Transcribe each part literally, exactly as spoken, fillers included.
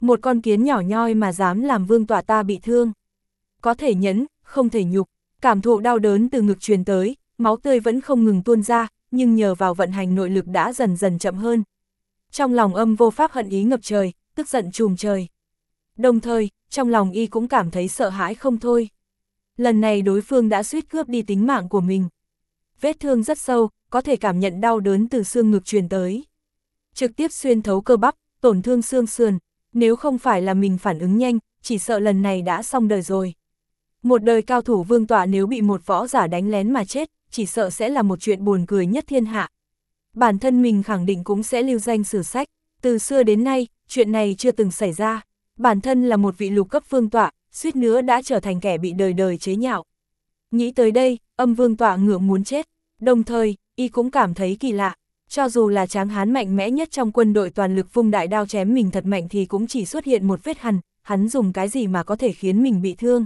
Một con kiến nhỏ nhoi mà dám làm vương tọa ta bị thương. Có thể nhẫn, không thể nhục, cảm thụ đau đớn từ ngực truyền tới, máu tươi vẫn không ngừng tuôn ra, nhưng nhờ vào vận hành nội lực đã dần dần chậm hơn. Trong lòng Âm Vô Pháp hận ý ngập trời, tức giận trùm trời. Đồng thời, trong lòng y cũng cảm thấy sợ hãi không thôi. Lần này đối phương đã suýt cướp đi tính mạng của mình. Vết thương rất sâu, có thể cảm nhận đau đớn từ xương ngực truyền tới. Trực tiếp xuyên thấu cơ bắp, tổn thương xương sườn, nếu không phải là mình phản ứng nhanh, chỉ sợ lần này đã xong đời rồi. Một đời cao thủ vương tọa nếu bị một võ giả đánh lén mà chết, chỉ sợ sẽ là một chuyện buồn cười nhất thiên hạ. Bản thân mình khẳng định cũng sẽ lưu danh sử sách, từ xưa đến nay, chuyện này chưa từng xảy ra. Bản thân là một vị lục cấp vương tọa, suýt nữa đã trở thành kẻ bị đời đời chế nhạo. Nghĩ tới đây, Âm vương tọa ngượng muốn chết, đồng thời, y cũng cảm thấy kỳ lạ. Cho dù là tráng hán mạnh mẽ nhất trong quân đội toàn lực vung đại đao chém mình thật mạnh thì cũng chỉ xuất hiện một vết hằn, hắn dùng cái gì mà có thể khiến mình bị thương.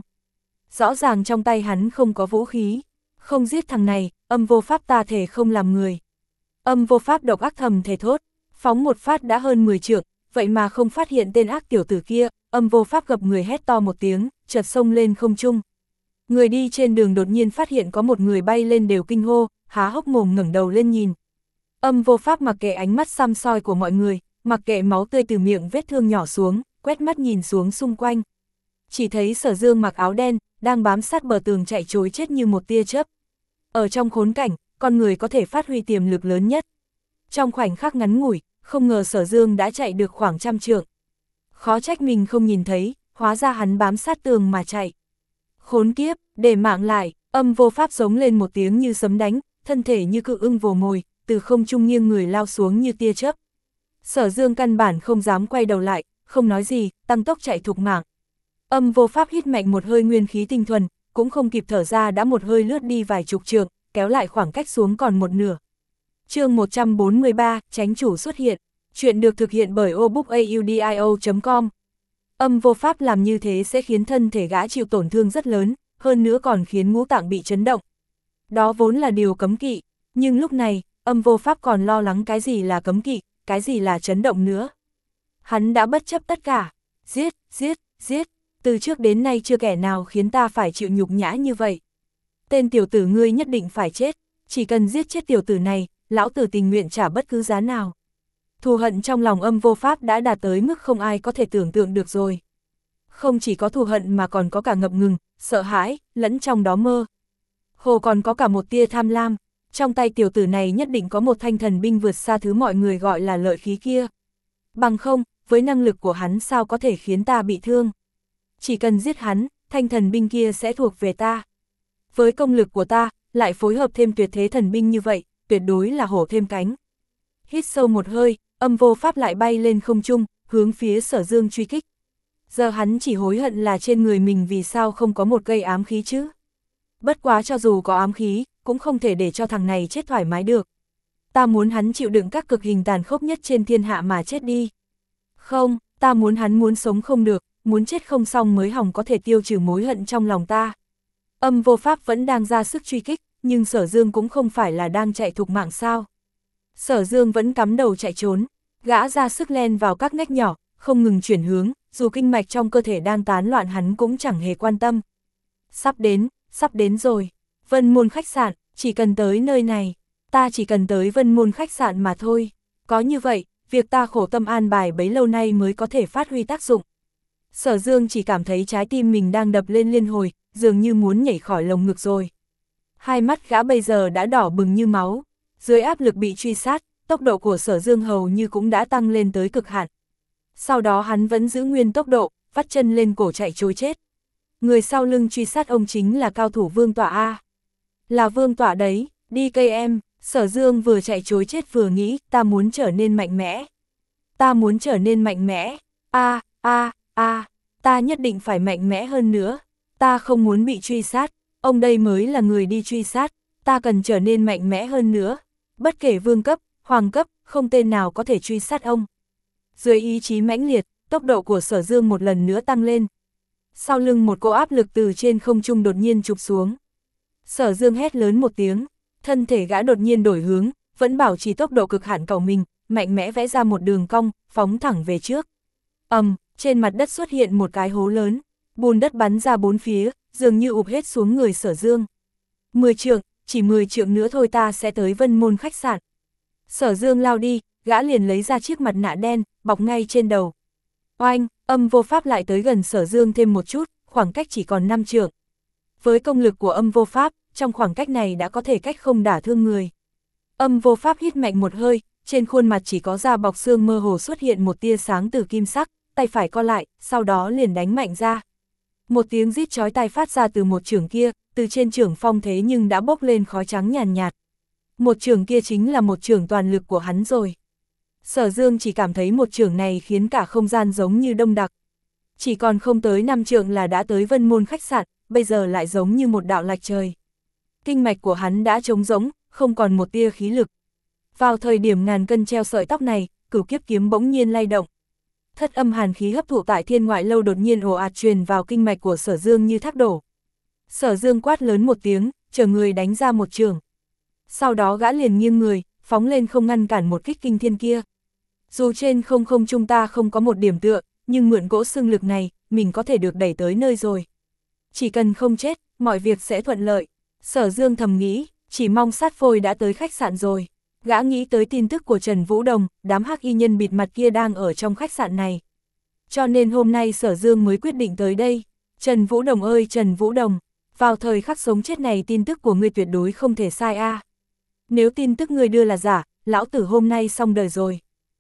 Rõ ràng trong tay hắn không có vũ khí, không giết thằng này, Âm Vô Pháp ta thể không làm người. Âm Vô Pháp độc ác thầm thề thốt, phóng một phát đã hơn mười trượng, vậy mà không phát hiện tên ác tiểu tử kia. Âm Vô Pháp gập người hét to một tiếng, chợt xông lên không trung. Người đi trên đường đột nhiên phát hiện có một người bay lên đều kinh hô, há hốc mồm ngẩng đầu lên nhìn. Âm Vô Pháp mặc kệ ánh mắt săm soi của mọi người, mặc kệ máu tươi từ miệng vết thương nhỏ xuống, quét mắt nhìn xuống xung quanh. Chỉ thấy Sở Dương mặc áo đen, đang bám sát bờ tường chạy trối chết như một tia chớp. Ở trong khốn cảnh, con người có thể phát huy tiềm lực lớn nhất. Trong khoảnh khắc ngắn ngủi, không ngờ Sở Dương đã chạy được khoảng trăm trượng. Khó trách mình không nhìn thấy, hóa ra hắn bám sát tường mà chạy. Khốn kiếp, để mạng lại, Âm Vô Pháp giống lên một tiếng như sấm đánh, thân thể như cự ưng vồ mồi, từ không trung nghiêng người lao xuống như tia chớp. Sở Dương căn bản không dám quay đầu lại, không nói gì, tăng tốc chạy thục mạng. Âm Vô Pháp hít mạnh một hơi nguyên khí tinh thuần, cũng không kịp thở ra đã một hơi lướt đi vài chục trượng, kéo lại khoảng cách xuống còn một nửa. Chương một trăm bốn mươi ba, Chánh chủ xuất hiện. Chuyện được thực hiện bởi obookaudio chấm com. Âm Vô Pháp làm như thế sẽ khiến thân thể gã chịu tổn thương rất lớn, hơn nữa còn khiến ngũ tạng bị chấn động. Đó vốn là điều cấm kỵ, nhưng lúc này, Âm Vô Pháp còn lo lắng cái gì là cấm kỵ, cái gì là chấn động nữa. Hắn đã bất chấp tất cả, giết, giết, giết, từ trước đến nay chưa kẻ nào khiến ta phải chịu nhục nhã như vậy. Tên tiểu tử ngươi nhất định phải chết, chỉ cần giết chết tiểu tử này, lão tử tình nguyện trả bất cứ giá nào. Thù hận trong lòng Âm Vô Pháp đã đạt tới mức không ai có thể tưởng tượng được rồi. Không chỉ có thù hận mà còn có cả ngập ngừng, sợ hãi, lẫn trong đó mơ. Hồ còn có cả một tia tham lam, trong tay tiểu tử này nhất định có một thanh thần binh vượt xa thứ mọi người gọi là lợi khí kia. Bằng không, với năng lực của hắn sao có thể khiến ta bị thương. Chỉ cần giết hắn, thanh thần binh kia sẽ thuộc về ta. Với công lực của ta, lại phối hợp thêm tuyệt thế thần binh như vậy, tuyệt đối là hổ thêm cánh. Hít sâu một hơi, Âm Vô Pháp lại bay lên không trung, hướng phía Sở Dương truy kích. Giờ hắn chỉ hối hận là trên người mình vì sao không có một cây ám khí chứ. Bất quá cho dù có ám khí, cũng không thể để cho thằng này chết thoải mái được. Ta muốn hắn chịu đựng các cực hình tàn khốc nhất trên thiên hạ mà chết đi. Không, ta muốn hắn muốn sống không được, muốn chết không xong mới hòng có thể tiêu trừ mối hận trong lòng ta. Âm Vô Pháp vẫn đang ra sức truy kích, nhưng Sở Dương cũng không phải là đang chạy thục mạng sao. Sở Dương vẫn cắm đầu chạy trốn, gã ra sức len vào các ngách nhỏ, không ngừng chuyển hướng, dù kinh mạch trong cơ thể đang tán loạn hắn cũng chẳng hề quan tâm. Sắp đến, sắp đến rồi. Vân Môn khách sạn, chỉ cần tới nơi này, ta chỉ cần tới Vân Môn khách sạn mà thôi. Có như vậy, việc ta khổ tâm an bài bấy lâu nay mới có thể phát huy tác dụng. Sở Dương chỉ cảm thấy trái tim mình đang đập lên liên hồi, dường như muốn nhảy khỏi lồng ngực rồi. Hai mắt gã bây giờ đã đỏ bừng như máu, dưới áp lực bị truy sát, tốc độ của Sở Dương hầu như cũng đã tăng lên tới cực hạn. Sau đó hắn vẫn giữ nguyên tốc độ, vắt chân lên cổ chạy trối chết. Người sau lưng truy sát ông chính là cao thủ Vương Tọa A. Là Vương Tọa đấy, đi cây em. Sở Dương vừa chạy trối chết vừa nghĩ, ta muốn trở nên mạnh mẽ. Ta muốn trở nên mạnh mẽ. A, a, a, ta nhất định phải mạnh mẽ hơn nữa. Ta không muốn bị truy sát, ông đây mới là người đi truy sát, ta cần trở nên mạnh mẽ hơn nữa. Bất kể vương cấp, hoàng cấp, không tên nào có thể truy sát ông. Dưới ý chí mãnh liệt, tốc độ của Sở Dương một lần nữa tăng lên. Sau lưng một cỗ áp lực từ trên không trung đột nhiên chụp xuống. Sở Dương hét lớn một tiếng, thân thể gã đột nhiên đổi hướng, vẫn bảo trì tốc độ cực hạn cầu mình, mạnh mẽ vẽ ra một đường cong, phóng thẳng về trước. Ầm, Trên mặt đất xuất hiện một cái hố lớn, bùn đất bắn ra bốn phía, dường như ụp hết xuống người Sở Dương. Mười trượng, chỉ mười trượng nữa thôi ta sẽ tới Vân Môn khách sạn. Sở Dương lao đi, gã liền lấy ra chiếc mặt nạ đen, bọc ngay trên đầu. Oanh, Âm Vô Pháp lại tới gần Sở Dương thêm một chút, khoảng cách chỉ còn năm trượng. Với công lực của Âm Vô Pháp, trong khoảng cách này đã có thể cách không đả thương người. Âm Vô Pháp hít mạnh một hơi, trên khuôn mặt chỉ có da bọc xương mơ hồ xuất hiện một tia sáng từ kim sắc, tay phải co lại, sau đó liền đánh mạnh ra. Một tiếng rít chói tai phát ra từ một chưởng kia, từ trên chưởng phong thế nhưng đã bốc lên khói trắng nhàn nhạt, nhạt. Một chưởng kia chính là một chưởng toàn lực của hắn rồi. Sở Dương chỉ cảm thấy một chưởng này khiến cả không gian giống như đông đặc. Chỉ còn không tới năm trượng là đã tới Vân Môn khách sạn, bây giờ lại giống như một đạo lạch trời. Kinh mạch của hắn đã trống rỗng, không còn một tia khí lực. Vào thời điểm ngàn cân treo sợi tóc này, Cửu Kiếp kiếm bỗng nhiên lay động. Thất âm hàn khí hấp thụ tại Thiên Ngoại Lâu đột nhiên ồ ạt truyền vào kinh mạch của Sở Dương như thác đổ. Sở Dương quát lớn một tiếng, chờ người đánh ra một trường. Sau đó gã liền nghiêng người, phóng lên không ngăn cản một kích kinh thiên kia. Dù trên không không trung ta không có một điểm tựa, nhưng mượn cỗ xương lực này, mình có thể được đẩy tới nơi rồi. Chỉ cần không chết, mọi việc sẽ thuận lợi. Sở Dương thầm nghĩ, chỉ mong sát phôi đã tới khách sạn rồi. Gã nghĩ tới tin tức của Trần Vũ Đồng, đám hắc y nhân bịt mặt kia đang ở trong khách sạn này. Cho nên hôm nay Sở Dương mới quyết định tới đây. Trần Vũ Đồng ơi Trần Vũ Đồng, vào thời khắc sống chết này tin tức của ngươi tuyệt đối không thể sai a. À. Nếu tin tức ngươi đưa là giả, lão tử hôm nay xong đời rồi.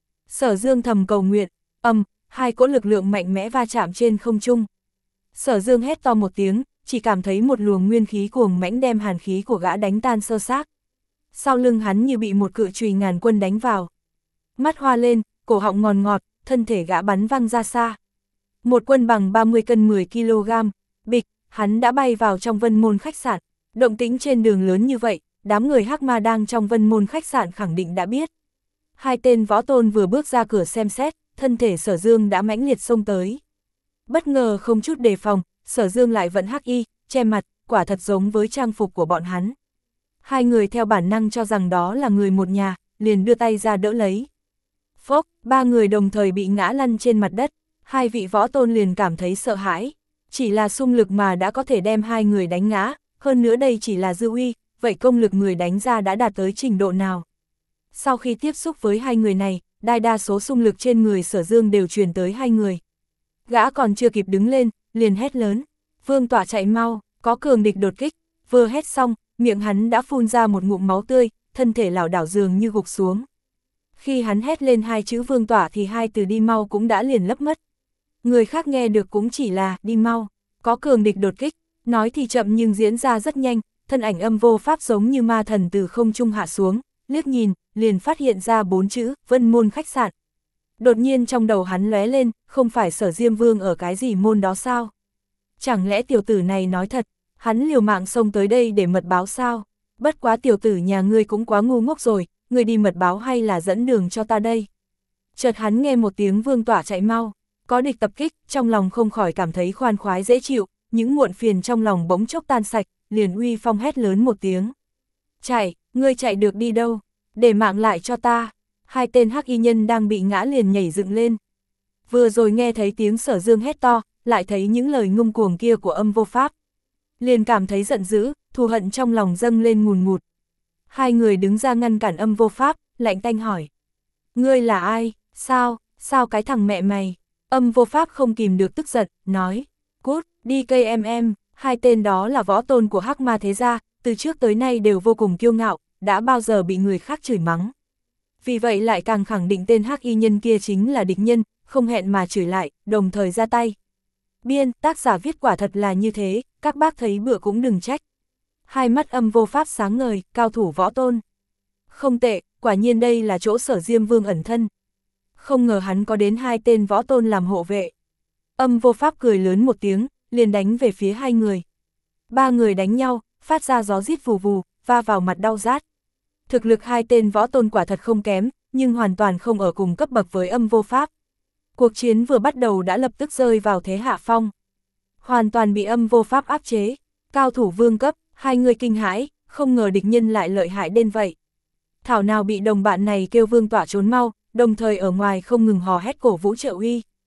Sở Dương thầm cầu nguyện, âm, hai cỗ lực lượng mạnh mẽ va chạm trên không trung. Sở Dương hét to một tiếng, chỉ cảm thấy một luồng nguyên khí cuồng mãnh đem hàn khí của gã đánh tan sơ xác. Sau lưng hắn như bị một cự chùy ngàn quân đánh vào. Mắt hoa lên, cổ họng ngòn ngọt, thân thể gã bắn văng ra xa. Một quân bằng ba mươi cân mười ki lô gam, bịch, hắn đã bay vào trong Vân Môn khách sạn. Động tĩnh trên đường lớn như vậy, đám người hắc ma đang trong Vân Môn khách sạn khẳng định đã biết. Hai tên võ tôn vừa bước ra cửa xem xét, thân thể Sở Dương đã mãnh liệt xông tới. Bất ngờ không chút đề phòng, Sở Dương lại vẫn hắc y, che mặt, quả thật giống với trang phục của bọn hắn. Hai người theo bản năng cho rằng đó là người một nhà, liền đưa tay ra đỡ lấy. Phốc, ba người đồng thời bị ngã lăn trên mặt đất, hai vị võ tôn liền cảm thấy sợ hãi. Chỉ là xung lực mà đã có thể đem hai người đánh ngã, hơn nữa đây chỉ là dư uy, vậy công lực người đánh ra đã đạt tới trình độ nào? Sau khi tiếp xúc với hai người này, đại đa số xung lực trên người Sở Dương đều truyền tới hai người. Gã còn chưa kịp đứng lên, liền hét lớn, Vương Tỏa chạy mau, có cường địch đột kích, vừa hét xong, miệng hắn đã phun ra một ngụm máu tươi, thân thể lảo đảo dường như gục xuống. Khi hắn hét lên hai chữ Vương Tỏa thì hai từ đi mau cũng đã liền lấp mất. Người khác nghe được cũng chỉ là đi mau, có cường địch đột kích, nói thì chậm nhưng diễn ra rất nhanh, thân ảnh Âm Vô Pháp giống như ma thần từ không trung hạ xuống, liếc nhìn, liền phát hiện ra bốn chữ Vân Môn khách sạn. Đột nhiên trong đầu hắn lóe lên, không phải Sở Diêm Vương ở cái gì môn đó sao? Chẳng lẽ tiểu tử này nói thật, hắn liều mạng xông tới đây để mật báo sao? Bất quá tiểu tử nhà ngươi cũng quá ngu ngốc rồi, ngươi đi mật báo hay là dẫn đường cho ta đây? Chợt hắn nghe một tiếng Vương Tỏa chạy mau, có địch tập kích, trong lòng không khỏi cảm thấy khoan khoái dễ chịu, những muộn phiền trong lòng bỗng chốc tan sạch, liền uy phong hét lớn một tiếng. Chạy, ngươi chạy được đi đâu? Để mạng lại cho ta. Hai tên hắc y nhân đang bị ngã liền nhảy dựng lên. Vừa rồi nghe thấy tiếng Sở Dương hét to, lại thấy những lời ngông cuồng kia của Âm Vô Pháp. Liền cảm thấy giận dữ, thù hận trong lòng dâng lên ngùn ngụt. Hai người đứng ra ngăn cản Âm Vô Pháp, lạnh tanh hỏi. Ngươi là ai? Sao? Sao cái thằng mẹ mày? Âm Vô Pháp không kìm được tức giận, nói. Cút, đi cây em em, hai tên đó là võ tôn của hắc ma thế gia, từ trước tới nay đều vô cùng kiêu ngạo, đã bao giờ bị người khác chửi mắng. Vì vậy lại càng khẳng định tên hắc y nhân kia chính là địch nhân, không hẹn mà chửi lại, đồng thời ra tay. Biên, tác giả viết quả thật là như thế, các bác thấy bựa cũng đừng trách. Hai mắt Âm Vô Pháp sáng ngời, cao thủ võ tôn. Không tệ, quả nhiên đây là chỗ Sở Diêm Vương ẩn thân. Không ngờ hắn có đến hai tên võ tôn làm hộ vệ. Âm Vô Pháp cười lớn một tiếng, liền đánh về phía hai người. Ba người đánh nhau, phát ra gió rít vù vù, va vào mặt đau rát. Thực lực hai tên võ tôn quả thật không kém, nhưng hoàn toàn không ở cùng cấp bậc với Âm Vô Pháp. Cuộc chiến vừa bắt đầu đã lập tức rơi vào thế hạ phong. Hoàn toàn bị Âm Vô Pháp áp chế, cao thủ vương cấp, hai người kinh hãi, không ngờ địch nhân lại lợi hại đến vậy. Thảo nào bị đồng bạn này kêu Vương Tỏa trốn mau, đồng thời ở ngoài không ngừng hò hét cổ vũ trợ uy.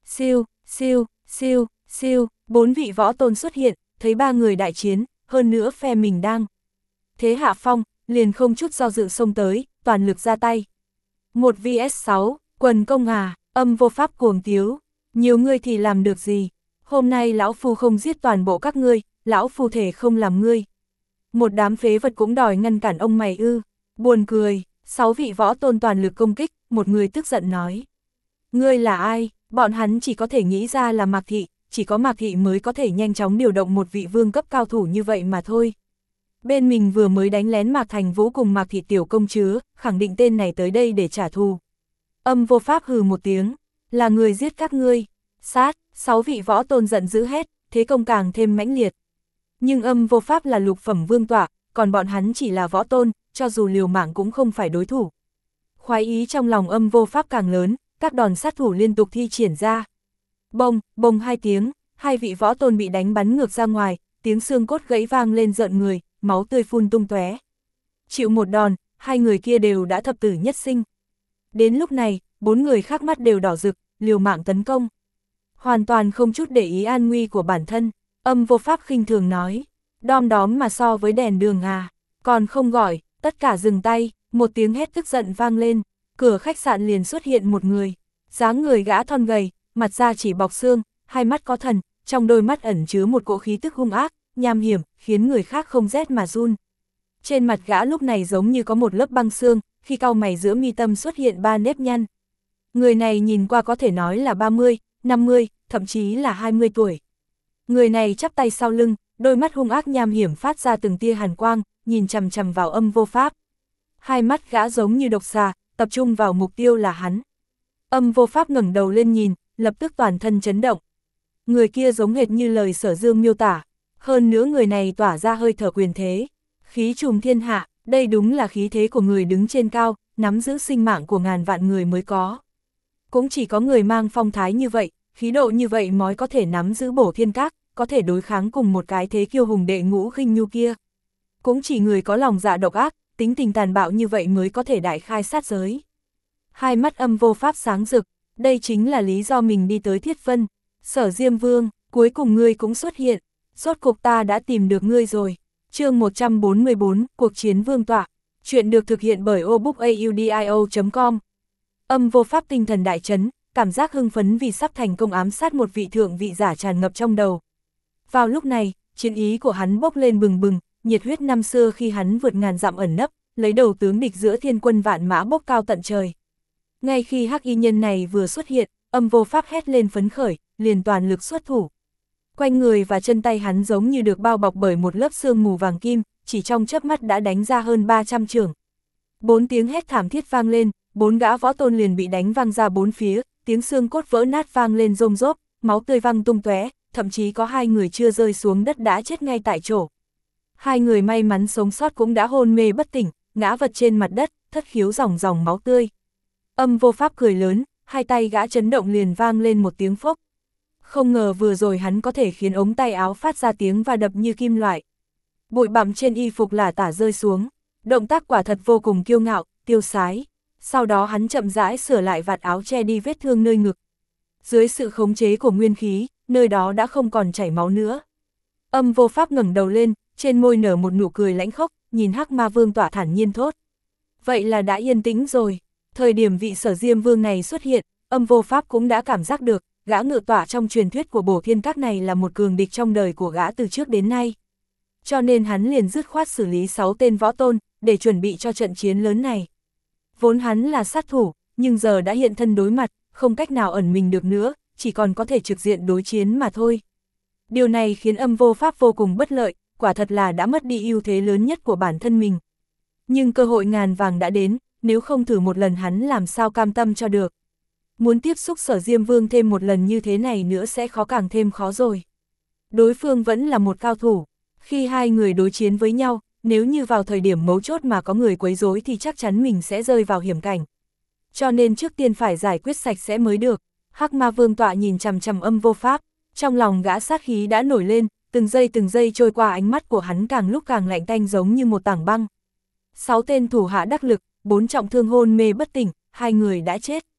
Siêu, siêu, siêu, siêu, bốn vị võ tôn xuất hiện, thấy ba người đại chiến, hơn nữa phe mình đang thế hạ phong, liền không chút do dự xông tới, toàn lực ra tay. một vs sáu, quần công à, Âm Vô Pháp cuồng tiếu, nhiều ngươi thì làm được gì, hôm nay lão phu không giết toàn bộ các ngươi, lão phu thể không làm ngươi. Một đám phế vật cũng đòi ngăn cản ông mày ư, buồn cười, sáu vị võ tôn toàn lực công kích, một người tức giận nói. Ngươi là ai, bọn hắn chỉ có thể nghĩ ra là Mạc Thị, chỉ có Mạc Thị mới có thể nhanh chóng điều động một vị vương cấp cao thủ như vậy mà thôi. Bên mình vừa mới đánh lén Mạc Thành Vũ cùng Mạc Thị tiểu công chứa, khẳng định tên này tới đây để trả thù. Âm Vô Pháp hừ một tiếng, là người giết các ngươi, sát, sáu vị võ tôn giận dữ hét, thế công càng thêm mãnh liệt. Nhưng Âm Vô Pháp là lục phẩm vương tọa, còn bọn hắn chỉ là võ tôn, cho dù liều mạng cũng không phải đối thủ. Khoái ý trong lòng Âm Vô Pháp càng lớn, các đòn sát thủ liên tục thi triển ra. Bông, bông hai tiếng, hai vị võ tôn bị đánh bắn ngược ra ngoài, tiếng xương cốt gãy vang lên rợn người, máu tươi phun tung tóe. Chịu một đòn, hai người kia đều đã thập tử nhất sinh. Đến lúc này, bốn người khác mắt đều đỏ rực, liều mạng tấn công. Hoàn toàn không chút để ý an nguy của bản thân, Âm Vô Pháp khinh thường nói, đom đóm mà so với đèn đường à, còn không gọi, tất cả dừng tay, một tiếng hét tức giận vang lên, cửa khách sạn liền xuất hiện một người, dáng người gã thon gầy, mặt da chỉ bọc xương, hai mắt có thần, trong đôi mắt ẩn chứa một cỗ khí tức hung ác, nham hiểm, khiến người khác không rét mà run. Trên mặt gã lúc này giống như có một lớp băng xương, khi cau mày giữa mi tâm xuất hiện ba nếp nhăn. Người này nhìn qua có thể nói là ba mươi, năm mươi, thậm chí là hai mươi tuổi. Người này chắp tay sau lưng, đôi mắt hung ác nham hiểm phát ra từng tia hàn quang, nhìn chằm chằm vào Âm Vô Pháp. Hai mắt gã giống như độc xà, tập trung vào mục tiêu là hắn. Âm Vô Pháp ngẩng đầu lên nhìn, lập tức toàn thân chấn động. Người kia giống hệt như lời Sở Dương miêu tả, hơn nữa người này tỏa ra hơi thở quyền thế, khí trùm thiên hạ, đây đúng là khí thế của người đứng trên cao, nắm giữ sinh mạng của ngàn vạn người mới có. Cũng chỉ có người mang phong thái như vậy, khí độ như vậy mới có thể nắm giữ bổ thiên các, có thể đối kháng cùng một cái thế kiêu hùng đệ ngũ khinh nhu kia. Cũng chỉ người có lòng dạ độc ác, tính tình tàn bạo như vậy mới có thể đại khai sát giới. Hai mắt Âm Vô Pháp sáng rực, đây chính là lý do mình đi tới Thiết Vân. Sở Diêm Vương, cuối cùng ngươi cũng xuất hiện, rốt cuộc ta đã tìm được ngươi rồi. Chương một trăm bốn mươi bốn, Cuộc chiến vương tọa. Chuyện được thực hiện bởi obookaudio chấm com. Âm Vô Pháp tinh thần đại chấn, cảm giác hưng phấn vì sắp thành công ám sát một vị thượng vị giả tràn ngập trong đầu. Vào lúc này, chiến ý của hắn bốc lên bừng bừng, nhiệt huyết năm xưa khi hắn vượt ngàn dặm ẩn nấp, lấy đầu tướng địch giữa thiên quân vạn mã bốc cao tận trời. Ngay khi hắc y nhân này vừa xuất hiện, Âm Vô Pháp hét lên phấn khởi, liền toàn lực xuất thủ. Quanh người và chân tay hắn giống như được bao bọc bởi một lớp sương mù vàng kim, chỉ trong chớp mắt đã đánh ra hơn ba trăm chưởng. Bốn tiếng hét thảm thiết vang lên, bốn gã võ tôn liền bị đánh văng ra bốn phía, tiếng xương cốt vỡ nát vang lên rôm rốp, máu tươi văng tung tóe, thậm chí có hai người chưa rơi xuống đất đã chết ngay tại chỗ. Hai người may mắn sống sót cũng đã hôn mê bất tỉnh, ngã vật trên mặt đất, thất khiếu dòng dòng máu tươi. Âm Vô Pháp cười lớn, hai tay gã chấn động liền vang lên một tiếng phốc. Không ngờ vừa rồi hắn có thể khiến ống tay áo phát ra tiếng và đập như kim loại. Bụi bặm trên y phục lả tả rơi xuống, động tác quả thật vô cùng kiêu ngạo, tiêu sái. Sau đó hắn chậm rãi sửa lại vạt áo che đi vết thương nơi ngực. Dưới sự khống chế của nguyên khí, nơi đó đã không còn chảy máu nữa. Âm Vô Pháp ngẩng đầu lên, trên môi nở một nụ cười lãnh khốc, nhìn Hắc Ma Vương tỏa thản nhiên thốt. Vậy là đã yên tĩnh rồi. Thời điểm vị Sở Diêm Vương này xuất hiện, Âm Vô Pháp cũng đã cảm giác được, gã ngự tọa trong truyền thuyết của Bổ Thiên Các này là một cường địch trong đời của gã từ trước đến nay. Cho nên hắn liền dứt khoát xử lý sáu tên võ tôn, để chuẩn bị cho trận chiến lớn này. Vốn hắn là sát thủ, nhưng giờ đã hiện thân đối mặt, không cách nào ẩn mình được nữa, chỉ còn có thể trực diện đối chiến mà thôi. Điều này khiến Âm Vô Pháp vô cùng bất lợi, quả thật là đã mất đi ưu thế lớn nhất của bản thân mình. Nhưng cơ hội ngàn vàng đã đến, nếu không thử một lần hắn làm sao cam tâm cho được. Muốn tiếp xúc Sở Diêm Vương thêm một lần như thế này nữa sẽ khó càng thêm khó rồi. Đối phương vẫn là một cao thủ, khi hai người đối chiến với nhau, nếu như vào thời điểm mấu chốt mà có người quấy rối thì chắc chắn mình sẽ rơi vào hiểm cảnh. Cho nên trước tiên phải giải quyết sạch sẽ mới được. Hắc Ma Vương tọa nhìn chằm chằm Âm Vô Pháp, trong lòng gã sát khí đã nổi lên, từng giây từng giây trôi qua ánh mắt của hắn càng lúc càng lạnh tanh giống như một tảng băng. Sáu tên thủ hạ đắc lực, bốn trọng thương hôn mê bất tỉnh, hai người đã chết.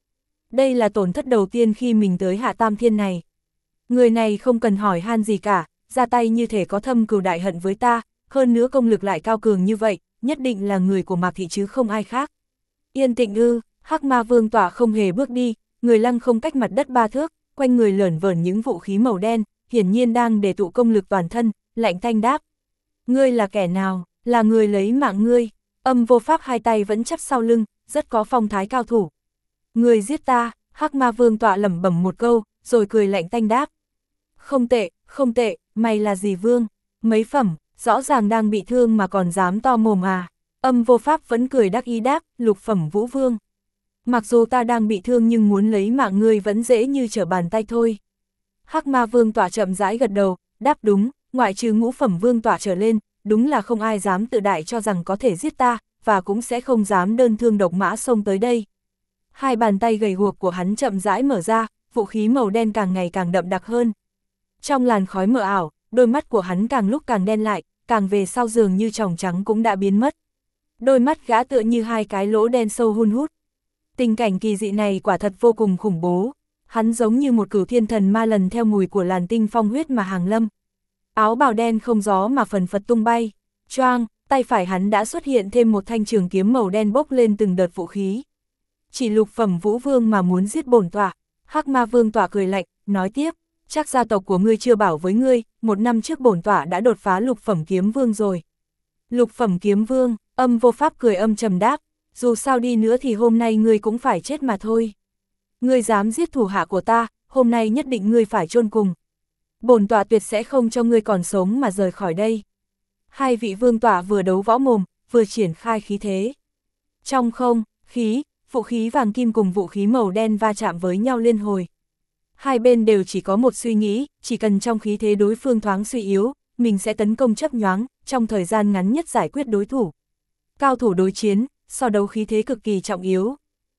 Đây là tổn thất đầu tiên khi mình tới Hạ Tam Thiên này. Người này không cần hỏi han gì cả, ra tay như thể có thâm cừu đại hận với ta, hơn nữa công lực lại cao cường như vậy, nhất định là người của Mạc Thị chứ không ai khác. Yên tĩnh ư, Hắc Ma Vương tỏa không hề bước đi, người lăng không cách mặt đất ba thước, quanh người lởn vởn những vũ khí màu đen, hiển nhiên đang để tụ công lực toàn thân, lạnh thanh đáp. Ngươi là kẻ nào, là người lấy mạng ngươi. Âm Vô Pháp hai tay vẫn chắp sau lưng, rất có phong thái cao thủ. Người giết ta, Hắc Ma Vương tọa lẩm bẩm một câu, rồi cười lạnh tanh đáp. Không tệ, không tệ, mày là gì vương? Mấy phẩm, rõ ràng đang bị thương mà còn dám to mồm à? Âm Vô Pháp vẫn cười đắc ý đáp, lục phẩm vũ vương. Mặc dù ta đang bị thương nhưng muốn lấy mạng ngươi vẫn dễ như trở bàn tay thôi. Hắc Ma Vương tọa chậm rãi gật đầu, đáp đúng, ngoại trừ ngũ phẩm vương tọa trở lên, đúng là không ai dám tự đại cho rằng có thể giết ta, và cũng sẽ không dám đơn thương độc mã xông tới đây. Hai bàn tay gầy guộc của hắn chậm rãi mở ra, vũ khí màu đen càng ngày càng đậm đặc hơn. Trong làn khói mờ ảo, đôi mắt của hắn càng lúc càng đen lại, càng về sau dường như tròng trắng cũng đã biến mất. Đôi mắt gã tựa như hai cái lỗ đen sâu hun hút. Tình cảnh kỳ dị này quả thật vô cùng khủng bố. Hắn giống như một cửu thiên thần ma lần theo mùi của làn tinh phong huyết mà hàng lâm. Áo bào đen không gió mà phần phật tung bay. Choang, tay phải hắn đã xuất hiện thêm một thanh trường kiếm màu đen bốc lên từng đợt vũ khí. Chỉ lục phẩm vũ vương mà muốn giết bổn tọa. Hắc Ma Vương tọa cười lạnh, nói tiếp, chắc gia tộc của ngươi chưa bảo với ngươi, một năm trước bổn tọa đã đột phá lục phẩm kiếm vương rồi. Lục phẩm kiếm vương, Âm Vô Pháp cười âm trầm đáp, dù sao đi nữa thì hôm nay ngươi cũng phải chết mà thôi. Ngươi dám giết thủ hạ của ta, hôm nay nhất định ngươi phải chôn cùng. Bổn tọa tuyệt sẽ không cho ngươi còn sống mà rời khỏi đây. Hai vị vương tọa vừa đấu võ mồm, vừa triển khai khí thế. Trong không, khí, vũ khí vàng kim cùng vũ khí màu đen va chạm với nhau liên hồi. Hai bên đều chỉ có một suy nghĩ, chỉ cần trong khí thế đối phương thoáng suy yếu, mình sẽ tấn công chớp nhoáng, trong thời gian ngắn nhất giải quyết đối thủ. Cao thủ đối chiến, so đấu khí thế cực kỳ trọng yếu.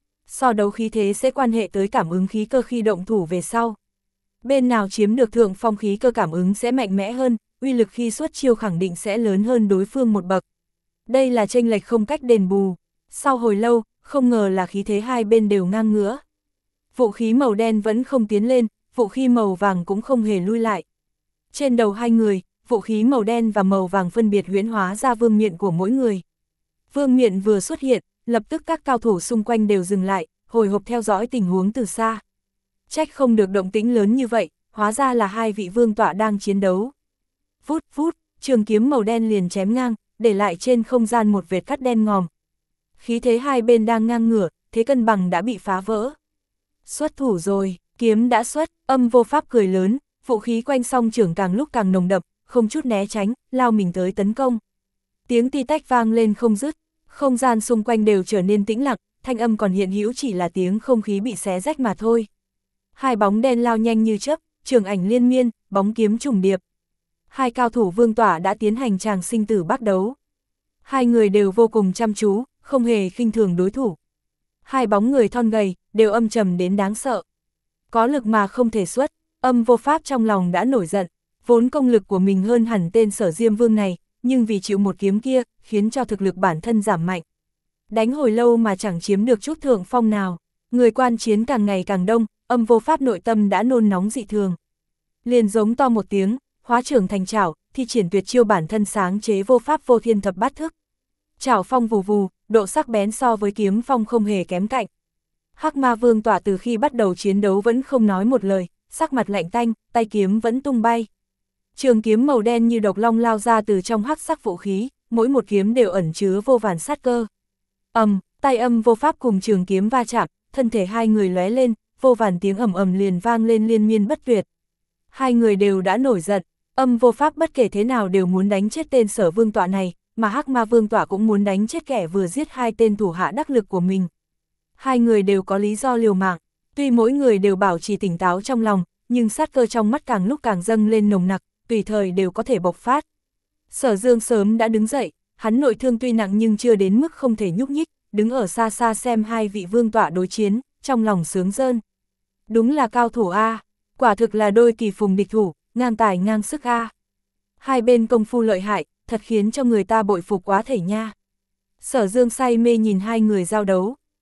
So đấu khí thế sẽ quan hệ tới cảm ứng khí cơ khi động thủ về sau. Bên nào chiếm được thượng phong khí cơ cảm ứng sẽ mạnh mẽ hơn, uy lực khi xuất chiêu khẳng định sẽ lớn hơn đối phương một bậc. Đây là chênh lệch không cách đền bù. Sau hồi lâu, không ngờ là khí thế hai bên đều ngang ngửa. Vũ khí màu đen vẫn không tiến lên, vũ khí màu vàng cũng không hề lui lại. Trên đầu hai người, vũ khí màu đen và màu vàng phân biệt huyễn hóa ra vương miện của mỗi người. Vương miện vừa xuất hiện, lập tức các cao thủ xung quanh đều dừng lại, hồi hộp theo dõi tình huống từ xa. Trách không được động tĩnh lớn như vậy, hóa ra là hai vị vương tọa đang chiến đấu. Vút vút, trường kiếm màu đen liền chém ngang, để lại trên không gian một vệt cắt đen ngòm. Khí thế hai bên đang ngang ngửa, thế cân bằng đã bị phá vỡ. Xuất thủ rồi, kiếm đã xuất, Âm Vô Pháp cười lớn, vũ khí quanh song trưởng càng lúc càng nồng đậm, không chút né tránh, lao mình tới tấn công. Tiếng ti tách vang lên không dứt, không gian xung quanh đều trở nên tĩnh lặng, thanh âm còn hiện hữu chỉ là tiếng không khí bị xé rách mà thôi. Hai bóng đen lao nhanh như chớp, trường ảnh liên miên, bóng kiếm trùng điệp. Hai cao thủ vương tỏa đã tiến hành tràng sinh tử bắt đấu. Hai người đều vô cùng chăm chú, không hề khinh thường đối thủ. Hai bóng người thon gầy, đều âm trầm đến đáng sợ. Có lực mà không thể xuất, Âm Vô Pháp trong lòng đã nổi giận, vốn công lực của mình hơn hẳn tên Sở Diêm Vương này, nhưng vì chịu một kiếm kia, khiến cho thực lực bản thân giảm mạnh. Đánh hồi lâu mà chẳng chiếm được chút thượng phong nào, người quan chiến càng ngày càng đông, Âm Vô Pháp nội tâm đã nôn nóng dị thường. Liền giống to một tiếng, hóa trưởng thành chảo, thi triển tuyệt chiêu bản thân sáng chế vô pháp vô thiên thập bát thức. Chảo phong vù vù, độ sắc bén so với kiếm phong không hề kém cạnh. Hắc Ma Vương tỏa từ khi bắt đầu chiến đấu vẫn không nói một lời, sắc mặt lạnh tanh, tay kiếm vẫn tung bay. Trường kiếm màu đen như độc long lao ra từ trong hắc sắc vũ khí, mỗi một kiếm đều ẩn chứa vô vàn sát cơ. Ầm, tay Âm Vô Pháp cùng trường kiếm va chạm, thân thể hai người lóe lên, vô vàn tiếng ầm ầm liền vang lên liên miên bất tuyệt. Hai người đều đã nổi giận, Âm Vô Pháp bất kể thế nào đều muốn đánh chết tên Sở Vương tọa này, mà Hắc Ma Vương tọa cũng muốn đánh chết kẻ vừa giết hai tên thủ hạ đắc lực của mình. Hai người đều có lý do liều mạng, tuy mỗi người đều bảo trì tỉnh táo trong lòng, nhưng sát cơ trong mắt càng lúc càng dâng lên nồng nặc, tùy thời đều có thể bộc phát. Sở Dương sớm đã đứng dậy, hắn nội thương tuy nặng nhưng chưa đến mức không thể nhúc nhích, đứng ở xa xa xem hai vị vương tọa đối chiến, trong lòng sướng rơn. Đúng là cao thủ A, quả thực là đôi kỳ phùng địch thủ, ngang tài ngang sức A. Hai bên công phu lợi hại, thật khiến cho người ta bội phục quá thể nha. Sở Dương say mê nhìn hai người giao đấu,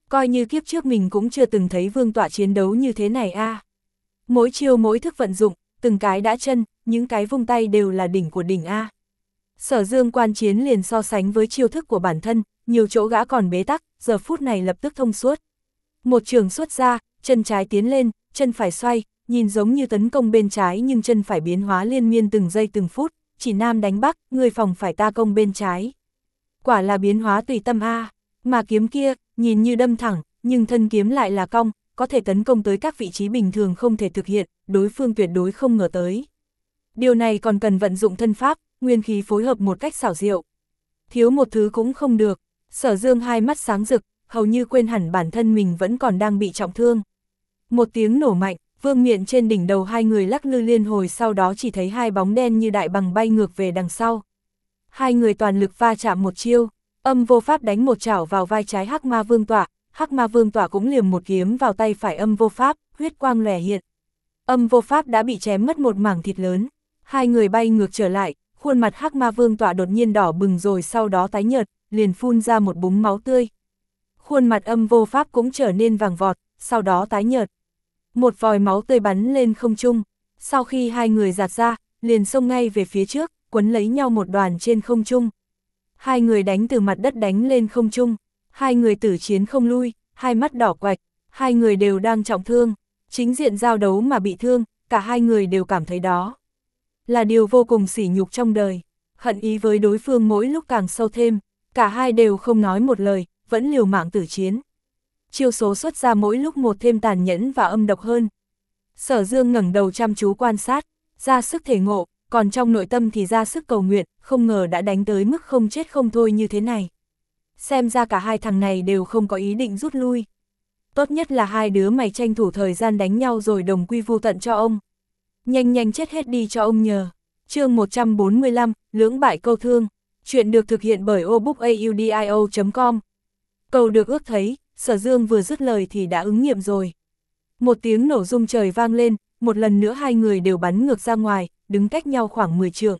Coi như kiếp trước mình cũng chưa từng thấy vương tọa chiến đấu như thế này a. À. Mỗi chiêu mỗi thức vận dụng, từng cái đã chân, những cái vung tay đều là đỉnh của đỉnh a. À. Sở Dương quan chiến liền so sánh với chiêu thức của bản thân, nhiều chỗ gã còn bế tắc, giờ phút này lập tức thông suốt. Một trường xuất ra, chân trái tiến lên, chân phải xoay, nhìn giống như tấn công bên trái nhưng chân phải biến hóa liên miên từng giây từng phút, chỉ nam đánh bắc, người phòng phải ta công bên trái. Quả là biến hóa tùy tâm a, à. Mà kiếm kia, nhìn như đâm thẳng, nhưng thân kiếm lại là cong, có thể tấn công tới các vị trí bình thường không thể thực hiện, đối phương tuyệt đối không ngờ tới. Điều này còn cần vận dụng thân pháp, nguyên khí phối hợp một cách xảo diệu. Thiếu một thứ cũng không được, Sở Dương hai mắt sáng rực, hầu như quên hẳn bản thân mình vẫn còn đang bị trọng thương. Một tiếng nổ mạnh, vương miện trên đỉnh đầu hai người lắc lư liên hồi, sau đó chỉ thấy hai bóng đen như đại bằng bay ngược về đằng sau. Hai người toàn lực va chạm một chiêu, Âm Vô Pháp đánh một chảo vào vai trái Hắc Ma Vương Tọa, Hắc Ma Vương Tọa cũng liềm một kiếm vào tay phải Âm Vô Pháp, huyết quang lòe hiện. Âm Vô Pháp đã bị chém mất một mảng thịt lớn, hai người bay ngược trở lại, khuôn mặt Hắc Ma Vương Tọa đột nhiên đỏ bừng rồi sau đó tái nhợt, liền phun ra một búng máu tươi. Khuôn mặt Âm Vô Pháp cũng trở nên vàng vọt, sau đó tái nhợt. Một vòi máu tươi bắn lên không trung, sau khi hai người giạt ra, liền xông ngay về phía trước, quấn lấy nhau một đoàn trên không trung. Hai người đánh từ mặt đất đánh lên không trung, hai người tử chiến không lui, hai mắt đỏ quạch, hai người đều đang trọng thương, chính diện giao đấu mà bị thương, cả hai người đều cảm thấy đó là điều vô cùng sỉ nhục trong đời, hận ý với đối phương mỗi lúc càng sâu thêm, cả hai đều không nói một lời, vẫn liều mạng tử chiến. Chiêu số xuất ra mỗi lúc một thêm tàn nhẫn và âm độc hơn. Sở Dương ngẩng đầu chăm chú quan sát, ra sức thể ngộ, còn trong nội tâm thì ra sức cầu nguyện, không ngờ đã đánh tới mức không chết không thôi như thế này. Xem ra cả hai thằng này đều không có ý định rút lui. Tốt nhất là hai đứa mày tranh thủ thời gian đánh nhau rồi đồng quy vu tận cho ông. Nhanh nhanh chết hết đi cho ông nhờ. Chương một trăm bốn mươi lăm, lưỡng bại câu thương. Chuyện được thực hiện bởi obookaudio chấm com. Cầu được ước thấy, Sở Dương vừa dứt lời thì đã ứng nghiệm rồi. Một tiếng nổ rung trời vang lên, một lần nữa hai người đều bắn ngược ra ngoài, đứng cách nhau khoảng mười trượng.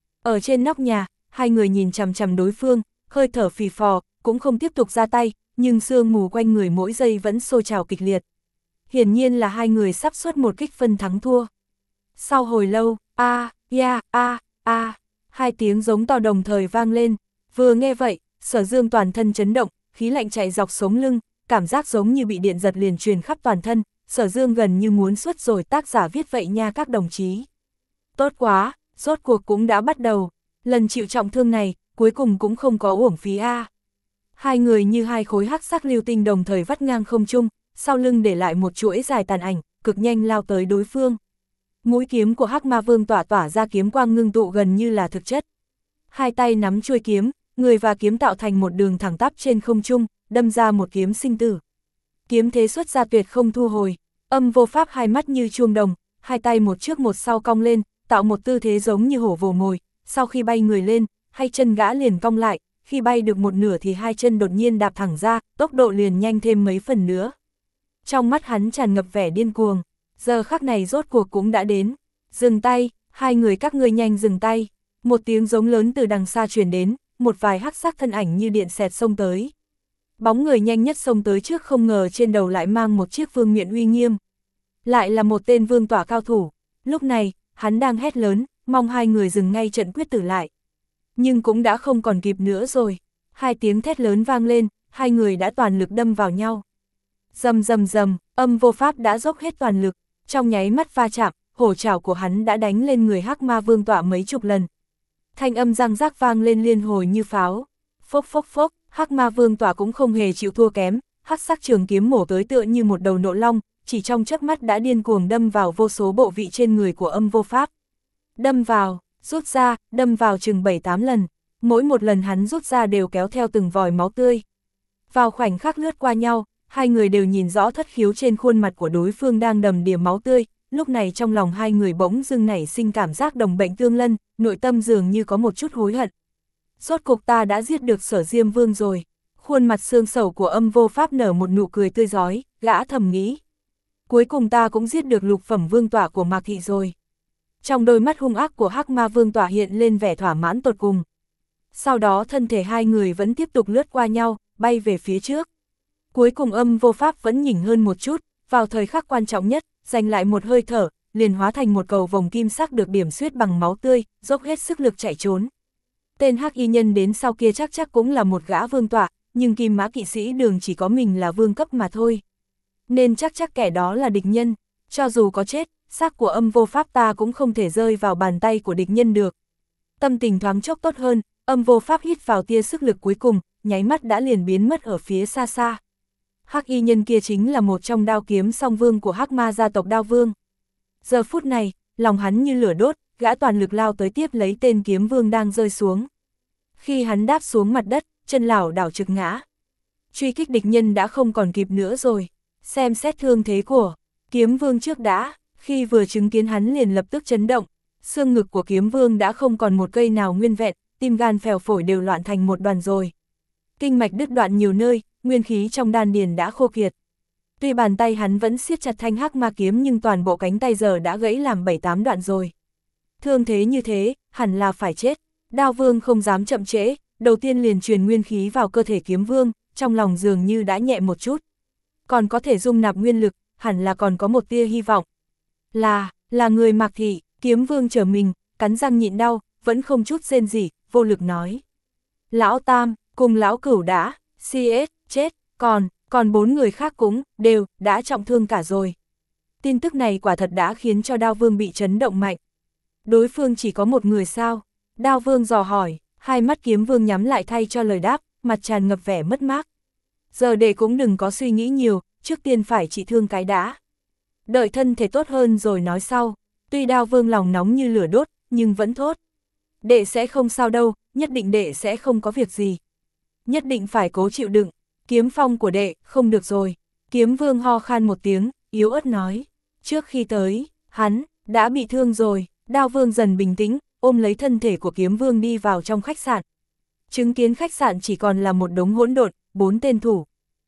Ở trên nóc nhà, hai người nhìn chằm chằm đối phương, hơi thở phì phò, cũng không tiếp tục ra tay, nhưng sương mù quanh người mỗi giây vẫn sôi trào kịch liệt. Hiển nhiên là hai người sắp xuất một kích phân thắng thua. Sau hồi lâu, a, ya, a, a, hai tiếng giống to đồng thời vang lên. Vừa nghe vậy, Sở Dương toàn thân chấn động, khí lạnh chạy dọc sống lưng, cảm giác giống như bị điện giật liền truyền khắp toàn thân. Sở Dương gần như muốn xuất rồi, tác giả viết vậy nha các đồng chí. Tốt quá, rốt cuộc cũng đã bắt đầu, lần chịu trọng thương này, cuối cùng cũng không có uổng phí a. À. Hai người như hai khối hắc sắc lưu tinh đồng thời vắt ngang không trung, sau lưng để lại một chuỗi dài tàn ảnh, cực nhanh lao tới đối phương. Mũi kiếm của Hắc Ma Vương tỏa tỏa ra kiếm quang ngưng tụ gần như là thực chất. Hai tay nắm chuôi kiếm, người và kiếm tạo thành một đường thẳng tắp trên không trung, đâm ra một kiếm sinh tử. Kiếm thế xuất ra tuyệt không thu hồi, Âm Vô Pháp hai mắt như chuông đồng, hai tay một trước một sau cong lên, tạo một tư thế giống như hổ vồ mồi, sau khi bay người lên, hai chân gã liền cong lại, khi bay được một nửa thì hai chân đột nhiên đạp thẳng ra, tốc độ liền nhanh thêm mấy phần nữa. Trong mắt hắn tràn ngập vẻ điên cuồng, giờ khắc này rốt cuộc cũng đã đến. Dừng tay, hai người các ngươi nhanh dừng tay. Một tiếng giống lớn từ đằng xa truyền đến, một vài hắc sắc thân ảnh như điện xẹt xông tới. Bóng người nhanh nhất xông tới trước không ngờ trên đầu lại mang một chiếc vương miện uy nghiêm. Lại là một tên vương tỏa cao thủ. Lúc này, hắn đang hét lớn, mong hai người dừng ngay trận quyết tử lại. Nhưng cũng đã không còn kịp nữa rồi. Hai tiếng thét lớn vang lên, hai người đã toàn lực đâm vào nhau. Rầm rầm rầm, Âm Vô Pháp đã dốc hết toàn lực, trong nháy mắt va chạm, hổ trảo của hắn đã đánh lên người Hắc Ma Vương tọa mấy chục lần. Thanh âm răng rắc vang lên liên hồi như pháo. Phốc phốc phốc, Hắc Ma Vương tọa cũng không hề chịu thua kém, hắc sắc trường kiếm mổ tới tựa như một đầu nộ long, chỉ trong chớp mắt đã điên cuồng đâm vào vô số bộ vị trên người của Âm Vô Pháp. Đâm vào, rút ra, đâm vào chừng bảy tám lần, mỗi một lần hắn rút ra đều kéo theo từng vòi máu tươi. Vào khoảnh khắc lướt qua nhau, hai người đều nhìn rõ thất khiếu trên khuôn mặt của đối phương đang đầm đìa máu tươi, lúc này trong lòng hai người bỗng dưng nảy sinh cảm giác đồng bệnh tương lân, nội tâm dường như có một chút hối hận. Rốt cuộc ta đã giết được Sở Diêm Vương rồi. Khuôn mặt xương sầu của Âm Vô Pháp nở một nụ cười tươi rói, gã thầm nghĩ. Cuối cùng ta cũng giết được lục phẩm vương tỏa của Mạc Thị rồi. Trong đôi mắt hung ác của Hắc Ma Vương tỏa hiện lên vẻ thỏa mãn tột cùng. Sau đó thân thể hai người vẫn tiếp tục lướt qua nhau, bay về phía trước. Cuối cùng Âm Vô Pháp vẫn nhỉnh hơn một chút, vào thời khắc quan trọng nhất, giành lại một hơi thở, liền hóa thành một cầu vồng kim sắc được điểm xuyết bằng máu tươi, dốc hết sức lực chạy trốn. Tên hắc y nhân đến sau kia chắc chắc cũng là một gã vương tọa, nhưng Kim Mã kỵ sĩ Đường chỉ có mình là vương cấp mà thôi. Nên chắc chắc kẻ đó là địch nhân, cho dù có chết, xác của Âm Vô Pháp ta cũng không thể rơi vào bàn tay của địch nhân được. Tâm tình thoáng chốc tốt hơn, Âm Vô Pháp hít vào tia sức lực cuối cùng, nháy mắt đã liền biến mất ở phía xa xa. Hắc y nhân kia chính là một trong đao kiếm song vương của Hắc Ma gia tộc Đao Vương. Giờ phút này, lòng hắn như lửa đốt, gã toàn lực lao tới tiếp lấy tên kiếm vương đang rơi xuống. Khi hắn đáp xuống mặt đất, chân lảo đảo trực ngã. Truy kích địch nhân đã không còn kịp nữa rồi. Xem xét thương thế của kiếm vương trước đã, khi vừa chứng kiến hắn liền lập tức chấn động. Xương ngực của kiếm vương đã không còn một cây nào nguyên vẹn, tim gan phèo phổi đều loạn thành một đoàn rồi. Kinh mạch đứt đoạn nhiều nơi, nguyên khí trong đan điền đã khô kiệt. Tuy bàn tay hắn vẫn siết chặt thanh hắc ma kiếm nhưng toàn bộ cánh tay giờ đã gãy làm bảy tám đoạn rồi. Thương thế như thế, hẳn là phải chết. Đao vương không dám chậm trễ, đầu tiên liền truyền nguyên khí vào cơ thể kiếm vương, trong lòng dường như đã nhẹ một chút. Còn có thể dung nạp nguyên lực, hẳn là còn có một tia hy vọng. Là, là người Mạc Thị, kiếm vương trở mình, cắn răng nhịn đau, vẫn không chút rên rỉ, vô lực nói. Lão Tam, cùng lão Cửu đã, xê ét, chết, còn, còn bốn người khác cũng, đều, đã trọng thương cả rồi. Tin tức này quả thật đã khiến cho Đao Vương bị chấn động mạnh. Đối phương chỉ có một người sao? Đao Vương dò hỏi, hai mắt kiếm vương nhắm lại thay cho lời đáp, mặt tràn ngập vẻ mất mát. Giờ đệ cũng đừng có suy nghĩ nhiều, trước tiên phải trị thương cái đã. Đợi thân thể tốt hơn rồi nói sau. Tuy Đao Vương lòng nóng như lửa đốt, nhưng vẫn thốt. Đệ sẽ không sao đâu, nhất định đệ sẽ không có việc gì. Nhất định phải cố chịu đựng, kiếm phong của đệ, không được rồi. Kiếm vương ho khan một tiếng, yếu ớt nói. Trước khi tới, hắn, đã bị thương rồi. Đao Vương dần bình tĩnh, ôm lấy thân thể của kiếm vương đi vào trong khách sạn. Chứng kiến khách sạn chỉ còn là một đống hỗn độn, bốn tên thủ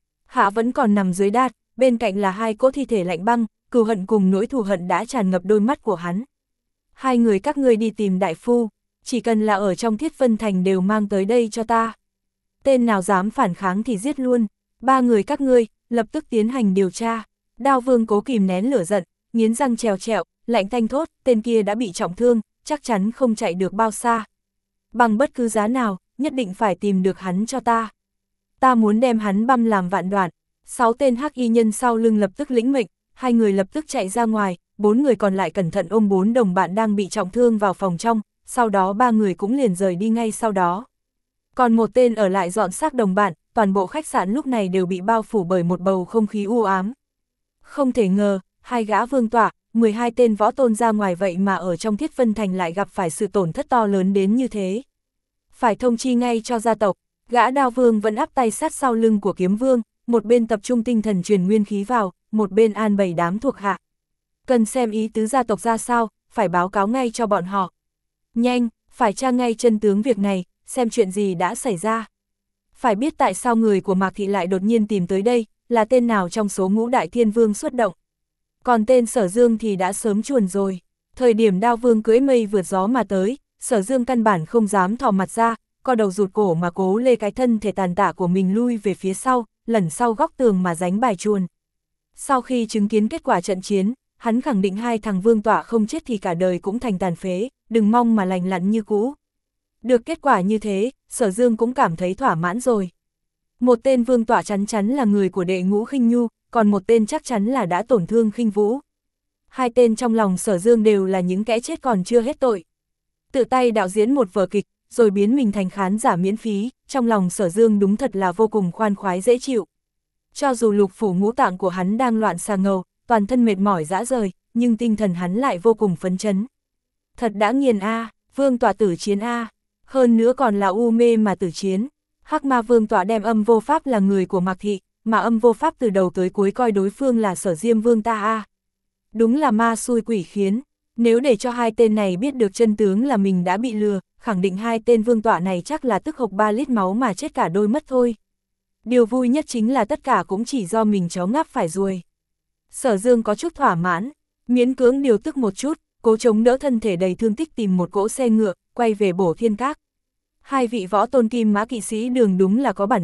hạ vẫn còn nằm dưới đát, bên cạnh là hai cỗ thi thể lạnh băng, cừu hận cùng nỗi thù hận đã tràn ngập đôi mắt của hắn. Hai người các ngươi đi tìm đại phu, chỉ cần là ở trong Thiết Vân Thành đều mang tới đây cho ta. Tên nào dám phản kháng thì giết luôn, ba người các ngươi, lập tức tiến hành điều tra. Đao Vương cố kìm nén lửa giận, nghiến răng trèo trẹo, lạnh tanh thốt, tên kia đã bị trọng thương, chắc chắn không chạy được bao xa. Bằng bất cứ giá nào, nhất định phải tìm được hắn cho ta. Ta muốn đem hắn băm làm vạn đoạn. Sáu tên hắc y nhân sau lưng lập tức lĩnh mệnh, hai người lập tức chạy ra ngoài, bốn người còn lại cẩn thận ôm bốn đồng bạn đang bị trọng thương vào phòng trong, sau đó ba người cũng liền rời đi ngay sau đó. Còn một tên ở lại dọn xác đồng bạn, toàn bộ khách sạn lúc này đều bị bao phủ bởi một bầu không khí u ám. Không thể ngờ, hai gã vương tọa, mười hai tên võ tôn ra ngoài vậy mà ở trong Thiết Vân Thành lại gặp phải sự tổn thất to lớn đến như thế. Phải thông chi ngay cho gia tộc, gã Đao Vương vẫn áp tay sát sau lưng của kiếm vương, một bên tập trung tinh thần truyền nguyên khí vào, một bên an bày đám thuộc hạ. Cần xem ý tứ gia tộc ra sao, phải báo cáo ngay cho bọn họ. Nhanh, phải tra ngay chân tướng việc này, xem chuyện gì đã xảy ra. Phải biết tại sao người của Mạc Thị lại đột nhiên tìm tới đây, là tên nào trong số ngũ đại thiên vương xuất động. Còn tên Sở Dương thì đã sớm chuồn rồi. Thời điểm Đao Vương cưỡi mây vượt gió mà tới, Sở Dương căn bản không dám thò mặt ra, co đầu rụt cổ mà cố lê cái thân thể tàn tạ của mình lui về phía sau, lẩn sau góc tường mà đánh bài chuồn. Sau khi chứng kiến kết quả trận chiến, hắn khẳng định hai thằng vương tọa không chết thì cả đời cũng thành tàn phế, đừng mong mà lành lặn như cũ. Được kết quả như thế, Sở Dương cũng cảm thấy thỏa mãn rồi. Một tên vương tọa chắn chắn là người của đệ ngũ Khinh Nhu, còn một tên chắc chắn là đã tổn thương Khinh Vũ. Hai tên trong lòng Sở Dương đều là những kẻ chết còn chưa hết tội. Tự tay đạo diễn một vở kịch, rồi biến mình thành khán giả miễn phí, trong lòng Sở Dương đúng thật là vô cùng khoan khoái dễ chịu. Cho dù lục phủ ngũ tạng của hắn đang loạn xà ngầu, toàn thân mệt mỏi rã rời, nhưng tinh thần hắn lại vô cùng phấn chấn. Thật đã nghiền a, vương tọa tử chiến a, hơn nữa còn là u mê mà tử chiến. Hắc Ma vương tọa đem Âm Vô Pháp là người của Mạc Thị, mà Âm Vô Pháp từ đầu tới cuối coi đối phương là Sở Diêm vương ta a. Đúng là ma xui quỷ khiến, nếu để cho hai tên này biết được chân tướng là mình đã bị lừa, khẳng định hai tên vương tọa này chắc là tức hộc ba lít máu mà chết cả đôi mất thôi. Điều vui nhất chính là tất cả cũng chỉ do mình chó ngáp phải ruồi. Sở Dương có chút thỏa mãn, miễn cưỡng điều tức một chút, cố chống đỡ thân thể đầy thương tích tìm một cỗ xe ngựa, quay về Bổ Thiên Các. Hai vị võ tôn Kim Mã kỵ sĩ Đường đúng là có bản lĩnh,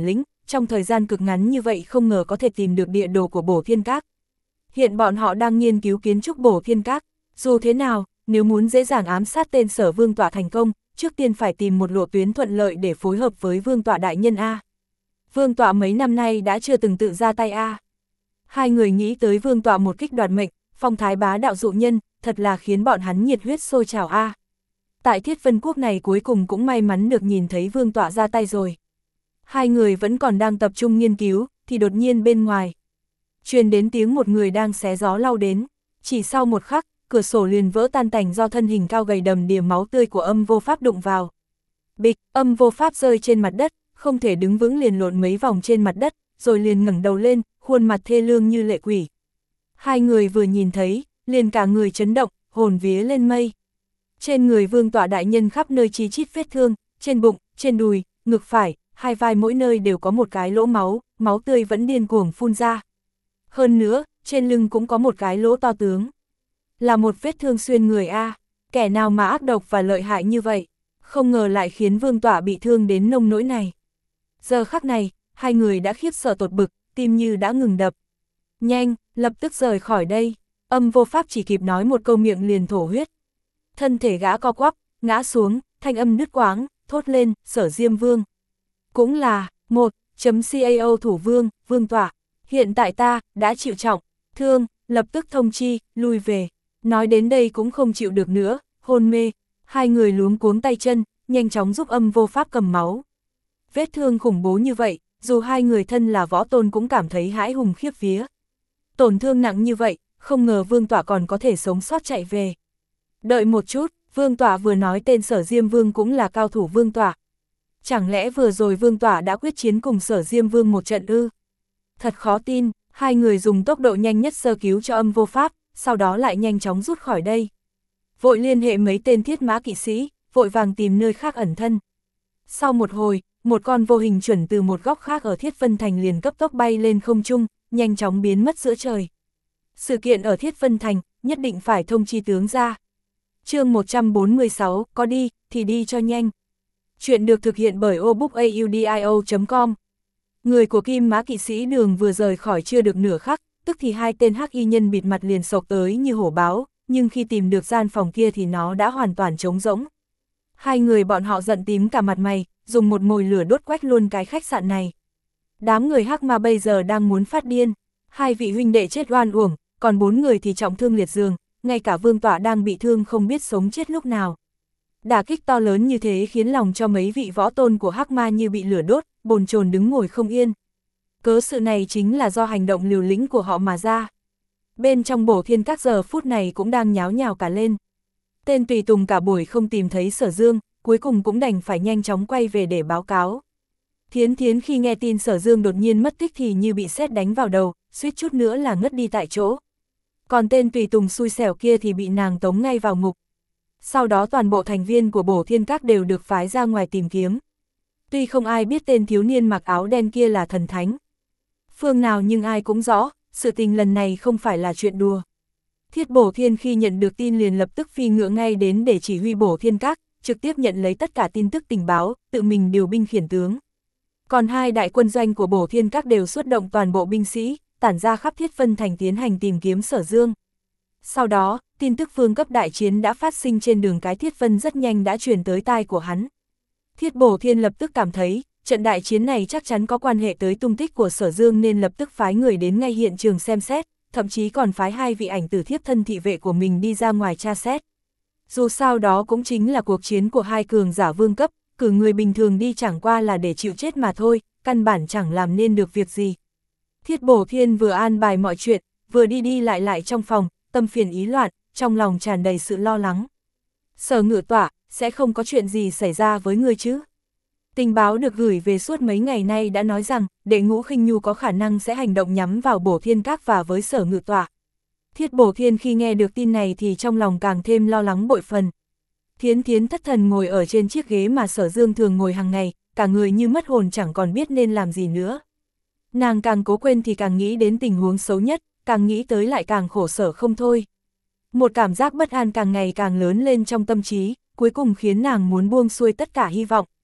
trong thời gian cực ngắn như vậy không ngờ có thể tìm được địa đồ của Bổ Thiên Các. Hiện bọn họ đang nghiên cứu kiến trúc Bổ Thiên Các, dù thế nào, nếu muốn dễ dàng ám sát tên Sở Vương tọa thành công, trước tiên phải tìm một lộ tuyến thuận lợi để phối hợp với Vương tọa đại nhân A. Vương tọa mấy năm nay đã chưa từng tự ra tay A. Hai người nghĩ tới Vương tọa một kích đoạt mệnh, phong thái bá đạo dụ nhân, thật là khiến bọn hắn nhiệt huyết sôi trào A. Tại Thiết Vân Quốc này cuối cùng cũng may mắn được nhìn thấy Vương tọa ra tay rồi. Hai người vẫn còn đang tập trung nghiên cứu, thì đột nhiên bên ngoài truyền đến tiếng một người đang xé gió lao đến, chỉ sau một khắc, cửa sổ liền vỡ tan tành do thân hình cao gầy đầm đìa máu tươi của Âm Vô Pháp đụng vào. Bịch, Âm Vô Pháp rơi trên mặt đất, không thể đứng vững liền lộn mấy vòng trên mặt đất, rồi liền ngẩng đầu lên, khuôn mặt thê lương như lệ quỷ. Hai người vừa nhìn thấy, liền cả người chấn động, hồn vía lên mây. Trên người Vương tọa đại nhân khắp nơi chi chít vết thương, trên bụng, trên đùi, ngực phải, hai vai mỗi nơi đều có một cái lỗ máu, máu tươi vẫn điên cuồng phun ra. Hơn nữa, trên lưng cũng có một cái lỗ to tướng. Là một vết thương xuyên người A, kẻ nào mà ác độc và lợi hại như vậy, không ngờ lại khiến Vương tọa bị thương đến nông nỗi này. Giờ khắc này, hai người đã khiếp sợ tột bực, tim như đã ngừng đập. Nhanh, lập tức rời khỏi đây. Âm Vô Pháp chỉ kịp nói một câu miệng liền thổ huyết. Thân thể gã co quắp, ngã xuống, thanh âm đứt quãng, thốt lên, Sở Diêm Vương. Cũng là, một .cao thủ vương, Vương tọa. Hiện tại ta, đã chịu trọng, thương, lập tức thông chi, lui về. Nói đến đây cũng không chịu được nữa, hôn mê. Hai người luống cuống tay chân, nhanh chóng giúp Âm Vô Pháp cầm máu. Vết thương khủng bố như vậy, dù hai người thân là võ tôn cũng cảm thấy hãi hùng khiếp vía. Tổn thương nặng như vậy, không ngờ Vương tọa còn có thể sống sót chạy về. Đợi một chút, Vương tọa vừa nói tên Sở Diêm Vương cũng là cao thủ Vương tọa. Chẳng lẽ vừa rồi Vương tọa đã quyết chiến cùng Sở Diêm Vương một trận ư? Thật khó tin, hai người dùng tốc độ nhanh nhất sơ cứu cho Âm Vô Pháp, sau đó lại nhanh chóng rút khỏi đây. Vội liên hệ mấy tên thiết mã kỵ sĩ, vội vàng tìm nơi khác ẩn thân. Sau một hồi, một con vô hình chuẩn từ một góc khác ở Thiết Vân Thành liền cấp tốc bay lên không trung, nhanh chóng biến mất giữa trời. Sự kiện ở Thiết Vân Thành, nhất định phải thông chi tướng ra. Chương một trăm bốn mươi sáu, có đi, thì đi cho nhanh. Chuyện được thực hiện bởi obookaudio chấm com. Người của Kim Mã Kỵ Sĩ Đường vừa rời khỏi chưa được nửa khắc, tức thì hai tên hắc y nhân bịt mặt liền sộc tới như hổ báo, nhưng khi tìm được gian phòng kia thì nó đã hoàn toàn trống rỗng. Hai người bọn họ giận tím cả mặt mày, dùng một mồi lửa đốt quách luôn cái khách sạn này. Đám người hắc ma bây giờ đang muốn phát điên, hai vị huynh đệ chết oan uổng, còn bốn người thì trọng thương liệt giường, ngay cả Vương tọa đang bị thương không biết sống chết lúc nào. Đả kích to lớn như thế khiến lòng cho mấy vị võ tôn của hắc ma như bị lửa đốt, bồn chồn đứng ngồi không yên. Cớ sự này chính là do hành động liều lĩnh của họ mà ra. Bên trong Bổ Thiên Các giờ phút này cũng đang nháo nhào cả lên. Tên tùy tùng cả buổi không tìm thấy Sở Dương, cuối cùng cũng đành phải nhanh chóng quay về để báo cáo. Thiến Thiến khi nghe tin Sở Dương đột nhiên mất tích thì như bị sét đánh vào đầu, suýt chút nữa là ngất đi tại chỗ. Còn tên tùy tùng xui xẻo kia thì bị nàng tống ngay vào ngục. Sau đó toàn bộ thành viên của Bổ Thiên Các đều được phái ra ngoài tìm kiếm. Tuy không ai biết tên thiếu niên mặc áo đen kia là thần thánh phương nào nhưng ai cũng rõ, sự tình lần này không phải là chuyện đùa. Thiết Bổ Thiên khi nhận được tin liền lập tức phi ngựa ngay đến để chỉ huy Bổ Thiên Các, trực tiếp nhận lấy tất cả tin tức tình báo, tự mình điều binh khiển tướng. Còn hai đại quân doanh của Bổ Thiên Các đều xuất động toàn bộ binh sĩ, tản ra khắp Thiết Vân Thành tiến hành tìm kiếm Sở Dương. Sau đó, tin tức phương cấp đại chiến đã phát sinh trên đường cái Thiết Vân rất nhanh đã truyền tới tai của hắn. Thiết Bổ Thiên lập tức cảm thấy, trận đại chiến này chắc chắn có quan hệ tới tung tích của Sở Dương nên lập tức phái người đến ngay hiện trường xem xét, thậm chí còn phái hai vị ảnh tử thiếp thân thị vệ của mình đi ra ngoài tra xét. Dù sao đó cũng chính là cuộc chiến của hai cường giả vương cấp, cử người bình thường đi chẳng qua là để chịu chết mà thôi, căn bản chẳng làm nên được việc gì. Thiết Bổ Thiên vừa an bài mọi chuyện, vừa đi đi lại lại trong phòng, tâm phiền ý loạn, trong lòng tràn đầy sự lo lắng. Sở Ngự Tọa, sẽ không có chuyện gì xảy ra với ngươi chứ? Tình báo được gửi về suốt mấy ngày nay đã nói rằng, đệ ngũ Khinh Nhu có khả năng sẽ hành động nhắm vào Bổ Thiên Các và với Sở Ngự Tọa. Thiết Bổ Thiên khi nghe được tin này thì trong lòng càng thêm lo lắng bội phần. Thiến Thiến thất thần ngồi ở trên chiếc ghế mà Sở Dương thường ngồi hàng ngày, cả người như mất hồn chẳng còn biết nên làm gì nữa. Nàng càng cố quên thì càng nghĩ đến tình huống xấu nhất, càng nghĩ tới lại càng khổ sở không thôi. Một cảm giác bất an càng ngày càng lớn lên trong tâm trí, cuối cùng khiến nàng muốn buông xuôi tất cả hy vọng.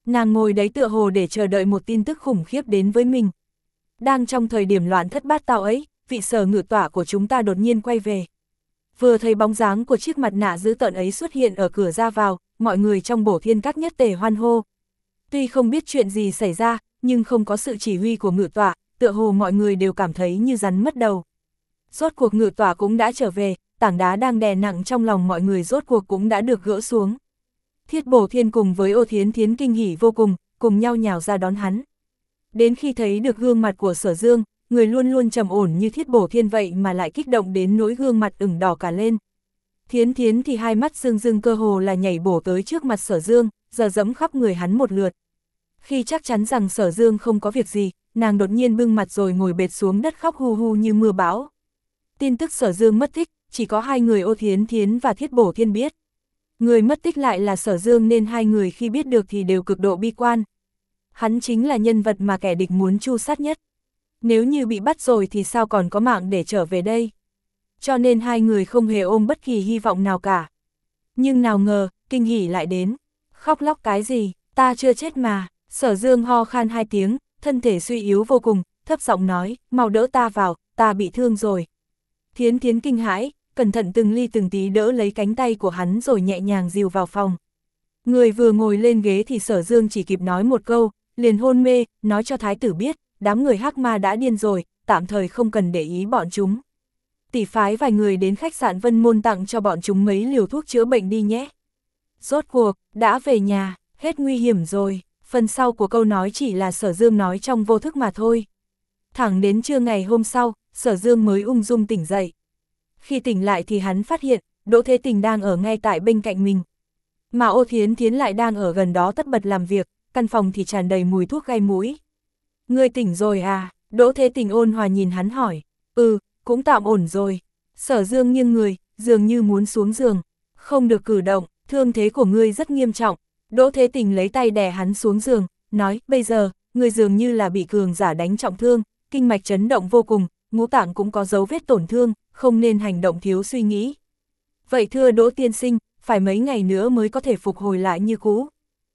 Nàng ngồi đấy tựa hồ để chờ đợi một tin tức khủng khiếp đến với mình. Đang trong thời điểm loạn thất bát tao ấy, vị Sở Ngự Tỏa của chúng ta đột nhiên quay về. Vừa thấy bóng dáng của chiếc mặt nạ dữ tợn ấy xuất hiện ở cửa ra vào, mọi người trong Bổ Thiên Các nhất tề hoan hô. Tuy không biết chuyện gì xảy ra, nhưng không có sự chỉ huy của Ngự Tỏa, tựa hồ mọi người đều cảm thấy như rắn mất đầu. Rốt cuộc Ngự Tỏa cũng đã trở về, tảng đá đang đè nặng trong lòng mọi người rốt cuộc cũng đã được gỡ xuống. Thiết Bổ Thiên cùng với Ô Thiến Thiến kinh hỉ vô cùng, cùng nhau nhào ra đón hắn. Đến khi thấy được gương mặt của Sở Dương, người luôn luôn trầm ổn như Thiết Bổ Thiên vậy mà lại kích động đến nỗi gương mặt ửng đỏ cả lên. Thiến Thiến thì hai mắt rưng rưng cơ hồ là nhảy bổ tới trước mặt Sở Dương, giờ dẫm khắp người hắn một lượt. Khi chắc chắn rằng Sở Dương không có việc gì, nàng đột nhiên bưng mặt rồi ngồi bệt xuống đất khóc hu hu như mưa bão. Tin tức Sở Dương mất tích, chỉ có hai người Ô Thiến Thiến và Thiết Bổ Thiên biết. Người mất tích lại là Sở Dương nên hai người khi biết được thì đều cực độ bi quan. Hắn chính là nhân vật mà kẻ địch muốn tru sát nhất. Nếu như bị bắt rồi thì sao còn có mạng để trở về đây? Cho nên hai người không hề ôm bất kỳ hy vọng nào cả. Nhưng nào ngờ, kinh hỉ lại đến. Khóc lóc cái gì, ta chưa chết mà. Sở Dương ho khan hai tiếng, thân thể suy yếu vô cùng, thấp giọng nói, mau đỡ ta vào, ta bị thương rồi. Thiến Thiến kinh hãi, cẩn thận từng ly từng tí đỡ lấy cánh tay của hắn rồi nhẹ nhàng dìu vào phòng. Người vừa ngồi lên ghế thì Sở Dương chỉ kịp nói một câu, liền hôn mê, nói cho thái tử biết, đám người hắc ma đã điên rồi, tạm thời không cần để ý bọn chúng. Tỷ phái vài người đến khách sạn Vân Môn tặng cho bọn chúng mấy liều thuốc chữa bệnh đi nhé. Rốt cuộc, đã về nhà, hết nguy hiểm rồi. Phần sau của câu nói chỉ là Sở Dương nói trong vô thức mà thôi. Thẳng đến trưa ngày hôm sau, Sở Dương mới ung dung tỉnh dậy. Khi tỉnh lại thì hắn phát hiện, Đỗ Thế Tình đang ở ngay tại bên cạnh mình. Mà Ô Thiến Thiến lại đang ở gần đó tất bật làm việc, căn phòng thì tràn đầy mùi thuốc gai mũi. Ngươi tỉnh rồi à? Đỗ Thế Tình ôn hòa nhìn hắn hỏi. Ừ, cũng tạm ổn rồi. Sở Dương nghiêng người, dường như muốn xuống giường. Không được cử động, thương thế của ngươi rất nghiêm trọng. Đỗ Thế Tình lấy tay đè hắn xuống giường, nói, bây giờ, ngươi dường như là bị cường giả đánh trọng thương, kinh mạch chấn động vô cùng, ngũ tạng cũng có dấu vết tổn thương, không nên hành động thiếu suy nghĩ. Vậy thưa Đỗ tiên sinh, phải mấy ngày nữa mới có thể phục hồi lại như cũ?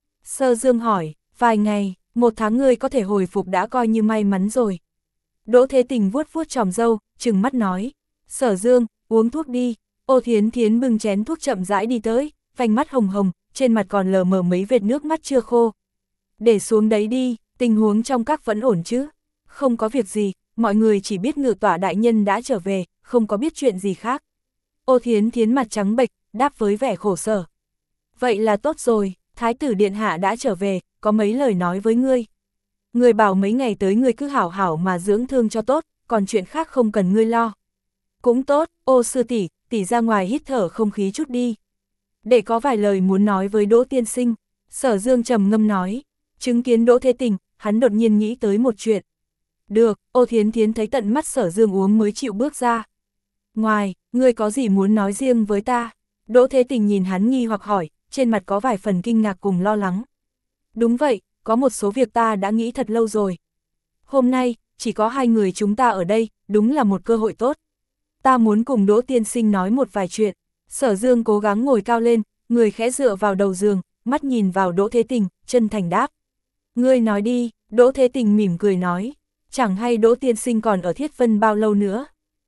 Sở Dương hỏi, vài ngày, một tháng ngươi có thể hồi phục đã coi như may mắn rồi. Đỗ Thế Tình vuốt vuốt chòm râu, trừng mắt nói, Sở Dương, uống thuốc đi. Ô Thiến Thiến bưng chén thuốc chậm rãi đi tới, vành mắt hồng hồng, trên mặt còn lờ mờ mấy vệt nước mắt chưa khô. Để xuống đấy đi, tình huống trong các vẫn ổn chứ? Không có việc gì, mọi người chỉ biết Ngự Tỏa đại nhân đã trở về, không có biết chuyện gì khác. Ô Thiến Thiến mặt trắng bệch, đáp với vẻ khổ sở. Vậy là tốt rồi, Thái tử điện hạ đã trở về, có mấy lời nói với ngươi. Ngươi bảo mấy ngày tới ngươi cứ hảo hảo mà dưỡng thương cho tốt, còn chuyện khác không cần ngươi lo. Cũng tốt, ô sư tỷ, tỷ ra ngoài hít thở không khí chút đi. Để có vài lời muốn nói với Đỗ tiên sinh. Sở Dương trầm ngâm nói. Chứng kiến Đỗ Thế Tình, hắn đột nhiên nghĩ tới một chuyện. Được, Ô Thiến Thiến thấy tận mắt Sở Dương uống mới chịu bước ra. Ngoài, ngươi có gì muốn nói riêng với ta? Đỗ Thế Tình nhìn hắn nghi hoặc hỏi, trên mặt có vài phần kinh ngạc cùng lo lắng. Đúng vậy, có một số việc ta đã nghĩ thật lâu rồi. Hôm nay, chỉ có hai người chúng ta ở đây, đúng là một cơ hội tốt. Ta muốn cùng Đỗ tiên sinh nói một vài chuyện. Sở Dương cố gắng ngồi cao lên, người khẽ dựa vào đầu giường, mắt nhìn vào Đỗ Thế Tình, chân thành đáp. Ngươi nói đi, Đỗ Thế Tình mỉm cười nói. Chẳng hay Đỗ tiên sinh còn ở Thiết Vân bao lâu nữa?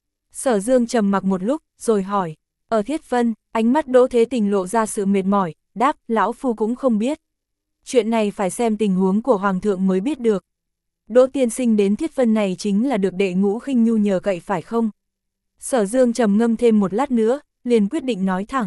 Sở Dương trầm mặc một lúc, rồi hỏi. Ở Thiết Vân, ánh mắt Đỗ Thế Tình lộ ra sự mệt mỏi, đáp, lão phu cũng không biết. Chuyện này phải xem tình huống của Hoàng thượng mới biết được. Đỗ tiên sinh đến Thiết Vân này chính là được Đệ Ngũ Khinh Nhu nhờ cậy phải không? Sở Dương trầm ngâm thêm một lát nữa, liền quyết định nói thẳng.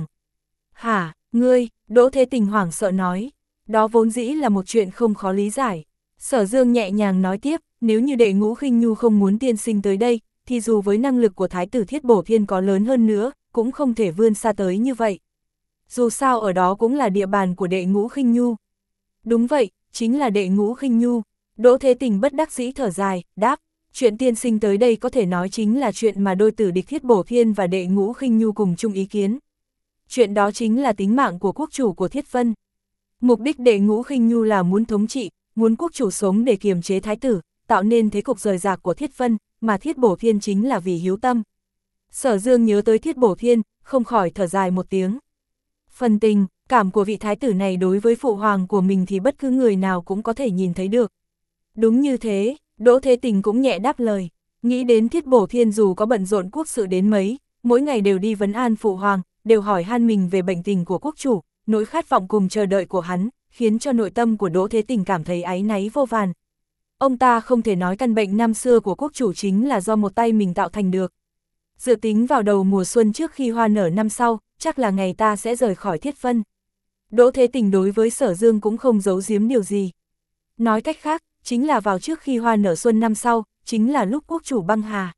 Hả, ngươi, Đỗ Thế Tình hoảng sợ nói. Đó vốn dĩ là một chuyện không khó lý giải. Sở Dương nhẹ nhàng nói tiếp, nếu như Đệ Ngũ Khinh Nhu không muốn tiên sinh tới đây, thì dù với năng lực của Thái tử Thiết Bổ Thiên có lớn hơn nữa, cũng không thể vươn xa tới như vậy. Dù sao ở đó cũng là địa bàn của Đệ Ngũ Khinh Nhu. Đúng vậy, chính là Đệ Ngũ Khinh Nhu. Đỗ Thế Tình bất đắc dĩ thở dài, đáp, chuyện tiên sinh tới đây có thể nói chính là chuyện mà đôi tử địch Thiết Bổ Thiên và Đệ Ngũ Khinh Nhu cùng chung ý kiến. Chuyện đó chính là tính mạng của quốc chủ của Thiết Vân. Mục đích Đệ Ngũ Khinh Nhu là muốn thống trị, muốn quốc chủ sống để kiềm chế thái tử, tạo nên thế cục rời rạc của Thiết Vân, mà Thiết Bổ Thiên chính là vì hiếu tâm. Sở Dương nhớ tới Thiết Bổ Thiên, không khỏi thở dài một tiếng. Phần tình, Cảm của vị thái tử này đối với phụ hoàng của mình thì bất cứ người nào cũng có thể nhìn thấy được. Đúng như thế, Đỗ Thế Tình cũng nhẹ đáp lời, nghĩ đến Thiết Bổ Thiên dù có bận rộn quốc sự đến mấy, mỗi ngày đều đi vấn an phụ hoàng, đều hỏi han mình về bệnh tình của quốc chủ, nỗi khát vọng cùng chờ đợi của hắn, khiến cho nội tâm của Đỗ Thế Tình cảm thấy áy náy vô vàn. Ông ta không thể nói căn bệnh năm xưa của quốc chủ chính là do một tay mình tạo thành được. Dự tính vào đầu mùa xuân trước khi hoa nở năm sau, chắc là ngày ta sẽ rời khỏi Thiết Vân. Đỗ Thế Tình đối với Sở Dương cũng không giấu giếm điều gì. Nói cách khác, chính là vào trước khi hoa nở xuân năm sau, chính là lúc quốc chủ băng hà.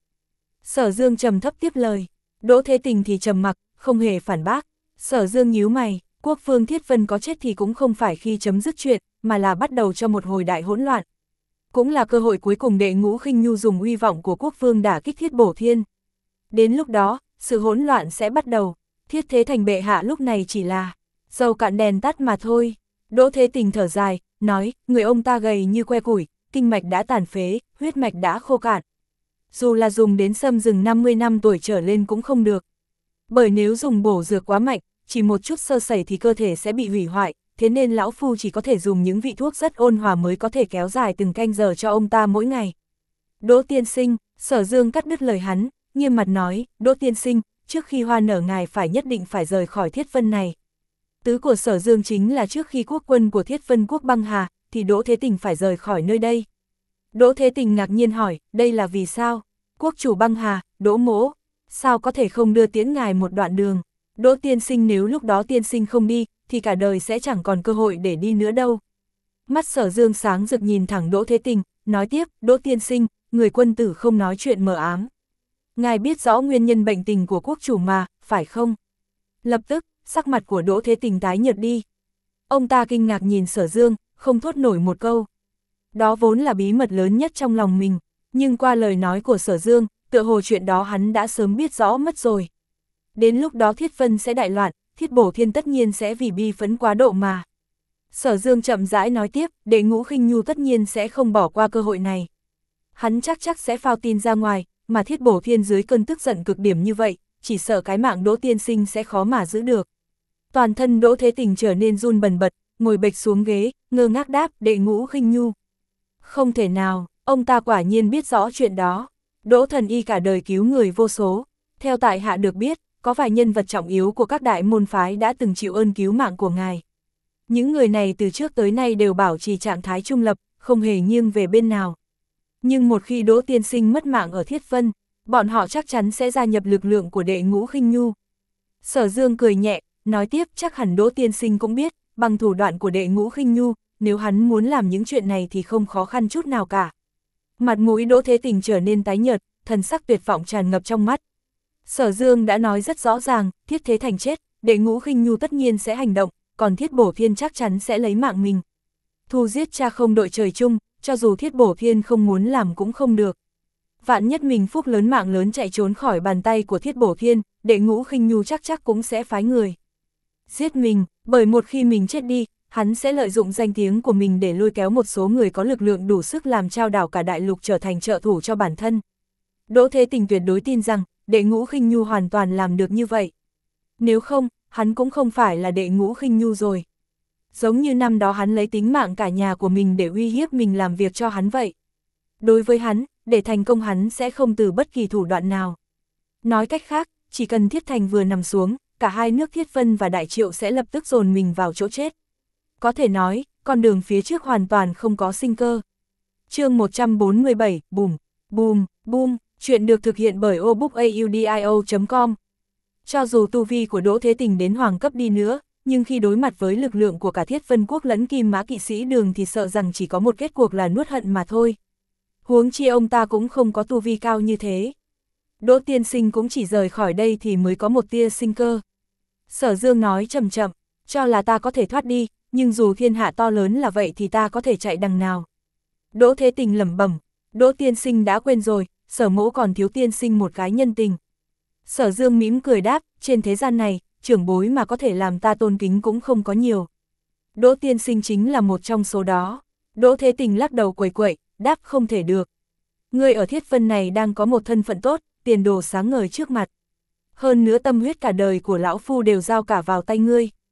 Sở Dương trầm thấp tiếp lời, Đỗ Thế Tình thì trầm mặc, không hề phản bác. Sở Dương nhíu mày, quốc vương Thiết Vân có chết thì cũng không phải khi chấm dứt chuyện, mà là bắt đầu cho một hồi đại hỗn loạn. Cũng là cơ hội cuối cùng để Ngũ Khinh Nhu dùng uy vọng của quốc vương đả kích Thiết Bổ Thiên. Đến lúc đó, sự hỗn loạn sẽ bắt đầu. Thiết Thế Thành bệ hạ lúc này chỉ là dầu cạn đèn tắt mà thôi. Đỗ Thế Tình thở dài, nói, người ông ta gầy như que củi, kinh mạch đã tàn phế, huyết mạch đã khô cạn. Dù là dùng đến sâm rừng năm mươi năm tuổi trở lên cũng không được. Bởi nếu dùng bổ dược quá mạnh, chỉ một chút sơ sẩy thì cơ thể sẽ bị hủy hoại, thế nên lão phu chỉ có thể dùng những vị thuốc rất ôn hòa mới có thể kéo dài từng canh giờ cho ông ta mỗi ngày. Đỗ tiên sinh, Sở Dương cắt đứt lời hắn, nghiêm mặt nói, Đỗ tiên sinh, trước khi hoa nở ngài phải nhất định phải rời khỏi Thiết Vân này. Tứ của Sở Dương chính là trước khi quốc quân của Thiết Vân quốc băng hà, thì Đỗ Thế Tình phải rời khỏi nơi đây. Đỗ Thế Tình ngạc nhiên hỏi, đây là vì sao? Quốc chủ băng hà, Đỗ mỗ, sao có thể không đưa tiễn ngài một đoạn đường? Đỗ tiên sinh nếu lúc đó tiên sinh không đi, thì cả đời sẽ chẳng còn cơ hội để đi nữa đâu. Mắt Sở Dương sáng rực nhìn thẳng Đỗ Thế Tình, nói tiếp, Đỗ tiên sinh, người quân tử không nói chuyện mờ ám. Ngài biết rõ nguyên nhân bệnh tình của quốc chủ mà, phải không? Lập tức, sắc mặt của Đỗ Thế Tình tái nhợt đi. Ông ta kinh ngạc nhìn Sở Dương, không thốt nổi một câu. Đó vốn là bí mật lớn nhất trong lòng mình, nhưng qua lời nói của Sở Dương, tựa hồ chuyện đó hắn đã sớm biết rõ mất rồi. Đến lúc đó Thiết Vân sẽ đại loạn, Thiết Bổ Thiên tất nhiên sẽ vì bi phẫn quá độ mà. Sở Dương chậm rãi nói tiếp, đệ Ngũ Khinh Nhu tất nhiên sẽ không bỏ qua cơ hội này. Hắn chắc chắc sẽ phao tin ra ngoài, mà Thiết Bổ Thiên dưới cơn tức giận cực điểm như vậy, chỉ sợ cái mạng Đỗ tiên sinh sẽ khó mà giữ được. Toàn thân Đỗ Thế Tình trở nên run bần bật, ngồi bệch xuống ghế, ngơ ngác đáp, đệ Ngũ Khinh Nhu. Không thể nào, ông ta quả nhiên biết rõ chuyện đó. Đỗ thần y cả đời cứu người vô số. Theo tại hạ được biết, có vài nhân vật trọng yếu của các đại môn phái đã từng chịu ơn cứu mạng của ngài. Những người này từ trước tới nay đều bảo trì trạng thái trung lập, không hề nghiêng về bên nào. Nhưng một khi Đỗ tiên sinh mất mạng ở Thiết Vân, bọn họ chắc chắn sẽ gia nhập lực lượng của đệ Ngũ Khinh Nhu. Sở Dương cười nhẹ, nói tiếp, chắc hẳn Đỗ tiên sinh cũng biết, bằng thủ đoạn của đệ Ngũ Khinh Nhu, nếu hắn muốn làm những chuyện này thì không khó khăn chút nào cả. Mặt mũi Đỗ Thế Tình trở nên tái nhợt, thần sắc tuyệt vọng tràn ngập trong mắt. Sở Dương đã nói rất rõ ràng, Thiết Thế Thành chết, đệ Ngũ Khinh Nhu tất nhiên sẽ hành động, còn Thiết Bổ Thiên chắc chắn sẽ lấy mạng mình. Thù giết cha không đội trời chung, cho dù Thiết Bổ Thiên không muốn làm cũng không được. Vạn nhất mình phúc lớn mạng lớn chạy trốn khỏi bàn tay của Thiết Bổ Thiên, đệ Ngũ Khinh Nhu chắc chắc cũng sẽ phái người giết mình, bởi một khi mình chết đi, hắn sẽ lợi dụng danh tiếng của mình để lôi kéo một số người có lực lượng đủ sức làm trao đảo cả đại lục trở thành trợ thủ cho bản thân. Đỗ Thế Tình tuyệt đối tin rằng, đệ Ngũ Khinh Nhu hoàn toàn làm được như vậy. Nếu không, hắn cũng không phải là đệ Ngũ Khinh Nhu rồi. Giống như năm đó hắn lấy tính mạng cả nhà của mình để uy hiếp mình làm việc cho hắn vậy. Đối với hắn, để thành công hắn sẽ không từ bất kỳ thủ đoạn nào. Nói cách khác, chỉ cần Thiết Thành vừa nằm xuống, cả hai nước Thiết Vân và Đại Triệu sẽ lập tức dồn mình vào chỗ chết. Có thể nói, con đường phía trước hoàn toàn không có sinh cơ. Chương một trăm bốn mươi bảy, bùm, bùm, bùm, chuyện được thực hiện bởi obookaudio chấm com. Cho dù tu vi của Đỗ Thế Tình đến hoàng cấp đi nữa, nhưng khi đối mặt với lực lượng của cả Thiết Vân quốc lẫn Kim Mã kỵ sĩ Đường thì sợ rằng chỉ có một kết cuộc là nuốt hận mà thôi. Huống chi ông ta cũng không có tu vi cao như thế. Đỗ tiên sinh cũng chỉ rời khỏi đây thì mới có một tia sinh cơ. Sở Dương nói chậm chậm, cho là ta có thể thoát đi, nhưng dù thiên hạ to lớn là vậy thì ta có thể chạy đằng nào. Đỗ Thế Tình lẩm bẩm, Đỗ tiên sinh đã quên rồi, Sở mẫu còn thiếu tiên sinh một cái nhân tình. Sở Dương mỉm cười đáp, trên thế gian này, trưởng bối mà có thể làm ta tôn kính cũng không có nhiều. Đỗ tiên sinh chính là một trong số đó. Đỗ Thế Tình lắc đầu quẩy quẩy, đáp không thể được. Ngươi ở Thiết Vân này đang có một thân phận tốt, tiền đồ sáng ngời trước mặt. Hơn nữa tâm huyết cả đời của lão phu đều giao cả vào tay ngươi.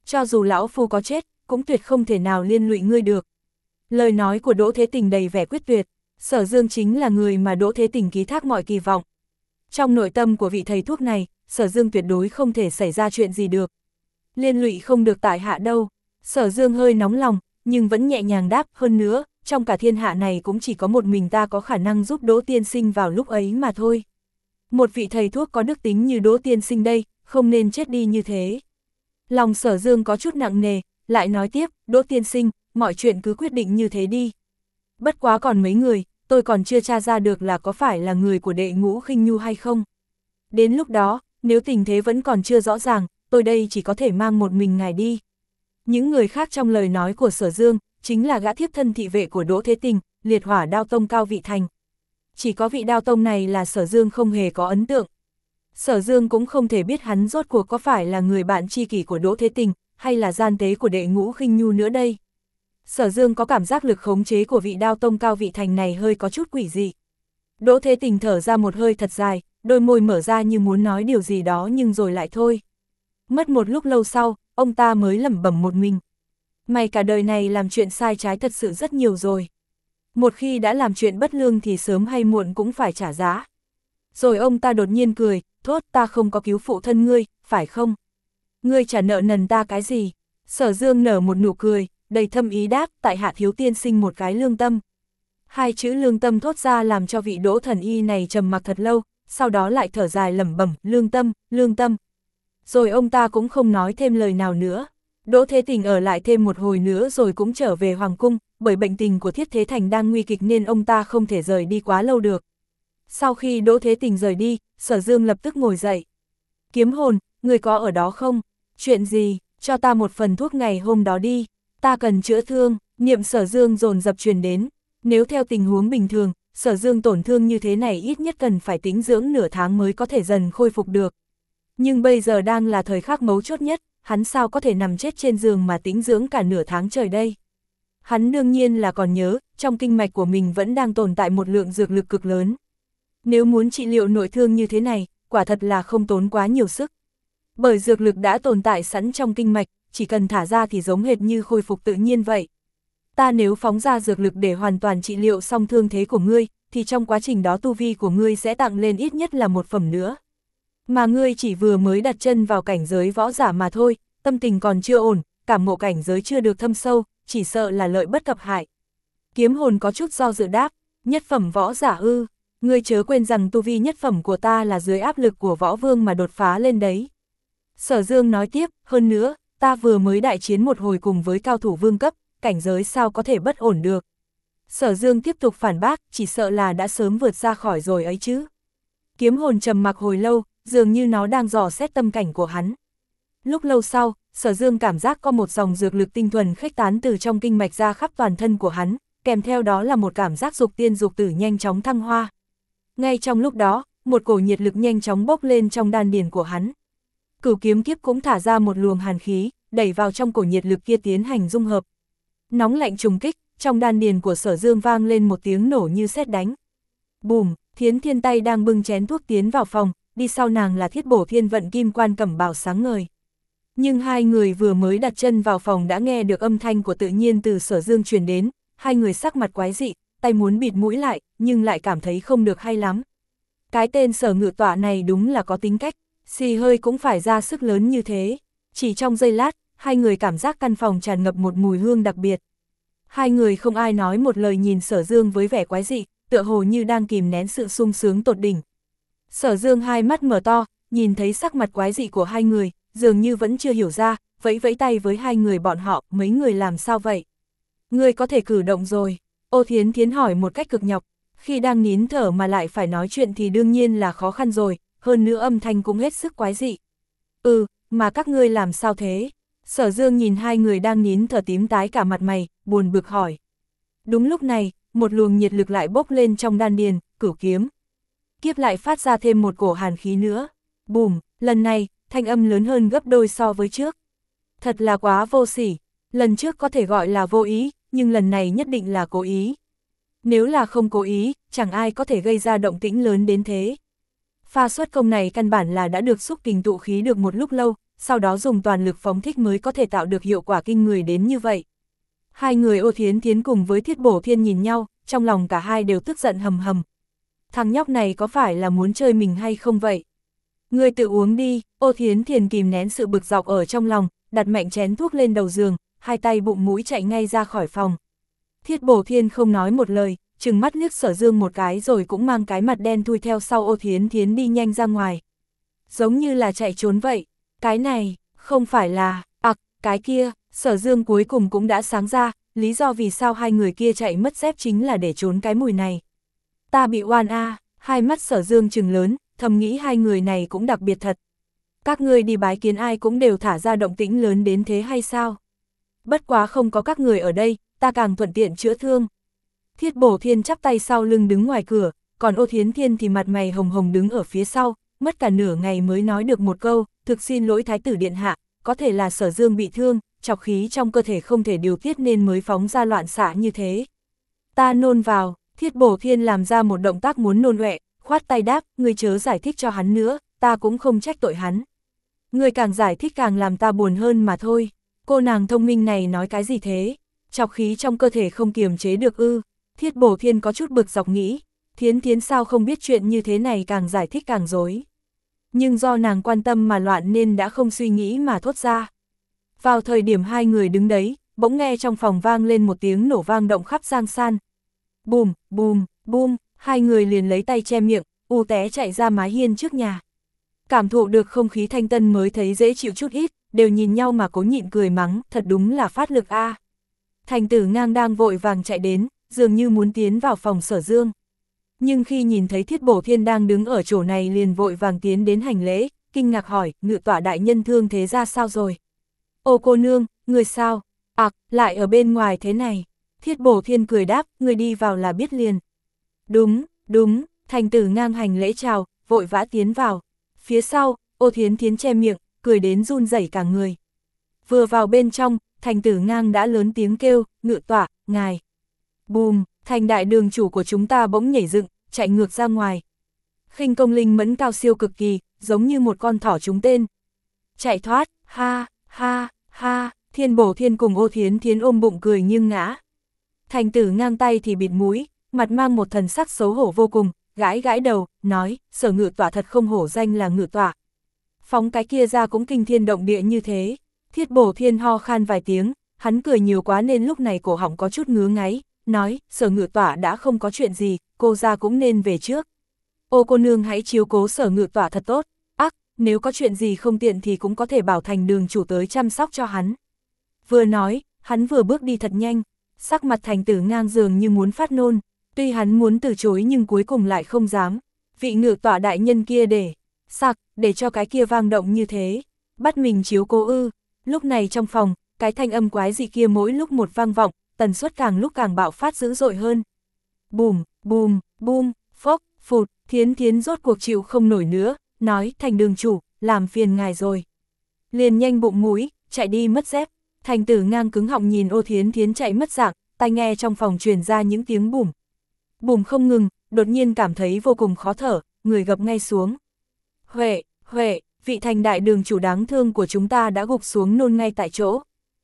cho dù lão phu có chết, cũng tuyệt không thể nào liên lụy ngươi được. Lời nói của Đỗ Thế Tình đầy vẻ quyết tuyệt, Sở Dương chính là người mà Đỗ Thế Tình ký thác mọi kỳ vọng. Trong nội tâm của vị thầy thuốc này, Sở Dương tuyệt đối không thể xảy ra chuyện gì được. Liên lụy không được tại hạ đâu. Sở Dương hơi nóng lòng, nhưng vẫn nhẹ nhàng đáp, hơn nữa, trong cả thiên hạ này cũng chỉ có một mình ta có khả năng giúp Đỗ tiên sinh vào lúc ấy mà thôi. Một vị thầy thuốc có đức tính như Đỗ tiên sinh đây, không nên chết đi như thế. Lòng Sở Dương có chút nặng nề, lại nói tiếp, Đỗ tiên sinh, mọi chuyện cứ quyết định như thế đi. Bất quá còn mấy người, tôi còn chưa tra ra được là có phải là người của Đệ Ngũ Khinh Nhu hay không. Đến lúc đó, nếu tình thế vẫn còn chưa rõ ràng, tôi đây chỉ có thể mang một mình ngài đi. Những người khác trong lời nói của Sở Dương, chính là gã thiếp thân thị vệ của Đỗ Thế Tình, Liệt Hỏa Đao Tông Cao Vị Thành. Chỉ có vị đao tông này là Sở Dương không hề có ấn tượng. Sở Dương cũng không thể biết hắn rốt cuộc có phải là người bạn tri kỷ của Đỗ Thế Tình, hay là gian tế của Đệ Ngũ Khinh Nhu nữa đây. Sở Dương có cảm giác lực khống chế của vị đao tông Cao Vị Thành này hơi có chút quỷ dị. Đỗ Thế Tình thở ra một hơi thật dài, đôi môi mở ra như muốn nói điều gì đó nhưng rồi lại thôi. Mất một lúc lâu sau, ông ta mới lẩm bẩm một mình. Mày cả đời này làm chuyện sai trái thật sự rất nhiều rồi. Một khi đã làm chuyện bất lương thì sớm hay muộn cũng phải trả giá. Rồi ông ta đột nhiên cười, thốt, ta không có cứu phụ thân ngươi, phải không? Ngươi trả nợ nần ta cái gì? Sở Dương nở một nụ cười, đầy thâm ý đáp, tại hạ thiếu tiên sinh một cái lương tâm. Hai chữ lương tâm thốt ra làm cho vị Đỗ thần y này trầm mặc thật lâu, sau đó lại thở dài lẩm bẩm, lương tâm, lương tâm. Rồi ông ta cũng không nói thêm lời nào nữa. Đỗ Thế Tình ở lại thêm một hồi nữa rồi cũng trở về Hoàng Cung, bởi bệnh tình của Thiết Thế Thành đang nguy kịch nên ông ta không thể rời đi quá lâu được. Sau khi Đỗ Thế Tình rời đi, Sở Dương lập tức ngồi dậy. Kiếm hồn, người có ở đó không? Chuyện gì? Cho ta một phần thuốc ngày hôm đó đi. Ta cần chữa thương. Niệm Sở Dương dồn dập truyền đến. Nếu theo tình huống bình thường, Sở Dương tổn thương như thế này ít nhất cần phải tĩnh dưỡng nửa tháng mới có thể dần khôi phục được. Nhưng bây giờ đang là thời khắc mấu chốt nhất, hắn sao có thể nằm chết trên giường mà tĩnh dưỡng cả nửa tháng trời đây. Hắn đương nhiên là còn nhớ, trong kinh mạch của mình vẫn đang tồn tại một lượng dược lực cực lớn. Nếu muốn trị liệu nội thương như thế này, quả thật là không tốn quá nhiều sức. Bởi dược lực đã tồn tại sẵn trong kinh mạch, chỉ cần thả ra thì giống hệt như khôi phục tự nhiên vậy. Ta nếu phóng ra dược lực để hoàn toàn trị liệu xong thương thế của ngươi, thì trong quá trình đó tu vi của ngươi sẽ tăng lên ít nhất là một phẩm nữa. Mà ngươi chỉ vừa mới đặt chân vào cảnh giới võ giả mà thôi, tâm tình còn chưa ổn, cảm ngộ cảnh giới chưa được thâm sâu, chỉ sợ là lợi bất cập hại. Kiếm hồn có chút do dự đáp, nhất phẩm võ giả ư, ngươi chớ quên rằng tu vi nhất phẩm của ta là dưới áp lực của võ vương mà đột phá lên đấy. Sở Dương nói tiếp, hơn nữa, ta vừa mới đại chiến một hồi cùng với cao thủ vương cấp, cảnh giới sao có thể bất ổn được. Sở Dương tiếp tục phản bác, chỉ sợ là đã sớm vượt ra khỏi rồi ấy chứ. Kiếm hồn trầm mặc hồi lâu, dường như nó đang dò xét tâm cảnh của hắn. Lúc lâu sau, Sở Dương cảm giác có một dòng dược lực tinh thuần khuếch tán từ trong kinh mạch ra khắp toàn thân của hắn, kèm theo đó là một cảm giác dục tiên dục tử nhanh chóng thăng hoa. Ngay trong lúc đó, một cổ nhiệt lực nhanh chóng bốc lên trong đan điền của hắn. Cửu kiếm kiếp cũng thả ra một luồng hàn khí, đẩy vào trong cổ nhiệt lực kia tiến hành dung hợp. Nóng lạnh trùng kích, trong đan điền của Sở Dương vang lên một tiếng nổ như sét đánh. Bùm, Thiến Thiên tay đang bưng chén thuốc tiến vào phòng, đi sau nàng là Thiết Bổ Thiên vận kim quan cẩm bào sáng ngời. Nhưng hai người vừa mới đặt chân vào phòng đã nghe được âm thanh của tự nhiên từ Sở Dương truyền đến, hai người sắc mặt quái dị, tay muốn bịt mũi lại, nhưng lại cảm thấy không được hay lắm. Cái tên Sở Ngự Tọa này đúng là có tính cách, xì hơi cũng phải ra sức lớn như thế. Chỉ trong giây lát, hai người cảm giác căn phòng tràn ngập một mùi hương đặc biệt. Hai người không ai nói một lời nhìn Sở Dương với vẻ quái dị, tựa hồ như đang kìm nén sự sung sướng tột đỉnh. Sở Dương hai mắt mở to, nhìn thấy sắc mặt quái dị của hai người, dường như vẫn chưa hiểu ra, vẫy vẫy tay với hai người bọn họ, mấy người làm sao vậy? Ngươi có thể cử động rồi. Ô Thiến Thiến hỏi một cách cực nhọc, khi đang nín thở mà lại phải nói chuyện thì đương nhiên là khó khăn rồi, hơn nữa âm thanh cũng hết sức quái dị. Ừ, mà các ngươi làm sao thế? Sở Dương nhìn hai người đang nín thở tím tái cả mặt mày, buồn bực hỏi. Đúng lúc này, một luồng nhiệt lực lại bốc lên trong đan điền, cửu kiếm kiếp lại phát ra thêm một cổ hàn khí nữa. Bùm, lần này, thanh âm lớn hơn gấp đôi so với trước. Thật là quá vô sỉ, lần trước có thể gọi là vô ý, nhưng lần này nhất định là cố ý. Nếu là không cố ý, chẳng ai có thể gây ra động tĩnh lớn đến thế. Pha xuất công này căn bản là đã được xúc kình tụ khí được một lúc lâu, sau đó dùng toàn lực phóng thích mới có thể tạo được hiệu quả kinh người đến như vậy. Hai người Ô Thiến Thiến cùng với Thiết Bổ Thiên nhìn nhau, trong lòng cả hai đều tức giận hầm hầm. Thằng nhóc này có phải là muốn chơi mình hay không vậy? Ngươi tự uống đi, Ô Thiến Thiền kìm nén sự bực dọc ở trong lòng, đặt mạnh chén thuốc lên đầu giường, hai tay bụng mũi chạy ngay ra khỏi phòng. Thiết Bổ Thiên không nói một lời, trừng mắt liếc Sở Dương một cái rồi cũng mang cái mặt đen thui theo sau Ô Thiến Thiến đi nhanh ra ngoài. Giống như là chạy trốn vậy, cái này, không phải là, ặc, à, cái kia, Sở Dương cuối cùng cũng đã sáng ra, lý do vì sao hai người kia chạy mất dép chính là để trốn cái mùi này. Ta bị oan a, à, hai mắt Sở Dương trừng lớn, thầm nghĩ hai người này cũng đặc biệt thật. Các ngươi đi bái kiến ai cũng đều thả ra động tĩnh lớn đến thế hay sao? Bất quá không có các người ở đây, ta càng thuận tiện chữa thương. Thiết Bổ Thiên chắp tay sau lưng đứng ngoài cửa, còn Ô Thiến Thiên thì mặt mày hồng hồng đứng ở phía sau, mất cả nửa ngày mới nói được một câu, thực xin lỗi Thái tử điện hạ, có thể là Sở Dương bị thương, trọc khí trong cơ thể không thể điều tiết nên mới phóng ra loạn xạ như thế. Ta nôn vào, Thiết Bổ Thiên làm ra một động tác muốn nôn ọe, khoát tay đáp, ngươi chớ giải thích cho hắn nữa, ta cũng không trách tội hắn. Ngươi càng giải thích càng làm ta buồn hơn mà thôi, cô nàng thông minh này nói cái gì thế, trọc khí trong cơ thể không kiềm chế được ư. Thiết Bổ Thiên có chút bực dọc nghĩ, Thiến Thiến sao không biết chuyện như thế này càng giải thích càng rối. Nhưng do nàng quan tâm mà loạn nên đã không suy nghĩ mà thốt ra. Vào thời điểm hai người đứng đấy, bỗng nghe trong phòng vang lên một tiếng nổ vang động khắp Giang San. Bùm, bùm, bùm, hai người liền lấy tay che miệng, u té chạy ra mái hiên trước nhà. Cảm thụ được không khí thanh tân mới thấy dễ chịu chút ít, đều nhìn nhau mà cố nhịn cười mắng, thật đúng là phát lực a. À. Thành Tử Ngang đang vội vàng chạy đến, dường như muốn tiến vào phòng Sở Dương. Nhưng khi nhìn thấy Thiết Bổ Thiên đang đứng ở chỗ này liền vội vàng tiến đến hành lễ, kinh ngạc hỏi, ngự tọa đại nhân thương thế ra sao rồi? Ô cô nương, người sao? Ặc, à, lại ở bên ngoài thế này. Thiết Bổ Thiên cười đáp, người đi vào là biết liền. Đúng, đúng, Thành Tử Ngang hành lễ chào, vội vã tiến vào. Phía sau, Ô Thiến Thiến che miệng, cười đến run rẩy cả người. Vừa vào bên trong, Thành Tử Ngang đã lớn tiếng kêu, ngự tọa, ngài. Bùm, thành đại đường chủ của chúng ta bỗng nhảy dựng, chạy ngược ra ngoài. Khinh công linh mẫn cao siêu cực kỳ, giống như một con thỏ trúng tên. Chạy thoát, ha, ha, ha, Thiên Bổ Thiên cùng Ô Thiến Thiến ôm bụng cười nghiêng ngã. Thành Tử Ngang tay thì bịt mũi, mặt mang một thần sắc xấu hổ vô cùng, gãi gãi đầu, nói, Sở ngự tọa thật không hổ danh là ngự tọa. Phóng cái kia ra cũng kinh thiên động địa như thế. Thiết Bổ Thiên ho khan vài tiếng, hắn cười nhiều quá nên lúc này cổ họng có chút ngứa ngáy, nói, Sở ngự tọa đã không có chuyện gì, cô ra cũng nên về trước. Ô cô nương hãy chiếu cố Sở ngự tọa thật tốt, ác, nếu có chuyện gì không tiện thì cũng có thể bảo Thành đường chủ tới chăm sóc cho hắn. Vừa nói, hắn vừa bước đi thật nhanh, sắc mặt Thành Tử Ngang dường như muốn phát nôn, tuy hắn muốn từ chối nhưng cuối cùng lại không dám. Vị ngự tọa đại nhân kia để, sặc, để cho cái kia vang động như thế, bắt mình chiếu cố ư. Lúc này trong phòng, cái thanh âm quái dị kia mỗi lúc một vang vọng, tần suất càng lúc càng bạo phát dữ dội hơn. Bùm, bùm, bùm, phốc, phụt, Thiến Thiến rốt cuộc chịu không nổi nữa, nói, Thành đường chủ, làm phiền ngài rồi. Liền nhanh bụng mũi, chạy đi mất dép. Thành Tử Ngang cứng họng nhìn Ô Thiến Thiến chạy mất dạng, tai nghe trong phòng truyền ra những tiếng bùm. Bùm không ngừng, đột nhiên cảm thấy vô cùng khó thở, người gập ngay xuống. Huệ, Huệ, vị thành đại đường chủ đáng thương của chúng ta đã gục xuống nôn ngay tại chỗ.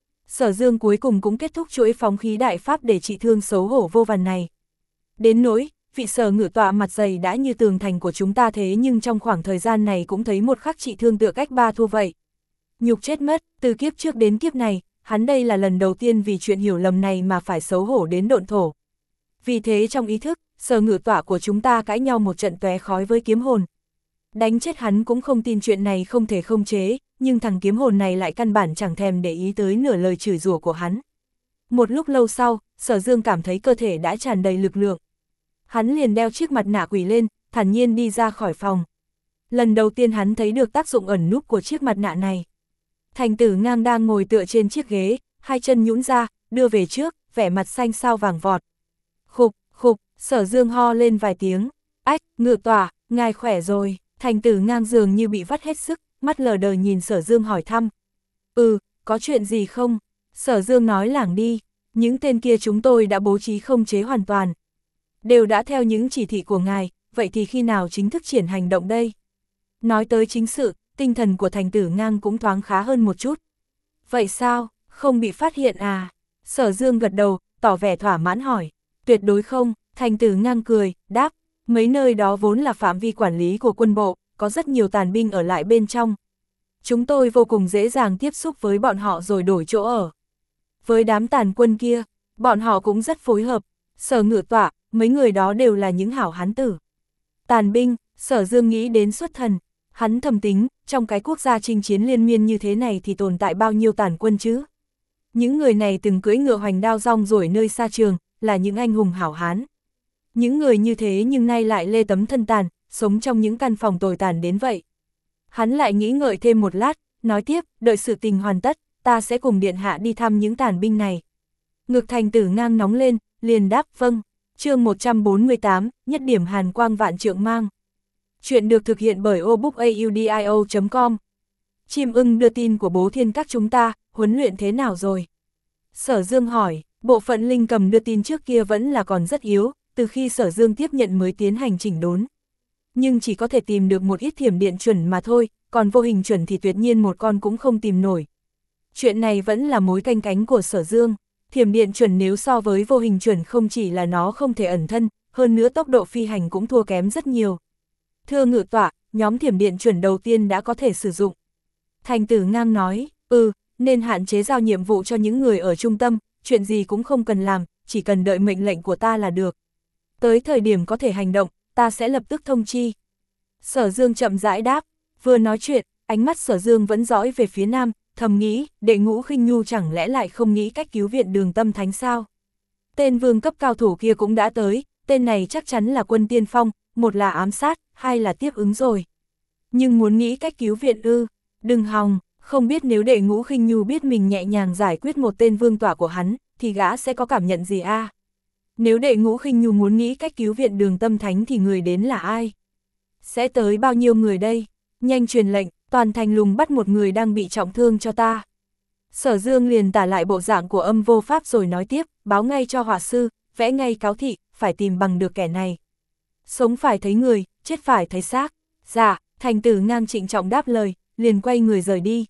Sở Dương cuối cùng cũng kết thúc chuỗi phóng khí đại pháp để trị thương xấu hổ vô vàn này. Đến nỗi, vị Sở ngự tọa mặt dày đã như tường thành của chúng ta thế nhưng trong khoảng thời gian này cũng thấy một khắc trị thương tựa cách ba thua vậy. Nhục chết mất, từ kiếp trước đến kiếp này, hắn đây là lần đầu tiên vì chuyện hiểu lầm này mà phải xấu hổ đến độn thổ. Vì thế trong ý thức, Sở ngự tọa của chúng ta cãi nhau một trận tóe khói với kiếm hồn. Đánh chết hắn cũng không tin chuyện này không thể không chế, nhưng thằng kiếm hồn này lại căn bản chẳng thèm để ý tới nửa lời chửi rủa của hắn. Một lúc lâu sau, Sở Dương cảm thấy cơ thể đã tràn đầy lực lượng. Hắn liền đeo chiếc mặt nạ quỷ lên, thản nhiên đi ra khỏi phòng. Lần đầu tiên hắn thấy được tác dụng ẩn núp của chiếc mặt nạ này. Thành Tử Ngang đang ngồi tựa trên chiếc ghế, hai chân nhũn ra, đưa về trước, vẻ mặt xanh xao vàng vọt. Khục, khục, Sở Dương ho lên vài tiếng. Ách, ngự tọa, ngài khỏe rồi. Thành Tử Ngang dường như bị vắt hết sức, mắt lờ đờ nhìn Sở Dương hỏi thăm. Ừ, có chuyện gì không? Sở Dương nói lảng đi, những tên kia chúng tôi đã bố trí không chế hoàn toàn. Đều đã theo những chỉ thị của ngài, vậy thì khi nào chính thức triển hành động đây? Nói tới chính sự, tinh thần của Thành Tử Ngang cũng thoáng khá hơn một chút. Vậy sao, không bị phát hiện à? Sở Dương gật đầu, tỏ vẻ thỏa mãn hỏi. Tuyệt đối không, Thành Tử Ngang cười, đáp, mấy nơi đó vốn là phạm vi quản lý của quân bộ, có rất nhiều tàn binh ở lại bên trong. Chúng tôi vô cùng dễ dàng tiếp xúc với bọn họ rồi đổi chỗ ở. Với đám tàn quân kia, bọn họ cũng rất phối hợp. Sở Ngự Tọa, mấy người đó đều là những hảo hán tử. Tàn binh, Sở Dương nghĩ đến xuất thần. Hắn thầm tính, trong cái quốc gia chinh chiến liên miên như thế này thì tồn tại bao nhiêu tàn quân chứ? Những người này từng cưỡi ngựa hoành đao rong ruổi nơi xa trường, là những anh hùng hảo hán. Những người như thế nhưng nay lại lê tấm thân tàn, sống trong những căn phòng tồi tàn đến vậy. Hắn lại nghĩ ngợi thêm một lát, nói tiếp, đợi sự tình hoàn tất, ta sẽ cùng điện hạ đi thăm những tàn binh này. Ngực Thành Tử Ngang nóng lên, liền đáp vâng. Chương một trăm bốn mươi tám, nhất điểm hàn quang vạn trượng mang. Chuyện được thực hiện bởi obookaudio chấm com. Chim ưng đưa tin của bố thiên các chúng ta, huấn luyện thế nào rồi? Sở Dương hỏi, bộ phận linh cầm đưa tin trước kia vẫn là còn rất yếu, từ khi Sở Dương tiếp nhận mới tiến hành chỉnh đốn. Nhưng chỉ có thể tìm được một ít thiểm điện chuẩn mà thôi, còn vô hình chuẩn thì tuyệt nhiên một con cũng không tìm nổi. Chuyện này vẫn là mối canh cánh của Sở Dương. Thiểm điện chuẩn nếu so với vô hình chuẩn không chỉ là nó không thể ẩn thân, hơn nữa tốc độ phi hành cũng thua kém rất nhiều. Thưa Ngự Tọa, nhóm thiểm điện chuẩn đầu tiên đã có thể sử dụng. Thành Tử Ngang nói, ừ, nên hạn chế giao nhiệm vụ cho những người ở trung tâm, chuyện gì cũng không cần làm, chỉ cần đợi mệnh lệnh của ta là được. Tới thời điểm có thể hành động, ta sẽ lập tức thông chi. Sở Dương chậm rãi đáp, vừa nói chuyện, ánh mắt Sở Dương vẫn dõi về phía nam, thầm nghĩ, Đệ Ngũ Khinh Nhu chẳng lẽ lại không nghĩ cách cứu viện Đường Tâm Thánh sao? Tên vương cấp cao thủ kia cũng đã tới, tên này chắc chắn là quân tiên phong, một là ám sát, hai là tiếp ứng rồi. Nhưng muốn nghĩ cách cứu viện ư, đừng hòng, không biết nếu Đệ Ngũ Khinh Nhu biết mình nhẹ nhàng giải quyết một tên vương tỏa của hắn, thì gã sẽ có cảm nhận gì a? À? Nếu Đệ Ngũ Khinh Nhu muốn nghĩ cách cứu viện Đường Tâm Thánh thì người đến là ai? Sẽ tới bao nhiêu người đây? Nhanh truyền lệnh, toàn thành lùng bắt một người đang bị trọng thương cho ta. Sở Dương liền tả lại bộ dạng của Âm Vô Pháp rồi nói tiếp, báo ngay cho họa sư, vẽ ngay cáo thị, phải tìm bằng được kẻ này. Sống phải thấy người, chết phải thấy xác. Dạ, Thành Tử Ngang trịnh trọng đáp lời, liền quay người rời đi.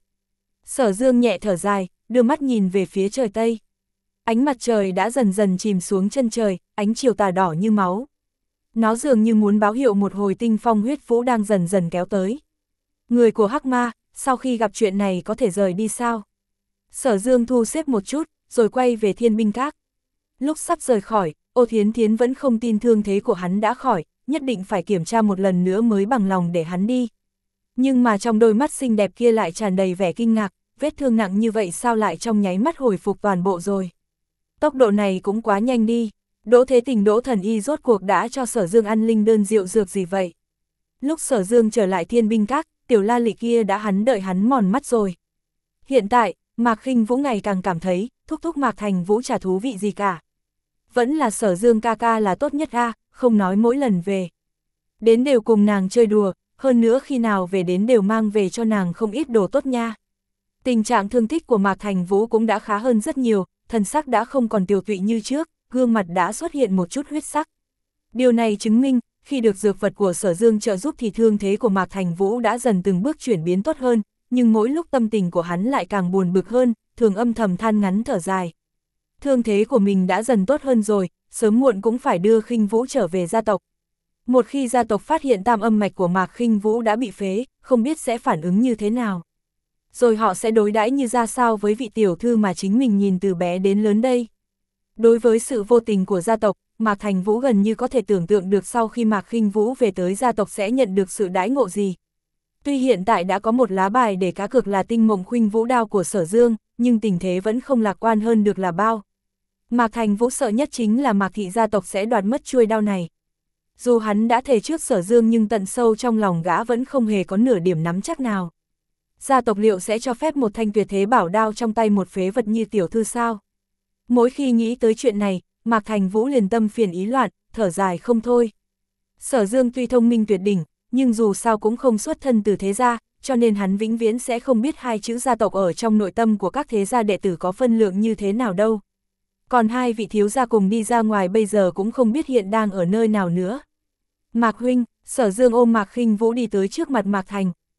Sở Dương nhẹ thở dài, đưa mắt nhìn về phía trời Tây. Ánh mặt trời đã dần dần chìm xuống chân trời, ánh chiều tà đỏ như máu. Nó dường như muốn báo hiệu một hồi tinh phong huyết vũ đang dần dần kéo tới. Người của Hắc Ma, sau khi gặp chuyện này có thể rời đi sao? Sở Dương thu xếp một chút, rồi quay về Thiên Binh Các. Lúc sắp rời khỏi, Ô Thiến Thiến vẫn không tin thương thế của hắn đã khỏi, nhất định phải kiểm tra một lần nữa mới bằng lòng để hắn đi. Nhưng mà trong đôi mắt xinh đẹp kia lại tràn đầy vẻ kinh ngạc, vết thương nặng như vậy sao lại trong nháy mắt hồi phục toàn bộ rồi. Tốc độ này cũng quá nhanh đi. Đỗ Thế Tình Đỗ Thần Y rốt cuộc đã cho Sở Dương ăn linh đơn rượu dược gì vậy? Lúc Sở Dương trở lại Thiên Binh Các, tiểu la lị kia đã hắn đợi hắn mòn mắt rồi. Hiện tại, Mạc Khinh Vũ ngày càng cảm thấy, thúc thúc Mạc Thành Vũ chả thú vị gì cả. Vẫn là Sở Dương ca ca là tốt nhất a, không nói mỗi lần về. Đến đều cùng nàng chơi đùa, hơn nữa khi nào về đến đều mang về cho nàng không ít đồ tốt nha. Tình trạng thương tích của Mạc Thành Vũ cũng đã khá hơn rất nhiều, thân sắc đã không còn tiều tụy như trước, gương mặt đã xuất hiện một chút huyết sắc. Điều này chứng minh, khi được dược vật của Sở Dương trợ giúp thì thương thế của Mạc Thành Vũ đã dần từng bước chuyển biến tốt hơn, nhưng mỗi lúc tâm tình của hắn lại càng buồn bực hơn, thường âm thầm than ngắn thở dài. Thương thế của mình đã dần tốt hơn rồi, sớm muộn cũng phải đưa Khinh Vũ trở về gia tộc. Một khi gia tộc phát hiện tam âm mạch của Mạc Khinh Vũ đã bị phế, không biết sẽ phản ứng như thế nào. Rồi họ sẽ đối đãi như ra sao với vị tiểu thư mà chính mình nhìn từ bé đến lớn đây. Đối với sự vô tình của gia tộc, Mạc Thành Vũ gần như có thể tưởng tượng được sau khi Mạc Khinh Vũ về tới gia tộc sẽ nhận được sự đãi ngộ gì. Tuy hiện tại đã có một lá bài để cá cược là tinh mộng khuynh vũ đao của Sở Dương, nhưng tình thế vẫn không lạc quan hơn được là bao. Mạc Thành Vũ sợ nhất chính là Mạc thị gia tộc sẽ đoạt mất chuôi đao này. Dù hắn đã thề trước Sở Dương nhưng tận sâu trong lòng gã vẫn không hề có nửa điểm nắm chắc nào. Gia tộc liệu sẽ cho phép một thanh tuyệt thế bảo đao trong tay một phế vật như tiểu thư sao? Mỗi khi nghĩ tới chuyện này, Mạc Thành Vũ liền tâm phiền ý loạn, thở dài không thôi. Sở Dương tuy thông minh tuyệt đỉnh, nhưng dù sao cũng không xuất thân từ thế gia, cho nên hắn vĩnh viễn sẽ không biết hai chữ gia tộc ở trong nội tâm của các thế gia đệ tử có phân lượng như thế nào đâu. Còn hai vị thiếu gia cùng đi ra ngoài bây giờ cũng không biết hiện đang ở nơi nào nữa. Mạc huynh, Sở Dương ôm Mạc Khinh Vũ đi tới trước mặt Mạc Thành.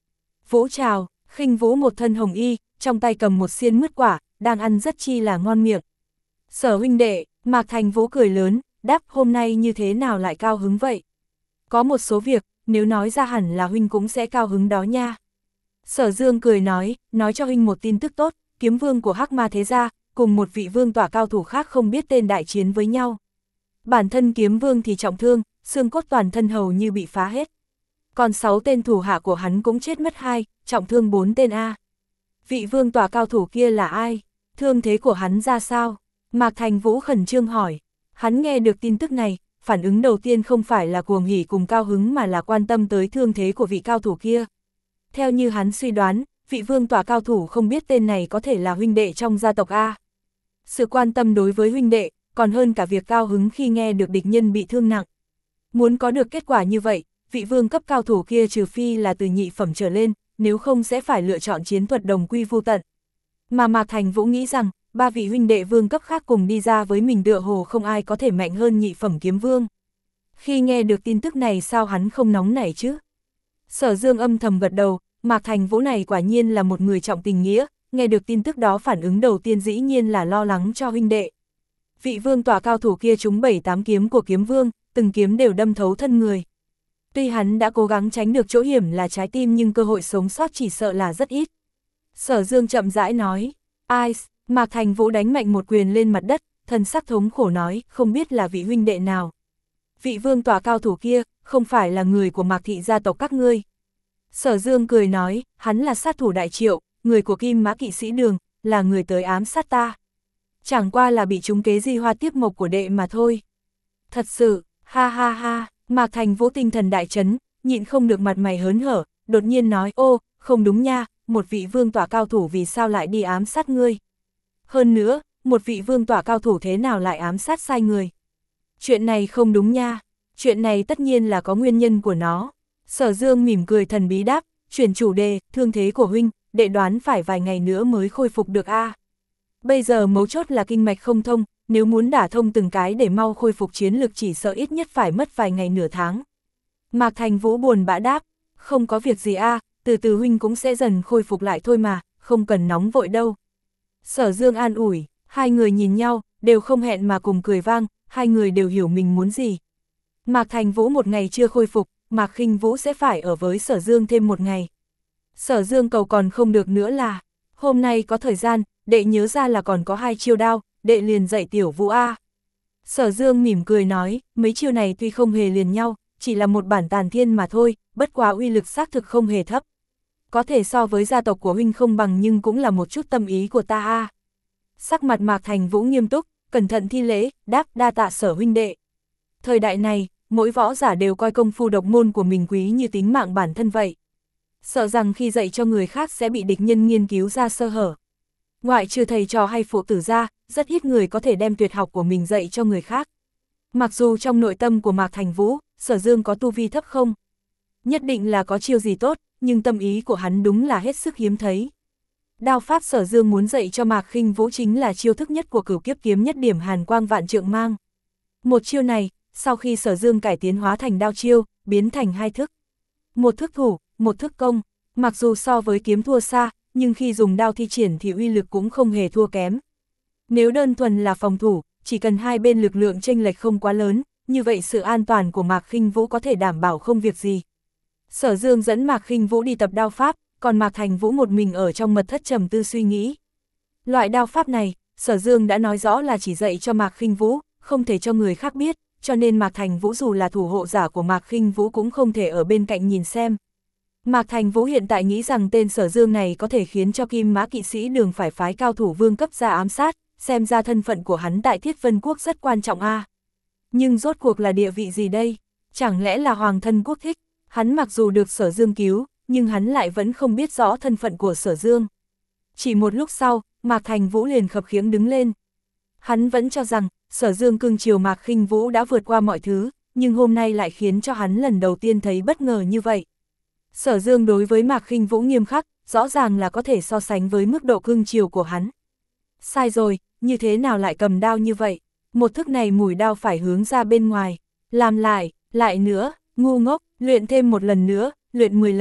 Vũ chào, Khinh Vũ một thân hồng y, trong tay cầm một xiên mứt quả, đang ăn rất chi là ngon miệng. Sở huynh đệ, Mạc Thành Vũ cười lớn, đáp hôm nay như thế nào lại cao hứng vậy? Có một số việc, nếu nói ra hẳn là huynh cũng sẽ cao hứng đó nha. Sở Dương cười nói, nói cho huynh một tin tức tốt, kiếm vương của Hắc Ma Thế Gia, cùng một vị vương tỏa cao thủ khác không biết tên đại chiến với nhau. Bản thân kiếm vương thì trọng thương, xương cốt toàn thân hầu như bị phá hết. Còn sáu tên thủ hạ của hắn cũng chết mất hai, trọng thương bốn tên A. Vị vương tỏa cao thủ kia là ai? Thương thế của hắn ra sao? Mạc Thành Vũ khẩn trương hỏi. Hắn nghe được tin tức này, phản ứng đầu tiên không phải là cuồng hỉ cùng cao hứng mà là quan tâm tới thương thế của vị cao thủ kia. Theo như hắn suy đoán, vị vương tỏa cao thủ không biết tên này có thể là huynh đệ trong gia tộc A. Sự quan tâm đối với huynh đệ, còn hơn cả việc cao hứng khi nghe được địch nhân bị thương nặng. Muốn có được kết quả như vậy, vị vương cấp cao thủ kia trừ phi là từ nhị phẩm trở lên, nếu không sẽ phải lựa chọn chiến thuật đồng quy vu tận. Mà Mạc Thành Vũ nghĩ rằng, ba vị huynh đệ vương cấp khác cùng đi ra với mình tựa hồ không ai có thể mạnh hơn nhị phẩm kiếm vương. Khi nghe được tin tức này sao hắn không nóng nảy chứ? Sở Dương âm thầm gật đầu, Mạc Thành Vũ này quả nhiên là một người trọng tình nghĩa, nghe được tin tức đó phản ứng đầu tiên dĩ nhiên là lo lắng cho huynh đệ. Vị vương tỏa cao thủ kia trúng bảy tám kiếm của kiếm vương, từng kiếm đều đâm thấu thân người. Tuy hắn đã cố gắng tránh được chỗ hiểm là trái tim nhưng cơ hội sống sót chỉ sợ là rất ít. Sở Dương chậm rãi nói, ai, Mạc Thành Vũ đánh mạnh một quyền lên mặt đất, thần sắc thống khổ nói, không biết là vị huynh đệ nào. Vị vương tỏa cao thủ kia, không phải là người của Mạc thị gia tộc các ngươi. Sở Dương cười nói, hắn là sát thủ đại triệu, người của Kim Mã Kỵ Sĩ Đường, là người tới ám sát ta. Chẳng qua là bị trúng kế di hoa tiếp mộc của đệ mà thôi. Thật sự, ha ha ha, Mạc Thành Vũ tinh thần đại chấn, nhịn không được mặt mày hớn hở, đột nhiên nói, ô, không đúng nha, một vị vương tỏa cao thủ vì sao lại đi ám sát ngươi. Hơn nữa, một vị vương tỏa cao thủ thế nào lại ám sát sai người. Chuyện này không đúng nha, chuyện này tất nhiên là có nguyên nhân của nó. Sở Dương mỉm cười thần bí đáp, chuyển chủ đề, thương thế của huynh, đệ đoán phải vài ngày nữa mới khôi phục được a. À. Bây giờ mấu chốt là kinh mạch không thông, nếu muốn đả thông từng cái để mau khôi phục chiến lực chỉ sợ ít nhất phải mất vài ngày nửa tháng. Mạc Thành Vũ buồn bã đáp, không có việc gì a, à, từ từ huynh cũng sẽ dần khôi phục lại thôi mà, không cần nóng vội đâu. Sở Dương an ủi, hai người nhìn nhau, đều không hẹn mà cùng cười vang, hai người đều hiểu mình muốn gì. Mạc Thành Vũ một ngày chưa khôi phục, Mạc Khinh Vũ sẽ phải ở với Sở Dương thêm một ngày. Sở Dương cầu còn không được nữa là, hôm nay có thời gian, đệ nhớ ra là còn có hai chiêu đao, đệ liền dạy tiểu Vũ A. Sở Dương mỉm cười nói, mấy chiêu này tuy không hề liền nhau, chỉ là một bản tàn thiên mà thôi, bất quá uy lực xác thực không hề thấp. Có thể so với gia tộc của huynh không bằng nhưng cũng là một chút tâm ý của ta A. Sắc mặt Mạc Thành Vũ nghiêm túc, cẩn thận thi lễ, đáp đa tạ Sở huynh đệ. Thời đại này, mỗi võ giả đều coi công phu độc môn của mình quý như tính mạng bản thân vậy. Sợ rằng khi dạy cho người khác sẽ bị địch nhân nghiên cứu ra sơ hở. Ngoại trừ thầy trò hay phụ tử ra, rất ít người có thể đem tuyệt học của mình dạy cho người khác. Mặc dù trong nội tâm của Mạc Thành Vũ, Sở Dương có tu vi thấp không? Nhất định là có chiêu gì tốt, nhưng tâm ý của hắn đúng là hết sức hiếm thấy. Đao pháp Sở Dương muốn dạy cho Mạc Khinh Vũ chính là chiêu thức nhất của Cửu Kiếp Kiếm Nhất Điểm Hàn Quang Vạn Trượng Mang. Một chiêu này, sau khi Sở Dương cải tiến hóa thành đao chiêu, biến thành hai thức. Một thức thủ, một thức công, mặc dù so với kiếm thua xa, nhưng khi dùng đao thi triển thì uy lực cũng không hề thua kém. Nếu đơn thuần là phòng thủ, chỉ cần hai bên lực lượng chênh lệch không quá lớn, như vậy sự an toàn của Mạc Khinh Vũ có thể đảm bảo không việc gì. Sở Dương dẫn Mạc Khinh Vũ đi tập đao pháp, còn Mạc Thành Vũ một mình ở trong mật thất trầm tư suy nghĩ. Loại đao pháp này, Sở Dương đã nói rõ là chỉ dạy cho Mạc Khinh Vũ, không thể cho người khác biết, cho nên Mạc Thành Vũ dù là thủ hộ giả của Mạc Khinh Vũ cũng không thể ở bên cạnh nhìn xem. Mạc Thành Vũ hiện tại nghĩ rằng tên Sở Dương này có thể khiến cho Kim Mã Kỵ Sĩ Đường phải phái cao thủ vương cấp ra ám sát, xem ra thân phận của hắn tại Thiết Vân Quốc rất quan trọng a. À. Nhưng rốt cuộc là địa vị gì đây? Chẳng lẽ là hoàng thân quốc thích? Hắn mặc dù được Sở Dương cứu, nhưng hắn lại vẫn không biết rõ thân phận của Sở Dương. Chỉ một lúc sau, Mạc Thành Vũ liền khập khiễng đứng lên. Hắn vẫn cho rằng, Sở Dương cưng chiều Mạc Khinh Vũ đã vượt qua mọi thứ, nhưng hôm nay lại khiến cho hắn lần đầu tiên thấy bất ngờ như vậy. Sở Dương đối với Mạc Khinh Vũ nghiêm khắc, rõ ràng là có thể so sánh với mức độ cưng chiều của hắn. Sai rồi, như thế nào lại cầm đao như vậy? Một thức này mũi đao phải hướng ra bên ngoài. Làm lại, lại nữa, ngu ngốc, luyện thêm một lần nữa, luyện mười lần.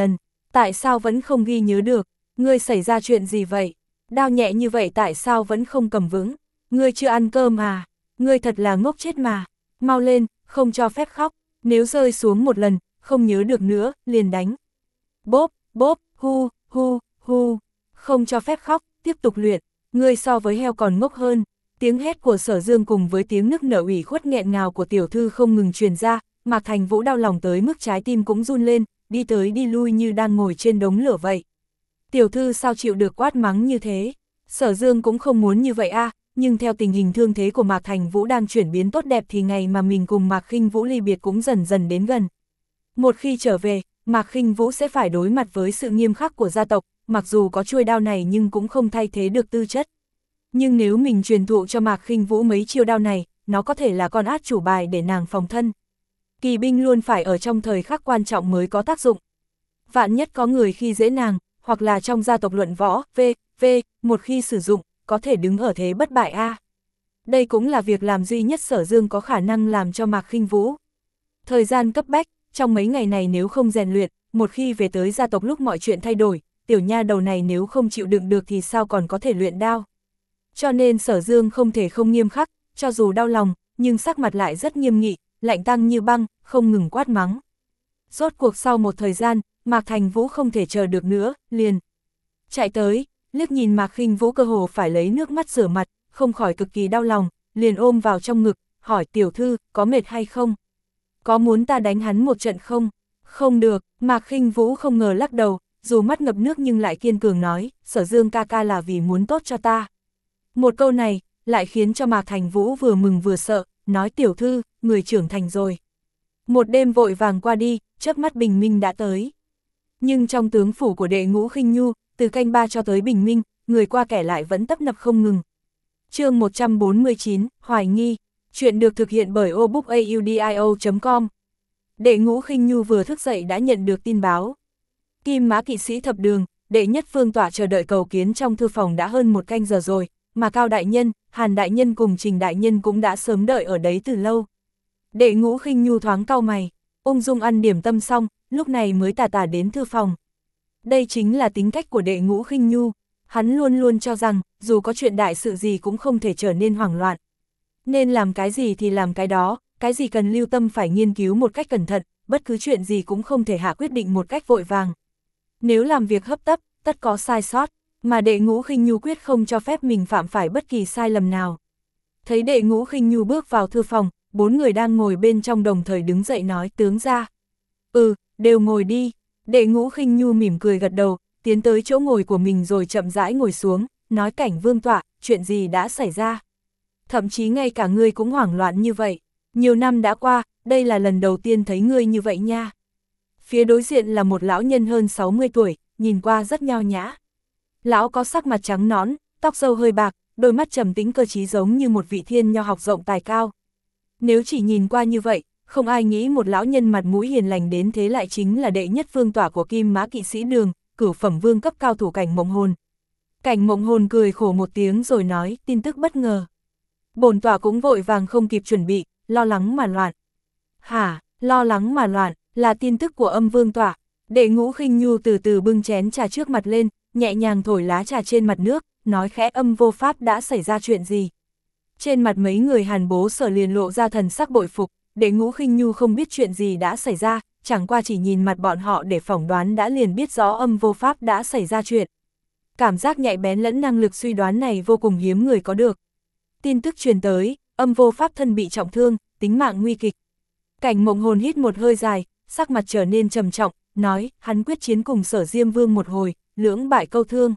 Tại sao vẫn không ghi nhớ được? Ngươi xảy ra chuyện gì vậy? Đao nhẹ như vậy tại sao vẫn không cầm vững? Ngươi chưa ăn cơm à? Ngươi thật là ngốc chết mà. Mau lên, không cho phép khóc. Nếu rơi xuống một lần, không nhớ được nữa, liền đánh. Bốp, bốp, hu, hu, hu. Không cho phép khóc, tiếp tục luyện. Ngươi so với heo còn ngốc hơn. Tiếng hét của Sở Dương cùng với tiếng nức nở ủy khuất nghẹn ngào của tiểu thư không ngừng truyền ra, Mạc Thành Vũ đau lòng tới mức trái tim cũng run lên, đi tới đi lui như đang ngồi trên đống lửa vậy. Tiểu thư sao chịu được quát mắng như thế? Sở Dương cũng không muốn như vậy a, à, nhưng theo tình hình thương thế của Mạc Thành Vũ đang chuyển biến tốt đẹp thì ngày mà mình cùng Mạc Khinh Vũ ly biệt cũng dần dần đến gần. Một khi trở về, Mạc Khinh Vũ sẽ phải đối mặt với sự nghiêm khắc của gia tộc, mặc dù có chuôi đao này nhưng cũng không thay thế được tư chất. Nhưng nếu mình truyền thụ cho Mạc Khinh Vũ mấy chiêu đao này, nó có thể là con át chủ bài để nàng phòng thân. Kỳ binh luôn phải ở trong thời khắc quan trọng mới có tác dụng. Vạn nhất có người khi dễ nàng, hoặc là trong gia tộc luận võ, v, v, một khi sử dụng, có thể đứng ở thế bất bại a. Đây cũng là việc làm duy nhất Sở Dương có khả năng làm cho Mạc Khinh Vũ. Thời gian cấp bách, trong mấy ngày này nếu không rèn luyện, một khi về tới gia tộc lúc mọi chuyện thay đổi, tiểu nha đầu này nếu không chịu đựng được thì sao còn có thể luyện đao. Cho nên Sở Dương không thể không nghiêm khắc, cho dù đau lòng, nhưng sắc mặt lại rất nghiêm nghị, lạnh tăng như băng, không ngừng quát mắng. Rốt cuộc sau một thời gian, Mạc Thành Vũ không thể chờ được nữa, liền chạy tới, liếc nhìn Mạc Khinh Vũ cơ hồ phải lấy nước mắt rửa mặt, không khỏi cực kỳ đau lòng, liền ôm vào trong ngực, hỏi tiểu thư, có mệt hay không? Có muốn ta đánh hắn một trận không? Không được, Mạc Khinh Vũ không ngờ lắc đầu, dù mắt ngập nước nhưng lại kiên cường nói, Sở Dương ca ca là vì muốn tốt cho ta. Một câu này, lại khiến cho Mạc Thành Vũ vừa mừng vừa sợ, nói tiểu thư, người trưởng thành rồi. Một đêm vội vàng qua đi, chớp mắt bình minh đã tới. Nhưng trong tướng phủ của Đệ Ngũ Khinh Nhu, từ canh ba cho tới bình minh, người qua kẻ lại vẫn tấp nập không ngừng. Chương một trăm bốn mươi chín, Hoài nghi, chuyện được thực hiện bởi obookaudio chấm com. Đệ Ngũ Khinh Nhu vừa thức dậy đã nhận được tin báo. Kim Mã kỵ sĩ thập đường, đệ nhất phương tọa chờ đợi cầu kiến trong thư phòng đã hơn một canh giờ rồi, mà Cao đại nhân, Hàn đại nhân cùng Trình đại nhân cũng đã sớm đợi ở đấy từ lâu. Đệ Ngũ Khinh Nhu thoáng cau mày, ung dung ăn điểm tâm xong, lúc này mới tà tà đến thư phòng. Đây chính là tính cách của Đệ Ngũ Khinh Nhu, hắn luôn luôn cho rằng, dù có chuyện đại sự gì cũng không thể trở nên hoảng loạn. Nên làm cái gì thì làm cái đó, cái gì cần lưu tâm phải nghiên cứu một cách cẩn thận, bất cứ chuyện gì cũng không thể hạ quyết định một cách vội vàng. Nếu làm việc hấp tấp, tất có sai sót, mà Đệ Ngũ Khinh Nhu quyết không cho phép mình phạm phải bất kỳ sai lầm nào. Thấy Đệ Ngũ Khinh Nhu bước vào thư phòng, bốn người đang ngồi bên trong đồng thời đứng dậy nói tướng ra. Ừ, đều ngồi đi. Đệ Ngũ Khinh Nhu mỉm cười gật đầu, tiến tới chỗ ngồi của mình rồi chậm rãi ngồi xuống, nói cảnh vương tọa, chuyện gì đã xảy ra. Thậm chí ngay cả ngươi cũng hoảng loạn như vậy. Nhiều năm đã qua, đây là lần đầu tiên thấy ngươi như vậy nha. Phía đối diện là một lão nhân hơn sáu mươi tuổi, nhìn qua rất nho nhã. Lão có sắc mặt trắng nõn, tóc râu hơi bạc, đôi mắt trầm tĩnh cơ trí giống như một vị thiên nho học rộng tài cao. Nếu chỉ nhìn qua như vậy, không ai nghĩ một lão nhân mặt mũi hiền lành đến thế lại chính là đệ nhất vương tọa của Kim Mã kỵ sĩ đường, cửu phẩm vương cấp cao thủ Cảnh Mộng Hồn. Cảnh Mộng Hồn cười khổ một tiếng rồi nói, tin tức bất ngờ. Bổn tọa cũng vội vàng không kịp chuẩn bị, lo lắng mà loạn. Hả, lo lắng mà loạn, là tin tức của Âm vương tọa. Đệ Ngũ Khinh Nhu từ từ bưng chén trà trước mặt lên, nhẹ nhàng thổi lá trà trên mặt nước, nói khẽ, Âm vô pháp đã xảy ra chuyện gì. Trên mặt mấy người Hàn bố Sở liền lộ ra thần sắc bội phục, Đệ Ngũ Khinh Nhu không biết chuyện gì đã xảy ra, chẳng qua chỉ nhìn mặt bọn họ để phỏng đoán đã liền biết rõ Âm vô pháp đã xảy ra chuyện. Cảm giác nhạy bén lẫn năng lực suy đoán này vô cùng hiếm người có được. Tin tức truyền tới, Âm vô pháp thân bị trọng thương, tính mạng nguy kịch. Cảnh Mộng Hồn hít một hơi dài, sắc mặt trở nên trầm trọng, nói, hắn quyết chiến cùng Sở Diêm Vương một hồi, lưỡng bại câu thương.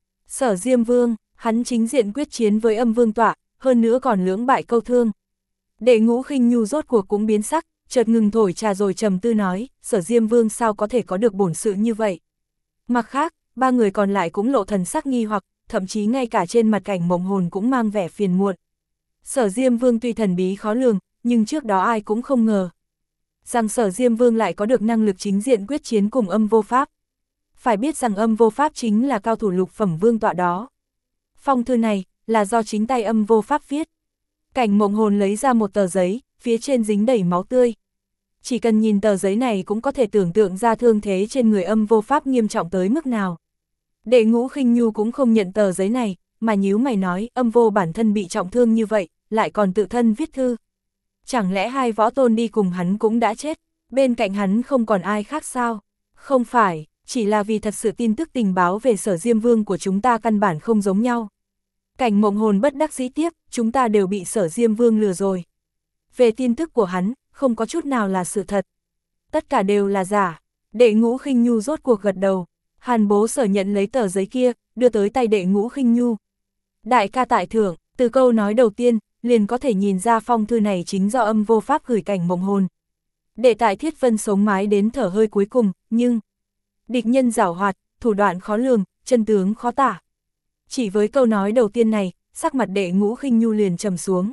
Sở Diêm Vương, hắn chính diện quyết chiến với Âm vương tọa, hơn nữa còn lưỡng bại câu thương. Đệ Ngũ Khinh Nhu rốt cuộc cũng biến sắc, chợt ngừng thổi trà rồi trầm tư nói, Sở Diêm Vương sao có thể có được bổn sự như vậy. Mặt khác, ba người còn lại cũng lộ thần sắc nghi hoặc, thậm chí ngay cả trên mặt Cảnh Mộng Hồn cũng mang vẻ phiền muộn. Sở Diêm Vương tuy thần bí khó lường, nhưng trước đó ai cũng không ngờ rằng Sở Diêm Vương lại có được năng lực chính diện quyết chiến cùng Âm vô pháp. Phải biết rằng Âm vô pháp chính là cao thủ lục phẩm vương tọa đó. Phong thư này là do chính tay Âm vô pháp viết. Cảnh Mộng Hồn lấy ra một tờ giấy, phía trên dính đầy máu tươi. chỉ cần nhìn tờ giấy này cũng có thể tưởng tượng ra thương thế trên người Âm Vô Pháp nghiêm trọng tới mức nào. Đệ Ngũ Khinh Nhu cũng không nhận tờ giấy này, mà nhíu mày nói, Âm Vô bản thân bị trọng thương như vậy, lại còn tự thân viết thư. Chẳng lẽ hai võ tôn đi cùng hắn cũng đã chết, bên cạnh hắn không còn ai khác sao? Không phải, chỉ là vì thật sự tin tức tình báo về Sở Diêm Vương của chúng ta căn bản không giống nhau. Cảnh Mộng Hồn bất đắc dĩ tiếp, chúng ta đều bị Sở Diêm Vương lừa rồi. Về tin tức của hắn, không có chút nào là sự thật. Tất cả đều là giả. Đệ Ngũ Khinh Nhu rốt cuộc gật đầu. Hàn Bố Sở nhận lấy tờ giấy kia, đưa tới tay Đệ Ngũ Khinh Nhu. Đại ca tại thưởng, từ câu nói đầu tiên, liền có thể nhìn ra phong thư này chính do Âm Vô Pháp gửi Cảnh Mộng Hồn. Đệ Tại Thiết Vân sống mái đến thở hơi cuối cùng, nhưng địch nhân giảo hoạt, thủ đoạn khó lường, chân tướng khó tả. Chỉ với câu nói đầu tiên này, sắc mặt Đệ Ngũ Khinh Nhu liền trầm xuống.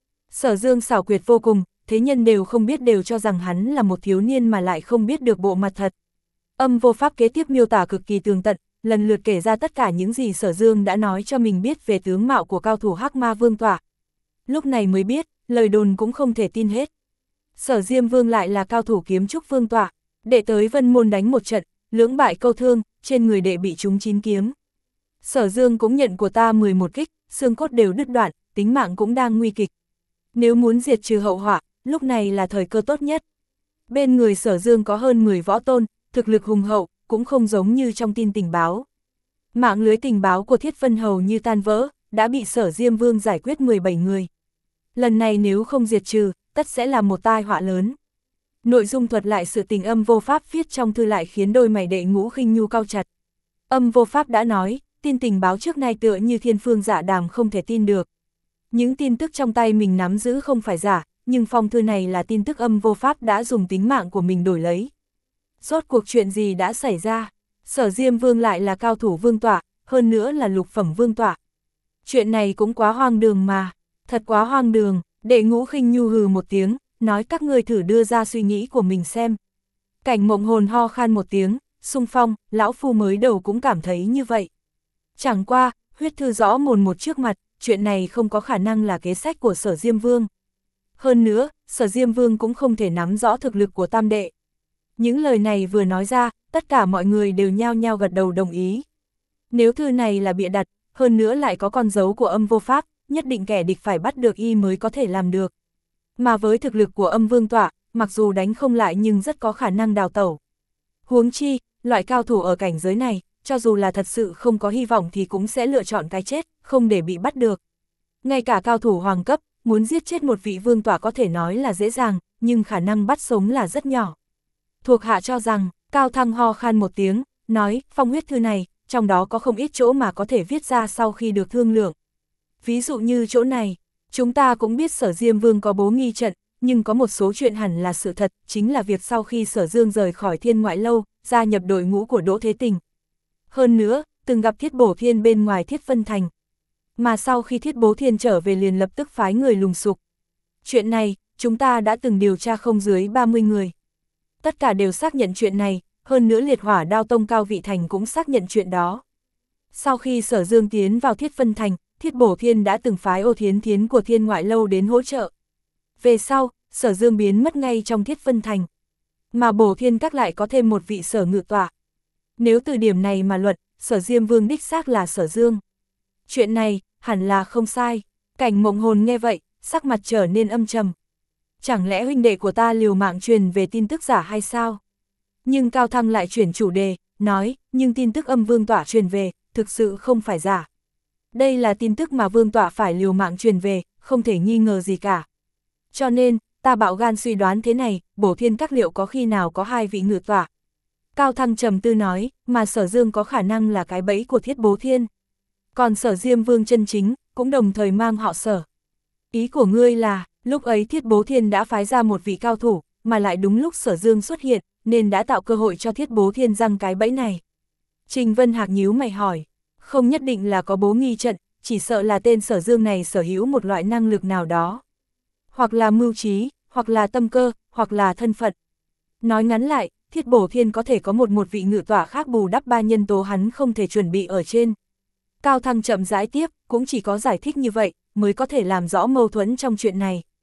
Sở Dương xảo quyệt vô cùng, thế nhân đều không biết đều cho rằng hắn là một thiếu niên mà lại không biết được bộ mặt thật. Âm Vô Pháp kế tiếp miêu tả cực kỳ tường tận, lần lượt kể ra tất cả những gì Sở Dương đã nói cho mình biết về tướng mạo của cao thủ Hắc Ma Vương tỏa. Lúc này mới biết, lời đồn cũng không thể tin hết. Sở Diêm Vương lại là cao thủ kiếm trúc vương tỏa, đệ tới Vân Môn đánh một trận, lưỡng bại câu thương, trên người đệ bị trúng chín kiếm. Sở Dương cũng nhận của ta mười một kích, xương cốt đều đứt đoạn, tính mạng cũng đang nguy kịch. Nếu muốn diệt trừ hậu họa, lúc này là thời cơ tốt nhất. Bên người Sở Dương có hơn mười võ tôn, thực lực hùng hậu, cũng không giống như trong tin tình báo. Mạng lưới tình báo của Thiết Vân hầu như tan vỡ, đã bị Sở Diêm Vương giải quyết mười bảy người. Lần này nếu không diệt trừ, tất sẽ là một tai họa lớn. Nội dung thuật lại sự tình Âm Vô Pháp viết trong thư lại khiến đôi mày Đệ Ngũ Khinh Nhu cau chặt. Âm Vô Pháp đã nói, tin tình báo trước nay tựa như thiên phương dạ đàm không thể tin được. Những tin tức trong tay mình nắm giữ không phải giả, nhưng phong thư này là tin tức Âm Vô Pháp đã dùng tính mạng của mình đổi lấy. Rốt cuộc chuyện gì đã xảy ra? Sở Diêm Vương lại là cao thủ vương tọa, hơn nữa là lục phẩm vương tọa. Chuyện này cũng quá hoang đường mà, thật quá hoang đường. Đệ Ngũ Khinh Nhu hừ một tiếng, nói các ngươi thử đưa ra suy nghĩ của mình xem. Cảnh Mộng Hồn ho khan một tiếng, xung phong, lão phu mới đầu cũng cảm thấy như vậy. Chẳng qua, huyết thư rõ mồn một trước mặt, chuyện này không có khả năng là kế sách của Sở Diêm Vương. Hơn nữa, Sở Diêm Vương cũng không thể nắm rõ thực lực của tam đệ. Những lời này vừa nói ra, tất cả mọi người đều nhao nhao gật đầu đồng ý. Nếu thư này là bịa đặt, hơn nữa lại có con dấu của Âm Vô Pháp, nhất định kẻ địch phải bắt được y mới có thể làm được. Mà với thực lực của Âm Vương tọa, mặc dù đánh không lại nhưng rất có khả năng đào tẩu. Huống chi, loại cao thủ ở cảnh giới này, cho dù là thật sự không có hy vọng thì cũng sẽ lựa chọn cái chết, không để bị bắt được. Ngay cả cao thủ hoàng cấp, muốn giết chết một vị vương tọa có thể nói là dễ dàng, nhưng khả năng bắt sống là rất nhỏ. Thuộc hạ cho rằng, Cao Thăng ho khan một tiếng, nói, phong huyết thư này, trong đó có không ít chỗ mà có thể viết ra sau khi được thương lượng. Ví dụ như chỗ này, chúng ta cũng biết Sở Diêm Vương có bố nghi trận, nhưng có một số chuyện hẳn là sự thật, chính là việc sau khi Sở Dương rời khỏi Thiên Ngoại Lâu, gia nhập đội ngũ của Đỗ Thế Tình. Hơn nữa, từng gặp Thiết Bổ Thiên bên ngoài Thiết Vân Thành. Mà sau khi Thiết Bố Thiên trở về liền lập tức phái người lùng sục. Chuyện này, chúng ta đã từng điều tra không dưới ba mươi người. Tất cả đều xác nhận chuyện này, hơn nữa Liệt Hỏa Đao Tông Cao Vị Thành cũng xác nhận chuyện đó. Sau khi Sở Dương tiến vào Thiết Vân Thành, Thiết Bổ Thiên đã từng phái Ô Thiến Thiến của Thiên Ngoại Lâu đến hỗ trợ. Về sau, Sở Dương biến mất ngay trong Thiết Vân Thành. Mà Bổ Thiên Các lại có thêm một vị Sở Ngự Tọa. Nếu từ điểm này mà luận, Sở Diêm Vương đích xác là Sở Dương. Chuyện này, hẳn là không sai. Cảnh Mộng Hồn nghe vậy, sắc mặt trở nên âm trầm. Chẳng lẽ huynh đệ của ta liều mạng truyền về tin tức giả hay sao? Nhưng Cao Thăng lại chuyển chủ đề, nói, nhưng tin tức Âm Vương tọa truyền về, thực sự không phải giả. Đây là tin tức mà Vương tọa phải liều mạng truyền về, không thể nghi ngờ gì cả. Cho nên, ta bạo gan suy đoán thế này, Bổ Thiên Các liệu có khi nào có hai vị ngự tọa. Cao Thăng trầm tư nói, mà Sở Dương có khả năng là cái bẫy của Thiết Bố Thiên. Còn Sở Diêm Vương chân chính, cũng đồng thời mang họ Sở. Ý của ngươi là, lúc ấy Thiết Bố Thiên đã phái ra một vị cao thủ, mà lại đúng lúc Sở Dương xuất hiện, nên đã tạo cơ hội cho Thiết Bố Thiên răng cái bẫy này. Trình Vân Hạc nhíu mày hỏi, không nhất định là có bố nghi trận, chỉ sợ là tên Sở Dương này sở hữu một loại năng lực nào đó. Hoặc là mưu trí, hoặc là tâm cơ, hoặc là thân phận. Nói ngắn lại, Thiết Bổ Thiên có thể có một một vị ngự tọa khác bù đắp ba nhân tố hắn không thể chuẩn bị ở trên. Cao Thăng chậm rãi tiếp, cũng chỉ có giải thích như vậy, mới có thể làm rõ mâu thuẫn trong chuyện này.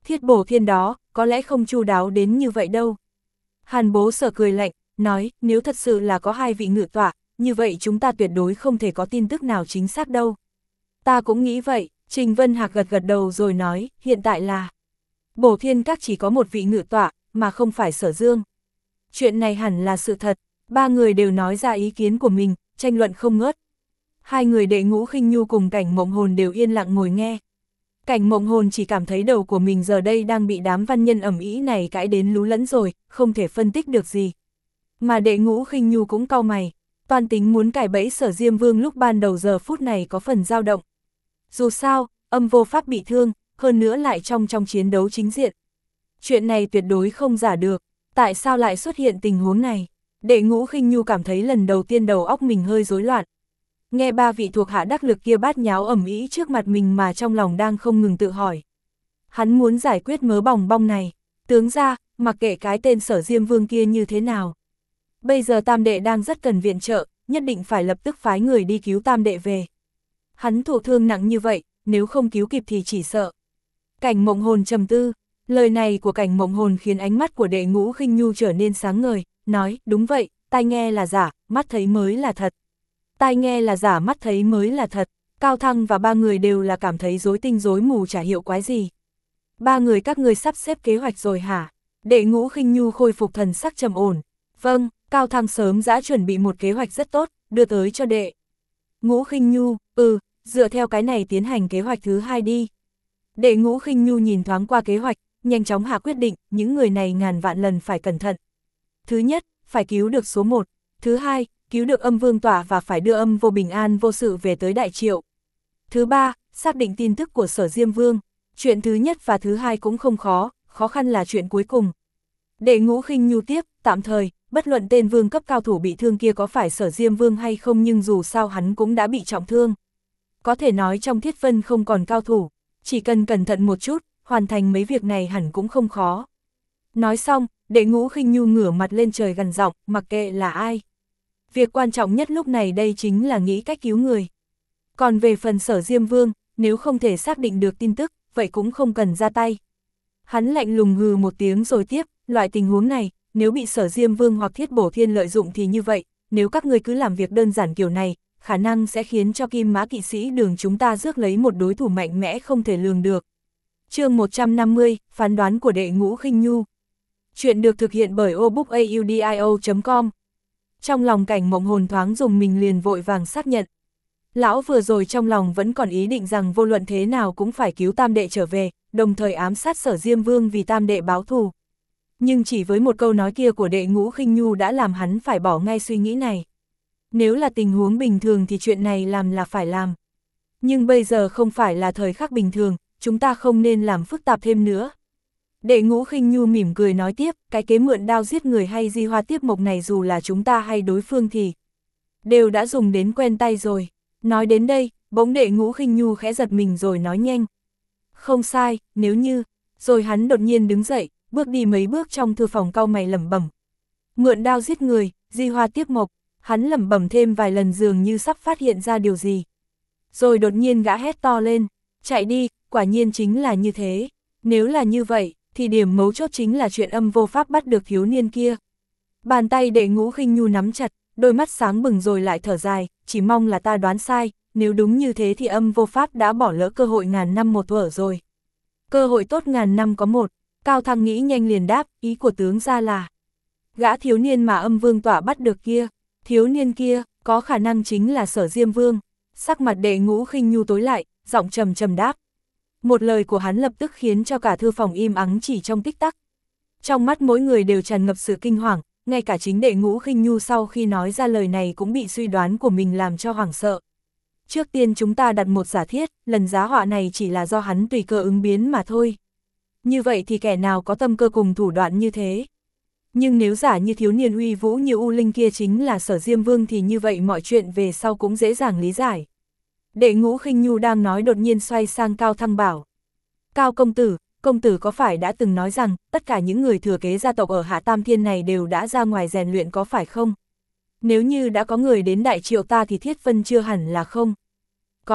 Thiết Bổ Thiên đó, có lẽ không chu đáo đến như vậy đâu. Hàn Bố Sở cười lạnh, nói, nếu thật sự là có hai vị ngự tọa, như vậy chúng ta tuyệt đối không thể có tin tức nào chính xác đâu. Ta cũng nghĩ vậy, Trình Vân Hạc gật gật đầu rồi nói, hiện tại là Bổ Thiên Các chỉ có một vị ngự tọa, mà không phải Sở Dương. Chuyện này hẳn là sự thật, ba người đều nói ra ý kiến của mình, tranh luận không ngớt. Hai người Đệ Ngũ Khinh Nhu cùng Cảnh Mộng Hồn đều yên lặng ngồi nghe. Cảnh Mộng Hồn chỉ cảm thấy đầu của mình giờ đây đang bị đám văn nhân ầm ĩ này cãi đến lú lẫn rồi, không thể phân tích được gì. Mà Đệ Ngũ Khinh Nhu cũng cau mày, toan tính muốn cài bẫy Sở Diêm Vương lúc ban đầu giờ phút này có phần dao động. Dù sao, Âm Vô Pháp bị thương, hơn nữa lại trong trong chiến đấu chính diện. Chuyện này tuyệt đối không giả được, tại sao lại xuất hiện tình huống này? Đệ Ngũ Khinh Nhu cảm thấy lần đầu tiên đầu óc mình hơi rối loạn. Nghe ba vị thuộc hạ đắc lực kia bát nháo ầm ĩ trước mặt mình mà trong lòng đang không ngừng tự hỏi. Hắn muốn giải quyết mớ bòng bong này, tướng ra, mặc kệ cái tên Sở Diêm Vương kia như thế nào. Bây giờ Tam Đệ đang rất cần viện trợ, nhất định phải lập tức phái người đi cứu Tam Đệ về. Hắn thụ thương nặng như vậy, nếu không cứu kịp thì chỉ sợ. Cảnh Mộng Hồn trầm tư, lời này của Cảnh Mộng Hồn khiến ánh mắt của Đệ Ngũ Khinh Nhu trở nên sáng ngời, nói, đúng vậy, tai nghe là giả, mắt thấy mới là thật. Tai nghe là giả, mắt thấy mới là thật. Cao Thăng và ba người đều là cảm thấy rối tinh rối mù chả hiệu quái gì. Ba người các ngươi sắp xếp kế hoạch rồi hả? Đệ Ngũ Khinh Nhu khôi phục thần sắc trầm ổn. Vâng, Cao Thăng sớm đã chuẩn bị một kế hoạch rất tốt, đưa tới cho Đệ Ngũ Khinh Nhu, ừ, dựa theo cái này tiến hành kế hoạch thứ hai đi. Đệ Ngũ Khinh Nhu nhìn thoáng qua kế hoạch, nhanh chóng hạ quyết định, những người này ngàn vạn lần phải cẩn thận. Thứ nhất, phải cứu được số một. Thứ hai, cứu được Âm Vương tỏa và phải đưa Âm Vô bình an vô sự về tới Đại Triệu. Thứ ba, xác định tin tức của Sở Diêm Vương. Chuyện thứ nhất và thứ hai cũng không khó, khó khăn là chuyện cuối cùng. Đệ Ngũ Khinh Nhu tiếp, tạm thời, bất luận tên vương cấp cao thủ bị thương kia có phải Sở Diêm Vương hay không, nhưng dù sao hắn cũng đã bị trọng thương. Có thể nói trong Thiết Vân không còn cao thủ, chỉ cần cẩn thận một chút, hoàn thành mấy việc này hẳn cũng không khó. Nói xong, Đệ Ngũ Khinh Nhu ngửa mặt lên trời gằn giọng, mặc kệ là ai. Việc quan trọng nhất lúc này đây chính là nghĩ cách cứu người. Còn về phần Sở Diêm Vương, nếu không thể xác định được tin tức, vậy cũng không cần ra tay. Hắn lạnh lùng hừ một tiếng rồi tiếp, loại tình huống này, nếu bị Sở Diêm Vương hoặc Thiết Bổ Thiên lợi dụng thì như vậy, nếu các ngươi cứ làm việc đơn giản kiểu này, khả năng sẽ khiến cho Kim Mã Kỵ Sĩ Đường chúng ta rước lấy một đối thủ mạnh mẽ không thể lường được. Chương một trăm năm mươi, phán đoán của Đệ Ngũ Khinh Nhu. Chuyện được thực hiện bởi obookaudio chấm com. Trong lòng Cảnh Mộng Hồn thoáng dùng mình liền vội vàng xác nhận. Lão vừa rồi trong lòng vẫn còn ý định rằng vô luận thế nào cũng phải cứu Tam Đệ trở về, đồng thời ám sát Sở Diêm Vương vì Tam Đệ báo thù. Nhưng chỉ với một câu nói kia của Đệ Ngũ Khinh Nhu đã làm hắn phải bỏ ngay suy nghĩ này. Nếu là tình huống bình thường thì chuyện này làm là phải làm. Nhưng bây giờ không phải là thời khắc bình thường, chúng ta không nên làm phức tạp thêm nữa. Đệ Ngũ Khinh Nhu mỉm cười nói tiếp, cái kế mượn đao giết người hay di hoa tiếp mộc này dù là chúng ta hay đối phương thì đều đã dùng đến quen tay rồi. Nói đến đây, bỗng Đệ Ngũ Khinh Nhu khẽ giật mình rồi nói nhanh. Không sai, nếu như, rồi hắn đột nhiên đứng dậy, bước đi mấy bước trong thư phòng cau mày lẩm bẩm. Mượn đao giết người, di hoa tiếp mộc, hắn lẩm bẩm thêm vài lần dường như sắp phát hiện ra điều gì. Rồi đột nhiên gã hét to lên, chạy đi, quả nhiên chính là như thế. Nếu là như vậy, thì điểm mấu chốt chính là chuyện Âm Vô Pháp bắt được thiếu niên kia. Bàn tay Đệ Ngũ Khinh Nhu nắm chặt, đôi mắt sáng bừng rồi lại thở dài, chỉ mong là ta đoán sai, nếu đúng như thế thì Âm Vô Pháp đã bỏ lỡ cơ hội ngàn năm một thuở rồi. Cơ hội tốt ngàn năm có một, Cao Thăng nghĩ nhanh liền đáp, ý của tướng ra là gã thiếu niên mà Âm Vương tỏa bắt được kia, thiếu niên kia, có khả năng chính là Sở Diêm Vương. Sắc mặt Đệ Ngũ Khinh Nhu tối lại, giọng trầm trầm đáp. Một lời của hắn lập tức khiến cho cả thư phòng im ắng chỉ trong tích tắc. Trong mắt mỗi người đều tràn ngập sự kinh hoàng, ngay cả chính Đệ Ngũ Khinh Nhu sau khi nói ra lời này cũng bị suy đoán của mình làm cho hoảng sợ. Trước tiên chúng ta đặt một giả thiết, lần giá họa này chỉ là do hắn tùy cơ ứng biến mà thôi. Như vậy thì kẻ nào có tâm cơ cùng thủ đoạn như thế? Nhưng nếu giả như thiếu niên uy vũ như U Linh kia chính là Sở Diêm Vương thì như vậy mọi chuyện về sau cũng dễ dàng lý giải. Đệ Ngũ Khinh Nhu đang nói đột nhiên xoay sang Cao Thăng bảo. Cao công tử, công tử có phải đã từng nói rằng tất cả những người thừa kế gia tộc ở Hạ Tam Thiên này đều đã ra ngoài rèn luyện có phải không? Nếu như đã có người đến Đại Triệu ta thì Thiết Vân chưa hẳn là không. Có,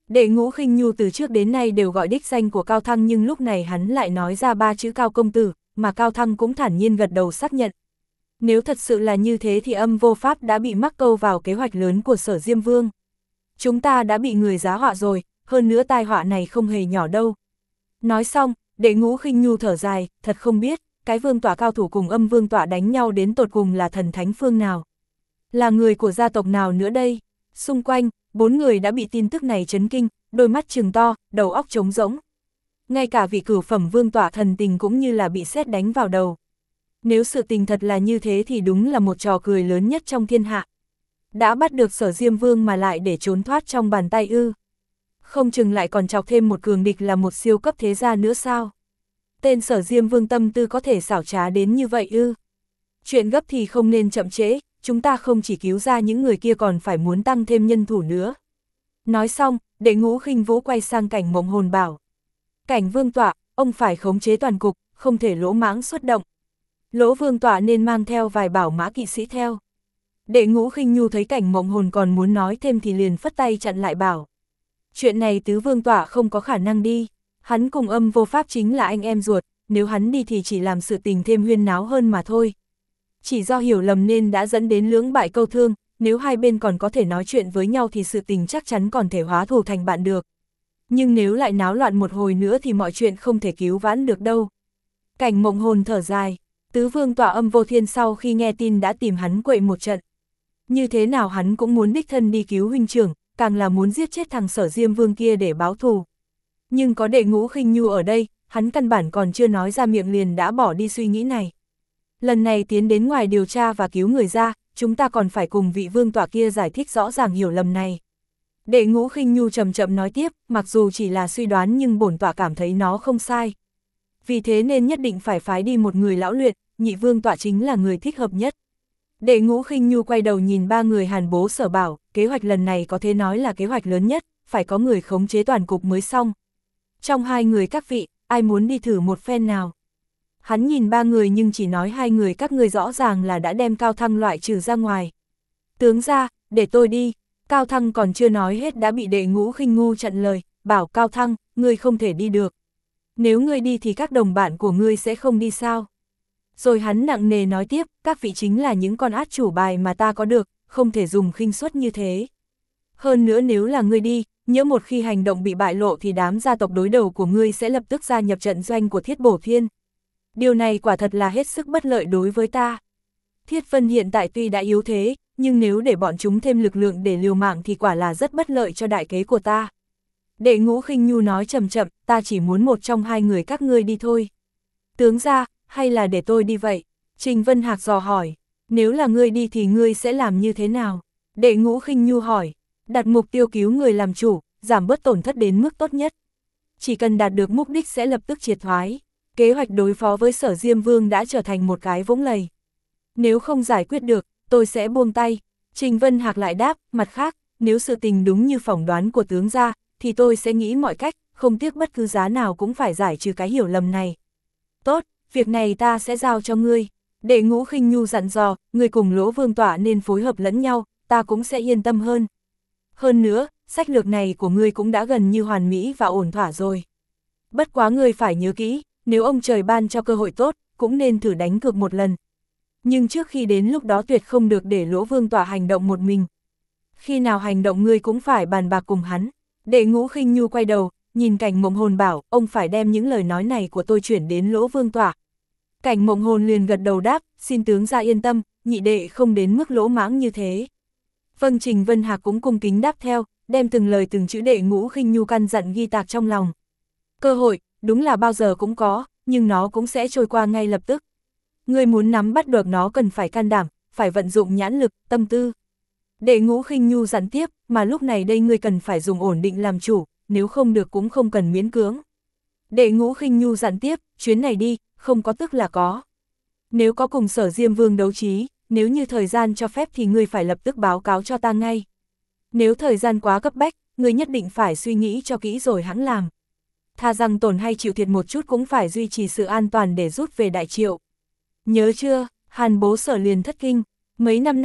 Đệ Ngũ Khinh Nhu từ trước đến nay đều gọi đích danh của Cao Thăng, nhưng lúc này hắn lại nói ra ba chữ Cao công tử, mà Cao Thăng cũng thản nhiên gật đầu xác nhận. Nếu thật sự là như thế thì Âm Vô Pháp đã bị mắc câu vào kế hoạch lớn của Sở Diêm Vương. Chúng ta đã bị người giá họa rồi, hơn nữa tai họa này không hề nhỏ đâu. Nói xong, Đệ Ngũ Khinh Nhu thở dài, thật không biết, cái vương tọa cao thủ cùng Âm vương tọa đánh nhau đến tột cùng là thần thánh phương nào. Là người của gia tộc nào nữa đây? Xung quanh, bốn người đã bị tin tức này chấn kinh, đôi mắt trừng to, đầu óc trống rỗng. Ngay cả vị cửu phẩm vương tọa thần tình cũng như là bị sét đánh vào đầu. Nếu sự tình thật là như thế thì đúng là một trò cười lớn nhất trong thiên hạ. Đã bắt được Sở Diêm Vương mà lại để trốn thoát trong bàn tay ư. Không chừng lại còn chọc thêm một cường địch là một siêu cấp thế gia nữa sao? Tên Sở Diêm Vương tâm tư có thể xảo trá đến như vậy ư? Chuyện gấp thì không nên chậm trễ, chúng ta không chỉ cứu ra những người kia còn phải muốn tăng thêm nhân thủ nữa. Nói xong, Đệ Ngũ Khinh Vũ quay sang Cảnh Mộng Hồn bảo. Cảnh vương tọa, ông phải khống chế toàn cục, không thể lỗ mãng xuất động. Lỗ vương tọa nên mang theo vài bảo mã kỵ sĩ theo. Đệ Ngũ Khinh Nhu thấy Cảnh Mộng Hồn còn muốn nói thêm thì liền phất tay chặn lại bảo. Chuyện này tứ vương tọa không có khả năng đi. Hắn cùng Âm Vô Pháp chính là anh em ruột, nếu hắn đi thì chỉ làm sự tình thêm huyên náo hơn mà thôi. Chỉ do hiểu lầm nên đã dẫn đến lưỡng bại câu thương, nếu hai bên còn có thể nói chuyện với nhau thì sự tình chắc chắn còn thể hóa thù thành bạn được. Nhưng nếu lại náo loạn một hồi nữa thì mọi chuyện không thể cứu vãn được đâu. Cảnh Mộng Hồn thở dài, tứ vương tọa Âm Vô Thiên sau khi nghe tin đã tìm hắn quậy một trận. Như thế nào hắn cũng muốn đích thân đi cứu huynh trưởng, càng là muốn giết chết thằng Sở Diêm Vương kia để báo thù. Nhưng có Đệ Ngũ Khinh Nhu ở đây, hắn căn bản còn chưa nói ra miệng liền đã bỏ đi suy nghĩ này. Lần này tiến đến ngoài điều tra và cứu người ra, chúng ta còn phải cùng vị vương tọa kia giải thích rõ ràng hiểu lầm này. Đệ Ngũ Khinh Nhu chậm chậm nói tiếp, mặc dù chỉ là suy đoán nhưng bổn tọa cảm thấy nó không sai. Vì thế nên nhất định phải phái đi một người lão luyện, nhị vương tọa chính là người thích hợp nhất. Đệ Ngũ Khinh Nhu quay đầu nhìn ba người Hàn Bố Sở bảo, kế hoạch lần này có thể nói là kế hoạch lớn nhất, phải có người khống chế toàn cục mới xong. Trong hai người các vị, ai muốn đi thử một phen nào? Hắn nhìn ba người nhưng chỉ nói hai người các người rõ ràng là đã đem Cao Thăng loại trừ ra ngoài. Tướng ra, để tôi đi. Cao Thăng còn chưa nói hết đã bị Đệ Ngũ Khinh Nhu chặn lời, bảo Cao Thăng, ngươi không thể đi được. Nếu ngươi đi thì các đồng bạn của ngươi sẽ không đi sao? Rồi hắn nặng nề nói tiếp, các vị chính là những con át chủ bài mà ta có được, không thể dùng khinh suất như thế. Hơn nữa nếu là ngươi đi, nhỡ một khi hành động bị bại lộ thì đám gia tộc đối đầu của ngươi sẽ lập tức gia nhập trận doanh của Thiết Bổ Thiên. Điều này quả thật là hết sức bất lợi đối với ta. Thiết Vân hiện tại tuy đã yếu thế, nhưng nếu để bọn chúng thêm lực lượng để liều mạng thì quả là rất bất lợi cho đại kế của ta. Đệ Ngũ Khinh Nhu nói chậm chậm, ta chỉ muốn một trong hai người các ngươi đi thôi. Tướng ra, hay là để tôi đi vậy? Trình Vân Hạc dò hỏi, nếu là ngươi đi thì ngươi sẽ làm như thế nào? Đệ Ngũ Khinh Nhu hỏi, đặt mục tiêu cứu người làm chủ, giảm bớt tổn thất đến mức tốt nhất. Chỉ cần đạt được mục đích sẽ lập tức triệt thoái. Kế hoạch đối phó với Sở Diêm Vương đã trở thành một cái vũng lầy. Nếu không giải quyết được, tôi sẽ buông tay. Trình Vân Hạc lại đáp, mặt khác, nếu sự tình đúng như phỏng đoán của tướng gia, thì tôi sẽ nghĩ mọi cách, không tiếc bất cứ giá nào cũng phải giải trừ cái hiểu lầm này. Tốt, việc này ta sẽ giao cho ngươi. Đệ Ngũ Khinh Nhu dặn dò, ngươi cùng Lỗ Vương tọa nên phối hợp lẫn nhau, ta cũng sẽ yên tâm hơn. Hơn nữa, sách lược này của ngươi cũng đã gần như hoàn mỹ và ổn thỏa rồi. Bất quá ngươi phải nhớ kỹ, nếu ông trời ban cho cơ hội tốt, cũng nên thử đánh cược một lần. Nhưng trước khi đến lúc đó tuyệt không được để Lỗ Vương tọa hành động một mình. Khi nào hành động ngươi cũng phải bàn bạc cùng hắn. Đệ Ngũ Khinh Nhu quay đầu, nhìn Cảnh Mộng Hồn bảo, ông phải đem những lời nói này của tôi chuyển đến Lỗ Vương tọa. Cảnh Mộng Hồn liền gật đầu đáp, xin tướng gia yên tâm, nhị đệ không đến mức lỗ mãng như thế. Vâng, Trình Vân Hạc cũng cung kính đáp theo, đem từng lời từng chữ Đệ Ngũ Khinh Nhu căn dặn ghi tạc trong lòng. Cơ hội, đúng là bao giờ cũng có, nhưng nó cũng sẽ trôi qua ngay lập tức. Ngươi muốn nắm bắt được nó cần phải can đảm, phải vận dụng nhãn lực, tâm tư. Đệ Ngũ Khinh Nhu dặn tiếp, mà lúc này đây ngươi cần phải dùng ổn định làm chủ, nếu không được cũng không cần miễn cưỡng. Đệ Ngũ Khinh Nhu dặn tiếp, chuyến này đi, không có tức là có. Nếu có cùng Sở Diêm Vương đấu trí, nếu như thời gian cho phép thì ngươi phải lập tức báo cáo cho ta ngay. Nếu thời gian quá cấp bách, ngươi nhất định phải suy nghĩ cho kỹ rồi hẵng làm. Tha rằng tổn hay chịu thiệt một chút cũng phải duy trì sự an toàn để rút về Đại Triệu. Nhớ chưa? Hàn Bố Sở liền thất kinh. Mấy năm nay,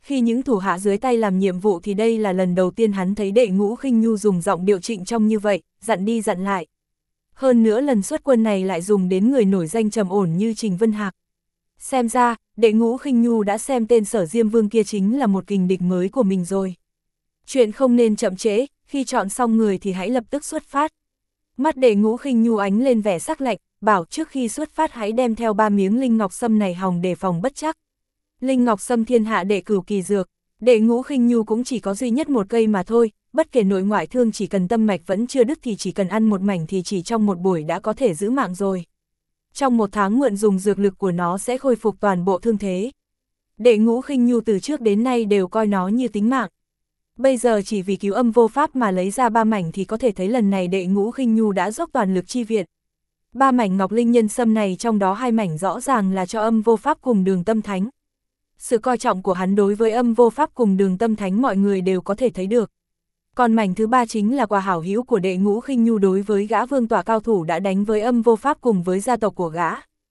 Khi những thủ hạ dưới tay làm nhiệm vụ thì đây là lần đầu tiên hắn thấy Đệ Ngũ Khinh Nhu dùng giọng điệu trịnh trọng như vậy, dặn đi dặn lại. Hơn nữa lần xuất quân này lại dùng đến người nổi danh trầm ổn như Trình Vân Hạc. Xem ra, Đệ Ngũ Khinh Nhu đã xem tên Sở Diêm Vương kia chính là một kình địch mới của mình rồi. Chuyện không nên chậm trễ, khi chọn xong người thì hãy lập tức xuất phát. Mắt Đệ Ngũ Khinh Nhu ánh lên vẻ sắc lạnh, bảo trước khi xuất phát hãy đem theo ba miếng linh ngọc sâm này hòng đề phòng bất chắc. Linh ngọc sâm thiên hạ đệ cửu kỳ dược, Đệ Ngũ Khinh Nhu cũng chỉ có duy nhất một cây mà thôi, bất kể nội ngoại thương chỉ cần tâm mạch vẫn chưa đứt thì chỉ cần ăn một mảnh thì chỉ trong một buổi đã có thể giữ mạng rồi. Trong một tháng mượn dùng dược lực của nó sẽ khôi phục toàn bộ thương thế. Đệ Ngũ Khinh Nhu từ trước đến nay đều coi nó như tính mạng. Bây giờ chỉ vì cứu Âm Vô Pháp mà lấy ra ba mảnh thì có thể thấy lần này Đệ Ngũ Khinh Nhu đã dốc toàn lực chi viện. Ba mảnh ngọc linh nhân sâm này trong đó hai mảnh rõ ràng là cho Âm Vô Pháp cùng Đường Tâm Thánh. Sự coi trọng của hắn đối với Âm Vô Pháp cùng Đường Tâm Thánh mọi người đều có thể thấy được. Còn mảnh thứ ba chính là quà hảo hữu của Đệ Ngũ Khinh Nhu đối với gã vương tỏa cao thủ đã đánh với Âm Vô Pháp cùng với gia tộc của gã.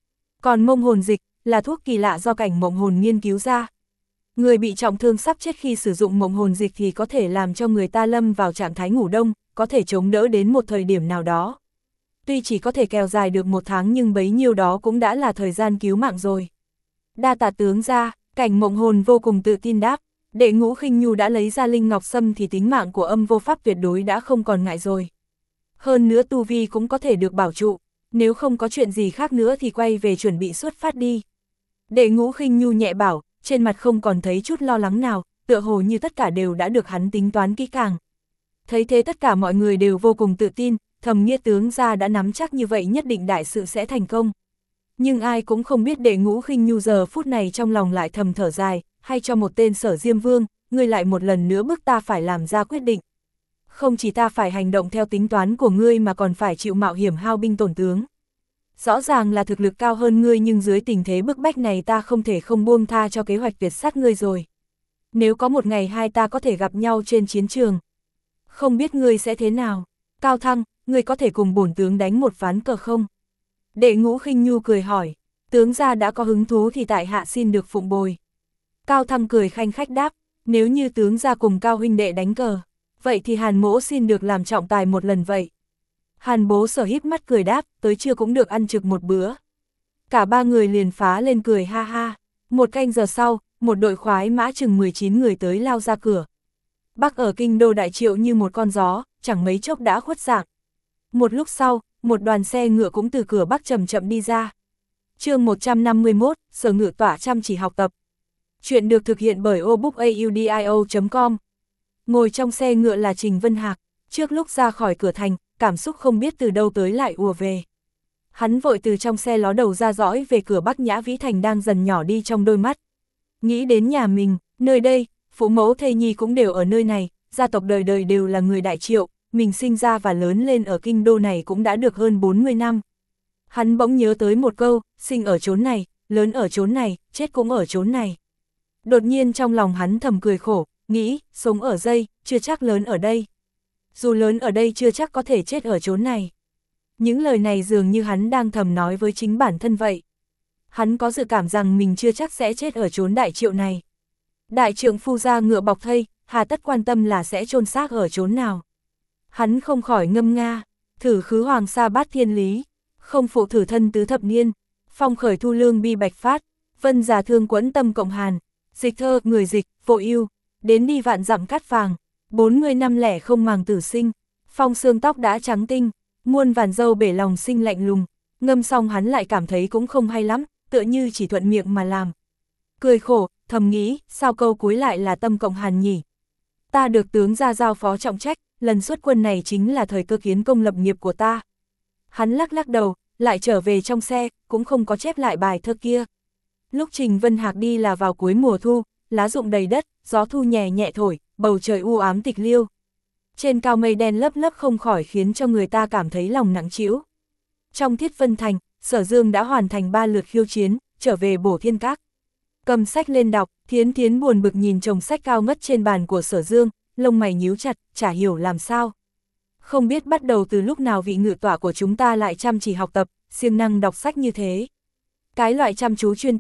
Còn mông hồn dịch là thuốc kỳ lạ do cảnh mộng hồn nghiên cứu ra. Người bị trọng thương sắp chết khi sử dụng mộng hồn dịch thì có thể làm cho người ta lâm vào trạng thái ngủ đông, có thể chống đỡ đến một thời điểm nào đó. Tuy chỉ có thể kéo dài được một tháng nhưng bấy nhiêu đó cũng đã là thời gian cứu mạng rồi. Đa tạ tướng ra, cảnh mộng hồn vô cùng tự tin đáp. Đệ Ngũ Khinh Nhu đã lấy ra linh ngọc sâm thì tính mạng của Âm Vô Pháp tuyệt đối đã không còn ngại rồi. Hơn nữa tu vi cũng có thể được bảo trụ, nếu không có chuyện gì khác nữa thì quay về chuẩn bị xuất phát đi. Đệ Ngũ Khinh Nhu nhẹ bảo, trên mặt không còn thấy chút lo lắng nào, tựa hồ như tất cả đều đã được hắn tính toán kỹ càng. Thấy thế tất cả mọi người đều vô cùng tự tin, thầm nghĩa tướng gia đã nắm chắc như vậy nhất định đại sự sẽ thành công. Nhưng ai cũng không biết Đệ Ngũ Khinh Nhu giờ phút này trong lòng lại thầm thở dài, hay cho một tên Sở Diêm Vương, ngươi lại một lần nữa bức ta phải làm ra quyết định. Không chỉ ta phải hành động theo tính toán của ngươi mà còn phải chịu mạo hiểm hao binh tổn tướng. Rõ ràng là thực lực cao hơn ngươi nhưng dưới tình thế bức bách này ta không thể không buông tha cho kế hoạch tuyệt sát ngươi rồi. Nếu có một ngày hai ta có thể gặp nhau trên chiến trường, không biết ngươi sẽ thế nào. Cao Thăng, ngươi có thể cùng bổn tướng đánh một ván cờ không? Đệ Ngũ Khinh Nhu cười hỏi, tướng gia đã có hứng thú thì tại hạ xin được phụng bồi. Cao Thăng cười khanh khách đáp, nếu như tướng gia cùng Cao huynh đệ đánh cờ, vậy thì Hàn mỗ xin được làm trọng tài một lần vậy. Hàn bố Sở híp mắt cười đáp, tới trưa cũng được ăn trực một bữa. Cả ba người liền phá lên cười ha ha. Một canh giờ sau, một đội khoái mã chừng mười chín người tới lao ra cửa. Bắc ở kinh đô Đại Triệu như một con gió, chẳng mấy chốc đã khuất dạng. Một lúc sau, một đoàn xe ngựa cũng từ cửa Bắc chậm chậm đi ra. Chương một trăm năm mươi mốt, Sở Ngự Tỏa chăm chỉ học tập. Chuyện được thực hiện bởi obookaudio chấm com. Ngồi trong xe ngựa là Trình Vân Hạc, trước lúc ra khỏi cửa thành, cảm xúc không biết từ đâu tới lại ùa về. Hắn vội từ trong xe ló đầu ra dõi về cửa Bắc Nhã Vĩ Thành đang dần nhỏ đi trong đôi mắt. Nghĩ đến nhà mình, nơi đây, phụ mẫu thê nhi cũng đều ở nơi này, gia tộc đời đời đều là người Đại Triệu, mình sinh ra và lớn lên ở kinh đô này cũng đã được hơn bốn mươi năm. Hắn bỗng nhớ tới một câu, sinh ở chốn này, lớn ở chốn này, chết cũng ở chốn này. Đột nhiên trong lòng hắn thầm cười khổ, nghĩ, sống ở đây, chưa chắc lớn ở đây. Dù lớn ở đây chưa chắc có thể chết ở chốn này. Những lời này dường như hắn đang thầm nói với chính bản thân vậy. Hắn có dự cảm rằng mình chưa chắc sẽ chết ở chốn Đại Triệu này. Đại trượng phu ra ngựa bọc thây, hà tất quan tâm là sẽ chôn xác ở chốn nào. Hắn không khỏi ngâm nga, thử khứ hoàng sa bát thiên lý, không phụ thử thân tứ thập niên, phong khởi thu lương bi bạch phát, vân già thương quẫn tâm cộng hàn, dịch thơ người dịch, vô ưu, đến đi vạn dặm cát vàng, bốn mươi năm lẻ không màng tử sinh, phong xương tóc đã trắng tinh, muôn vàn dâu bể lòng sinh lạnh lùng. Ngâm xong hắn lại cảm thấy cũng không hay lắm, tựa như chỉ thuận miệng mà làm. Cười khổ, thầm nghĩ, sao câu cuối lại là tâm cộng hàn nhỉ? Ta được tướng gia giao phó trọng trách, lần xuất quân này chính là thời cơ kiến công lập nghiệp của ta. Hắn lắc lắc đầu, lại trở về trong xe, cũng không có chép lại bài thơ kia. Lúc Trình Vân Hạc đi là vào cuối mùa thu, lá rụng đầy đất, gió thu nhẹ nhẹ thổi, bầu trời u ám tịch liêu. Trên cao mây đen lấp lấp không khỏi khiến cho người ta cảm thấy lòng nặng trĩu. Trong Thiết Vân Thành, Sở Dương đã hoàn thành ba lượt khiêu chiến, trở về Bổ Thiên Các. Cầm sách lên đọc, Thiến Thiến buồn bực nhìn chồng sách cao ngất trên bàn của Sở Dương, lông mày nhíu chặt, chả hiểu làm sao. Không biết bắt đầu từ lúc nào vị ngự tọa của chúng ta lại chăm chỉ học tập, siêng năng đọc sách như thế. Cái loại chăm chú chuyên tâm,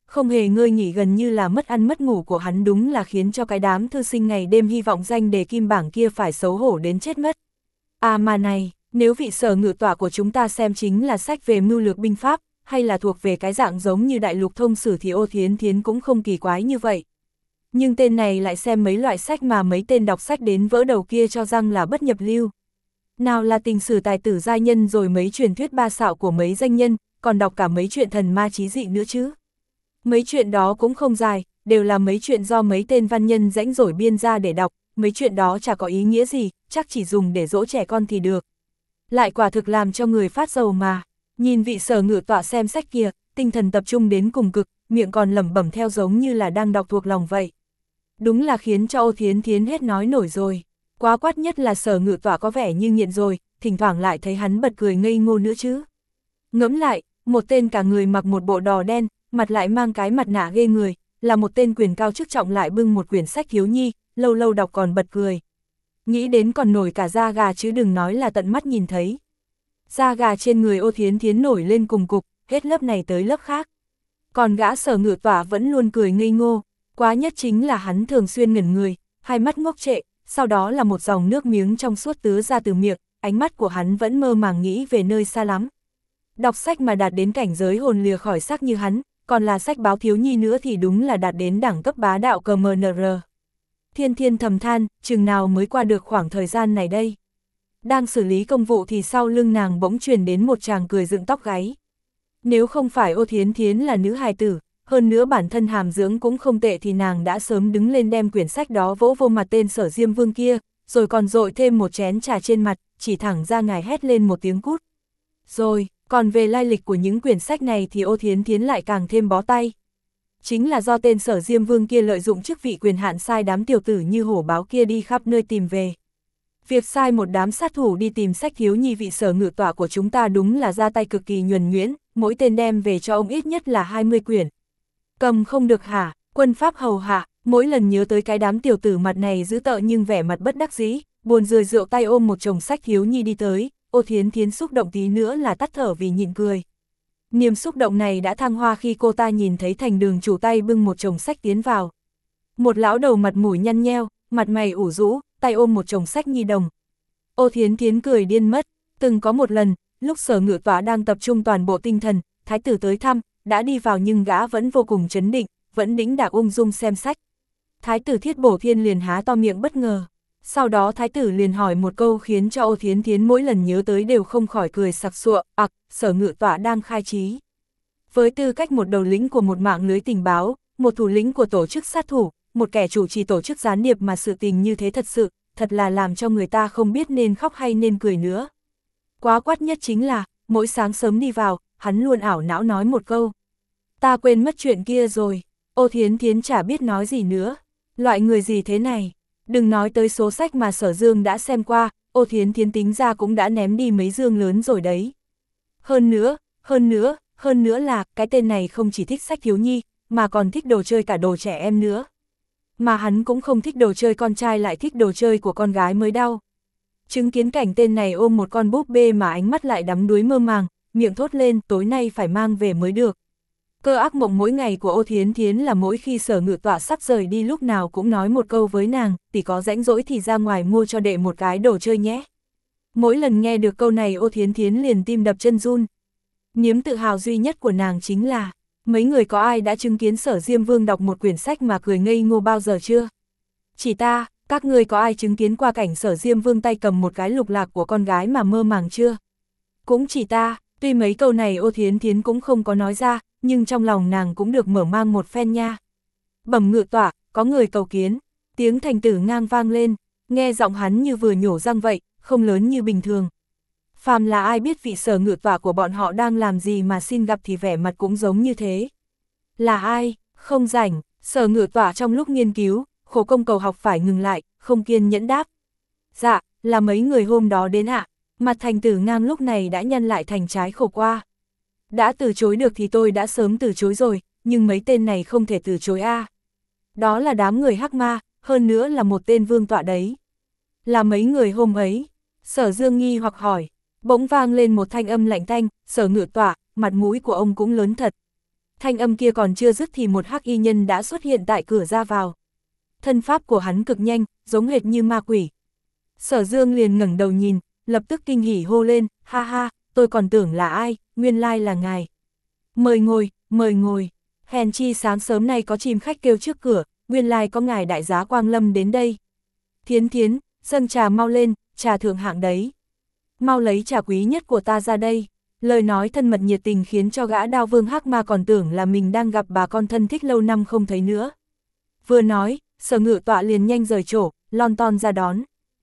không hề ngơi nghỉ, gần như là mất ăn mất ngủ của hắn đúng là khiến cho cái đám thư sinh ngày đêm hy vọng danh đề kim bảng kia phải xấu hổ đến chết mất. À mà này, nếu vị Sở Ngự Tọa của chúng ta xem chính là sách về mưu lược binh pháp, hay là thuộc về cái dạng giống như đại lục thông sử thì Ô Thiến Thiến cũng không kỳ quái như vậy. Nhưng tên này lại xem mấy loại sách mà mấy tên đọc sách đến vỡ đầu kia cho rằng là bất nhập lưu. Nào là tình sử tài tử giai nhân rồi mấy truyền thuyết ba xạo của mấy danh nhân, còn đọc cả mấy chuyện thần ma trí dị nữa chứ. Mấy chuyện đó cũng không dài, đều là mấy chuyện do mấy tên văn nhân rãnh rỗi biên ra để đọc, mấy chuyện đó chả có ý nghĩa gì, chắc chỉ dùng để dỗ trẻ con thì được. Lại quả thực làm cho người phát sầu mà. Nhìn vị Sở Ngự Tọa xem sách kia, tinh thần tập trung đến cùng cực, miệng còn lẩm bẩm theo giống như là đang đọc thuộc lòng vậy. Đúng là khiến cho Ô Thiến Thiến hết nói nổi rồi. Quá quát nhất là Sở Ngự Tọa có vẻ như nghiện rồi, thỉnh thoảng lại thấy hắn bật cười ngây ngô nữa chứ. Ngẫm lại, một tên cả người mặc một bộ đò đen, mặt lại mang cái mặt nạ ghê người, là một tên quyền cao chức trọng lại bưng một quyển sách thiếu nhi, lâu lâu đọc còn bật cười. Nghĩ đến còn nổi cả da gà chứ đừng nói là tận mắt nhìn thấy. Da gà trên người Ô Thiến Thiến nổi lên cùng cục, hết lớp này tới lớp khác. Còn gã Sở Ngự Tọa vẫn luôn cười ngây ngô, quá nhất chính là hắn thường xuyên ngẩn người, hai mắt ngốc trệ, sau đó là một dòng nước miếng trong suốt tứa ra từ miệng, ánh mắt của hắn vẫn mơ màng nghĩ về nơi xa lắm. Đọc sách mà đạt đến cảnh giới hồn lìa khỏi xác như hắn, còn là sách báo thiếu nhi nữa thì đúng là đạt đến đẳng cấp bá đạo cờ mờ nờ rờ. Thiên Thiên thầm than, chừng nào mới qua được khoảng thời gian này đây. Đang xử lý công vụ thì sau lưng nàng bỗng truyền đến một chàng cười dựng tóc gáy. Nếu không phải Ô Thiến Thiến là nữ hài tử, hơn nữa bản thân hàm dưỡng cũng không tệ thì nàng đã sớm đứng lên đem quyển sách đó vỗ vô mặt tên Sở Diêm Vương kia, rồi còn dội thêm một chén trà trên mặt, chỉ thẳng ra ngài hét lên một tiếng cút. Rồi, còn về lai lịch của những quyển sách này thì Ô Thiến Thiến lại càng thêm bó tay. Chính là do tên Sở Diêm Vương kia lợi dụng chức vị quyền hạn sai đám tiểu tử như hổ báo kia đi khắp nơi tìm về. Việc sai một đám sát thủ đi tìm sách thiếu nhi vị Sở Ngự Tọa của chúng ta đúng là ra tay cực kỳ nhuần nhuyễn, mỗi tên đem về cho ông ít nhất là hai mươi quyển. Cầm không được hả, quân pháp hầu hạ, mỗi lần nhớ tới cái đám tiểu tử mặt này dữ tợn nhưng vẻ mặt bất đắc dĩ, buồn rười rượu tay ôm một chồng sách thiếu nhi đi tới, Ô Thiến Thiến xúc động tí nữa là tắt thở vì nhịn cười. Niềm xúc động này đã thăng hoa khi cô ta nhìn thấy Thành Đường chủ tay bưng một chồng sách tiến vào. Một lão đầu mặt mũi nhăn nheo, mặt mày ủ rũ, tay ôm một chồng sách nhi đồng. Ô Thiến Thiến cười điên mất, từng có một lần, lúc Sở Ngự Tọa đang tập trung toàn bộ tinh thần, thái tử tới thăm, đã đi vào nhưng gã vẫn vô cùng trấn định, vẫn đĩnh đạc ung dung xem sách. Thái tử Thiết Bổ Thiên liền há to miệng bất ngờ. Sau đó thái tử liền hỏi một câu khiến cho Ô Thiến Thiến mỗi lần nhớ tới đều không khỏi cười sặc sụa, ặc, Sở Ngự Tọa đang khai trí. Với tư cách một đầu lĩnh của một mạng lưới tình báo, một thủ lĩnh của tổ chức sát thủ, một kẻ chủ trì tổ chức gián điệp mà sự tình như thế thật sự, thật là làm cho người ta không biết nên khóc hay nên cười nữa. Quá quát nhất chính là, mỗi sáng sớm đi vào, hắn luôn ảo não nói một câu. Ta quên mất chuyện kia rồi. Ô Thiến Thiến chả biết nói gì nữa. Loại người gì thế này? Đừng nói tới số sách mà Sở Dương đã xem qua, Ô Thiến Thiến tính ra cũng đã ném đi mấy dương lớn rồi đấy. Hơn nữa, hơn nữa, hơn nữa là cái tên này không chỉ thích sách thiếu nhi, mà còn thích đồ chơi cả đồ trẻ em nữa. Mà hắn cũng không thích đồ chơi con trai lại thích đồ chơi của con gái mới đau. Chứng kiến cảnh tên này ôm một con búp bê mà ánh mắt lại đắm đuối mơ màng, miệng thốt lên tối nay phải mang về mới được. Cơ ác mộng mỗi ngày của Ô Thiến Thiến là mỗi khi Sở Ngự Tọa sắp rời đi lúc nào cũng nói một câu với nàng, tỷ có rãnh rỗi thì ra ngoài mua cho đệ một cái đồ chơi nhé. Mỗi lần nghe được câu này Ô Thiến Thiến liền tim đập chân run. Niềm tự hào duy nhất của nàng chính là, mấy người có ai đã chứng kiến Sở Diêm Vương đọc một quyển sách mà cười ngây ngô bao giờ chưa? Chỉ ta, các người có ai chứng kiến qua cảnh Sở Diêm Vương tay cầm một cái lục lạc của con gái mà mơ màng chưa? Cũng chỉ ta, tuy mấy câu này Ô Thiến Thiến cũng không có nói ra, nhưng trong lòng nàng cũng được mở mang một phen nha. Bẩm Ngự Tọa, có người cầu kiến, tiếng Thành Tử ngang vang lên, nghe giọng hắn như vừa nhổ răng vậy, không lớn như bình thường. Phàm là ai biết vị Sở Ngự Tọa của bọn họ đang làm gì mà xin gặp thì vẻ mặt cũng giống như thế. Là ai? Không rảnh. Sở Ngự Tọa trong lúc nghiên cứu, khổ công cầu học phải ngừng lại, không kiên nhẫn đáp. Dạ, là mấy người hôm đó đến ạ. Mặt Thành Tử ngang lúc này đã nhăn lại thành trái khổ qua. Đã từ chối được thì tôi đã sớm từ chối rồi, nhưng mấy tên này không thể từ chối a. À. Đó là đám người hắc ma, hơn nữa là một tên vương tọa đấy. Là mấy người hôm ấy. Sở Dương nghi hoặc hỏi, bỗng vang lên một thanh âm lạnh tanh, Sở Ngự Tọa, mặt mũi của ông cũng lớn thật. Thanh âm kia còn chưa dứt thì một hắc y nhân đã xuất hiện tại cửa ra vào. Thân pháp của hắn cực nhanh, giống hệt như ma quỷ. Sở Dương liền ngẩng đầu nhìn, lập tức kinh hỉ hô lên, ha ha, tôi còn tưởng là ai, nguyên lai là ngài. Mời ngồi, mời ngồi, hèn chi sáng sớm nay có chim khách kêu trước cửa, nguyên lai có ngài đại giá Quang Lâm đến đây. Thiến Thiến, dâng trà mau lên, trà thượng hạng đấy. Mau lấy trà quý nhất của ta ra đây. Lời nói thân mật nhiệt tình khiến cho gã Đao Vương Hắc Ma còn tưởng là mình đang gặp bà con thân thích lâu năm không thấy nữa. Vừa nói, Sở Ngự Tọa liền nhanh rời chỗ, lon ton ra đón.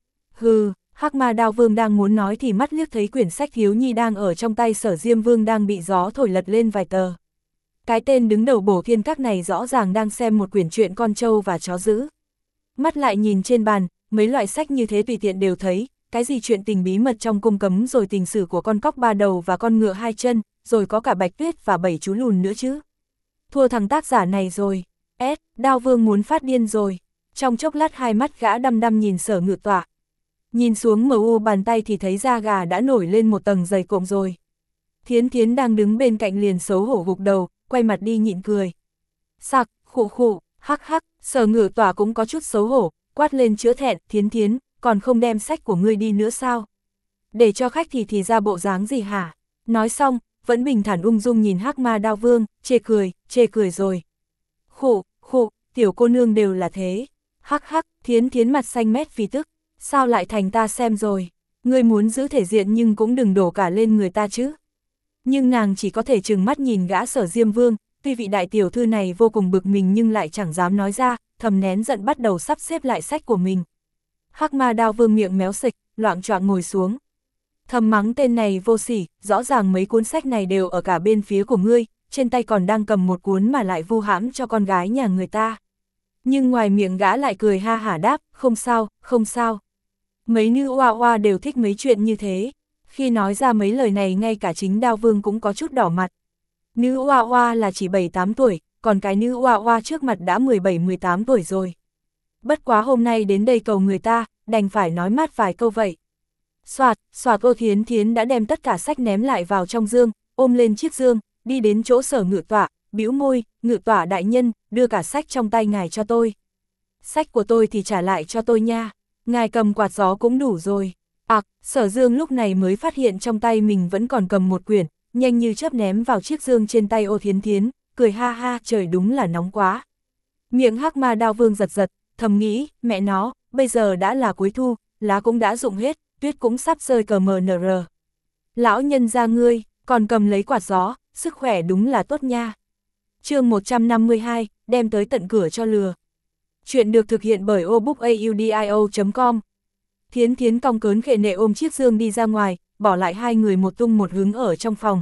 Hừ, Hắc Ma Đao Vương đang muốn nói thì mắt liếc thấy quyển sách thiếu nhi đang ở trong tay Sở Diêm Vương đang bị gió thổi lật lên vài tờ. Cái tên đứng đầu Bổ Thiên Các này rõ ràng đang xem một quyển truyện con trâu và chó dữ. Mắt lại nhìn trên bàn, mấy loại sách như thế tùy tiện đều thấy, cái gì chuyện tình bí mật trong cung cấm, rồi tình sử của con cóc ba đầu và con ngựa hai chân, rồi có cả Bạch Tuyết và bảy chú lùn nữa chứ. Thua thằng tác giả này rồi. S, Đao Vương muốn phát điên rồi. Trong chốc lát hai mắt gã đăm đăm nhìn Sở Ngự Tọa. Nhìn xuống mờ u bàn tay thì thấy da gà đã nổi lên một tầng dày cộm rồi. Thiến Thiến đang đứng bên cạnh liền xấu hổ gục đầu, quay mặt đi nhịn cười. Sặc, khụ khụ, hắc hắc, Sở Ngự Tọa cũng có chút xấu hổ, quát lên chữa thẹn, Thiến Thiến, còn không đem sách của ngươi đi nữa sao? Để cho khách thì thì ra bộ dáng gì hả? Nói xong, vẫn bình thản ung dung nhìn Hắc Ma Đao Vương, chê cười, chê cười rồi. Khụ, khụ, tiểu cô nương đều là thế. Hắc hắc, Thiến Thiến mặt xanh mét vì tức. Sao lại thành ta xem rồi? Ngươi muốn giữ thể diện nhưng cũng đừng đổ cả lên người ta chứ. Nhưng nàng chỉ có thể trừng mắt nhìn gã Sở Diêm Vương, tuy vị đại tiểu thư này vô cùng bực mình nhưng lại chẳng dám nói ra, thầm nén giận bắt đầu sắp xếp lại sách của mình. Hắc Ma Đao Vương miệng méo xịch, loạng choạng ngồi xuống. Thầm mắng tên này vô sỉ, rõ ràng mấy cuốn sách này đều ở cả bên phía của ngươi, trên tay còn đang cầm một cuốn mà lại vu hãm cho con gái nhà người ta. Nhưng ngoài miệng gã lại cười ha hả đáp, không sao, không sao. Mấy nữ oa oa đều thích mấy chuyện như thế. Khi nói ra mấy lời này ngay cả chính Đao Vương cũng có chút đỏ mặt. Nữ oa oa là chỉ bảy tám tuổi, còn cái nữ oa oa trước mặt đã mười bảy mười tám tuổi rồi. Bất quá hôm nay đến đây cầu người ta, đành phải nói mát vài câu vậy. Soạt, soạt Ô Thiến Thiến đã đem tất cả sách ném lại vào trong dương, ôm lên chiếc dương, đi đến chỗ Sở Ngự Tọa, bĩu môi, Ngự Tọa đại nhân, đưa cả sách trong tay ngài cho tôi. Sách của tôi thì trả lại cho tôi nha, ngài cầm quạt gió cũng đủ rồi. Ặc, à, Sở Dương lúc này mới phát hiện trong tay mình vẫn còn cầm một quyển, nhanh như chớp ném vào chiếc dương trên tay Ô Thiến Thiến, cười ha ha, trời đúng là nóng quá. Miệng Hắc Ma Đao Vương giật giật, thầm nghĩ, mẹ nó, bây giờ đã là cuối thu, lá cũng đã rụng hết, tuyết cũng sắp rơi cờ mờ nờ rờ. Lão nhân gia ngươi, còn cầm lấy quạt gió, sức khỏe đúng là tốt nha. Chương một trăm năm mươi hai, đem tới tận cửa cho lừa. Chuyện được thực hiện bởi obookaudio chấm com. Thiến Thiến cong cớn khệ nệ ôm chiếc dương đi ra ngoài, bỏ lại hai người một tung một hướng ở trong phòng.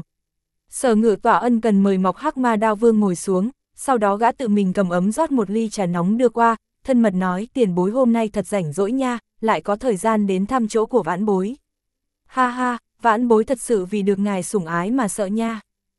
Sở Ngự Tọa ân cần mời mọc Hắc Ma Đao Vương ngồi xuống, sau đó gã tự mình cầm ấm rót một ly trà nóng đưa qua, thân mật nói, tiền bối hôm nay thật rảnh rỗi nha, lại có thời gian đến thăm chỗ của vãn bối. Ha ha, vãn bối thật sự vì được ngài sủng ái mà sợ nha.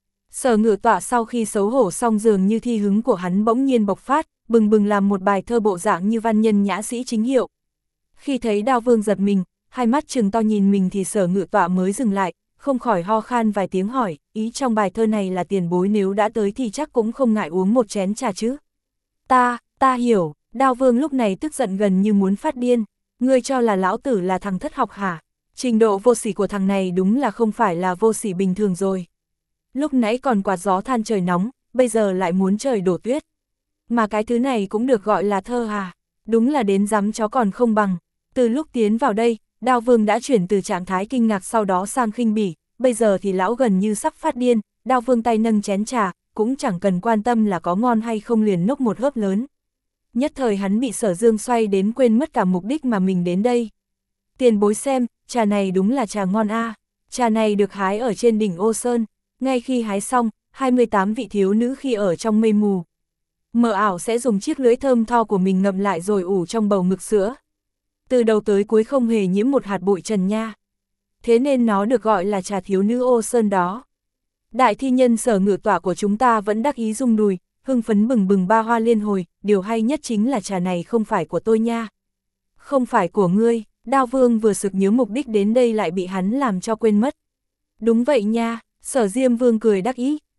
Sở Ngự Tọa sau khi xấu hổ xong dường như thi hứng của hắn bỗng nhiên bộc phát, bừng bừng làm một bài thơ bộ dạng như văn nhân nhã sĩ chính hiệu. Khi thấy Đao Vương giật mình, hai mắt trừng to nhìn mình thì Sở Ngự Tọa mới dừng lại, không khỏi ho khan vài tiếng hỏi, ý trong bài thơ này là tiền bối nếu đã tới thì chắc cũng không ngại uống một chén trà chứ. Ta, ta hiểu, Đao Vương lúc này tức giận gần như muốn phát điên, ngươi cho là lão tử là thằng thất học hả? Trình độ vô sỉ của thằng này đúng là không phải là vô sỉ bình thường rồi. Lúc nãy còn quạt gió than trời nóng, bây giờ lại muốn trời đổ tuyết. Mà cái thứ này cũng được gọi là thơ à? Đúng là đến dám chó còn không bằng. Từ lúc tiến vào đây, Đao Vương đã chuyển từ trạng thái kinh ngạc sau đó sang khinh bỉ, bây giờ thì lão gần như sắp phát điên, Đao Vương tay nâng chén trà, cũng chẳng cần quan tâm là có ngon hay không liền nốc một hớp lớn. Nhất thời hắn bị Sở Dương xoay đến quên mất cả mục đích mà mình đến đây. Tiền bối xem, trà này đúng là trà ngon a. À. Trà này được hái ở trên đỉnh Ô Sơn, ngay khi hái xong, hai mươi tám vị thiếu nữ khi ở trong mây mù. Mờ ảo sẽ dùng chiếc lưỡi thơm tho của mình ngậm lại rồi ủ trong bầu ngực sữa. Từ đầu tới cuối không hề nhiễm một hạt bụi trần nha. Thế nên nó được gọi là trà thiếu nữ Ô Sơn đó. Đại thi nhân Sở Ngự Tọa của chúng ta vẫn đắc ý rung đùi, hưng phấn bừng bừng ba hoa liên hồi, điều hay nhất chính là trà này không phải của tôi nha. Không phải của ngươi, Đao Vương vừa sực nhớ mục đích đến đây lại bị hắn làm cho quên mất. Đúng vậy nha, Sở Diêm Vương cười đắc ý,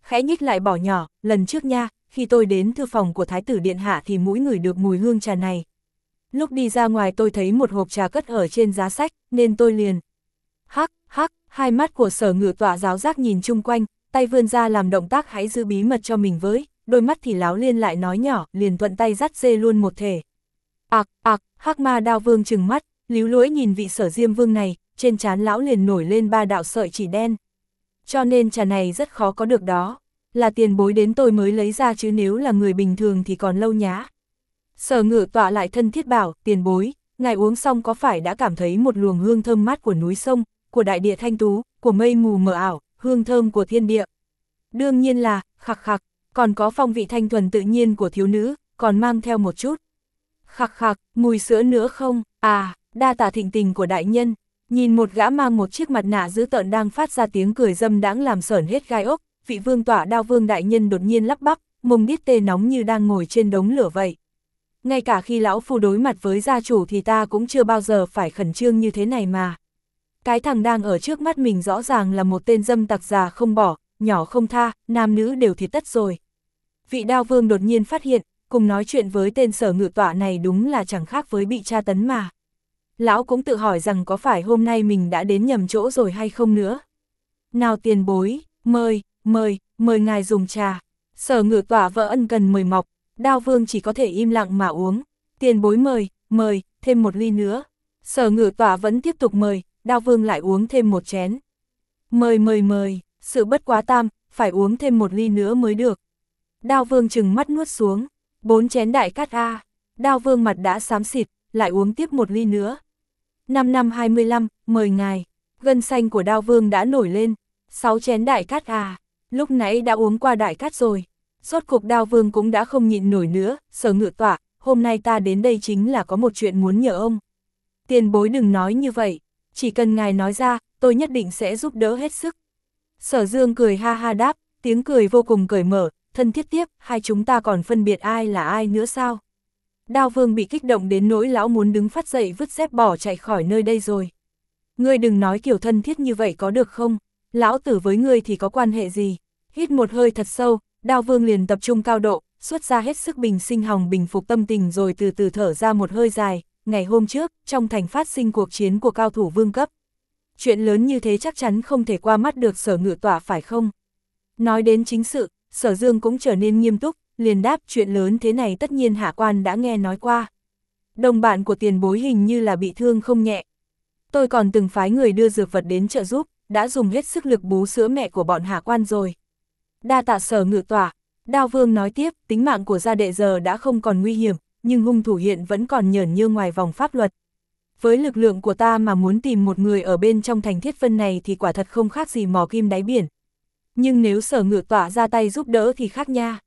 khẽ nhích lại bỏ nhỏ, lần trước nha, khi tôi đến thư phòng của Thái tử Điện Hạ thì mũi ngửi được mùi hương trà này. Lúc đi ra ngoài tôi thấy một hộp trà cất ở trên giá sách, nên tôi liền. Hắc, hắc, hai mắt của Sở Ngự Tọa giáo giác nhìn chung quanh, tay vươn ra làm động tác hãy giữ bí mật cho mình với, đôi mắt thì láo liên lại nói nhỏ, liền thuận tay dắt dê luôn một thể. Ặc, ặc, Hắc Ma Đao Vương trừng mắt, líu lưỡi nhìn vị Sở Diêm Vương này, trên trán lão liền nổi lên ba đạo sợi chỉ đen. Cho nên trà này rất khó có được đó, là tiền bối đến tôi mới lấy ra chứ nếu là người bình thường thì còn lâu nhá. Sở Ngự Tọa lại thân thiết bảo, tiền bối, ngài uống xong có phải đã cảm thấy một luồng hương thơm mát của núi sông, của đại địa thanh tú, của mây mù mờ ảo, hương thơm của thiên địa. Đương nhiên là, khặc khặc, còn có phong vị thanh thuần tự nhiên của thiếu nữ, còn mang theo một chút. Khặc khặc, mùi sữa nữa không? À, đa tạ thịnh tình của đại nhân. Nhìn một gã mang một chiếc mặt nạ dữ tợn đang phát ra tiếng cười dâm đãng làm sởn hết gai ốc, vị Vương Tọa Đao Vương đại nhân đột nhiên lắp bắp, mông đít tê nóng như đang ngồi trên đống lửa vậy. Ngay cả khi lão phu đối mặt với gia chủ thì ta cũng chưa bao giờ phải khẩn trương như thế này mà. Cái thằng đang ở trước mắt mình rõ ràng là một tên dâm tặc già không bỏ, nhỏ không tha, nam nữ đều thì tất rồi. Vị Đao Vương đột nhiên phát hiện, cùng nói chuyện với tên Sở Ngự Tọa này đúng là chẳng khác với bị tra tấn mà. Lão cũng tự hỏi rằng có phải hôm nay mình đã đến nhầm chỗ rồi hay không nữa. Nào tiền bối, mời, mời, mời ngài dùng trà. Sở Ngự Tọa vợ ân cần mời mọc, Đao Vương chỉ có thể im lặng mà uống. Tiền bối mời, mời, thêm một ly nữa. Sở Ngự Tọa vẫn tiếp tục mời, Đao Vương lại uống thêm một chén. Mời mời mời, sự bất quá tam, phải uống thêm một ly nữa mới được. Đao Vương trừng mắt nuốt xuống, bốn chén đại cát a. Đao Vương mặt đã xám xịt, lại uống tiếp một ly nữa. Năm năm hai mươi lăm, mời ngài. Gân xanh của Đao Vương đã nổi lên. Sáu chén đại cát à, lúc nãy đã uống qua đại cát rồi. Rốt cuộc Đao Vương cũng đã không nhịn nổi nữa. Sở Ngự Tọa, hôm nay ta đến đây chính là có một chuyện muốn nhờ ông. Tiền bối đừng nói như vậy, chỉ cần ngài nói ra, tôi nhất định sẽ giúp đỡ hết sức. Sở Dương cười ha ha đáp, tiếng cười vô cùng cởi mở, thân thiết tiếp, hai chúng ta còn phân biệt ai là ai nữa sao? Đao Vương bị kích động đến nỗi lão muốn đứng phát dậy vứt dép bỏ chạy khỏi nơi đây rồi. Ngươi đừng nói kiểu thân thiết như vậy có được không? Lão tử với ngươi thì có quan hệ gì? Hít một hơi thật sâu, Đao Vương liền tập trung cao độ, xuất ra hết sức bình sinh hòng bình phục tâm tình rồi từ từ thở ra một hơi dài. Ngày hôm trước, trong thành phát sinh cuộc chiến của cao thủ vương cấp. Chuyện lớn như thế chắc chắn không thể qua mắt được Sở Ngự Tọa phải không? Nói đến chính sự, Sở Dương cũng trở nên nghiêm túc, liền đáp chuyện lớn thế này tất nhiên hạ quan đã nghe nói qua. Đồng bạn của tiền bối hình như là bị thương không nhẹ. Tôi còn từng phái người đưa dược vật đến trợ giúp, đã dùng hết sức lực bú sữa mẹ của bọn hạ quan rồi. Đa tạ Sở Ngự Tọa. Đao Vương nói tiếp, tính mạng của gia đệ giờ đã không còn nguy hiểm, nhưng hung thủ hiện vẫn còn nhởn nhơ ngoài vòng pháp luật. Với lực lượng của ta mà muốn tìm một người ở bên trong thành Thiết Vân này thì quả thật không khác gì mò kim đáy biển. Nhưng nếu Sở Ngự Tọa ra tay giúp đỡ thì khác nha.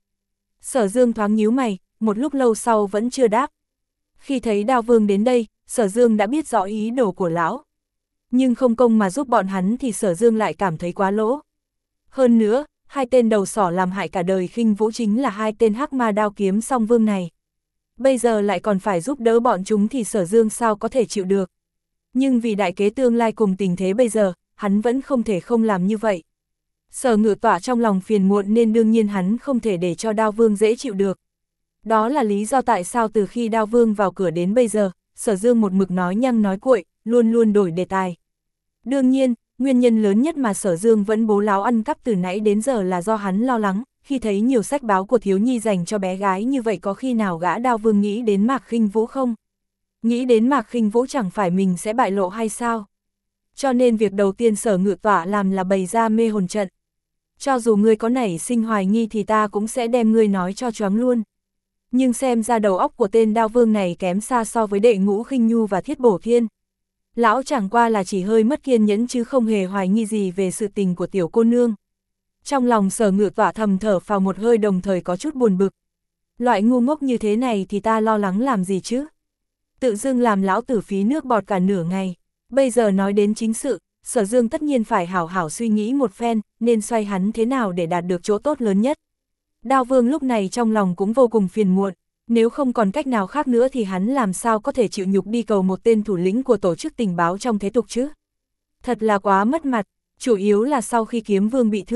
Sở Dương thoáng nhíu mày, một lúc lâu sau vẫn chưa đáp. Khi thấy Đao Vương đến đây, Sở Dương đã biết rõ ý đồ của lão. Nhưng không công mà giúp bọn hắn thì Sở Dương lại cảm thấy quá lỗ. Hơn nữa, hai tên đầu sỏ làm hại cả đời Khinh Vũ chính là hai tên Hắc Ma Đao Kiếm Song Vương này. Bây giờ lại còn phải giúp đỡ bọn chúng thì Sở Dương sao có thể chịu được. Nhưng vì đại kế tương lai cùng tình thế bây giờ, hắn vẫn không thể không làm như vậy. Sở Ngự Tọa trong lòng phiền muộn nên đương nhiên hắn không thể để cho Đao Vương dễ chịu được. Đó là lý do tại sao từ khi Đao Vương vào cửa đến bây giờ, Sở Dương một mực nói nhăng nói cuội, luôn luôn đổi đề tài. Đương nhiên, nguyên nhân lớn nhất mà Sở Dương vẫn bố láo ăn cắp từ nãy đến giờ là do hắn lo lắng, khi thấy nhiều sách báo của thiếu nhi dành cho bé gái như vậy có khi nào gã Đao Vương nghĩ đến Mạc Khinh Vũ không? Nghĩ đến Mạc Khinh Vũ chẳng phải mình sẽ bại lộ hay sao? Cho nên việc đầu tiên Sở Ngự Tọa làm là bày ra mê hồn trận. Cho dù ngươi có nảy sinh hoài nghi thì ta cũng sẽ đem ngươi nói cho choáng luôn. Nhưng xem ra đầu óc của tên Đao Vương này kém xa so với Đệ Ngũ Khinh Nhu và Thiết Bổ Thiên. Lão chẳng qua là chỉ hơi mất kiên nhẫn chứ không hề hoài nghi gì về sự tình của tiểu cô nương. Trong lòng Sở Ngự Tọa thầm thở phào một hơi đồng thời có chút buồn bực. Loại ngu ngốc như thế này thì ta lo lắng làm gì chứ? Tự dưng làm lão tử phí nước bọt cả nửa ngày. Bây giờ nói đến chính sự, Sở Dương tất nhiên phải hảo hảo suy nghĩ một phen, nên xoay hắn thế nào để đạt được chỗ tốt lớn nhất. Đao Vương lúc này trong lòng cũng vô cùng phiền muộn, nếu không còn cách nào khác nữa thì hắn làm sao có thể chịu nhục đi cầu một tên thủ lĩnh của tổ chức tình báo trong thế tục chứ. Thật là quá mất mặt, chủ yếu là sau khi Kiếm Vương bị thương,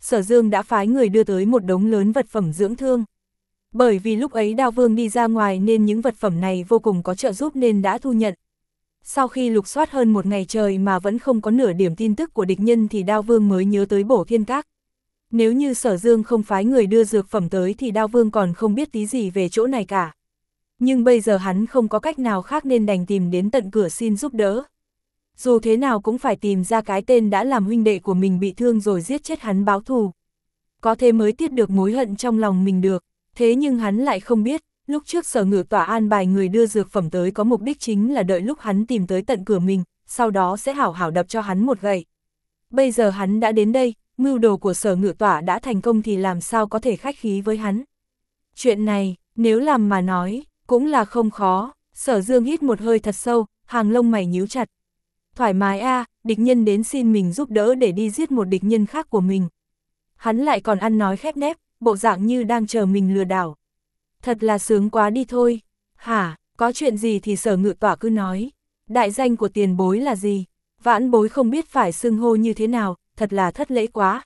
Sở Dương đã phái người đưa tới một đống lớn vật phẩm dưỡng thương. Bởi vì lúc ấy Đao Vương đi ra ngoài nên những vật phẩm này vô cùng có trợ giúp nên đã thu nhận. Sau khi lục soát hơn một ngày trời mà vẫn không có nửa điểm tin tức của địch nhân thì Đao Vương mới nhớ tới Bổ Thiên Các. Nếu như Sở Dương không phái người đưa dược phẩm tới thì Đao Vương còn không biết tí gì về chỗ này cả. Nhưng bây giờ hắn không có cách nào khác nên đành tìm đến tận cửa xin giúp đỡ. Dù thế nào cũng phải tìm ra cái tên đã làm huynh đệ của mình bị thương rồi giết chết hắn báo thù. Có thế mới tiết được mối hận trong lòng mình được. Thế nhưng hắn lại không biết, lúc trước Sở Ngự Tỏa an bài người đưa dược phẩm tới có mục đích chính là đợi lúc hắn tìm tới tận cửa mình, sau đó sẽ hảo hảo đập cho hắn một gậy. Bây giờ hắn đã đến đây, mưu đồ của Sở Ngự Tỏa đã thành công thì làm sao có thể khách khí với hắn. Chuyện này, nếu làm mà nói, cũng là không khó. Sở Dương hít một hơi thật sâu, hàng lông mày nhíu chặt. Thoải mái a, à, địch nhân đến xin mình giúp đỡ để đi giết một địch nhân khác của mình. Hắn lại còn ăn nói khép nép, bộ dạng như đang chờ mình lừa đảo. Thật là sướng quá đi thôi. Hả, có chuyện gì thì Sở Ngự Tỏa cứ nói. Đại danh của tiền bối là gì? Vãn bối không biết phải xưng hô như thế nào, thật là thất lễ quá.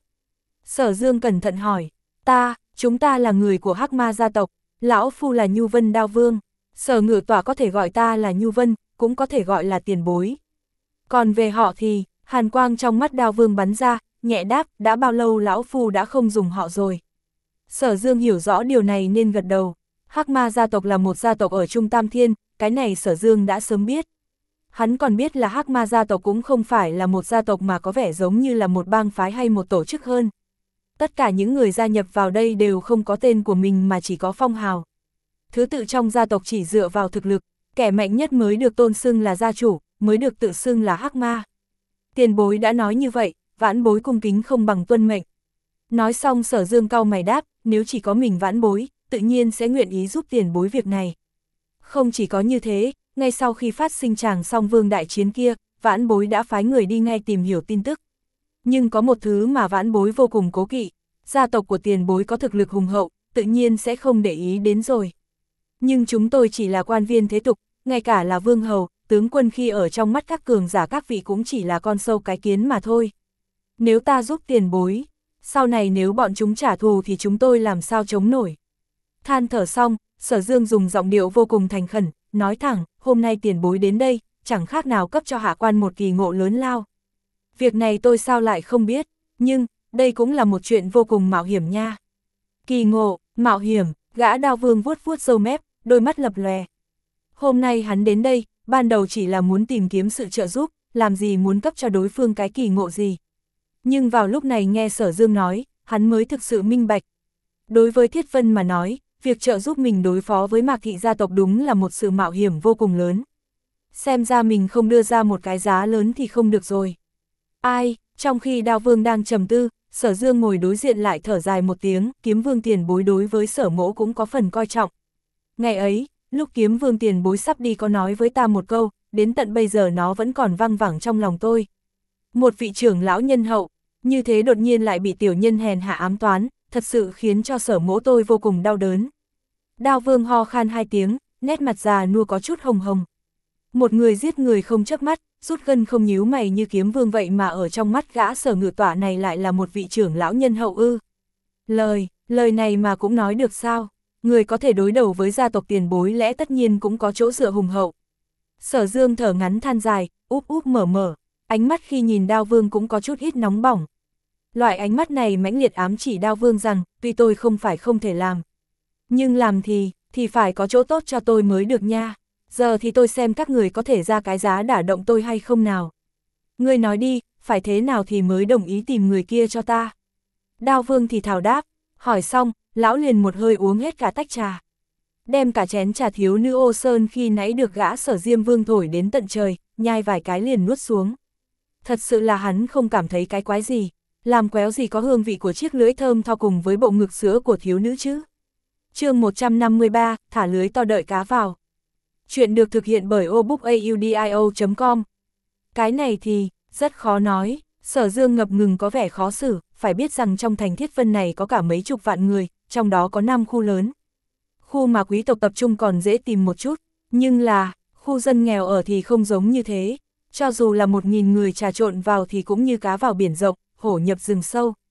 Sở Dương cẩn thận hỏi. Ta, chúng ta là người của Hắc Ma gia tộc, lão phu là Nhu Vân Đao Vương. Sở Ngự Tỏa có thể gọi ta là Nhu Vân, cũng có thể gọi là tiền bối. Còn về họ thì, hàn quang trong mắt Đao Vương bắn ra, nhẹ đáp, đã bao lâu lão phu đã không dùng họ rồi. Sở Dương hiểu rõ điều này nên gật đầu. Hắc Ma gia tộc là một gia tộc ở Trung Tam Thiên, cái này Sở Dương đã sớm biết. Hắn còn biết là Hắc Ma gia tộc cũng không phải là một gia tộc mà có vẻ giống như là một bang phái hay một tổ chức hơn. Tất cả những người gia nhập vào đây đều không có tên của mình mà chỉ có phong hào. Thứ tự trong gia tộc chỉ dựa vào thực lực, kẻ mạnh nhất mới được tôn xưng là gia chủ, mới được tự xưng là Hắc Ma. Tiền bối đã nói như vậy, vãn bối cung kính không bằng tuân mệnh. Nói xong Sở Dương cau mày đáp, nếu chỉ có mình vãn bối, tự nhiên sẽ nguyện ý giúp tiền bối việc này. Không chỉ có như thế, ngay sau khi phát sinh tràng song vương đại chiến kia, vãn bối đã phái người đi ngay tìm hiểu tin tức. Nhưng có một thứ mà vãn bối vô cùng cố kỵ, gia tộc của tiền bối có thực lực hùng hậu, tự nhiên sẽ không để ý đến rồi. Nhưng chúng tôi chỉ là quan viên thế tục, ngay cả là vương hầu, tướng quân khi ở trong mắt các cường giả các vị cũng chỉ là con sâu cái kiến mà thôi. Nếu ta giúp tiền bối, sau này nếu bọn chúng trả thù thì chúng tôi làm sao chống nổi. Than thở xong, Sở Dương dùng giọng điệu vô cùng thành khẩn, nói thẳng, hôm nay tiền bối đến đây, chẳng khác nào cấp cho hạ quan một kỳ ngộ lớn lao. Việc này tôi sao lại không biết, nhưng, đây cũng là một chuyện vô cùng mạo hiểm nha. Kỳ ngộ, mạo hiểm, gã Đao Vương vuốt vuốt râu mép, đôi mắt lập lòe. Hôm nay hắn đến đây, ban đầu chỉ là muốn tìm kiếm sự trợ giúp, làm gì muốn cấp cho đối phương cái kỳ ngộ gì. Nhưng vào lúc này nghe Sở Dương nói, hắn mới thực sự minh bạch. Đối với Thiết Vân mà nói, việc trợ giúp mình đối phó với Mạc Thị gia tộc đúng là một sự mạo hiểm vô cùng lớn. Xem ra mình không đưa ra một cái giá lớn thì không được rồi. Ai, trong khi Đao Vương đang trầm tư, Sở Dương ngồi đối diện lại thở dài một tiếng, Kiếm Vương tiền bối đối với Sở mỗ cũng có phần coi trọng. Ngày ấy, lúc Kiếm Vương tiền bối sắp đi có nói với ta một câu, đến tận bây giờ nó vẫn còn văng vẳng trong lòng tôi. Một vị trưởng lão nhân hậu, như thế đột nhiên lại bị tiểu nhân hèn hạ ám toán, thật sự khiến cho Sở mỗ tôi vô cùng đau đớn. Đao Vương ho khan hai tiếng, nét mặt già nua có chút hồng hồng. Một người giết người không chớp mắt, rút gân không nhíu mày như Kiếm Vương vậy mà ở trong mắt gã Sở Ngự Tỏa này lại là một vị trưởng lão nhân hậu ư. Lời, lời này mà cũng nói được sao? Người có thể đối đầu với gia tộc tiền bối lẽ tất nhiên cũng có chỗ dựa hùng hậu. Sở Dương thở ngắn than dài, úp úp mở mở, ánh mắt khi nhìn Đao Vương cũng có chút ít nóng bỏng. Loại ánh mắt này mãnh liệt ám chỉ Đao Vương rằng, tuy tôi không phải không thể làm. Nhưng làm thì, thì phải có chỗ tốt cho tôi mới được nha. Giờ thì tôi xem các người có thể ra cái giá đả động tôi hay không nào. Ngươi nói đi, phải thế nào thì mới đồng ý tìm người kia cho ta. Đao Vương thì thảo đáp, hỏi xong, lão liền một hơi uống hết cả tách trà. Đem cả chén trà thiếu nữ ô sơn khi nãy được gã Sở Diêm Vương thổi đến tận trời, nhai vài cái liền nuốt xuống. Thật sự là hắn không cảm thấy cái quái gì, làm quéo gì có hương vị của chiếc lưỡi thơm tho cùng với bộ ngực sữa của thiếu nữ chứ. Chương một trăm năm mươi ba, thả lưới to đợi cá vào. Chuyện được thực hiện bởi obookaudio chấm com. Cái này thì, rất khó nói, Sở Dương ngập ngừng có vẻ khó xử, phải biết rằng trong thành Thiết Vân này có cả mấy chục vạn người, trong đó có năm khu lớn. Khu mà quý tộc tập trung còn dễ tìm một chút, nhưng là, khu dân nghèo ở thì không giống như thế, cho dù là một nghìn người trà trộn vào thì cũng như cá vào biển rộng, hổ nhập rừng sâu.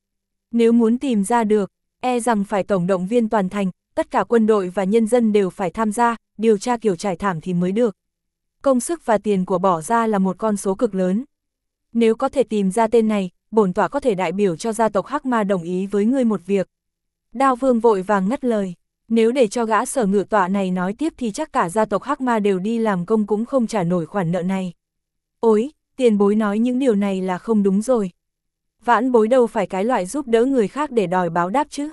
Nếu muốn tìm ra được, e rằng phải tổng động viên toàn thành, tất cả quân đội và nhân dân đều phải tham gia, điều tra kiểu trải thảm thì mới được. Công sức và tiền của bỏ ra là một con số cực lớn. Nếu có thể tìm ra tên này, bổn tọa có thể đại biểu cho gia tộc Hắc Ma đồng ý với ngươi một việc. Đao Vương vội vàng ngắt lời, nếu để cho gã Sở Ngự Tọa này nói tiếp thì chắc cả gia tộc Hắc Ma đều đi làm công cũng không trả nổi khoản nợ này. Ôi, tiền bối nói những điều này là không đúng rồi. Vãn bối đâu phải cái loại giúp đỡ người khác để đòi báo đáp chứ.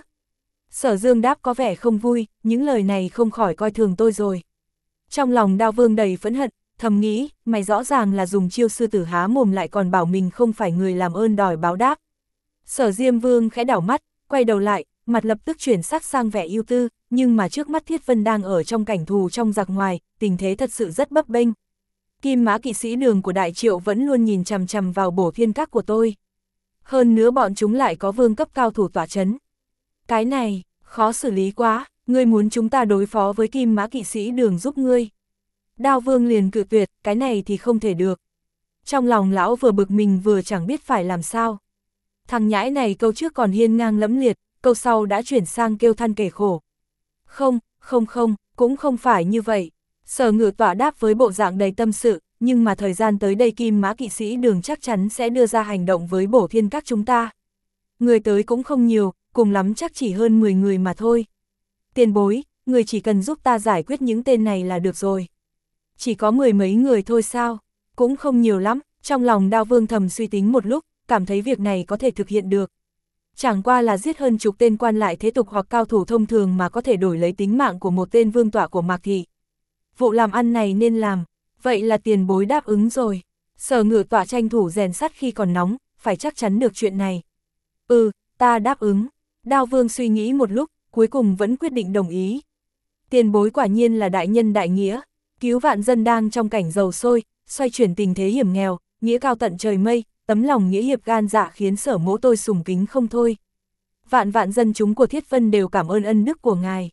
Sở Dương đáp có vẻ không vui, những lời này không khỏi coi thường tôi rồi. Trong lòng Đao Vương đầy phẫn hận, thầm nghĩ, mày rõ ràng là dùng chiêu sư tử há mồm lại còn bảo mình không phải người làm ơn đòi báo đáp. Sở Diêm Vương khẽ đảo mắt, quay đầu lại, mặt lập tức chuyển sắc sang vẻ ưu tư, nhưng mà trước mắt Thiết Vân đang ở trong cảnh thù trong giặc ngoài, tình thế thật sự rất bấp bênh. Kim Mã kỵ sĩ Đường của Đại Triệu vẫn luôn nhìn chằm chằm vào Bổ Thiên Các của tôi. Hơn nữa bọn chúng lại có vương cấp cao thủ tỏa chấn. Cái này, khó xử lý quá, ngươi muốn chúng ta đối phó với Kim Mã kỵ sĩ Đường giúp ngươi. Đao Vương liền cự tuyệt, cái này thì không thể được. Trong lòng lão vừa bực mình vừa chẳng biết phải làm sao. Thằng nhãi này câu trước còn hiên ngang lẫm liệt, câu sau đã chuyển sang kêu than kể khổ. Không, không không, cũng không phải như vậy. Sở Ngự Tọa đáp với bộ dạng đầy tâm sự, nhưng mà thời gian tới đây Kim Mã kỵ sĩ Đường chắc chắn sẽ đưa ra hành động với Bổ Thiên Các chúng ta. Người tới cũng không nhiều, cùng lắm chắc chỉ hơn mười người mà thôi. Tiền bối, người chỉ cần giúp ta giải quyết những tên này là được rồi. Chỉ có mười mấy người thôi sao? Cũng không nhiều lắm, trong lòng Đao Vương thầm suy tính một lúc, cảm thấy việc này có thể thực hiện được. Chẳng qua là giết hơn chục tên quan lại thế tục hoặc cao thủ thông thường mà có thể đổi lấy tính mạng của một tên vương tọa của Mạc Thị. Vụ làm ăn này nên làm, vậy là tiền bối đáp ứng rồi. Sở Ngự Tọa tranh thủ rèn sắt khi còn nóng, phải chắc chắn được chuyện này. Ừ, ta đáp ứng. Đao Vương suy nghĩ một lúc, cuối cùng vẫn quyết định đồng ý. Tiền bối quả nhiên là đại nhân đại nghĩa, cứu vạn dân đang trong cảnh dầu sôi, xoay chuyển tình thế hiểm nghèo, nghĩa cao tận trời mây, tấm lòng nghĩa hiệp gan dạ khiến Sở mỗ tôi sùng kính không thôi. Vạn vạn dân chúng của Thiết Vân đều cảm ơn ân đức của ngài.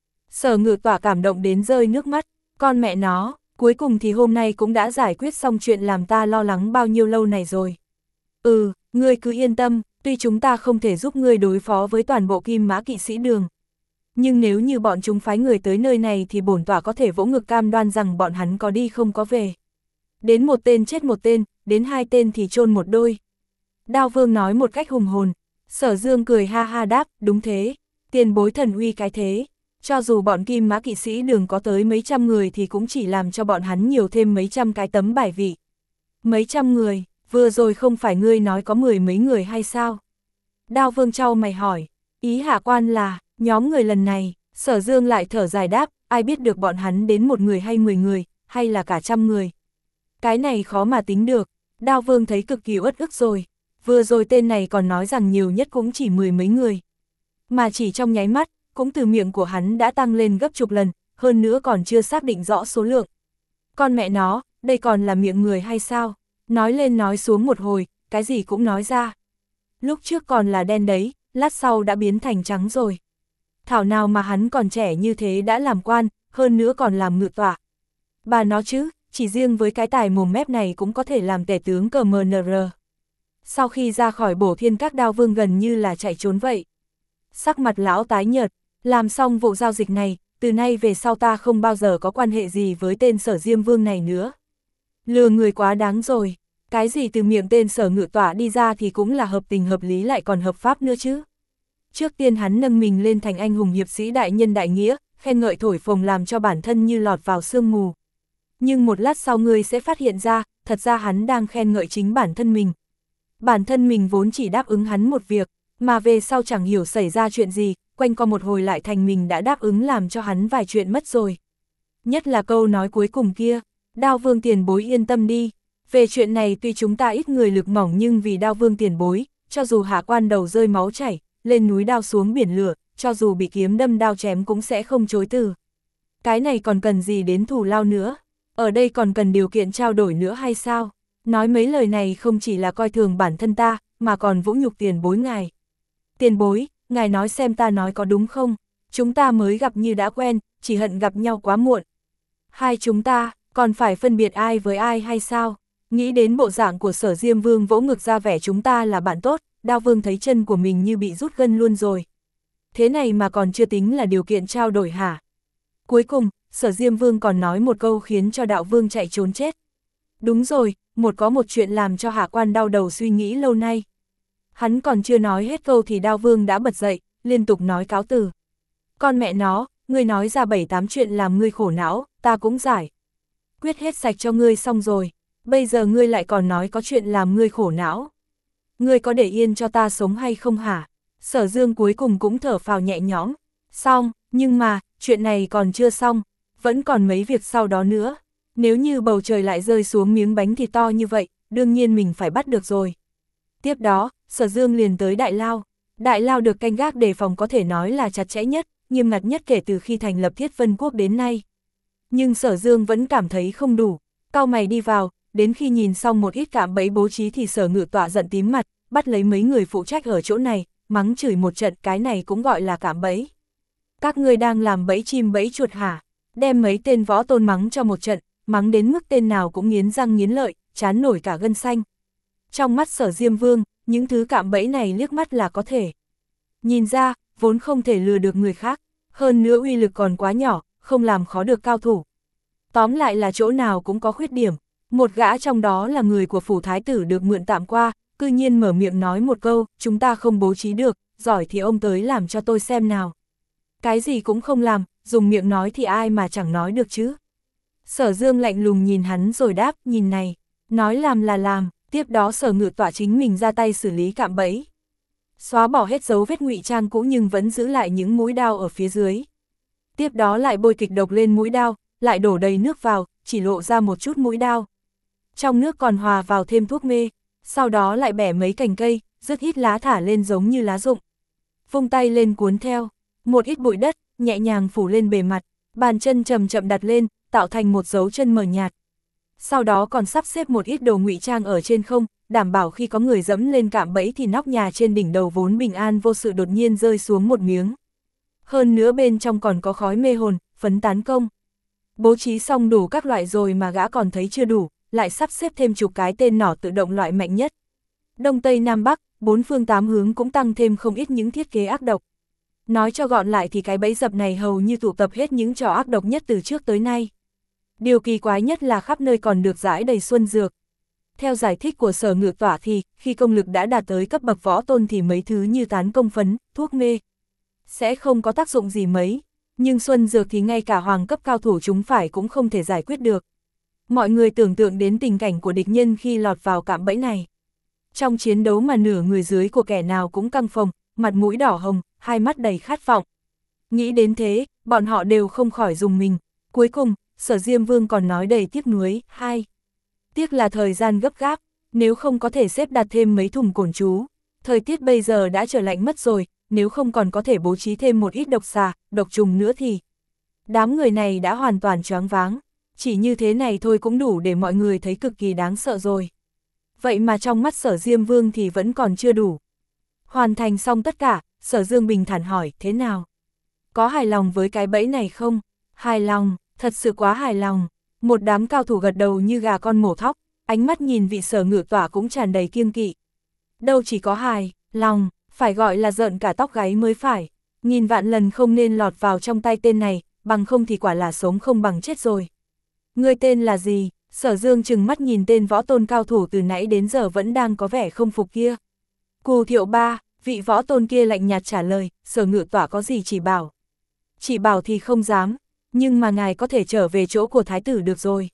Sở Ngự Tọa cảm động đến rơi nước mắt, con mẹ nó, cuối cùng thì hôm nay cũng đã giải quyết xong chuyện làm ta lo lắng bao nhiêu lâu này rồi. Ừ, ngươi cứ yên tâm, tuy chúng ta không thể giúp ngươi đối phó với toàn bộ Kim Mã kỵ sĩ Đường. Nhưng nếu như bọn chúng phái người tới nơi này thì bổn tọa có thể vỗ ngực cam đoan rằng bọn hắn có đi không có về. Đến một tên chết một tên, đến hai tên thì chôn một đôi. Đao Vương nói một cách hùng hồn. Sở Dương cười ha ha đáp, đúng thế, tiền bối thần uy cái thế. Cho dù bọn Kim Mã kỵ sĩ Đường có tới mấy trăm người thì cũng chỉ làm cho bọn hắn nhiều thêm mấy trăm cái tấm bài vị. Mấy trăm người, vừa rồi không phải ngươi nói có mười mấy người hay sao? Đao Vương trao mày hỏi, ý hạ quan là, nhóm người lần này, Sở Dương lại thở dài đáp, ai biết được bọn hắn đến một người hay mười người, hay là cả trăm người. Cái này khó mà tính được, Đao Vương thấy cực kỳ uất ức rồi. Vừa rồi tên này còn nói rằng nhiều nhất cũng chỉ mười mấy người. Mà chỉ trong nháy mắt, cũng từ miệng của hắn đã tăng lên gấp chục lần, hơn nữa còn chưa xác định rõ số lượng. Con mẹ nó, đây còn là miệng người hay sao? Nói lên nói xuống một hồi, cái gì cũng nói ra. Lúc trước còn là đen đấy, lát sau đã biến thành trắng rồi. Thảo nào mà hắn còn trẻ như thế đã làm quan, hơn nữa còn làm ngự tọa. Bà nó chứ, chỉ riêng với cái tài mồm mép này cũng có thể làm tể tướng cờ em en rờ. Sau khi ra khỏi Bổ Thiên Các, Đao Vương gần như là chạy trốn vậy. Sắc mặt lão tái nhợt, làm xong vụ giao dịch này, từ nay về sau ta không bao giờ có quan hệ gì với tên Sở Diêm Vương này nữa. Lừa người quá đáng rồi, cái gì từ miệng tên Sở Ngự Tọa đi ra thì cũng là hợp tình hợp lý lại còn hợp pháp nữa chứ. Trước tiên hắn nâng mình lên thành anh hùng hiệp sĩ đại nhân đại nghĩa, khen ngợi thổi phồng làm cho bản thân như lọt vào sương mù. Nhưng một lát sau ngươi sẽ phát hiện ra, thật ra hắn đang khen ngợi chính bản thân mình. Bản thân mình vốn chỉ đáp ứng hắn một việc, mà về sau chẳng hiểu xảy ra chuyện gì, quanh co một hồi lại thành mình đã đáp ứng làm cho hắn vài chuyện mất rồi. Nhất là câu nói cuối cùng kia, Đao Vương tiền bối yên tâm đi, về chuyện này tuy chúng ta ít người lực mỏng nhưng vì Đao Vương tiền bối, cho dù hạ quan đầu rơi máu chảy, lên núi đao xuống biển lửa, cho dù bị kiếm đâm đao chém cũng sẽ không chối từ. Cái này còn cần gì đến thù lao nữa, ở đây còn cần điều kiện trao đổi nữa hay sao? Nói mấy lời này không chỉ là coi thường bản thân ta, mà còn vũ nhục tiền bối ngài. Tiền bối, ngài nói xem ta nói có đúng không? Chúng ta mới gặp như đã quen, chỉ hận gặp nhau quá muộn. Hai chúng ta, còn phải phân biệt ai với ai hay sao? Nghĩ đến bộ dạng của Sở Diêm Vương vỗ ngực ra vẻ chúng ta là bạn tốt, Đao Vương thấy chân của mình như bị rút gân luôn rồi. Thế này mà còn chưa tính là điều kiện trao đổi hả? Cuối cùng, Sở Diêm Vương còn nói một câu khiến cho Đạo Vương chạy trốn chết. Đúng rồi, một có một chuyện làm cho Hạ Quan đau đầu suy nghĩ lâu nay. Hắn còn chưa nói hết câu thì Đao Vương đã bật dậy, liên tục nói cáo từ. Con mẹ nó, ngươi nói ra bảy tám chuyện làm ngươi khổ não, ta cũng giải quyết hết sạch cho ngươi xong rồi, bây giờ ngươi lại còn nói có chuyện làm ngươi khổ não. Ngươi có để yên cho ta sống hay không hả? Sở Dương cuối cùng cũng thở phào nhẹ nhõm. Xong, nhưng mà, chuyện này còn chưa xong, vẫn còn mấy việc sau đó nữa. Nếu như bầu trời lại rơi xuống miếng bánh thịt to như vậy, đương nhiên mình phải bắt được rồi. Tiếp đó, Sở Dương liền tới Đại Lao. Đại Lao được canh gác đề phòng có thể nói là chặt chẽ nhất, nghiêm ngặt nhất kể từ khi thành lập Thiết Vân Quốc đến nay. Nhưng Sở Dương vẫn cảm thấy không đủ, cau mày đi vào, đến khi nhìn xong một ít cạm bẫy bố trí thì Sở Ngự Tọa giận tím mặt, bắt lấy mấy người phụ trách ở chỗ này, mắng chửi một trận, cái này cũng gọi là cạm bẫy. Các ngươi đang làm bẫy chim bẫy chuột hả? Đem mấy tên võ tôn mắng cho một trận, mắng đến mức tên nào cũng nghiến răng nghiến lợi, chán nổi cả gân xanh. Trong mắt Sở Diêm Vương, những thứ cạm bẫy này liếc mắt là có thể nhìn ra, vốn không thể lừa được người khác, hơn nữa uy lực còn quá nhỏ, không làm khó được cao thủ. Tóm lại là chỗ nào cũng có khuyết điểm, một gã trong đó là người của phủ thái tử được mượn tạm qua, cư nhiên mở miệng nói một câu, chúng ta không bố trí được, giỏi thì ông tới làm cho tôi xem nào. Cái gì cũng không làm, dùng miệng nói thì ai mà chẳng nói được chứ. Sở Dương lạnh lùng nhìn hắn rồi đáp, nhìn này, nói làm là làm, tiếp đó Sở Ngự Tọa chính mình ra tay xử lý cạm bẫy. Xóa bỏ hết dấu vết ngụy trang cũ nhưng vẫn giữ lại những mũi đao ở phía dưới. Tiếp đó lại bôi kịch độc lên mũi đao, lại đổ đầy nước vào, chỉ lộ ra một chút mũi đao. Trong nước còn hòa vào thêm thuốc mê, sau đó lại bẻ mấy cành cây, rứt ít lá thả lên giống như lá rụng. Vung tay lên cuốn theo, một ít bụi đất, nhẹ nhàng phủ lên bề mặt, bàn chân chậm chậm đặt lên, tạo thành một dấu chân mờ nhạt. Sau đó còn sắp xếp một ít đồ ngụy trang ở trên không, đảm bảo khi có người dẫm lên cạm bẫy thì nóc nhà trên đỉnh đầu vốn bình an vô sự đột nhiên rơi xuống một miếng. Hơn nữa bên trong còn có khói mê hồn, phấn tán công. Bố trí xong đủ các loại rồi mà gã còn thấy chưa đủ, lại sắp xếp thêm chục cái tên nỏ tự động loại mạnh nhất. Đông Tây Nam Bắc, bốn phương tám hướng cũng tăng thêm không ít những thiết kế ác độc. Nói cho gọn lại thì cái bẫy dập này hầu như tụ tập hết những trò ác độc nhất từ trước tới nay. Điều kỳ quái nhất là khắp nơi còn được rải đầy xuân dược. Theo giải thích của Sở Ngự Tọa thì, khi công lực đã đạt tới cấp bậc võ tôn thì mấy thứ như tán công phấn, thuốc mê sẽ không có tác dụng gì mấy, nhưng xuân dược thì ngay cả hoàng cấp cao thủ chúng phải cũng không thể giải quyết được. Mọi người tưởng tượng đến tình cảnh của địch nhân khi lọt vào cạm bẫy này. Trong chiến đấu mà nửa người dưới của kẻ nào cũng căng phồng, mặt mũi đỏ hồng, hai mắt đầy khát vọng. Nghĩ đến thế, bọn họ đều không khỏi rùng mình. Cuối cùng, Sở Diêm Vương còn nói đầy tiếc nuối, hai. Tiếc là thời gian gấp gáp, nếu không có thể xếp đặt thêm mấy thùng cồn chú. Thời tiết bây giờ đã trở lạnh mất rồi, nếu không còn có thể bố trí thêm một ít độc xà, độc trùng nữa thì đám người này đã hoàn toàn choáng váng. Chỉ như thế này thôi cũng đủ để mọi người thấy cực kỳ đáng sợ rồi. Vậy mà trong mắt Sở Diêm Vương thì vẫn còn chưa đủ. Hoàn thành xong tất cả, Sở Dương bình thản hỏi, thế nào? Có hài lòng với cái bẫy này không? Hài lòng, thật sự quá hài lòng. Một đám cao thủ gật đầu như gà con mổ thóc, ánh mắt nhìn vị Sở Ngự Tọa cũng tràn đầy kiêng kỵ. Đâu chỉ có hài lòng, phải gọi là rợn cả tóc gáy mới phải. Nghìn vạn lần không nên lọt vào trong tay tên này, bằng không thì quả là sống không bằng chết rồi. Ngươi tên là gì? Sở Dương trừng mắt nhìn tên võ tôn cao thủ từ nãy đến giờ vẫn đang có vẻ không phục kia. Cù Thiệu Ba, vị võ tôn kia lạnh nhạt trả lời, Sở Ngự Tọa có gì chỉ bảo. Chỉ bảo thì không dám, nhưng mà ngài có thể trở về chỗ của thái tử được rồi.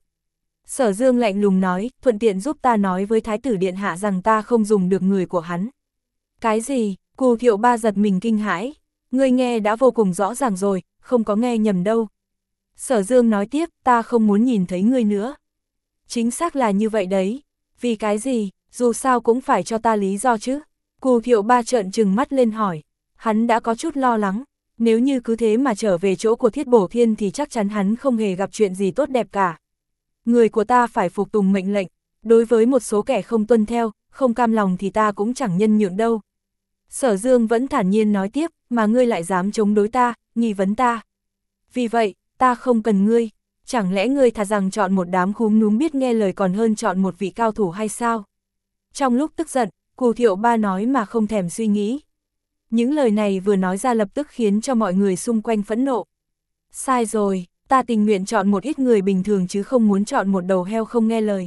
Sở Dương lạnh lùng nói, thuận tiện giúp ta nói với thái tử điện hạ rằng ta không dùng được người của hắn. Cái gì? Cù Thiệu Ba giật mình kinh hãi. Ngươi nghe đã vô cùng rõ ràng rồi, không có nghe nhầm đâu. Sở Dương nói tiếp, ta không muốn nhìn thấy ngươi nữa. Chính xác là như vậy đấy. Vì cái gì, dù sao cũng phải cho ta lý do chứ. Cù Thiệu Ba trợn trừng mắt lên hỏi. Hắn đã có chút lo lắng. Nếu như cứ thế mà trở về chỗ của Thiết Bổ Thiên thì chắc chắn hắn không hề gặp chuyện gì tốt đẹp cả. Người của ta phải phục tùng mệnh lệnh. Đối với một số kẻ không tuân theo, không cam lòng thì ta cũng chẳng nhân nhượng đâu. Sở Dương vẫn thản nhiên nói tiếp, mà ngươi lại dám chống đối ta, nghi vấn ta. Vì vậy, ta không cần ngươi. Chẳng lẽ ngươi thà rằng chọn một đám khúm núm biết nghe lời còn hơn chọn một vị cao thủ hay sao? Trong lúc tức giận, Cù Thiệu Ba nói mà không thèm suy nghĩ. Những lời này vừa nói ra lập tức khiến cho mọi người xung quanh phẫn nộ. Sai rồi, ta tình nguyện chọn một ít người bình thường chứ không muốn chọn một đầu heo không nghe lời.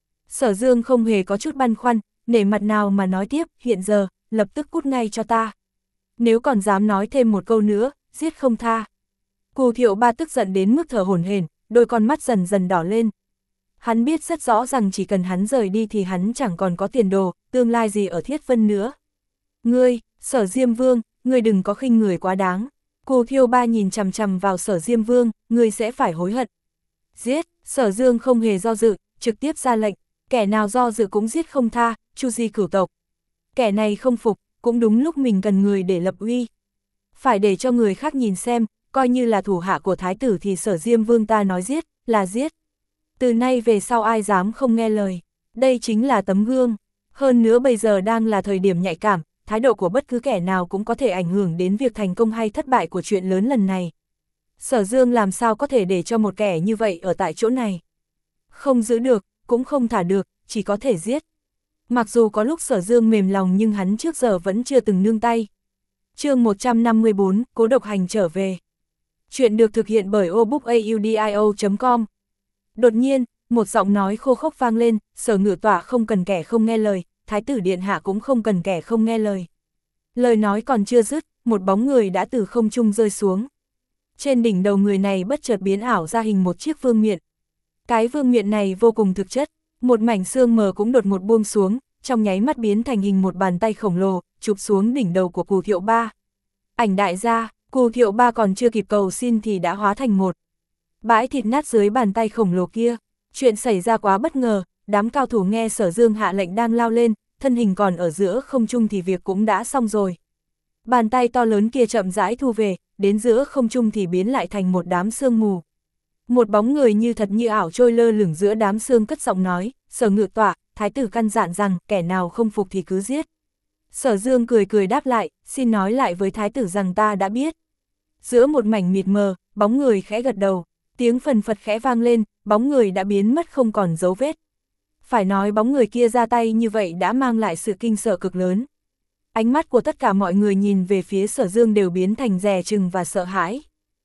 Sở Dương không hề có chút băn khoăn, nể mặt nào mà nói tiếp, hiện giờ, lập tức cút ngay cho ta. Nếu còn dám nói thêm một câu nữa, giết không tha. Cù Thiệu Ba tức giận đến mức thở hổn hển, đôi con mắt dần dần đỏ lên. Hắn biết rất rõ rằng chỉ cần hắn rời đi thì hắn chẳng còn có tiền đồ, tương lai gì ở Thiết Vân nữa. Ngươi, Sở Diêm Vương, ngươi đừng có khinh người quá đáng. Cù Thiệu Ba nhìn chằm chằm vào Sở Diêm Vương, ngươi sẽ phải hối hận. Giết, Sở Dương không hề do dự, trực tiếp ra lệnh, kẻ nào do dự cũng giết không tha, chu di cửu tộc. Kẻ này không phục, cũng đúng lúc mình cần người để lập uy. Phải để cho người khác nhìn xem, coi như là thủ hạ của thái tử thì Sở Diêm Vương ta nói giết, là giết. Từ nay về sau ai dám không nghe lời, đây chính là tấm gương. Hơn nữa bây giờ đang là thời điểm nhạy cảm, thái độ của bất cứ kẻ nào cũng có thể ảnh hưởng đến việc thành công hay thất bại của chuyện lớn lần này. Sở Dương làm sao có thể để cho một kẻ như vậy ở tại chỗ này. Không giữ được, cũng không thả được, chỉ có thể giết. Mặc dù có lúc Sở Dương mềm lòng nhưng hắn trước giờ vẫn chưa từng nương tay. Chương một trăm năm mươi bốn, Cố Độc Hành trở về. Chuyện được thực hiện bởi obookaudio chấm com. Đột nhiên, một giọng nói khô khốc vang lên, Sở Ngự Tọa không cần kẻ không nghe lời, Thái tử Điện Hạ cũng không cần kẻ không nghe lời. Lời nói còn chưa dứt, một bóng người đã từ không trung rơi xuống. Trên đỉnh đầu người này bất chợt biến ảo ra hình một chiếc vương miện. Cái vương miện này vô cùng thực chất, một mảnh xương mờ cũng đột ngột buông xuống, trong nháy mắt biến thành hình một bàn tay khổng lồ, chụp xuống đỉnh đầu của Cù Thiệu Ba. Ảnh đại gia, Cù Thiệu Ba còn chưa kịp cầu xin thì đã hóa thành một bãi thịt nát dưới bàn tay khổng lồ kia. Chuyện xảy ra quá bất ngờ, đám cao thủ nghe Sở Dương hạ lệnh đang lao lên, thân hình còn ở giữa không trung thì việc cũng đã xong rồi. Bàn tay to lớn kia chậm rãi thu về, đến giữa không trung thì biến lại thành một đám sương mù. Một bóng người như thật như ảo trôi lơ lửng giữa đám sương cất giọng nói, Sở Ngự Tọa, thái tử căn dặn rằng kẻ nào không phục thì cứ giết. Sở Dương cười cười đáp lại, xin nói lại với thái tử rằng ta đã biết. Giữa một mảnh mịt mờ, bóng người khẽ gật đầu, tiếng phần phật khẽ vang lên, bóng người đã biến mất không còn dấu vết. Phải nói bóng người kia ra tay như vậy đã mang lại sự kinh sợ cực lớn. Ánh mắt của tất cả mọi người nhìn về phía Sở Dương đều biến thành dè chừng và sợ hãi.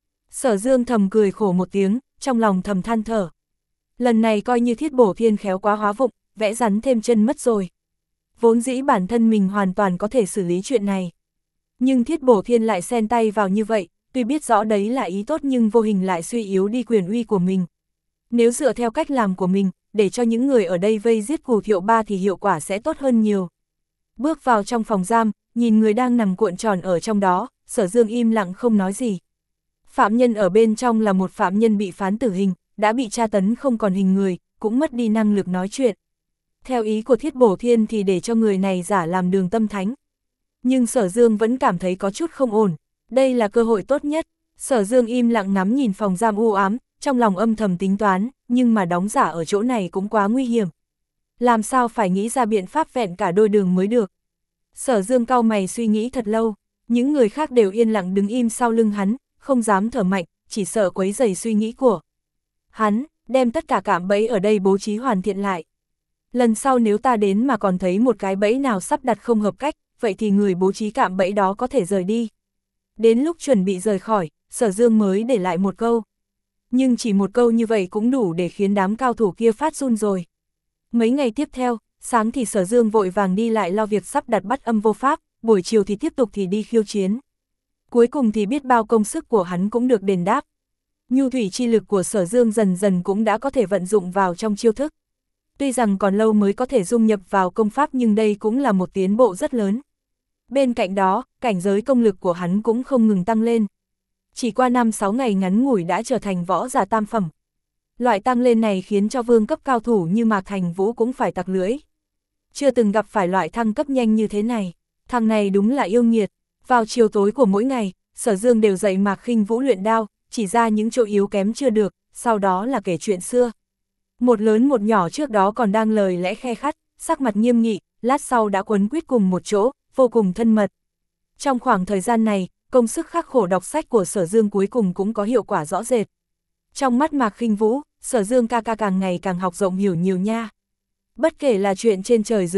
Sở Dương thầm cười khổ một tiếng, trong lòng thầm than thở. Lần này coi như Thiết Bổ Thiên khéo quá hóa vụng, vẽ rắn thêm chân mất rồi. Vốn dĩ bản thân mình hoàn toàn có thể xử lý chuyện này. Nhưng Thiết Bổ Thiên lại xen tay vào như vậy, tuy biết rõ đấy là ý tốt nhưng vô hình lại suy yếu đi quyền uy của mình. Nếu dựa theo cách làm của mình, để cho những người ở đây vây giết Cù Thiệu Ba thì hiệu quả sẽ tốt hơn nhiều. Bước vào trong phòng giam, nhìn người đang nằm cuộn tròn ở trong đó, Sở Dương im lặng không nói gì. Phạm nhân ở bên trong là một phạm nhân bị phán tử hình, đã bị tra tấn không còn hình người, cũng mất đi năng lực nói chuyện. Theo ý của Thiết Bổ Thiên thì để cho người này giả làm Đường Tâm Thánh. Nhưng Sở Dương vẫn cảm thấy có chút không ổn, đây là cơ hội tốt nhất. Sở Dương im lặng ngắm nhìn phòng giam u ám, trong lòng âm thầm tính toán, nhưng mà đóng giả ở chỗ này cũng quá nguy hiểm. Làm sao phải nghĩ ra biện pháp vẹn cả đôi đường mới được. Sở Dương cau mày suy nghĩ thật lâu, những người khác đều yên lặng đứng im sau lưng hắn, không dám thở mạnh, chỉ sợ quấy rầy suy nghĩ của hắn, đem tất cả cạm bẫy ở đây bố trí hoàn thiện lại. Lần sau nếu ta đến mà còn thấy một cái bẫy nào sắp đặt không hợp cách, vậy thì người bố trí cạm bẫy đó có thể rời đi. Đến lúc chuẩn bị rời khỏi, Sở Dương mới để lại một câu. Nhưng chỉ một câu như vậy cũng đủ để khiến đám cao thủ kia phát run rồi. Mấy ngày tiếp theo, sáng thì Sở Dương vội vàng đi lại lo việc sắp đặt bắt âm vô pháp, buổi chiều thì tiếp tục thì đi khiêu chiến. Cuối cùng thì biết bao công sức của hắn cũng được đền đáp. Nhu thủy chi lực của Sở Dương dần dần cũng đã có thể vận dụng vào trong chiêu thức. Tuy rằng còn lâu mới có thể dung nhập vào công pháp nhưng đây cũng là một tiến bộ rất lớn. Bên cạnh đó, cảnh giới công lực của hắn cũng không ngừng tăng lên. Chỉ qua năm sáu ngày ngắn ngủi đã trở thành võ giả tam phẩm. Loại tăng lên này khiến cho vương cấp cao thủ như Mạc Thành Vũ cũng phải tặc lưỡi. Chưa từng gặp phải loại thăng cấp nhanh như thế này. Thằng này đúng là yêu nghiệt. Vào chiều tối của mỗi ngày, Sở Dương đều dạy Mạc Khinh Vũ luyện đao, chỉ ra những chỗ yếu kém chưa được, sau đó là kể chuyện xưa. Một lớn một nhỏ trước đó còn đang lời lẽ khe khắt, sắc mặt nghiêm nghị, lát sau đã quấn quýt cùng một chỗ, vô cùng thân mật. Trong khoảng thời gian này, công sức khắc khổ đọc sách của Sở Dương cuối cùng cũng có hiệu quả rõ rệt. Trong mắt Mạc Khinh Vũ, Sở Dương ca ca càng ngày càng học rộng hiểu nhiều nha. Bất kể là chuyện trên trời dưới đất,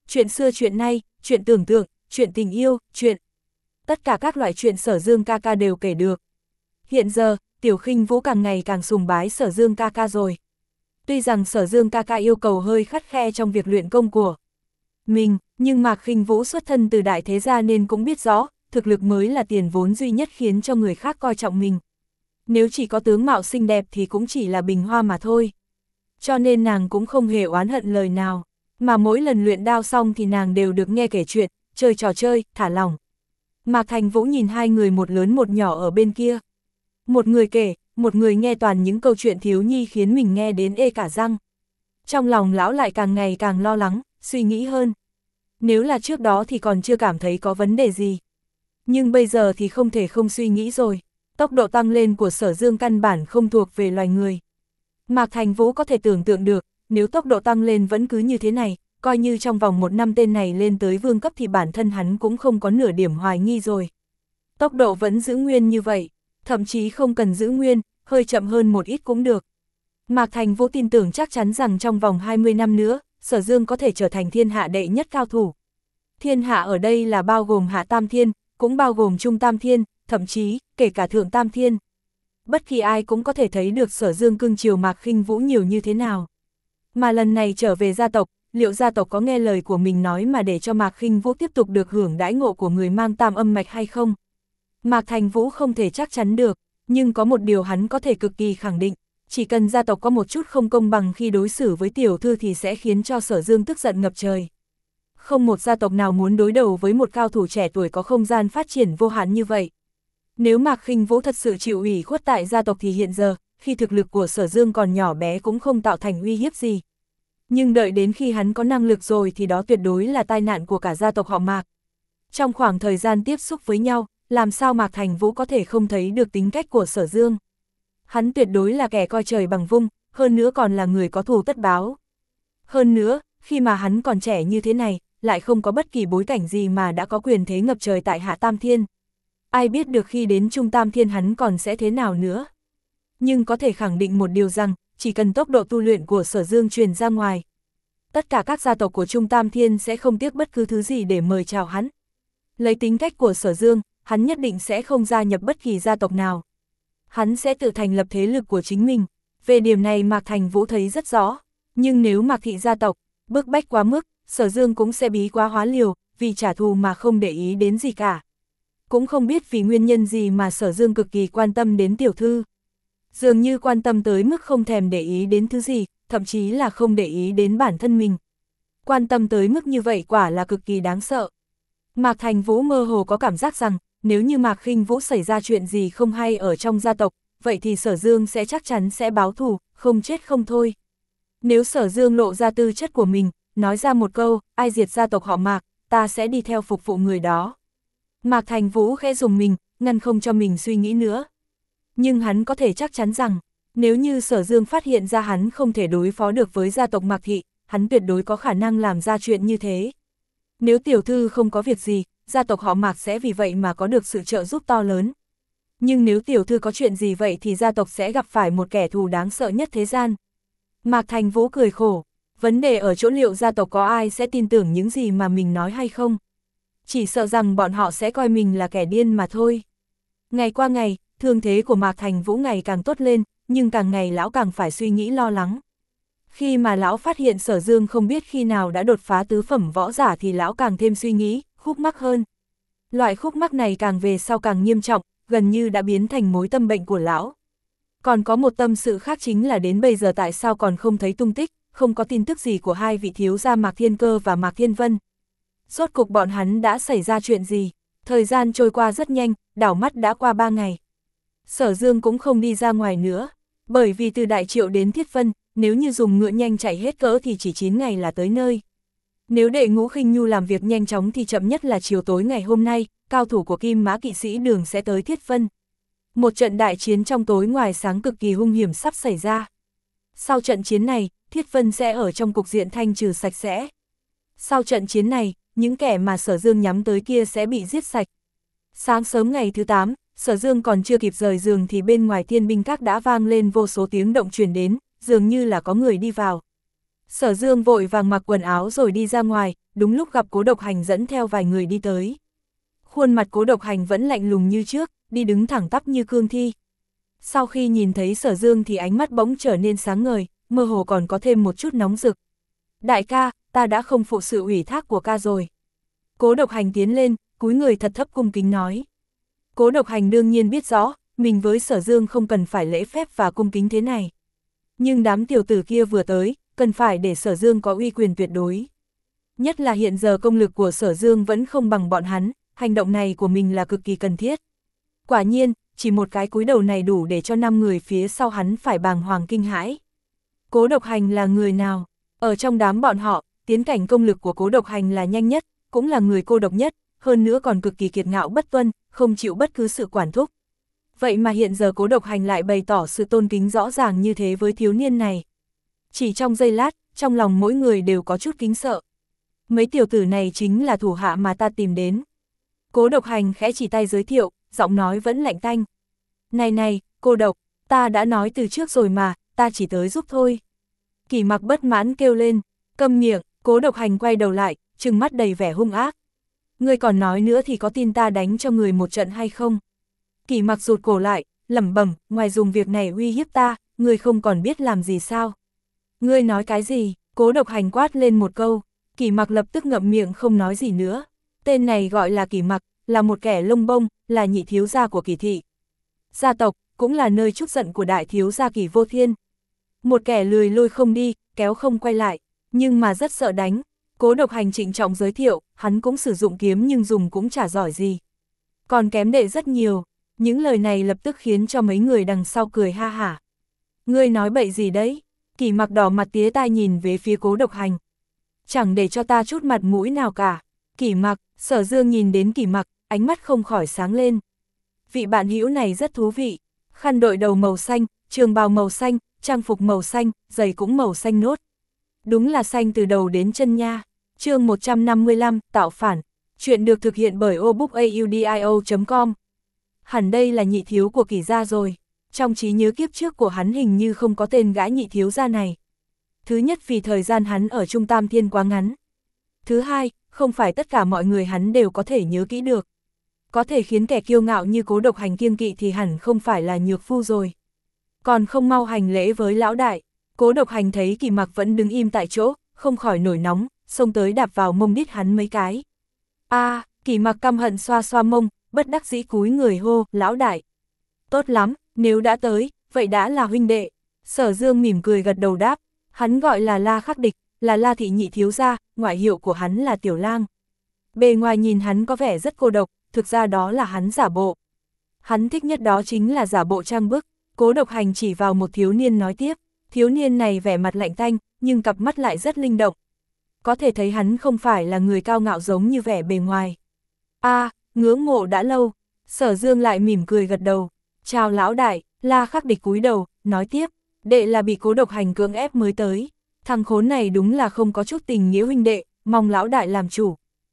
chuyện xưa chuyện nay, chuyện tưởng tượng, chuyện tình yêu, chuyện... Tất cả các loại chuyện Sở Dương ca ca đều kể được. Hiện giờ, Tiểu Khinh Vũ càng ngày càng sùng bái Sở Dương ca ca rồi. Tuy rằng Sở Dương ca ca yêu cầu hơi khắt khe trong việc luyện công của mình, nhưng Mạc Khinh Vũ xuất thân từ đại thế gia nên cũng biết rõ, thực lực mới là tiền vốn duy nhất khiến cho người khác coi trọng mình. Nếu chỉ có tướng mạo xinh đẹp thì cũng chỉ là bình hoa mà thôi. Cho nên nàng cũng không hề oán hận lời nào, mà mỗi lần luyện đao xong thì nàng đều được nghe kể chuyện, chơi trò chơi, thả lỏng. Mạc Thành Vũ nhìn hai người một lớn một nhỏ ở bên kia. Một người kể, một người nghe toàn những câu chuyện thiếu nhi khiến mình nghe đến ê cả răng. Trong lòng lão lại càng ngày càng lo lắng, suy nghĩ hơn. Nếu là trước đó thì còn chưa cảm thấy có vấn đề gì. Nhưng bây giờ thì không thể không suy nghĩ rồi. Tốc độ tăng lên của Sở Dương căn bản không thuộc về loài người. Mạc Thành Vũ có thể tưởng tượng được, nếu tốc độ tăng lên vẫn cứ như thế này, coi như trong vòng một năm tên này lên tới vương cấp thì bản thân hắn cũng không có nửa điểm hoài nghi rồi. Tốc độ vẫn giữ nguyên như vậy, thậm chí không cần giữ nguyên, hơi chậm hơn một ít cũng được. Mạc Thành Vũ tin tưởng chắc chắn rằng trong vòng hai mươi năm nữa, Sở Dương có thể trở thành thiên hạ đệ nhất cao thủ. Thiên hạ ở đây là bao gồm hạ tam thiên, cũng bao gồm trung tam thiên, thậm chí, kể cả thượng tam thiên. Bất kỳ ai cũng có thể thấy được Sở Dương cưng chiều Mạc Khinh Vũ nhiều như thế nào. Mà lần này trở về gia tộc, liệu gia tộc có nghe lời của mình nói mà để cho Mạc Khinh Vũ tiếp tục được hưởng đãi ngộ của người mang tam âm mạch hay không? Mạc Thành Vũ không thể chắc chắn được, nhưng có một điều hắn có thể cực kỳ khẳng định, chỉ cần gia tộc có một chút không công bằng khi đối xử với tiểu thư thì sẽ khiến cho Sở Dương tức giận ngập trời. Không một gia tộc nào muốn đối đầu với một cao thủ trẻ tuổi có không gian phát triển vô hạn như vậy. Nếu Mạc Khinh Vũ thật sự chịu ủy khuất tại gia tộc thì hiện giờ, khi thực lực của Sở Dương còn nhỏ bé cũng không tạo thành uy hiếp gì. Nhưng đợi đến khi hắn có năng lực rồi thì đó tuyệt đối là tai nạn của cả gia tộc họ Mạc. Trong khoảng thời gian tiếp xúc với nhau, làm sao Mạc Thành Vũ có thể không thấy được tính cách của Sở Dương. Hắn tuyệt đối là kẻ coi trời bằng vung, hơn nữa còn là người có thù tất báo. Hơn nữa, khi mà hắn còn trẻ như thế này, lại không có bất kỳ bối cảnh gì mà đã có quyền thế ngập trời tại Hạ Tam Thiên. Ai biết được khi đến Trung Tam Thiên hắn còn sẽ thế nào nữa. Nhưng có thể khẳng định một điều rằng, chỉ cần tốc độ tu luyện của Sở Dương truyền ra ngoài, tất cả các gia tộc của Trung Tam Thiên sẽ không tiếc bất cứ thứ gì để mời chào hắn. Lấy tính cách của Sở Dương, hắn nhất định sẽ không gia nhập bất kỳ gia tộc nào. Hắn sẽ tự thành lập thế lực của chính mình. Về điểm này Mạc Thành Vũ thấy rất rõ. Nhưng nếu Mạc thị gia tộc bức bách quá mức, Sở Dương cũng sẽ bí quá hóa liều, vì trả thù mà không để ý đến gì cả. Cũng không biết vì nguyên nhân gì mà Sở Dương cực kỳ quan tâm đến tiểu thư. Dường như quan tâm tới mức không thèm để ý đến thứ gì, thậm chí là không để ý đến bản thân mình. Quan tâm tới mức như vậy quả là cực kỳ đáng sợ. Mạc Thành Vũ mơ hồ có cảm giác rằng, nếu như Mạc Khinh Vũ xảy ra chuyện gì không hay ở trong gia tộc, vậy thì Sở Dương sẽ chắc chắn sẽ báo thù, không chết không thôi. Nếu Sở Dương lộ ra tư chất của mình, nói ra một câu, ai diệt gia tộc họ Mạc, ta sẽ đi theo phục vụ người đó. Mạc Thành Vũ khẽ dùng mình, ngăn không cho mình suy nghĩ nữa. Nhưng hắn có thể chắc chắn rằng, nếu như Sở Dương phát hiện ra hắn không thể đối phó được với gia tộc Mạc Thị, hắn tuyệt đối có khả năng làm ra chuyện như thế. Nếu tiểu thư không có việc gì, gia tộc họ Mạc sẽ vì vậy mà có được sự trợ giúp to lớn. Nhưng nếu tiểu thư có chuyện gì vậy thì gia tộc sẽ gặp phải một kẻ thù đáng sợ nhất thế gian. Mạc Thành Vũ cười khổ, vấn đề ở chỗ liệu gia tộc có ai sẽ tin tưởng những gì mà mình nói hay không. Chỉ sợ rằng bọn họ sẽ coi mình là kẻ điên mà thôi. Ngày qua ngày, thương thế của Mạc Thành Vũ ngày càng tốt lên, nhưng càng ngày lão càng phải suy nghĩ lo lắng. Khi mà lão phát hiện Sở Dương không biết khi nào đã đột phá tứ phẩm võ giả thì lão càng thêm suy nghĩ, khúc mắc hơn. Loại khúc mắc này càng về sau càng nghiêm trọng, gần như đã biến thành mối tâm bệnh của lão. Còn có một tâm sự khác chính là đến bây giờ tại sao còn không thấy tung tích, không có tin tức gì của hai vị thiếu gia Mạc Thiên Cơ và Mạc Thiên Vân. Rốt cục bọn hắn đã xảy ra chuyện gì? Thời gian trôi qua rất nhanh, đảo mắt đã qua ba ngày. Sở Dương cũng không đi ra ngoài nữa, bởi vì từ Đại Triệu đến Thiết Vân, nếu như dùng ngựa nhanh chạy hết cỡ thì chỉ chín ngày là tới nơi. Nếu đệ Ngũ Khinh Nhu làm việc nhanh chóng thì chậm nhất là chiều tối ngày hôm nay, cao thủ của Kim Mã Kỵ Sĩ Đường sẽ tới Thiết Vân. Một trận đại chiến trong tối ngoài sáng cực kỳ hung hiểm sắp xảy ra. Sau trận chiến này, Thiết Vân sẽ ở trong cục diện thanh trừ sạch sẽ. Sau trận chiến này, những kẻ mà Sở Dương nhắm tới kia sẽ bị giết sạch. Sáng sớm ngày thứ tám, Sở Dương còn chưa kịp rời giường thì bên ngoài Thiên Binh Các đã vang lên vô số tiếng động truyền đến, dường như là có người đi vào. Sở Dương vội vàng mặc quần áo rồi đi ra ngoài, đúng lúc gặp Cố Độc Hành dẫn theo vài người đi tới. Khuôn mặt Cố Độc Hành vẫn lạnh lùng như trước, đi đứng thẳng tắp như cương thi. Sau khi nhìn thấy Sở Dương thì ánh mắt bỗng trở nên sáng ngời, mơ hồ còn có thêm một chút nóng rực. Đại ca, ta đã không phụ sự ủy thác của ca rồi. Cố Độc Hành tiến lên, cúi người thật thấp cung kính nói. Cố Độc Hành đương nhiên biết rõ, mình với Sở Dương không cần phải lễ phép và cung kính thế này. Nhưng đám tiểu tử kia vừa tới, cần phải để Sở Dương có uy quyền tuyệt đối. Nhất là hiện giờ công lực của Sở Dương vẫn không bằng bọn hắn, hành động này của mình là cực kỳ cần thiết. Quả nhiên, chỉ một cái cúi đầu này đủ để cho năm người phía sau hắn phải bàng hoàng kinh hãi. Cố Độc Hành là người nào? Ở trong đám bọn họ, tiến cảnh công lực của Cố Độc Hành là nhanh nhất, cũng là người cô độc nhất, hơn nữa còn cực kỳ kiệt ngạo bất tuân, không chịu bất cứ sự quản thúc. Vậy mà hiện giờ Cố Độc Hành lại bày tỏ sự tôn kính rõ ràng như thế với thiếu niên này. Chỉ trong giây lát, trong lòng mỗi người đều có chút kính sợ. Mấy tiểu tử này chính là thủ hạ mà ta tìm đến. Cố Độc Hành khẽ chỉ tay giới thiệu, giọng nói vẫn lạnh tanh. Này này, cô Độc, ta đã nói từ trước rồi mà, ta chỉ tới giúp thôi. Kỷ Mặc bất mãn kêu lên, câm miệng. Cố Độc Hành quay đầu lại, trừng mắt đầy vẻ hung ác. Ngươi còn nói nữa thì có tin ta đánh cho người một trận hay không? Kỷ Mặc rụt cổ lại, lẩm bẩm, ngoài dùng việc này uy hiếp ta, ngươi không còn biết làm gì sao? Ngươi nói cái gì? Cố Độc Hành quát lên một câu. Kỷ Mặc lập tức ngậm miệng không nói gì nữa. Tên này gọi là Kỷ Mặc, là một kẻ lông bông, là nhị thiếu gia của Kỷ thị. Gia tộc, cũng là nơi trút giận của đại thiếu gia Kỷ Vô Thiên. Một kẻ lười lôi không đi, kéo không quay lại, nhưng mà rất sợ đánh. Cố Độc Hành trịnh trọng giới thiệu, hắn cũng sử dụng kiếm nhưng dùng cũng chả giỏi gì. Còn kém đệ rất nhiều. Những lời này lập tức khiến cho mấy người đằng sau cười ha hả. Ngươi nói bậy gì đấy? Kỷ Mặc đỏ mặt tía tai nhìn về phía Cố Độc Hành. Chẳng để cho ta chút mặt mũi nào cả. Kỷ Mặc, Sở Dương nhìn đến Kỷ Mặc, ánh mắt không khỏi sáng lên. Vị bạn hữu này rất thú vị. Khăn đội đầu màu xanh, trường bào màu xanh, trang phục màu xanh, giày cũng màu xanh nốt. Đúng là xanh từ đầu đến chân nha. Chương một trăm năm mươi lăm, tạo phản. Chuyện được thực hiện bởi obookaudio chấm com. Hẳn đây là nhị thiếu của Kỷ gia rồi. Trong trí nhớ kiếp trước của hắn hình như không có tên gã nhị thiếu gia này. Thứ nhất vì thời gian hắn ở Trung Tam Thiên quá ngắn. Thứ hai, không phải tất cả mọi người hắn đều có thể nhớ kỹ được. Có thể khiến kẻ kiêu ngạo như Cố Độc Hành kiêng kỵ thì hẳn không phải là nhược phu rồi. Còn không mau hành lễ với lão đại. Cố Độc Hành thấy Kỷ Mặc vẫn đứng im tại chỗ, không khỏi nổi nóng, xông tới đạp vào mông đít hắn mấy cái. A, à, Kỷ Mặc căm hận xoa xoa mông, bất đắc dĩ cúi người hô, lão đại. Tốt lắm, nếu đã tới, vậy đã là huynh đệ. Sở Dương mỉm cười gật đầu đáp, hắn gọi là La Khắc Địch, là La thị nhị thiếu gia, ngoại hiệu của hắn là Tiểu Lang. Bề ngoài nhìn hắn có vẻ rất cô độc, thực ra đó là hắn giả bộ. Hắn thích nhất đó chính là giả bộ trang bức. Cố Độc Hành chỉ vào một thiếu niên nói tiếp, thiếu niên này vẻ mặt lạnh tanh, nhưng cặp mắt lại rất linh động. Có thể thấy hắn không phải là người cao ngạo giống như vẻ bề ngoài. A, à, ngưỡng mộ đã lâu. Sở Dương lại mỉm cười gật đầu. Chào lão đại. La Khắc Địch cúi đầu, nói tiếp, đệ là bị Cố Độc Hành cưỡng ép mới tới. Thằng khốn này đúng là không có chút tình nghĩa huynh đệ, mong lão đại làm chủ.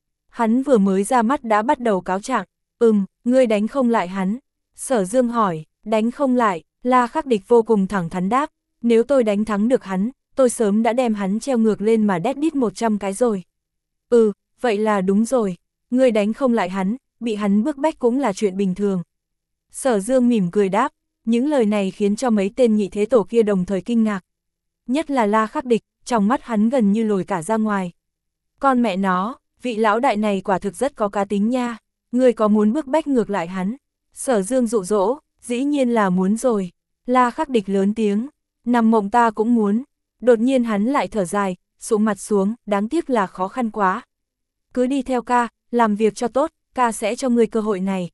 Hắn vừa mới ra mắt đã bắt đầu cáo trạng. Ừm, ngươi đánh không lại hắn. Sở Dương hỏi, đánh không lại. La Khắc Địch vô cùng thẳng thắn đáp, nếu tôi đánh thắng được hắn, tôi sớm đã đem hắn treo ngược lên mà đét đít một trăm cái rồi. Ừ, vậy là đúng rồi, ngươi đánh không lại hắn, bị hắn bức bách cũng là chuyện bình thường. Sở Dương mỉm cười đáp, những lời này khiến cho mấy tên nhị thế tổ kia đồng thời kinh ngạc. Nhất là La Khắc Địch, trong mắt hắn gần như lồi cả ra ngoài. Con mẹ nó, vị lão đại này quả thực rất có cá tính nha, ngươi có muốn bức bách ngược lại hắn? Sở Dương dụ dỗ, dĩ nhiên là muốn rồi. La Khắc Địch lớn tiếng, nằm mộng ta cũng muốn. Đột nhiên hắn lại thở dài, sụp mặt xuống, đáng tiếc là khó khăn quá. Cứ đi theo ca, làm việc cho tốt, ca sẽ cho ngươi cơ hội này.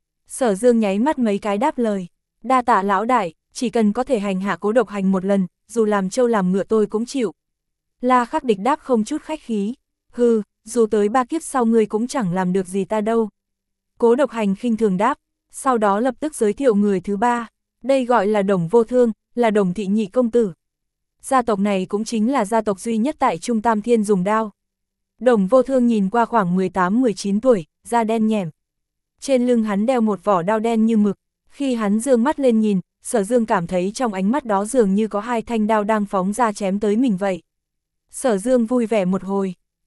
Sở Dương nháy mắt mấy cái đáp lời, đa tạ lão đại, chỉ cần có thể hành hạ Cố Độc Hành một lần, dù làm trâu làm ngựa tôi cũng chịu. La Khắc Địch đáp không chút khách khí, hừ, dù tới ba kiếp sau ngươi cũng chẳng làm được gì ta đâu. Cố Độc Hành khinh thường đáp, sau đó lập tức giới thiệu người thứ ba, đây gọi là Đồng Vô Thương, là Đồng thị nhị công tử. Gia tộc này cũng chính là gia tộc duy nhất tại Trung Tam Thiên dùng đao. Đồng Vô Thương nhìn qua khoảng mười tám mười chín tuổi, da đen nhẻm. Trên lưng hắn đeo một vỏ đao đen như mực, khi hắn dương mắt lên nhìn, Sở Dương cảm thấy trong ánh mắt đó dường như có hai thanh đao đang phóng ra chém tới mình vậy. Sở Dương vui vẻ một hồi,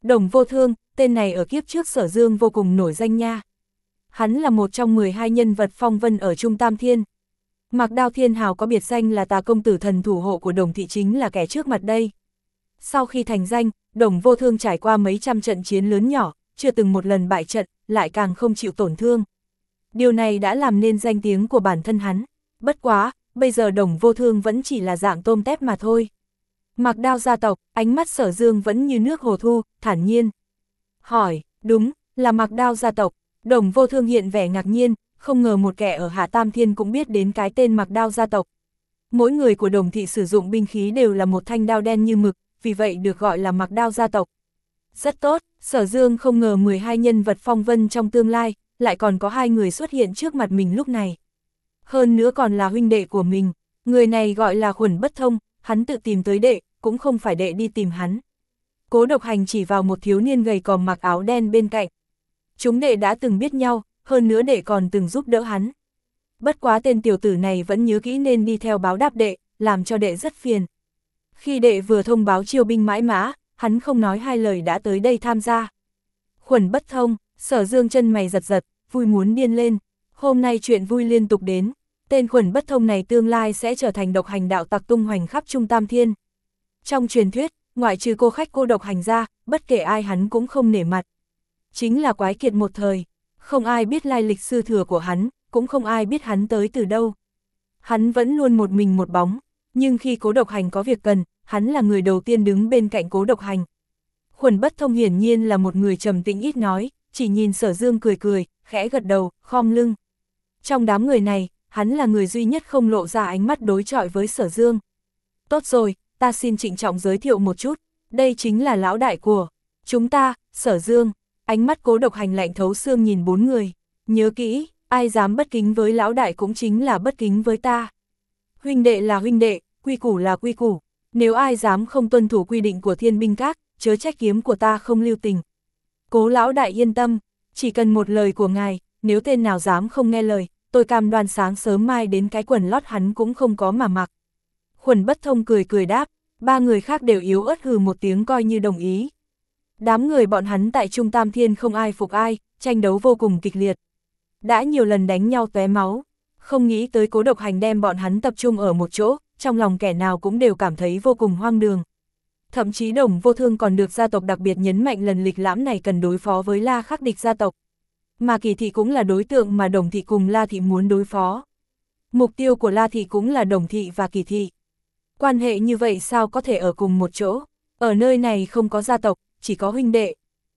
Đồng Vô Thương, tên này ở kiếp trước Sở Dương vô cùng nổi danh nha. Hắn là một trong mười hai nhân vật phong vân ở Trung Tam Thiên. Mạc Đao Thiên Hào có biệt danh là Tà công tử thần thủ hộ của Đồng thị chính là kẻ trước mặt đây. Sau khi thành danh, Đồng Vô Thương trải qua mấy trăm trận chiến lớn nhỏ, chưa từng một lần bại trận, lại càng không chịu tổn thương. Điều này đã làm nên danh tiếng của bản thân hắn. Bất quá, bây giờ Đồng Vô Thương vẫn chỉ là dạng tôm tép mà thôi. Mạc Đao gia tộc, ánh mắt Sở Dương vẫn như nước hồ thu, thản nhiên. Hỏi, đúng, là Mạc Đao gia tộc. Đồng Vô Thương hiện vẻ ngạc nhiên, không ngờ một kẻ ở Hạ Tam Thiên cũng biết đến cái tên Mạc Đao gia tộc. Mỗi người của Đồng thị sử dụng binh khí đều là một thanh đao đen như mực, vì vậy được gọi là Mạc Đao gia tộc. Rất tốt, Sở Dương không ngờ mười hai nhân vật phong vân trong tương lai, lại còn có hai người xuất hiện trước mặt mình lúc này. Hơn nữa còn là huynh đệ của mình, người này gọi là Khuẩn Bất Thông, hắn tự tìm tới đệ, cũng không phải đệ đi tìm hắn. Cố Độc Hành chỉ vào một thiếu niên gầy còm mặc áo đen bên cạnh. Chúng đệ đã từng biết nhau, hơn nữa đệ còn từng giúp đỡ hắn. Bất quá tên tiểu tử này vẫn nhớ kỹ nên đi theo báo đáp đệ, làm cho đệ rất phiền. Khi đệ vừa thông báo chiêu binh mãi mã, hắn không nói hai lời đã tới đây tham gia. Khuẩn Bất Thông, Sở Dương chân mày giật giật, vui muốn điên lên. Hôm nay chuyện vui liên tục đến, tên Khuẩn Bất Thông này tương lai sẽ trở thành độc hành đạo tặc tung hoành khắp Trung Tam Thiên. Trong truyền thuyết, ngoại trừ cô khách cô Độc Hành ra, bất kể ai hắn cũng không nể mặt. Chính là quái kiệt một thời, không ai biết lai lịch sư thừa của hắn, cũng không ai biết hắn tới từ đâu. Hắn vẫn luôn một mình một bóng, nhưng khi Cố Độc Hành có việc cần, hắn là người đầu tiên đứng bên cạnh Cố Độc Hành. Khuẩn Bất Thông hiển nhiên là một người trầm tĩnh ít nói, chỉ nhìn Sở Dương cười cười, khẽ gật đầu, khom lưng. Trong đám người này, hắn là người duy nhất không lộ ra ánh mắt đối chọi với Sở Dương. Tốt rồi, ta xin trịnh trọng giới thiệu một chút, đây chính là lão đại của chúng ta, Sở Dương. Ánh mắt Cố Độc Hành lạnh thấu xương nhìn bốn người. Nhớ kỹ, ai dám bất kính với lão đại cũng chính là bất kính với ta. Huynh đệ là huynh đệ, quy củ là quy củ. Nếu ai dám không tuân thủ quy định của Thiên Binh Các, chớ trách kiếm của ta không lưu tình. Cố lão đại yên tâm, chỉ cần một lời của ngài, nếu tên nào dám không nghe lời, tôi cam đoan sáng sớm mai đến cái quần lót hắn cũng không có mà mặc. Khuẩn Bất Thông cười cười đáp, ba người khác đều yếu ớt hừ một tiếng coi như đồng ý. Đám người bọn hắn tại Trung Tam Thiên không ai phục ai, tranh đấu vô cùng kịch liệt. Đã nhiều lần đánh nhau tóe máu, không nghĩ tới Cố Độc Hành đem bọn hắn tập trung ở một chỗ, trong lòng kẻ nào cũng đều cảm thấy vô cùng hoang đường. Thậm chí Đồng Vô Thương còn được gia tộc đặc biệt nhấn mạnh lần lịch lãm này cần đối phó với La Khắc địch gia tộc. Mà Kỳ thị cũng là đối tượng mà Đồng thị cùng La thị muốn đối phó. Mục tiêu của La thị cũng là Đồng thị và Kỳ thị. Quan hệ như vậy sao có thể ở cùng một chỗ? Ở nơi này không có gia tộc, chỉ có huynh đệ.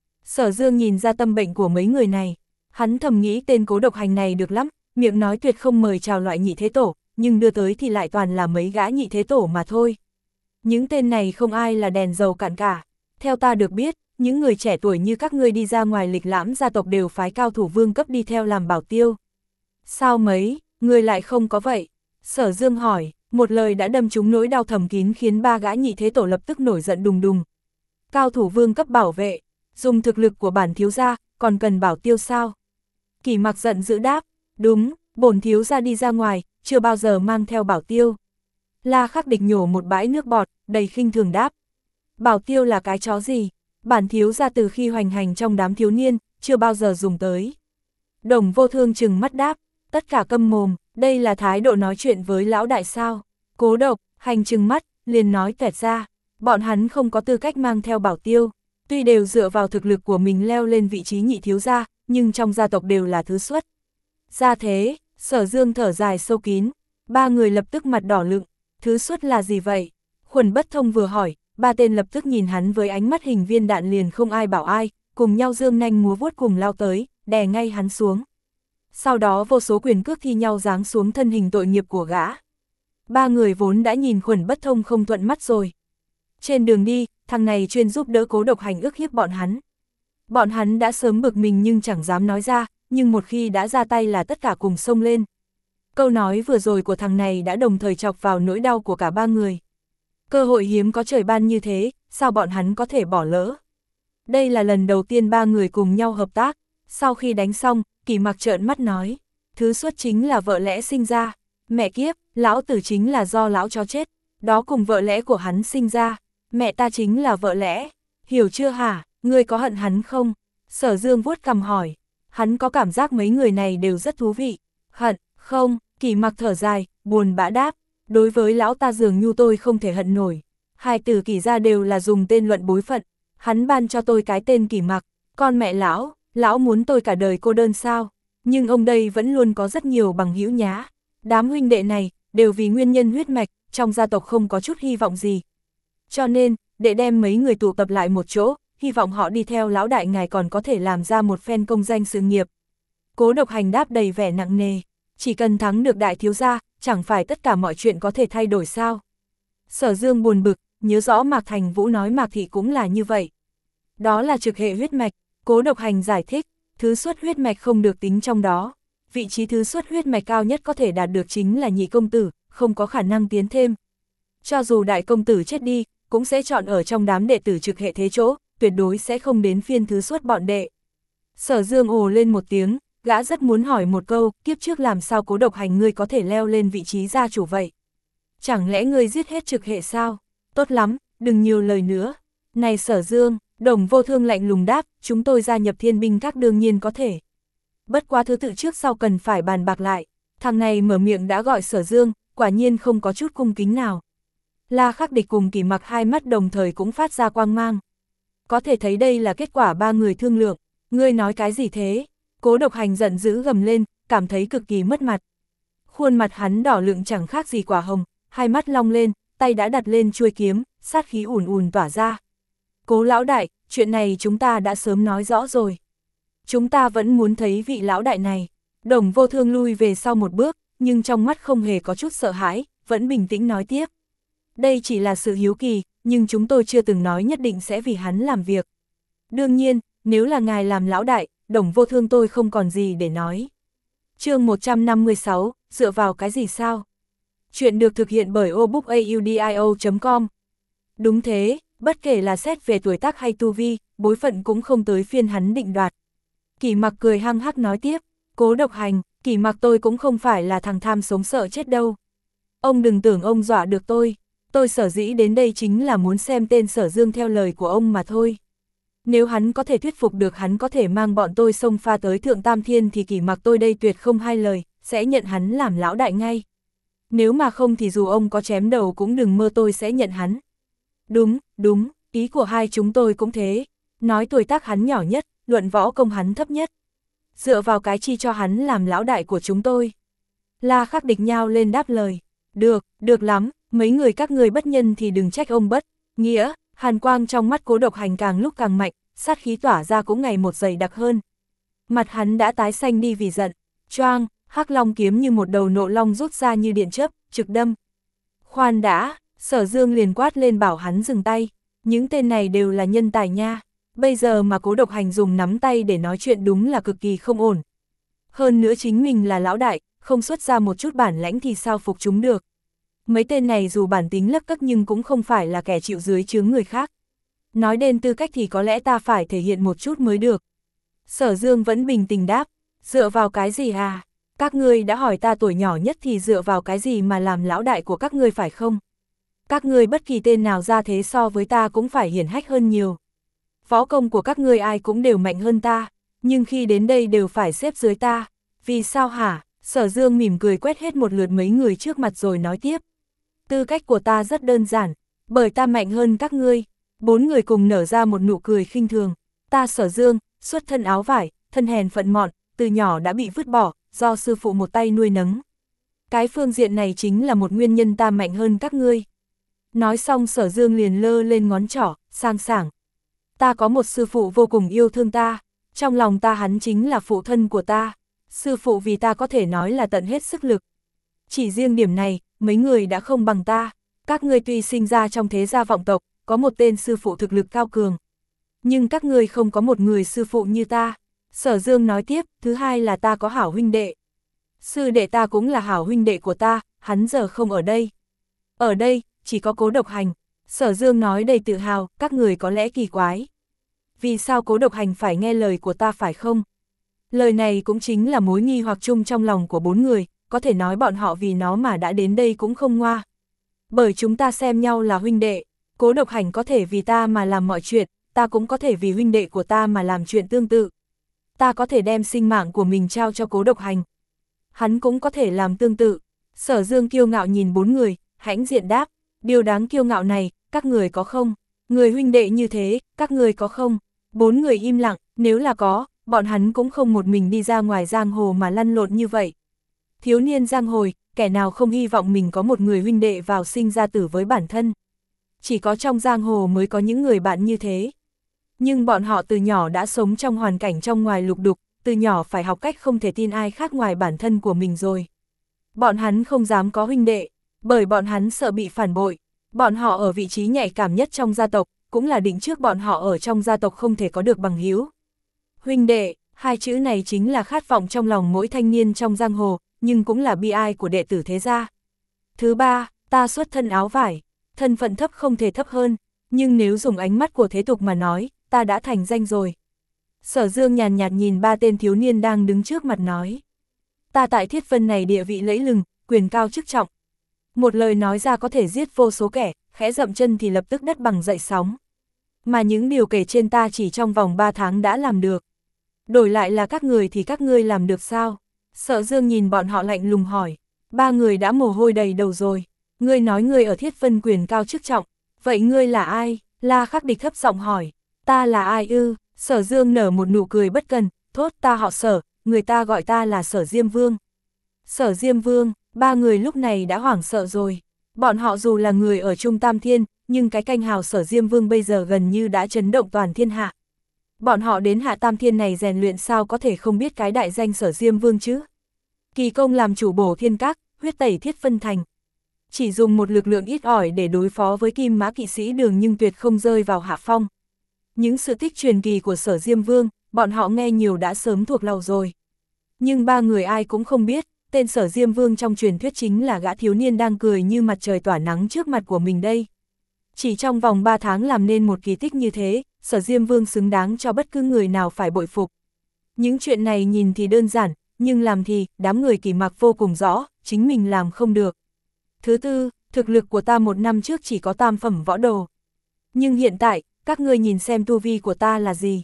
Sở Dương nhìn ra tâm bệnh của mấy người này. Hắn thầm nghĩ tên Cố Độc Hành này được lắm, miệng nói tuyệt không mời chào loại nhị thế tổ, nhưng đưa tới thì lại toàn là mấy gã nhị thế tổ mà thôi. Những tên này không ai là đèn dầu cạn cả. Theo ta được biết, những người trẻ tuổi như các ngươi đi ra ngoài lịch lãm gia tộc đều phái cao thủ vương cấp đi theo làm bảo tiêu. Sao mấy, người lại không có vậy? Sở Dương hỏi, một lời đã đâm trúng nỗi đau thầm kín khiến ba gã nhị thế tổ lập tức nổi giận đùng đùng. Cao thủ vương cấp bảo vệ, dùng thực lực của bản thiếu gia, còn cần bảo tiêu sao? Kỳ Mặc giận dữ đáp, đúng, bổn thiếu gia đi ra ngoài, chưa bao giờ mang theo bảo tiêu. La Khắc địch nhổ một bãi nước bọt, đầy khinh thường đáp. Bảo tiêu là cái chó gì? Bản thiếu gia từ khi hoành hành trong đám thiếu niên, chưa bao giờ dùng tới. Đồng Vô Thương trừng mắt đáp, tất cả câm mồm, đây là thái độ nói chuyện với lão đại sao? Cố Độc Hành trừng mắt, liền nói tuẹt ra, bọn hắn không có tư cách mang theo bảo tiêu. Tuy đều dựa vào thực lực của mình leo lên vị trí nhị thiếu gia, nhưng trong gia tộc đều là thứ xuất. Ra thế, Sở Dương thở dài sâu kín, ba người lập tức mặt đỏ lựng, thứ xuất là gì vậy? Khuẩn Bất Thông vừa hỏi, ba tên lập tức nhìn hắn với ánh mắt hình viên đạn liền không ai bảo ai, cùng nhau dương nanh múa vuốt cùng lao tới, đè ngay hắn xuống. Sau đó vô số quyền cước thi nhau giáng xuống thân hình tội nghiệp của gã. Ba người vốn đã nhìn Khuẩn Bất Thông không thuận mắt rồi. Trên đường đi, thằng này chuyên giúp đỡ Cố Độc Hành ức hiếp bọn hắn. Bọn hắn đã sớm bực mình nhưng chẳng dám nói ra, nhưng một khi đã ra tay là tất cả cùng xông lên. Câu nói vừa rồi của thằng này đã đồng thời chọc vào nỗi đau của cả ba người. Cơ hội hiếm có trời ban như thế, sao bọn hắn có thể bỏ lỡ? Đây là lần đầu tiên ba người cùng nhau hợp tác. Sau khi đánh xong, Kỳ Mặc trợn mắt nói, thứ xuất chính là vợ lẽ sinh ra. Mẹ kiếp, lão tử chính là do lão chó chết, đó cùng vợ lẽ của hắn sinh ra. Mẹ ta chính là vợ lẽ, hiểu chưa hả? Ngươi có hận hắn không? Sở Dương vuốt cằm hỏi. Hắn có cảm giác mấy người này đều rất thú vị. Hận, không, Kỷ Mặc thở dài, buồn bã đáp. Đối với lão ta dường như tôi không thể hận nổi. Hai từ Kỷ gia đều là dùng tên luận bối phận. Hắn ban cho tôi cái tên Kỷ Mặc. Con mẹ lão, lão muốn tôi cả đời cô đơn sao? Nhưng ông đây vẫn luôn có rất nhiều bằng hữu nhá. Đám huynh đệ này, đều vì nguyên nhân huyết mạch, trong gia tộc không có chút hy vọng gì. Cho nên, để đem mấy người tụ tập lại một chỗ, hy vọng họ đi theo lão đại ngài còn có thể làm ra một phen công danh sự nghiệp. Cố Độc Hành đáp đầy vẻ nặng nề, chỉ cần thắng được đại thiếu gia, chẳng phải tất cả mọi chuyện có thể thay đổi sao. Sở Dương buồn bực, nhớ rõ Mạc Thành Vũ nói Mạc Thị cũng là như vậy. Đó là trực hệ huyết mạch, Cố Độc Hành giải thích, thứ xuất huyết mạch không được tính trong đó. Vị trí thứ xuất huyết mạch cao nhất có thể đạt được chính là nhị công tử, không có khả năng tiến thêm. Cho dù đại công tử chết đi, cũng sẽ chọn ở trong đám đệ tử trực hệ thế chỗ, tuyệt đối sẽ không đến phiên thứ xuất bọn đệ. Sở Dương ồ lên một tiếng, gã rất muốn hỏi một câu, kiếp trước làm sao Cố Độc Hành ngươi có thể leo lên vị trí gia chủ vậy? Chẳng lẽ ngươi giết hết trực hệ sao? Tốt lắm, đừng nhiều lời nữa. Này Sở Dương, Đồng Vô Thương lạnh lùng đáp, chúng tôi gia nhập Thiên binh các đương nhiên có thể. Bất quá thứ tự trước sau cần phải bàn bạc lại. Thằng này mở miệng đã gọi Sở Dương, quả nhiên không có chút cung kính nào. La Khắc Địch cùng Kỷ Mặc hai mắt đồng thời cũng phát ra quang mang. Có thể thấy đây là kết quả ba người thương lượng. Ngươi nói cái gì thế? Cố Độc Hành giận dữ gầm lên, cảm thấy cực kỳ mất mặt. Khuôn mặt hắn đỏ lựng chẳng khác gì quả hồng, hai mắt long lên, tay đã đặt lên chuôi kiếm, sát khí ùn ùn tỏa ra. Cố lão đại, chuyện này chúng ta đã sớm nói rõ rồi. Chúng ta vẫn muốn thấy vị lão đại này. Đồng Vô Thương lui về sau một bước, nhưng trong mắt không hề có chút sợ hãi, vẫn bình tĩnh nói tiếp. Đây chỉ là sự hiếu kỳ, nhưng chúng tôi chưa từng nói nhất định sẽ vì hắn làm việc. Đương nhiên, nếu là ngài làm lão đại, Đồng Vô Thương tôi không còn gì để nói. Chương một trăm năm mươi sáu, dựa vào cái gì sao? Chuyện được thực hiện bởi obookaudio chấm com. Đúng thế, bất kể là xét về tuổi tác hay tu vi, bối phận cũng không tới phiên hắn định đoạt. Kỷ Mặc cười hăng hắc nói tiếp, Cố Độc Hành, Kỷ Mặc tôi cũng không phải là thằng tham sống sợ chết đâu. Ông đừng tưởng ông dọa được tôi, tôi sở dĩ đến đây chính là muốn xem tên Sở Dương theo lời của ông mà thôi. Nếu hắn có thể thuyết phục được hắn có thể mang bọn tôi xông pha tới Thượng Tam Thiên thì Kỷ Mặc tôi đây tuyệt không hai lời, sẽ nhận hắn làm lão đại ngay. Nếu mà không thì dù ông có chém đầu cũng đừng mơ tôi sẽ nhận hắn. Đúng, đúng, ý của hai chúng tôi cũng thế. Nói tuổi tác hắn nhỏ nhất, luận võ công hắn thấp nhất. Dựa vào cái chi cho hắn làm lão đại của chúng tôi. La Khắc Địch nhao lên đáp lời. Được, được lắm, mấy người các người bất nhân thì đừng trách ông bất. Nghĩa, hàn quang trong mắt Cố Độc Hành càng lúc càng mạnh, sát khí tỏa ra cũng ngày một dày đặc hơn. Mặt hắn đã tái xanh đi vì giận. Choang, hắc long kiếm như một đầu nộ long rút ra như điện chớp, trực đâm. Khoan đã, Sở Dương liền quát lên bảo hắn dừng tay. Những tên này đều là nhân tài nha. Bây giờ mà Cố Độc Hành dùng nắm tay để nói chuyện đúng là cực kỳ không ổn. Hơn nữa chính mình là lão đại, không xuất ra một chút bản lãnh thì sao phục chúng được. Mấy tên này dù bản tính lấp cất nhưng cũng không phải là kẻ chịu dưới chướng người khác. Nói đến tư cách thì có lẽ ta phải thể hiện một chút mới được. Sở Dương vẫn bình tĩnh đáp, dựa vào cái gì à? Các ngươi đã hỏi ta tuổi nhỏ nhất thì dựa vào cái gì mà làm lão đại của các ngươi phải không? Các ngươi bất kỳ tên nào ra thế so với ta cũng phải hiển hách hơn nhiều. Võ công của các ngươi ai cũng đều mạnh hơn ta, nhưng khi đến đây đều phải xếp dưới ta. Vì sao hả? Sở Dương mỉm cười quét hết một lượt mấy người trước mặt rồi nói tiếp. Tư cách của ta rất đơn giản, bởi ta mạnh hơn các ngươi. Bốn người cùng nở ra một nụ cười khinh thường. Ta Sở Dương, xuất thân áo vải, thân hèn phận mọn, từ nhỏ đã bị vứt bỏ, do sư phụ một tay nuôi nấng. Cái phương diện này chính là một nguyên nhân ta mạnh hơn các ngươi. Nói xong Sở Dương liền lơ lên ngón trỏ, sang sảng. Ta có một sư phụ vô cùng yêu thương ta, trong lòng ta hắn chính là phụ thân của ta. Sư phụ vì ta có thể nói là tận hết sức lực. Chỉ riêng điểm này, mấy người đã không bằng ta. Các ngươi tuy sinh ra trong thế gia vọng tộc, có một tên sư phụ thực lực cao cường. Nhưng các ngươi không có một người sư phụ như ta. Sở Dương nói tiếp, thứ hai là ta có hảo huynh đệ. Sư đệ ta cũng là hảo huynh đệ của ta, hắn giờ không ở đây. Ở đây, chỉ có Cố Độc Hành. Sở Dương nói đầy tự hào, các người có lẽ kỳ quái. Vì sao Cố Độc Hành phải nghe lời của ta phải không? Lời này cũng chính là mối nghi hoặc chung trong lòng của bốn người, có thể nói bọn họ vì nó mà đã đến đây cũng không ngoa. Bởi chúng ta xem nhau là huynh đệ, Cố Độc Hành có thể vì ta mà làm mọi chuyện, ta cũng có thể vì huynh đệ của ta mà làm chuyện tương tự. Ta có thể đem sinh mạng của mình trao cho Cố Độc Hành. Hắn cũng có thể làm tương tự. Sở Dương kiêu ngạo nhìn bốn người, hãnh diện đáp, điều đáng kiêu ngạo này, các người có không? Người huynh đệ như thế, các người có không? Bốn người im lặng, nếu là có, bọn hắn cũng không một mình đi ra ngoài giang hồ mà lăn lộn như vậy. Thiếu niên giang hồi, kẻ nào không hy vọng mình có một người huynh đệ vào sinh ra tử với bản thân. Chỉ có trong giang hồ mới có những người bạn như thế. Nhưng bọn họ từ nhỏ đã sống trong hoàn cảnh trong ngoài lục đục, từ nhỏ phải học cách không thể tin ai khác ngoài bản thân của mình rồi. Bọn hắn không dám có huynh đệ, bởi bọn hắn sợ bị phản bội. Bọn họ ở vị trí nhạy cảm nhất trong gia tộc, cũng là định trước bọn họ ở trong gia tộc không thể có được bằng hữu. Huynh đệ, hai chữ này chính là khát vọng trong lòng mỗi thanh niên trong giang hồ, nhưng cũng là bi ai của đệ tử thế gia. Thứ ba, ta xuất thân áo vải, thân phận thấp không thể thấp hơn, nhưng nếu dùng ánh mắt của thế tục mà nói, ta đã thành danh rồi. Sở Dương nhàn nhạt nhìn ba tên thiếu niên đang đứng trước mặt nói. Ta tại Thiết Vân này địa vị lẫy lừng, quyền cao chức trọng. Một lời nói ra có thể giết vô số kẻ, khẽ dậm chân thì lập tức đất bằng dậy sóng. Mà những điều kể trên ta chỉ trong vòng ba tháng đã làm được. Đổi lại là các người thì các ngươi làm được sao? Sở Dương nhìn bọn họ lạnh lùng hỏi. Ba người đã mồ hôi đầy đầu rồi. Ngươi nói ngươi ở Thiết Vân quyền cao chức trọng. Vậy ngươi là ai? La Khắc Địch thấp giọng hỏi. Ta là ai ư? Sở Dương nở một nụ cười bất cần, thốt ta họ Sở, người ta gọi ta là Sở Diêm Vương. Sở Diêm Vương, ba người lúc này đã hoảng sợ rồi. Bọn họ dù là người ở Trung Tam Thiên, nhưng cái canh hào Sở Diêm Vương bây giờ gần như đã chấn động toàn thiên hạ. Bọn họ đến Hạ Tam Thiên này rèn luyện sao có thể không biết cái đại danh Sở Diêm Vương chứ? Kỳ công làm chủ bổ thiên các, huyết tẩy Thiết Vân thành. Chỉ dùng một lực lượng ít ỏi để đối phó với Kim Mã kỵ sĩ Đường nhưng tuyệt không rơi vào hạ phong. Những sự tích truyền kỳ của Sở Diêm Vương, bọn họ nghe nhiều đã sớm thuộc lòng rồi. Nhưng ba người ai cũng không biết, tên Sở Diêm Vương trong truyền thuyết chính là gã thiếu niên đang cười như mặt trời tỏa nắng trước mặt của mình đây. Chỉ trong vòng ba tháng làm nên một kỳ tích như thế, Sở Diêm Vương xứng đáng cho bất cứ người nào phải bội phục. Những chuyện này nhìn thì đơn giản, nhưng làm thì, đám người Kỳ Mạc vô cùng rõ, chính mình làm không được. Thứ tư, thực lực của ta một năm trước chỉ có tam phẩm võ đồ. Nhưng hiện tại, các ngươi nhìn xem tu vi của ta là gì.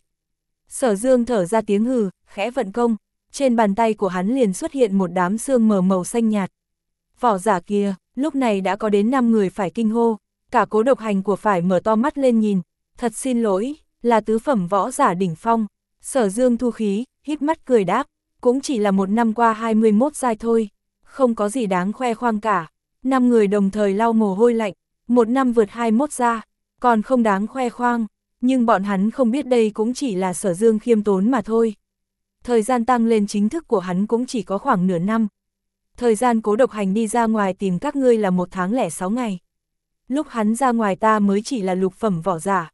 Sở Dương thở ra tiếng hừ, khẽ vận công, trên bàn tay của hắn liền xuất hiện một đám xương mờ màu xanh nhạt. Võ giả kia, lúc này đã có đến năm người phải kinh hô, cả Cố Độc Hành của phải mở to mắt lên nhìn, thật xin lỗi, là tứ phẩm võ giả đỉnh phong. Sở Dương thu khí, híp mắt cười đáp, cũng chỉ là một năm qua hai mươi mốt giai thôi, không có gì đáng khoe khoang cả. Năm người đồng thời lau mồ hôi lạnh, một năm vượt hai mươi mốt ra, còn không đáng khoe khoang, nhưng bọn hắn không biết đây cũng chỉ là Sở Dương khiêm tốn mà thôi. Thời gian tăng lên chính thức của hắn cũng chỉ có khoảng nửa năm. Thời gian Cố Độc Hành đi ra ngoài tìm các ngươi là một tháng lẻ sáu ngày. Lúc hắn ra ngoài ta mới chỉ là lục phẩm võ giả.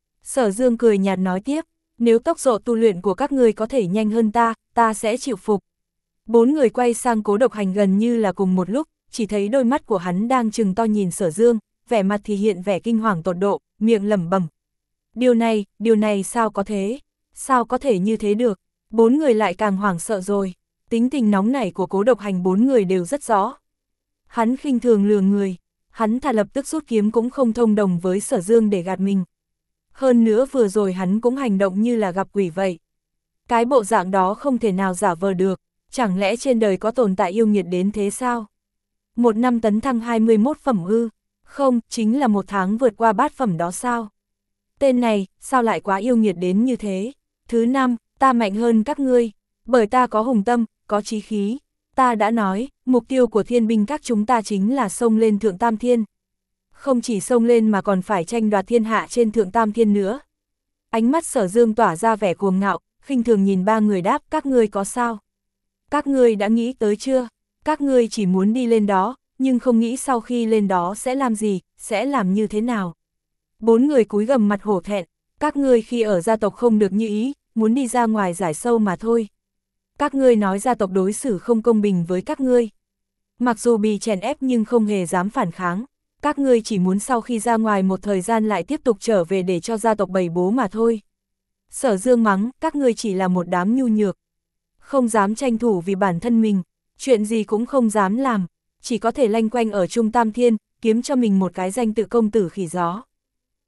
Sở Dương cười nhạt nói tiếp, nếu tốc độ tu luyện của các ngươi có thể nhanh hơn ta, ta sẽ chịu phục. Bốn người quay sang Cố Độc Hành gần như là cùng một lúc, chỉ thấy đôi mắt của hắn đang trừng to nhìn Sở Dương, vẻ mặt thì hiện vẻ kinh hoàng tột độ, miệng lẩm bẩm. Điều này, điều này sao có thế? Sao có thể như thế được? Bốn người lại càng hoảng sợ rồi. Tính tình nóng nảy của Cố Độc Hành bốn người đều rất rõ. Hắn khinh thường lừa người, hắn thà lập tức rút kiếm cũng không thông đồng với Sở Dương để gạt mình. Hơn nữa vừa rồi hắn cũng hành động như là gặp quỷ vậy. Cái bộ dạng đó không thể nào giả vờ được, chẳng lẽ trên đời có tồn tại yêu nghiệt đến thế sao? Một năm tấn thăng hai mươi mốt phẩm ư? Không, chính là một tháng vượt qua bát phẩm đó sao? Tên này, sao lại quá yêu nghiệt đến như thế? Thứ năm, ta mạnh hơn các ngươi, bởi ta có hùng tâm, có chí khí. Ta đã nói, mục tiêu của thiên binh các chúng ta chính là xông lên Thượng Tam Thiên. Không chỉ xông lên mà còn phải tranh đoạt thiên hạ trên Thượng Tam Thiên nữa. Ánh mắt Sở Dương tỏa ra vẻ cuồng ngạo, khinh thường nhìn ba người đáp, các ngươi có sao? Các ngươi đã nghĩ tới chưa? Các ngươi chỉ muốn đi lên đó, nhưng không nghĩ sau khi lên đó sẽ làm gì, sẽ làm như thế nào. Bốn người cúi gằm mặt hổ thẹn, các ngươi khi ở gia tộc không được như ý, muốn đi ra ngoài giải sâu mà thôi. Các ngươi nói gia tộc đối xử không công bình với các ngươi. Mặc dù bị chèn ép nhưng không hề dám phản kháng. Các ngươi chỉ muốn sau khi ra ngoài một thời gian lại tiếp tục trở về để cho gia tộc bày bố mà thôi. Sở Dương mắng, các ngươi chỉ là một đám nhu nhược. Không dám tranh thủ vì bản thân mình, chuyện gì cũng không dám làm, chỉ có thể lanh quanh ở Trung Tam Thiên, kiếm cho mình một cái danh tự công tử khỉ gió.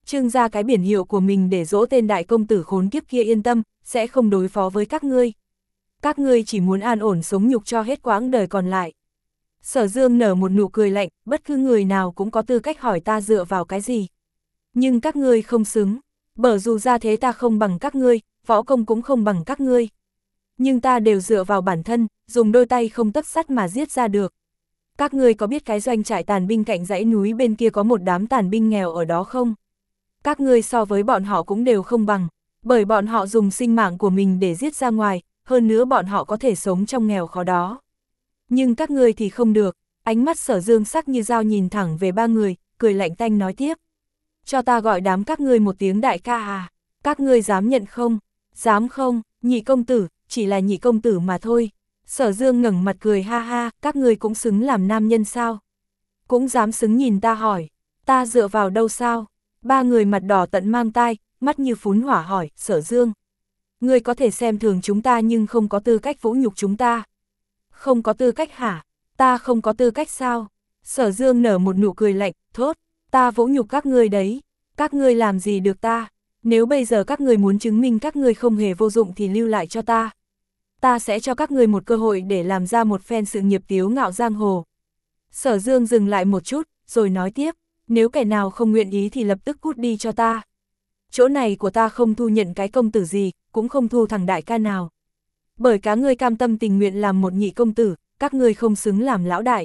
Trưng ra cái biển hiệu của mình để dỗ tên đại công tử khốn kiếp kia yên tâm, sẽ không đối phó với các ngươi. Các ngươi chỉ muốn an ổn sống nhục cho hết quãng đời còn lại. Sở Dương nở một nụ cười lạnh, bất cứ người nào cũng có tư cách hỏi ta dựa vào cái gì. Nhưng các ngươi không xứng, bởi dù ra thế ta không bằng các ngươi, võ công cũng không bằng các ngươi. Nhưng ta đều dựa vào bản thân, dùng đôi tay không tấc sắt mà giết ra được. Các ngươi có biết cái doanh trại tàn binh cạnh dãy núi bên kia có một đám tàn binh nghèo ở đó không? Các ngươi so với bọn họ cũng đều không bằng, bởi bọn họ dùng sinh mạng của mình để giết ra ngoài, hơn nữa bọn họ có thể sống trong nghèo khó đó. Nhưng các ngươi thì không được, ánh mắt Sở Dương sắc như dao nhìn thẳng về ba người, cười lạnh tanh nói tiếp. Cho ta gọi đám các ngươi một tiếng đại ca à, các ngươi dám nhận không? Dám không, nhị công tử, chỉ là nhị công tử mà thôi. Sở Dương ngẩng mặt cười ha ha, các ngươi cũng xứng làm nam nhân sao? Cũng dám xứng nhìn ta hỏi, ta dựa vào đâu sao? Ba người mặt đỏ tận mang tai, mắt như phún hỏa hỏi, Sở Dương. Ngươi có thể xem thường chúng ta nhưng không có tư cách vũ nhục chúng ta. Không có tư cách hả? Ta không có tư cách sao? Sở Dương nở một nụ cười lạnh, thốt, ta vũ nhục các ngươi đấy. Các ngươi làm gì được ta? Nếu bây giờ các ngươi muốn chứng minh các ngươi không hề vô dụng thì lưu lại cho ta. Ta sẽ cho các ngươi một cơ hội để làm ra một phen sự nghiệp tiếu ngạo giang hồ. Sở Dương dừng lại một chút, rồi nói tiếp, nếu kẻ nào không nguyện ý thì lập tức cút đi cho ta. Chỗ này của ta không thu nhận cái công tử gì, cũng không thu thằng đại ca nào. Bởi cá ngươi cam tâm tình nguyện làm một nhị công tử, các ngươi không xứng làm lão đại.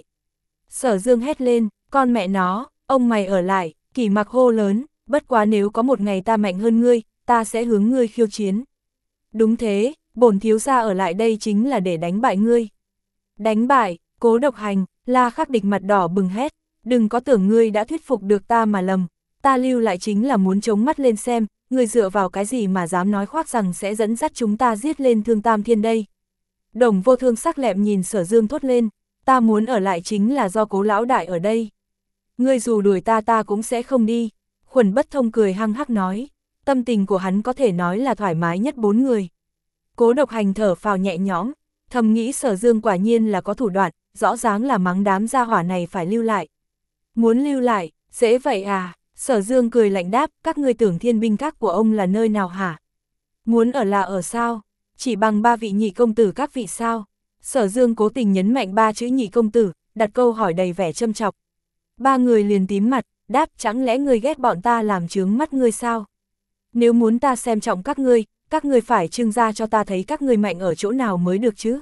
Sở Dương hét lên, con mẹ nó, ông mày ở lại, Kỷ Mặc hô lớn, bất quá nếu có một ngày ta mạnh hơn ngươi, ta sẽ hướng ngươi khiêu chiến. Đúng thế, bổn thiếu gia ở lại đây chính là để đánh bại ngươi. Đánh bại, Cố Độc Hành, La Khắc Địch mặt đỏ bừng hét, đừng có tưởng ngươi đã thuyết phục được ta mà lầm, ta lưu lại chính là muốn chống mắt lên xem, ngươi dựa vào cái gì mà dám nói khoác rằng sẽ dẫn dắt chúng ta giết lên Thương Tam Thiên đây. Đồng Vô Thương sắc lẹm nhìn Sở Dương thốt lên, ta muốn ở lại chính là do Cố lão đại ở đây. Ngươi dù đuổi ta ta cũng sẽ không đi. Khuẩn Bất Thông cười hăng hắc nói, tâm tình của hắn có thể nói là thoải mái nhất bốn người. Cố Độc Hành thở phào nhẹ nhõm, thầm nghĩ Sở Dương quả nhiên là có thủ đoạn, rõ ràng là mắng đám gia hỏa này phải lưu lại. Muốn lưu lại, dễ vậy à? Sở Dương cười lạnh đáp, các ngươi tưởng thiên binh các của ông là nơi nào hả? Muốn ở là ở sao? Chỉ bằng ba vị nhị công tử các vị sao? Sở Dương cố tình nhấn mạnh ba chữ nhị công tử, đặt câu hỏi đầy vẻ châm chọc. Ba người liền tím mặt, đáp, chẳng lẽ ngươi ghét bọn ta làm chướng mắt ngươi sao? Nếu muốn ta xem trọng các ngươi, các ngươi phải trưng ra cho ta thấy các ngươi mạnh ở chỗ nào mới được chứ?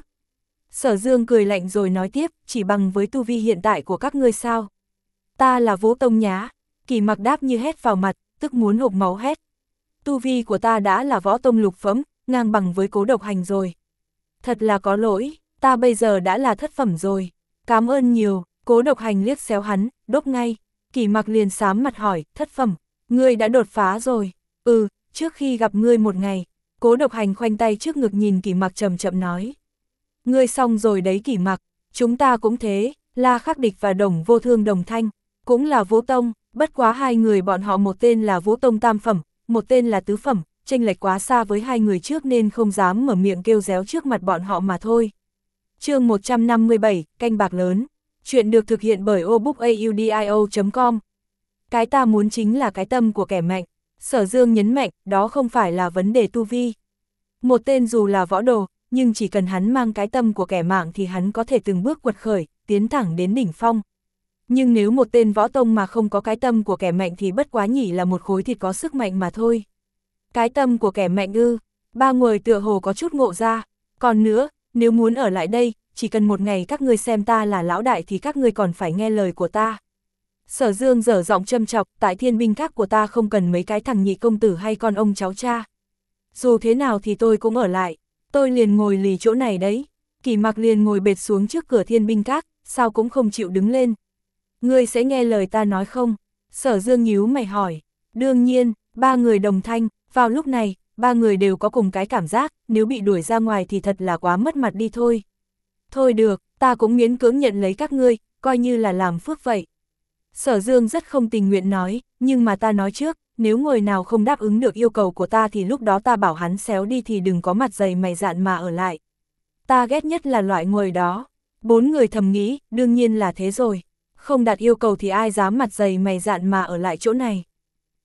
Sở Dương cười lạnh rồi nói tiếp, chỉ bằng với tu vi hiện tại của các ngươi sao? Ta là Vũ Tông nhá. Kỷ Mặc đáp như hét vào mặt, tức muốn hộc máu hét. Tu vi của ta đã là võ tông lục phẩm, ngang bằng với Cố Độc Hành rồi. Thật là có lỗi, ta bây giờ đã là thất phẩm rồi. Cảm ơn nhiều. Cố Độc Hành liếc xéo hắn, đốt ngay. Kỷ Mặc liền sám mặt hỏi, thất phẩm, ngươi đã đột phá rồi. Ừ, trước khi gặp ngươi một ngày. Cố Độc Hành khoanh tay trước ngực nhìn Kỷ Mặc chậm chậm nói. Ngươi xong rồi đấy Kỷ Mặc, chúng ta cũng thế, La Khắc Địch và Đồng Vô Thương đồng thanh, cũng là Vũ Tông, bất quá hai người bọn họ một tên là Vũ Tông tam phẩm, một tên là tứ phẩm, chênh lệch quá xa với hai người trước nên không dám mở miệng kêu réo trước mặt bọn họ mà thôi. Chương một trăm năm mươi bảy, canh bạc lớn. Chuyện được thực hiện bởi obookaudio chấm com. Cái ta muốn chính là cái tâm của kẻ mạnh. Sở Dương nhấn mạnh, đó không phải là vấn đề tu vi. Một tên dù là võ đồ, nhưng chỉ cần hắn mang cái tâm của kẻ mạng thì hắn có thể từng bước quật khởi, tiến thẳng đến đỉnh phong. Nhưng nếu một tên võ tông mà không có cái tâm của kẻ mạnh thì bất quá nhỉ là một khối thịt có sức mạnh mà thôi. Cái tâm của kẻ mạnh ư, ba người tựa hồ có chút ngộ ra. Còn nữa, nếu muốn ở lại đây, chỉ cần một ngày các ngươi xem ta là lão đại thì các ngươi còn phải nghe lời của ta. Sở Dương dở giọng châm chọc, tại thiên binh các của ta không cần mấy cái thằng nhị công tử hay con ông cháu cha. Dù thế nào thì tôi cũng ở lại, tôi liền ngồi lì chỗ này đấy. Kỷ Mặc liền ngồi bệt xuống trước cửa thiên binh các, sao cũng không chịu đứng lên. Ngươi sẽ nghe lời ta nói không? Sở Dương nhíu mày hỏi. Đương nhiên, ba người đồng thanh, vào lúc này, ba người đều có cùng cái cảm giác, nếu bị đuổi ra ngoài thì thật là quá mất mặt đi thôi. Thôi được, ta cũng miễn cưỡng nhận lấy các ngươi, coi như là làm phước vậy. Sở Dương rất không tình nguyện nói, nhưng mà ta nói trước, nếu người nào không đáp ứng được yêu cầu của ta thì lúc đó ta bảo hắn xéo đi thì đừng có mặt dày mày dạn mà ở lại. Ta ghét nhất là loại người đó. Bốn người thầm nghĩ, đương nhiên là thế rồi. Không đạt yêu cầu thì ai dám mặt dày mày dạn mà ở lại chỗ này.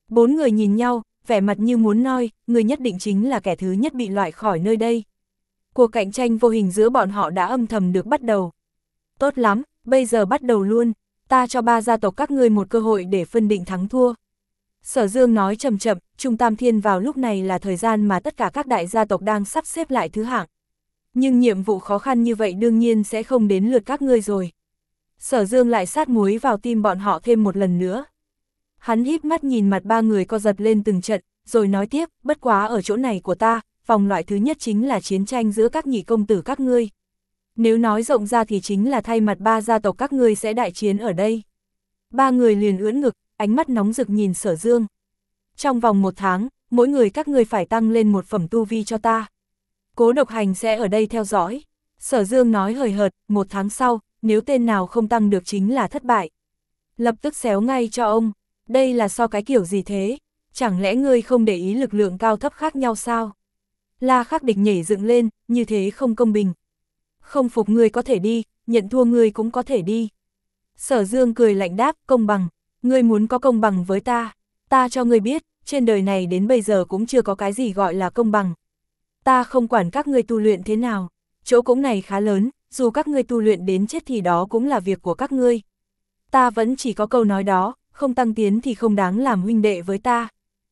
Bốn người nhìn nhau, vẻ mặt như muốn nói, người nhất định chính là kẻ thứ nhất bị loại khỏi nơi đây. Cuộc cạnh tranh vô hình giữa bọn họ đã âm thầm được bắt đầu. Tốt lắm, bây giờ bắt đầu luôn, ta cho ba gia tộc các ngươi một cơ hội để phân định thắng thua. Sở Dương nói chậm chậm, Trung Tam Thiên vào lúc này là thời gian mà tất cả các đại gia tộc đang sắp xếp lại thứ hạng. Nhưng nhiệm vụ khó khăn như vậy đương nhiên sẽ không đến lượt các ngươi rồi. Sở Dương lại sát muối vào tim bọn họ thêm một lần nữa. Hắn híp mắt nhìn mặt ba người co giật lên từng trận, rồi nói tiếp, bất quá ở chỗ này của ta, vòng loại thứ nhất chính là chiến tranh giữa các nhị công tử các ngươi. Nếu nói rộng ra thì chính là thay mặt ba gia tộc các ngươi sẽ đại chiến ở đây. Ba người liền ưỡn ngực, ánh mắt nóng rực nhìn Sở Dương. Trong vòng một tháng, mỗi người các ngươi phải tăng lên một phẩm tu vi cho ta. Cố Độc Hành sẽ ở đây theo dõi. Sở Dương nói hời hợt, một tháng sau, nếu tên nào không tăng được chính là thất bại. Lập tức xéo ngay cho ông, đây là so cái kiểu gì thế? Chẳng lẽ ngươi không để ý lực lượng cao thấp khác nhau sao? La Khắc Địch nhảy dựng lên, như thế không công bình. Không phục ngươi có thể đi, nhận thua ngươi cũng có thể đi. Sở Dương cười lạnh đáp, công bằng, ngươi muốn có công bằng với ta, ta cho ngươi biết, trên đời này đến bây giờ cũng chưa có cái gì gọi là công bằng. Ta không quản các ngươi tu luyện thế nào, chỗ cũng này khá lớn, dù các ngươi tu luyện đến chết thì đó cũng là việc của các ngươi. Ta vẫn chỉ có câu nói đó, không tăng tiến thì không đáng làm huynh đệ với ta.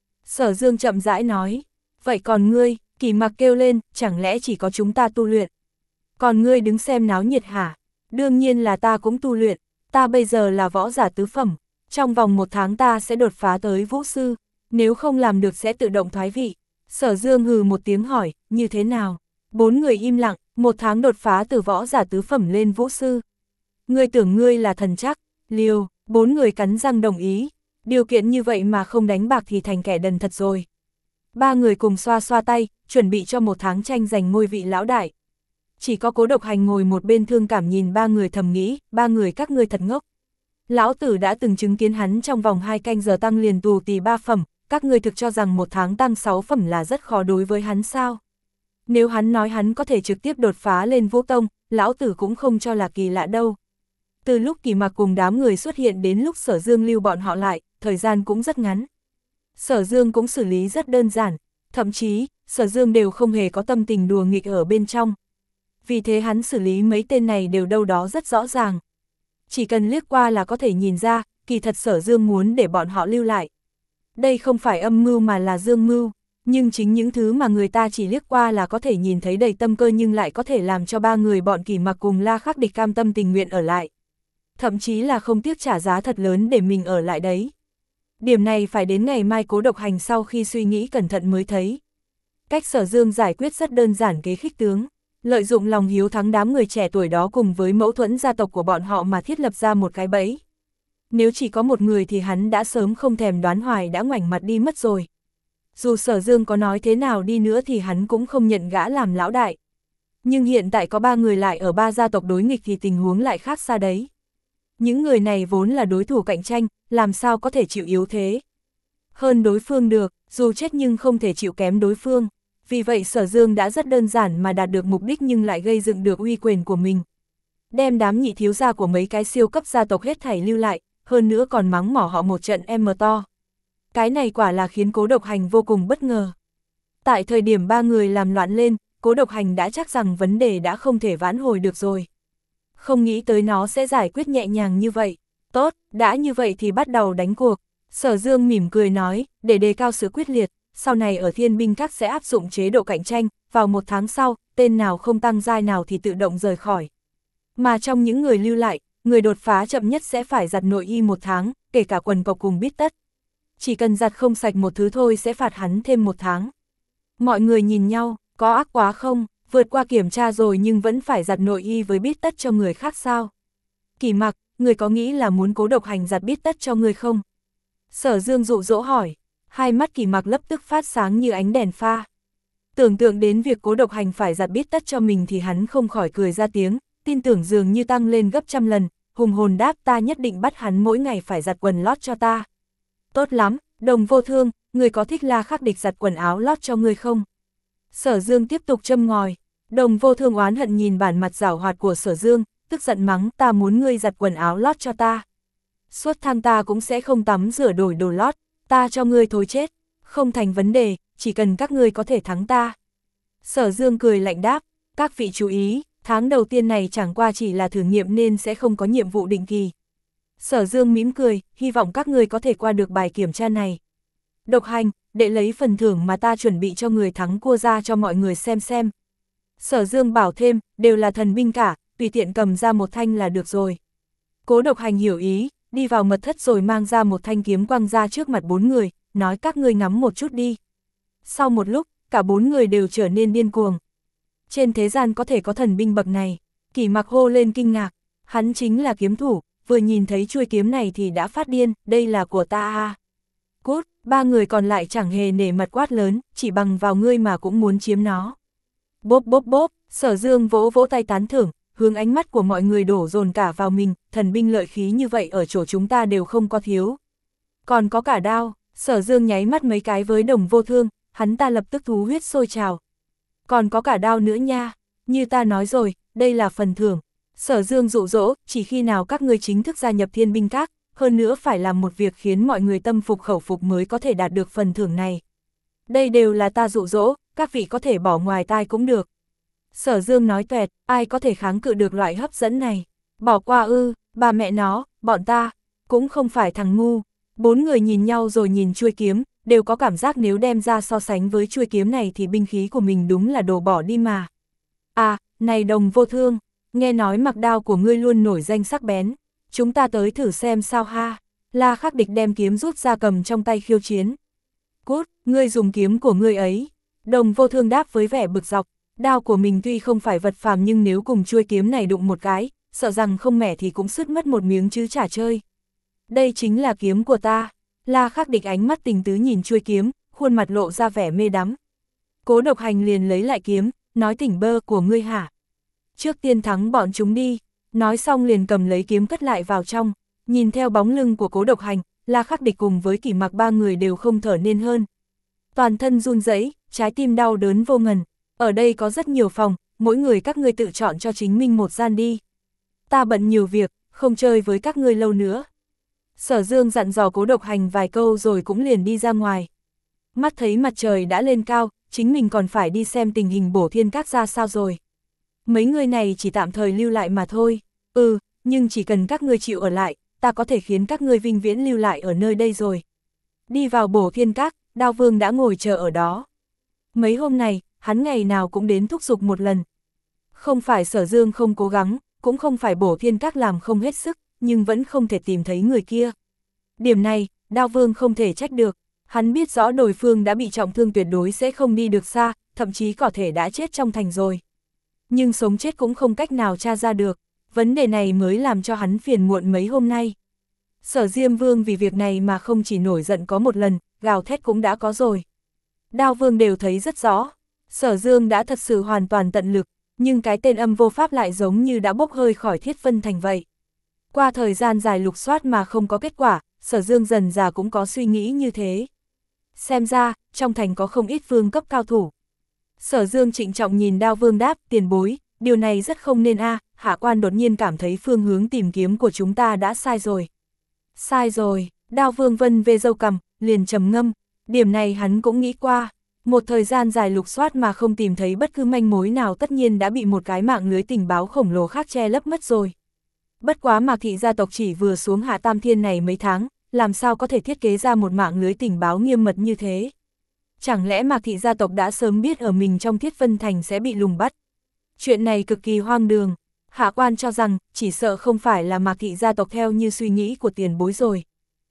Sở Dương chậm rãi nói, vậy còn ngươi, Kỳ Mặc kêu lên, chẳng lẽ chỉ có chúng ta tu luyện? Còn ngươi đứng xem náo nhiệt hả? Đương nhiên là ta cũng tu luyện, ta bây giờ là võ giả tứ phẩm, trong vòng một tháng ta sẽ đột phá tới vũ sư, nếu không làm được sẽ tự động thoái vị. Sở Dương hừ một tiếng hỏi, như thế nào? Bốn người im lặng, một tháng đột phá từ võ giả tứ phẩm lên vũ sư. Ngươi tưởng ngươi là thần chắc, liều, bốn người cắn răng đồng ý, điều kiện như vậy mà không đánh bạc thì thành kẻ đần thật rồi. Ba người cùng xoa xoa tay, chuẩn bị cho một tháng tranh giành ngôi vị lão đại. Chỉ có Cố Độc Hành ngồi một bên thương cảm nhìn ba người thầm nghĩ, ba người các ngươi thật ngốc. Lão tử đã từng chứng kiến hắn trong vòng hai canh giờ tăng liền tù tì ba phẩm, các ngươi thực cho rằng một tháng tăng sáu phẩm là rất khó đối với hắn sao? Nếu hắn nói hắn có thể trực tiếp đột phá lên Vũ Tông, lão tử cũng không cho là kỳ lạ đâu. Từ lúc Kỳ Mặc cùng đám người xuất hiện đến lúc Sở Dương lưu bọn họ lại, thời gian cũng rất ngắn. Sở Dương cũng xử lý rất đơn giản, thậm chí, Sở Dương đều không hề có tâm tình đùa nghịch ở bên trong. Vì thế hắn xử lý mấy tên này đều đâu đó rất rõ ràng. Chỉ cần liếc qua là có thể nhìn ra, kỳ thật Sở Dương muốn để bọn họ lưu lại. Đây không phải âm mưu mà là dương mưu, nhưng chính những thứ mà người ta chỉ liếc qua là có thể nhìn thấy đầy tâm cơ nhưng lại có thể làm cho ba người bọn Kỳ Mặc cùng La Khắc Địch cam tâm tình nguyện ở lại. Thậm chí là không tiếc trả giá thật lớn để mình ở lại đấy. Điểm này phải đến ngày mai Cố Độc Hành sau khi suy nghĩ cẩn thận mới thấy. Cách Sở Dương giải quyết rất đơn giản kế khích tướng, lợi dụng lòng hiếu thắng đám người trẻ tuổi đó cùng với mâu thuẫn gia tộc của bọn họ mà thiết lập ra một cái bẫy. Nếu chỉ có một người thì hắn đã sớm không thèm đoán hoài đã ngoảnh mặt đi mất rồi. Dù Sở Dương có nói thế nào đi nữa thì hắn cũng không nhận gã làm lão đại. Nhưng hiện tại có ba người lại ở ba gia tộc đối nghịch thì tình huống lại khác xa đấy. Những người này vốn là đối thủ cạnh tranh, làm sao có thể chịu yếu thế. Hơn đối phương được, dù chết nhưng không thể chịu kém đối phương. Vì vậy Sở Dương đã rất đơn giản mà đạt được mục đích nhưng lại gây dựng được uy quyền của mình. Đem đám nhị thiếu gia của mấy cái siêu cấp gia tộc hết thảy lưu lại, hơn nữa còn mắng mỏ họ một trận em to. Cái này quả là khiến Cố Độc Hành vô cùng bất ngờ. Tại thời điểm ba người làm loạn lên, Cố Độc Hành đã chắc rằng vấn đề đã không thể vãn hồi được rồi. Không nghĩ tới nó sẽ giải quyết nhẹ nhàng như vậy. Tốt, đã như vậy thì bắt đầu đánh cuộc. Sở Dương mỉm cười nói, để đề cao sự quyết liệt, sau này ở Thiên Binh Các sẽ áp dụng chế độ cạnh tranh, vào một tháng sau, tên nào không tăng giai nào thì tự động rời khỏi. Mà trong những người lưu lại, người đột phá chậm nhất sẽ phải giặt nội y một tháng, kể cả quần cộc cùng bít tất. Chỉ cần giặt không sạch một thứ thôi sẽ phạt hắn thêm một tháng. Mọi người nhìn nhau, có ác quá không, vượt qua kiểm tra rồi nhưng vẫn phải giặt nội y với bít tất cho người khác sao? Kỳ Mặc, người có nghĩ là muốn Cố Độc Hành giặt bít tất cho người không? Sở Dương dụ dỗ hỏi, hai mắt Kỳ Mặc lập tức phát sáng như ánh đèn pha. Tưởng tượng đến việc Cố Độc Hành phải giặt bít tất cho mình thì hắn không khỏi cười ra tiếng, tin tưởng dường như tăng lên gấp trăm lần, hùng hồn đáp ta nhất định bắt hắn mỗi ngày phải giặt quần lót cho ta. Tốt lắm, Đồng Vô Thương, người có thích La Khắc Địch giặt quần áo lót cho người không? Sở Dương tiếp tục châm ngòi, Đồng Vô Thương oán hận nhìn bản mặt giảo hoạt của Sở Dương, tức giận mắng ta muốn ngươi giặt quần áo lót cho ta. Suốt tháng ta cũng sẽ không tắm rửa đổi đồ lót, Ta cho ngươi thối chết, không thành vấn đề, chỉ cần các ngươi có thể thắng ta. Sở Dương cười lạnh đáp, các vị chú ý, tháng đầu tiên này chẳng qua chỉ là thử nghiệm nên sẽ không có nhiệm vụ định kỳ. Sở Dương mỉm cười, hy vọng các ngươi có thể qua được bài kiểm tra này. Độc Hành, để lấy phần thưởng mà ta chuẩn bị cho người thắng cua ra cho mọi người xem xem. Sở Dương bảo thêm, đều là thần binh cả, tùy tiện cầm ra một thanh là được rồi. Cố Độc Hành hiểu ý, đi vào mật thất rồi mang ra một thanh kiếm quăng ra trước mặt bốn người, nói các ngươi ngắm một chút đi. Sau một lúc, cả bốn người đều trở nên điên cuồng. Trên thế gian có thể có thần binh bậc này, Kỷ Mặc hô lên kinh ngạc, hắn chính là kiếm thủ, vừa nhìn thấy chuôi kiếm này thì đã phát điên, đây là của ta à. Cút, ba người còn lại chẳng hề nể mặt quát lớn, chỉ bằng vào ngươi mà cũng muốn chiếm nó. Bốp bốp bốp, Sở Dương vỗ vỗ tay tán thưởng, hướng ánh mắt của mọi người đổ dồn cả vào mình, thần binh lợi khí như vậy ở chỗ chúng ta đều không có thiếu. Còn có cả đao, Sở Dương nháy mắt mấy cái với Đồng Vô Thương, hắn ta lập tức thú huyết sôi trào. Còn có cả đao nữa nha, như ta nói rồi, đây là phần thưởng. Sở Dương dụ dỗ, chỉ khi nào các ngươi chính thức gia nhập Thiên Binh Các, hơn nữa phải làm một việc khiến mọi người tâm phục khẩu phục mới có thể đạt được phần thưởng này. Đây đều là ta dụ dỗ, các vị có thể bỏ ngoài tai cũng được. Sở Dương nói toẹt, ai có thể kháng cự được loại hấp dẫn này. Bỏ qua ư, bà mẹ nó, bọn ta, cũng không phải thằng ngu. Bốn người nhìn nhau rồi nhìn chuôi kiếm, đều có cảm giác nếu đem ra so sánh với chuôi kiếm này thì binh khí của mình đúng là đồ bỏ đi mà. À, này Đồng Vô Thương, nghe nói mặc đao của ngươi luôn nổi danh sắc bén, chúng ta tới thử xem sao ha. La Khắc Địch đem kiếm rút ra cầm trong tay khiêu chiến. Cút, ngươi dùng kiếm của ngươi ấy. Đồng Vô Thương đáp với vẻ bực dọc, đao của mình tuy không phải vật phàm nhưng nếu cùng chuôi kiếm này đụng một cái, sợ rằng không mẻ thì cũng sứt mất một miếng chứ chả chơi. Đây chính là kiếm của ta. La Khắc Địch ánh mắt tình tứ nhìn chuôi kiếm, khuôn mặt lộ ra vẻ mê đắm. Cố Độc Hành liền lấy lại kiếm, nói tỉnh bơ của ngươi hả? Trước tiên thắng bọn chúng đi. Nói xong liền cầm lấy kiếm cất lại vào trong, nhìn theo bóng lưng của Cố Độc Hành, La Khắc Địch cùng với Kỷ Mặc ba người đều không thở nên hơn. Toàn thân run rẩy, trái tim đau đớn vô ngần. Ở đây có rất nhiều phòng, mỗi người các ngươi tự chọn cho chính mình một gian đi. Ta bận nhiều việc, không chơi với các ngươi lâu nữa. Sở Dương dặn dò Cố Độc Hành vài câu rồi cũng liền đi ra ngoài. Mắt thấy mặt trời đã lên cao, chính mình còn phải đi xem tình hình Bổ Thiên Các ra sao rồi. Mấy người này chỉ tạm thời lưu lại mà thôi. Ừ, nhưng chỉ cần các ngươi chịu ở lại, ta có thể khiến các ngươi vinh viễn lưu lại ở nơi đây rồi. Đi vào Bổ Thiên Các, Đao Vương đã ngồi chờ ở đó. Mấy hôm này, hắn ngày nào cũng đến thúc giục một lần. Không phải Sở Dương không cố gắng, cũng không phải Bổ Thiên Các làm không hết sức, nhưng vẫn không thể tìm thấy người kia. Điểm này, Đao Vương không thể trách được, hắn biết rõ đối phương đã bị trọng thương tuyệt đối sẽ không đi được xa, thậm chí có thể đã chết trong thành rồi. Nhưng sống chết cũng không cách nào tra ra được, vấn đề này mới làm cho hắn phiền muộn mấy hôm nay. Sở Diêm Vương vì việc này mà không chỉ nổi giận có một lần, gào thét cũng đã có rồi. Đao Vương đều thấy rất rõ, Sở Dương đã thật sự hoàn toàn tận lực, nhưng cái tên âm vô pháp lại giống như đã bốc hơi khỏi Thiết Vân Thành vậy. Qua thời gian dài lục soát mà không có kết quả, Sở Dương dần dà cũng có suy nghĩ như thế. Xem ra, trong thành có không ít vương cấp cao thủ. Sở Dương trịnh trọng nhìn Đao Vương đáp, tiền bối, điều này rất không nên a. Hạ quan đột nhiên cảm thấy phương hướng tìm kiếm của chúng ta đã sai rồi. Sai rồi, Đao Vương vân về râu cằm, liền trầm ngâm, điểm này hắn cũng nghĩ qua. Một thời gian dài lục soát mà không tìm thấy bất cứ manh mối nào tất nhiên đã bị một cái mạng lưới tình báo khổng lồ khác che lấp mất rồi. Bất quá Mạc Thị gia tộc chỉ vừa xuống Hạ Tam Thiên này mấy tháng, làm sao có thể thiết kế ra một mạng lưới tình báo nghiêm mật như thế? Chẳng lẽ Mạc Thị gia tộc đã sớm biết ở mình trong Thiết Vân Thành sẽ bị lùng bắt? Chuyện này cực kỳ hoang đường. Hạ quan cho rằng, chỉ sợ không phải là Mạc Thị gia tộc theo như suy nghĩ của tiền bối rồi.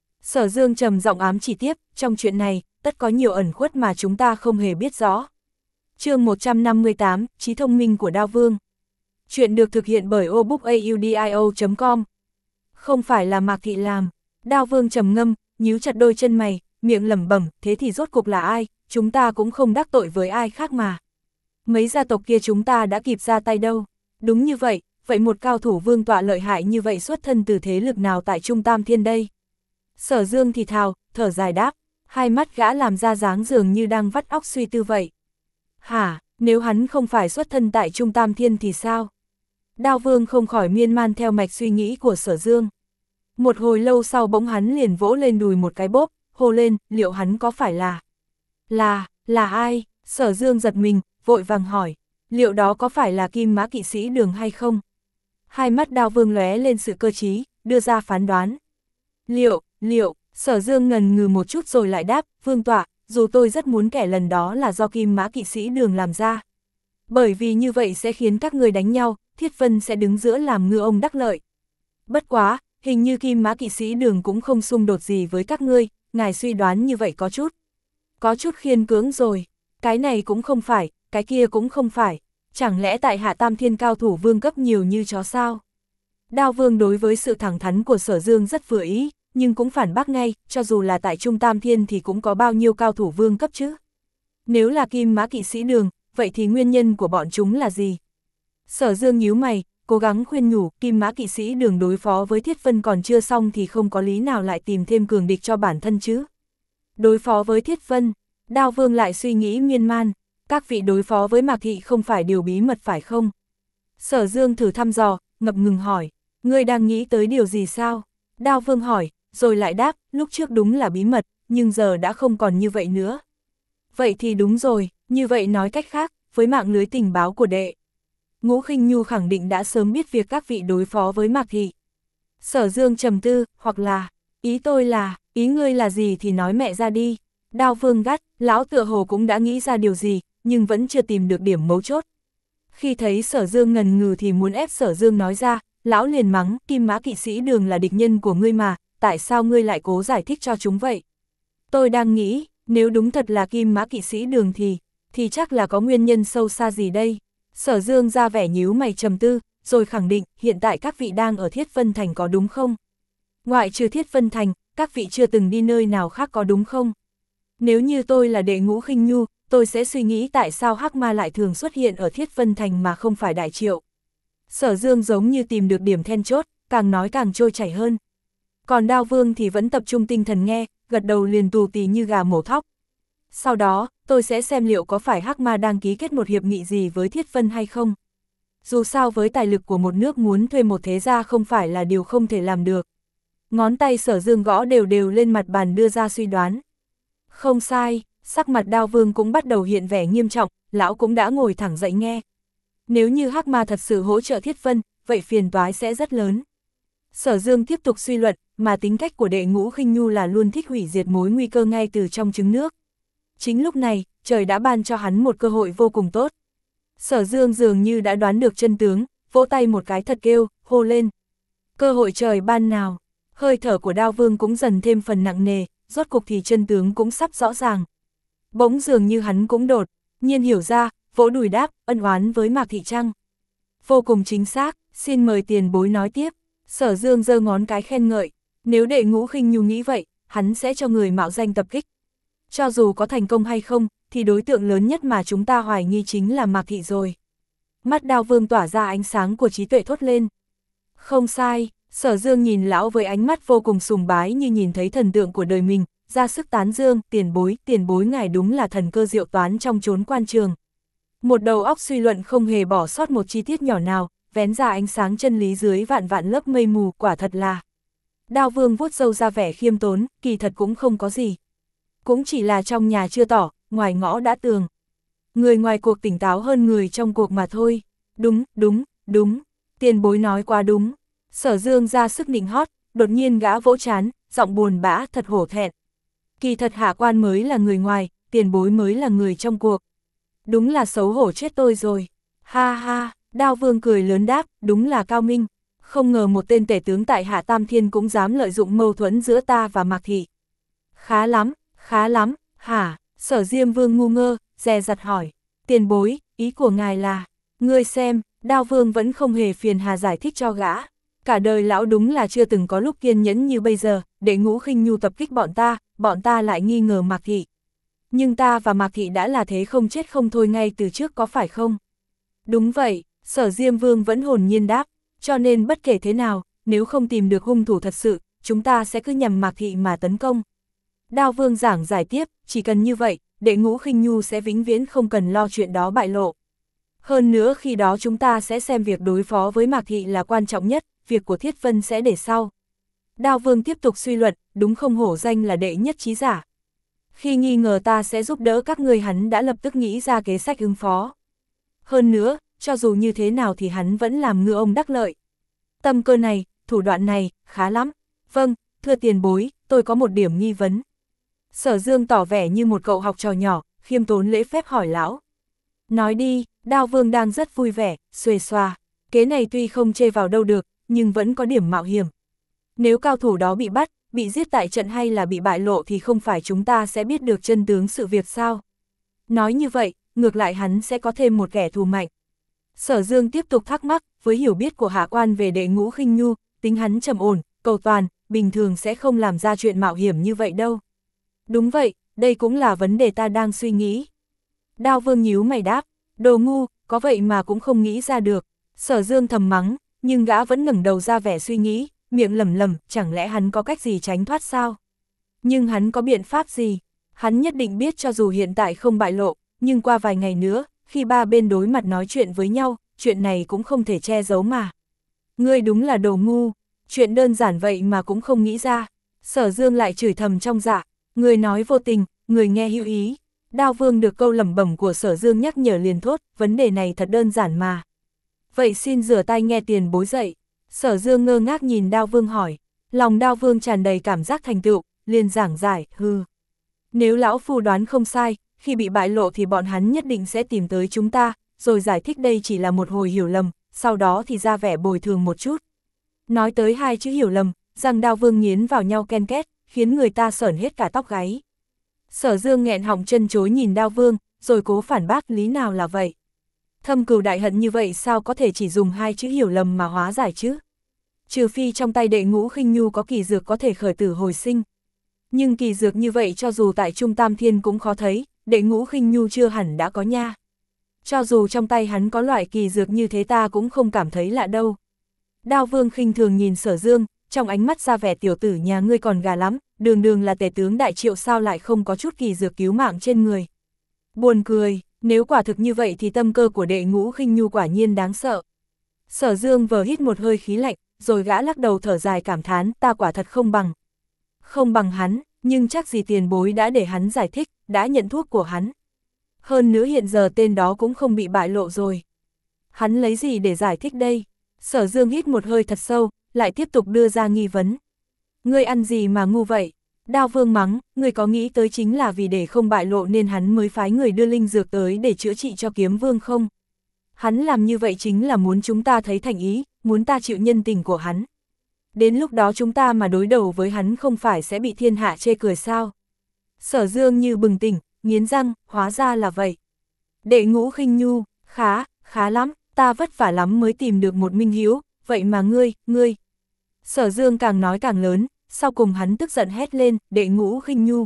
Sở Dương trầm giọng ám chỉ tiếp, trong chuyện này, tất có nhiều ẩn khuất mà chúng ta không hề biết rõ. Chương một trăm năm mươi tám, trí thông minh của Đao Vương. Chuyện được thực hiện bởi obookaudio chấm com. Không phải là Mạc Thị làm. Đao Vương trầm ngâm, nhíu chặt đôi chân mày, miệng lẩm bẩm, thế thì rốt cuộc là ai, chúng ta cũng không đắc tội với ai khác mà. Mấy gia tộc kia chúng ta đã kịp ra tay đâu. Đúng như vậy, vậy một cao thủ vương tọa lợi hại như vậy xuất thân từ thế lực nào tại Trung Tam Thiên đây? Sở Dương thì thào, thở dài đáp, hai mắt gã làm ra dáng dường như đang vắt óc suy tư vậy. Hả, nếu hắn không phải xuất thân tại Trung Tam Thiên thì sao? Đao Vương không khỏi miên man theo mạch suy nghĩ của Sở Dương. Một hồi lâu sau bỗng hắn liền vỗ lên đùi một cái bốp, hô lên, liệu hắn có phải là... Là, là ai? Sở Dương giật mình, vội vàng hỏi, liệu đó có phải là Kim Mã Kỵ Sĩ Đường hay không? Hai mắt Đao Vương lóe lên sự cơ trí, đưa ra phán đoán. Liệu, liệu, Sở Dương ngần ngừ một chút rồi lại đáp, Vương tọa, dù tôi rất muốn kể lần đó là do Kim Mã Kỵ Sĩ Đường làm ra. Bởi vì như vậy sẽ khiến các người đánh nhau, Thiết Vân sẽ đứng giữa làm ngư ông đắc lợi. Bất quá, hình như Kim Mã Kỵ Sĩ Đường cũng không xung đột gì với các ngươi, ngài suy đoán như vậy có chút. Có chút khiên cưỡng rồi, cái này cũng không phải, cái kia cũng không phải, chẳng lẽ tại Hạ Tam Thiên cao thủ vương cấp nhiều như chó sao? Đao Vương đối với sự thẳng thắn của Sở Dương rất vừa ý, nhưng cũng phản bác ngay, cho dù là tại Trung Tam Thiên thì cũng có bao nhiêu cao thủ vương cấp chứ? Nếu là Kim Mã Kỵ Sĩ Đường, vậy thì nguyên nhân của bọn chúng là gì? Sở Dương nhíu mày, cố gắng khuyên nhủ, Kim Mã Kỵ Sĩ Đường đối phó với Thiết Vân còn chưa xong thì không có lý nào lại tìm thêm cường địch cho bản thân chứ. Đối phó với Thiết Vân, Đao Vương lại suy nghĩ miên man, các vị đối phó với Mạc Thị không phải điều bí mật phải không? Sở Dương thử thăm dò, ngập ngừng hỏi, ngươi đang nghĩ tới điều gì sao? Đao Vương hỏi, rồi lại đáp, lúc trước đúng là bí mật, nhưng giờ đã không còn như vậy nữa. Vậy thì đúng rồi, như vậy nói cách khác, với mạng lưới tình báo của đệ, Ngũ Khinh Nhu khẳng định đã sớm biết việc các vị đối phó với Mạc Thị. Sở Dương trầm tư, hoặc là, ý tôi là, ý ngươi là gì thì nói mẹ ra đi. Đao Vương gắt, lão tựa hồ cũng đã nghĩ ra điều gì, nhưng vẫn chưa tìm được điểm mấu chốt. Khi thấy Sở Dương ngần ngừ thì muốn ép Sở Dương nói ra, lão liền mắng, Kim Mã Kỵ Sĩ Đường là địch nhân của ngươi mà, tại sao ngươi lại cố giải thích cho chúng vậy? Tôi đang nghĩ, nếu đúng thật là Kim Mã Kỵ Sĩ Đường thì, thì chắc là có nguyên nhân sâu xa gì đây? Sở Dương ra vẻ nhíu mày trầm tư, rồi khẳng định, hiện tại các vị đang ở Thiết Vân Thành có đúng không? Ngoại trừ Thiết Vân Thành, các vị chưa từng đi nơi nào khác có đúng không? Nếu như tôi là đệ Ngũ Khinh Nhu, tôi sẽ suy nghĩ tại sao Hắc Ma lại thường xuất hiện ở Thiết Vân Thành mà không phải Đại Triệu. Sở Dương giống như tìm được điểm then chốt, càng nói càng trôi chảy hơn. Còn Đao Vương thì vẫn tập trung tinh thần nghe, gật đầu liền tù tì như gà mổ thóc. Sau đó, tôi sẽ xem liệu có phải Hắc Ma đang ký kết một hiệp nghị gì với Thiết Vân hay không. Dù sao với tài lực của một nước muốn thuê một thế gia không phải là điều không thể làm được. Ngón tay Sở Dương gõ đều đều lên mặt bàn đưa ra suy đoán. Không sai, sắc mặt Đao Vương cũng bắt đầu hiện vẻ nghiêm trọng, lão cũng đã ngồi thẳng dậy nghe. Nếu như Hắc Ma thật sự hỗ trợ Thiết Vân, vậy phiền toái sẽ rất lớn. Sở Dương tiếp tục suy luận, mà tính cách của đệ Ngũ Khinh Nhu là luôn thích hủy diệt mối nguy cơ ngay từ trong trứng nước. Chính lúc này, trời đã ban cho hắn một cơ hội vô cùng tốt. Sở Dương dường như đã đoán được chân tướng, vỗ tay một cái thật kêu, hô lên. Cơ hội trời ban nào, hơi thở của Đao Vương cũng dần thêm phần nặng nề, rốt cục thì chân tướng cũng sắp rõ ràng. Bỗng dường như hắn cũng đột nhiên hiểu ra, vỗ đùi đáp, ân oán với Mạc Thị Trăng. Vô cùng chính xác, xin mời tiền bối nói tiếp. Sở Dương giơ ngón cái khen ngợi, nếu đệ Ngũ Khinh Nhu nghĩ vậy, hắn sẽ cho người mạo danh tập kích. Cho dù có thành công hay không, thì đối tượng lớn nhất mà chúng ta hoài nghi chính là Mạc Thị rồi. Mắt Đao Vương tỏa ra ánh sáng của trí tuệ thốt lên. Không sai, Sở Dương nhìn lão với ánh mắt vô cùng sùng bái như nhìn thấy thần tượng của đời mình, ra sức tán dương, tiền bối, tiền bối ngài đúng là thần cơ diệu toán trong chốn quan trường. Một đầu óc suy luận không hề bỏ sót một chi tiết nhỏ nào, vén ra ánh sáng chân lý dưới vạn vạn lớp mây mù, quả thật là. Đao Vương vuốt râu ra vẻ khiêm tốn, kỳ thật cũng không có gì. Cũng chỉ là trong nhà chưa tỏ, ngoài ngõ đã tường. Người ngoài cuộc tỉnh táo hơn người trong cuộc mà thôi. Đúng, đúng, đúng, tiền bối nói quá đúng. Sở Dương ra sức nịnh hót, đột nhiên gã vỗ chán, giọng buồn bã thật hổ thẹn. Kỳ thật hạ quan mới là người ngoài, tiền bối mới là người trong cuộc. Đúng là xấu hổ chết tôi rồi. Ha ha, Đao Vương cười lớn đáp, đúng là cao minh. Không ngờ một tên tể tướng tại Hạ Tam Thiên cũng dám lợi dụng mâu thuẫn giữa ta và Mạc Thị. Khá lắm, khá lắm, hả? Sở Diêm Vương ngu ngơ, dè dặt hỏi. Tiền bối, ý của ngài là, ngươi xem, Đao Vương vẫn không hề phiền hà giải thích cho gã. Cả đời lão đúng là chưa từng có lúc kiên nhẫn như bây giờ, để Ngũ Khinh Nhu tập kích bọn ta, bọn ta lại nghi ngờ Mạc Thị. Nhưng ta và Mạc Thị đã là thế không chết không thôi ngay từ trước có phải không? Đúng vậy, Sở Diêm Vương vẫn hồn nhiên đáp, cho nên bất kể thế nào, nếu không tìm được hung thủ thật sự, chúng ta sẽ cứ nhằm Mạc Thị mà tấn công. Đao Vương giảng giải tiếp, chỉ cần như vậy, đệ Ngũ Khinh Nhu sẽ vĩnh viễn không cần lo chuyện đó bại lộ. Hơn nữa khi đó chúng ta sẽ xem việc đối phó với Mạc Thị là quan trọng nhất, việc của Thiết Vân sẽ để sau. Đao Vương tiếp tục suy luận, đúng không hổ danh là đệ nhất trí giả. Khi nghi ngờ ta sẽ giúp đỡ các ngươi, hắn đã lập tức nghĩ ra kế sách ứng phó. Hơn nữa, cho dù như thế nào thì hắn vẫn làm ngư ông đắc lợi. Tâm cơ này, thủ đoạn này, khá lắm. Vâng, thưa tiền bối, tôi có một điểm nghi vấn. Sở Dương tỏ vẻ như một cậu học trò nhỏ, khiêm tốn lễ phép hỏi lão. Nói đi, Đao Vương đang rất vui vẻ, xuề xoa. Kế này tuy không chê vào đâu được, nhưng vẫn có điểm mạo hiểm. Nếu cao thủ đó bị bắt, bị giết tại trận hay là bị bại lộ thì không phải chúng ta sẽ biết được chân tướng sự việc sao? Nói như vậy, ngược lại hắn sẽ có thêm một kẻ thù mạnh. Sở Dương tiếp tục thắc mắc, với hiểu biết của hạ quan về Đệ Ngũ Khinh Nhu, tính hắn trầm ổn, cầu toàn, bình thường sẽ không làm ra chuyện mạo hiểm như vậy đâu. Đúng vậy, đây cũng là vấn đề ta đang suy nghĩ. Đao Vương nhíu mày đáp, đồ ngu, có vậy mà cũng không nghĩ ra được. Sở Dương thầm mắng, nhưng gã vẫn ngẩng đầu ra vẻ suy nghĩ, miệng lẩm lẩm, chẳng lẽ hắn có cách gì tránh thoát sao? Nhưng hắn có biện pháp gì? Hắn nhất định biết cho dù hiện tại không bại lộ, nhưng qua vài ngày nữa, khi ba bên đối mặt nói chuyện với nhau, chuyện này cũng không thể che giấu mà. Ngươi đúng là đồ ngu, chuyện đơn giản vậy mà cũng không nghĩ ra. Sở Dương lại chửi thầm trong dạ, người nói vô tình, người nghe hữu ý. Đao Vương được câu lẩm bẩm của Sở Dương nhắc nhở liền thốt, vấn đề này thật đơn giản mà. Vậy xin rửa tay nghe tiền bối dậy. Sở Dương ngơ ngác nhìn Đao Vương hỏi, lòng Đao Vương tràn đầy cảm giác thành tựu, liền giảng giải, hư. Nếu lão phu đoán không sai, khi bị bại lộ thì bọn hắn nhất định sẽ tìm tới chúng ta, rồi giải thích đây chỉ là một hồi hiểu lầm, sau đó thì ra vẻ bồi thường một chút. Nói tới hai chữ hiểu lầm, răng Đao Vương nghiến vào nhau ken két, khiến người ta sởn hết cả tóc gáy. Sở Dương nghẹn họng chân chối nhìn Đao Vương, rồi cố phản bác lý nào là vậy. Thâm cừu đại hận như vậy sao có thể chỉ dùng hai chữ hiểu lầm mà hóa giải chứ? Trừ phi trong tay Đệ Ngũ Khinh Nhu có kỳ dược có thể khởi tử hồi sinh. Nhưng kỳ dược như vậy cho dù tại Trung Tam Thiên cũng khó thấy, Đệ Ngũ Khinh Nhu chưa hẳn đã có nha. Cho dù trong tay hắn có loại kỳ dược như thế ta cũng không cảm thấy lạ đâu. Đao Vương khinh thường nhìn Sở Dương, trong ánh mắt ra vẻ tiểu tử nhà ngươi còn gà lắm, đường đường là tể tướng đại triệu sao lại không có chút kỳ dược cứu mạng trên người. Buồn cười, nếu quả thực như vậy thì tâm cơ của Đệ Ngũ Khinh Nhu quả nhiên đáng sợ. Sở Dương vờ hít một hơi khí lạnh, rồi gã lắc đầu thở dài cảm thán, ta quả thật không bằng. Không bằng hắn, nhưng chắc gì tiền bối đã để hắn giải thích, đã nhận thuốc của hắn. Hơn nữa hiện giờ tên đó cũng không bị bại lộ rồi. Hắn lấy gì để giải thích đây? Sở Dương hít một hơi thật sâu, lại tiếp tục đưa ra nghi vấn. Ngươi ăn gì mà ngu vậy? Đao Vương mắng, ngươi có nghĩ tới chính là vì để không bại lộ nên hắn mới phái người đưa linh dược tới để chữa trị cho Kiếm Vương không? Hắn làm như vậy chính là muốn chúng ta thấy thành ý, muốn ta chịu nhân tình của hắn. Đến lúc đó chúng ta mà đối đầu với hắn không phải sẽ bị thiên hạ chê cười sao? Sở Dương như bừng tỉnh, nghiến răng, hóa ra là vậy. Đệ Ngũ Khinh Nhu, khá, khá lắm, ta vất vả lắm mới tìm được một minh hữu, vậy mà ngươi, ngươi. Sở Dương càng nói càng lớn, sau cùng hắn tức giận hét lên, Đệ Ngũ Khinh Nhu.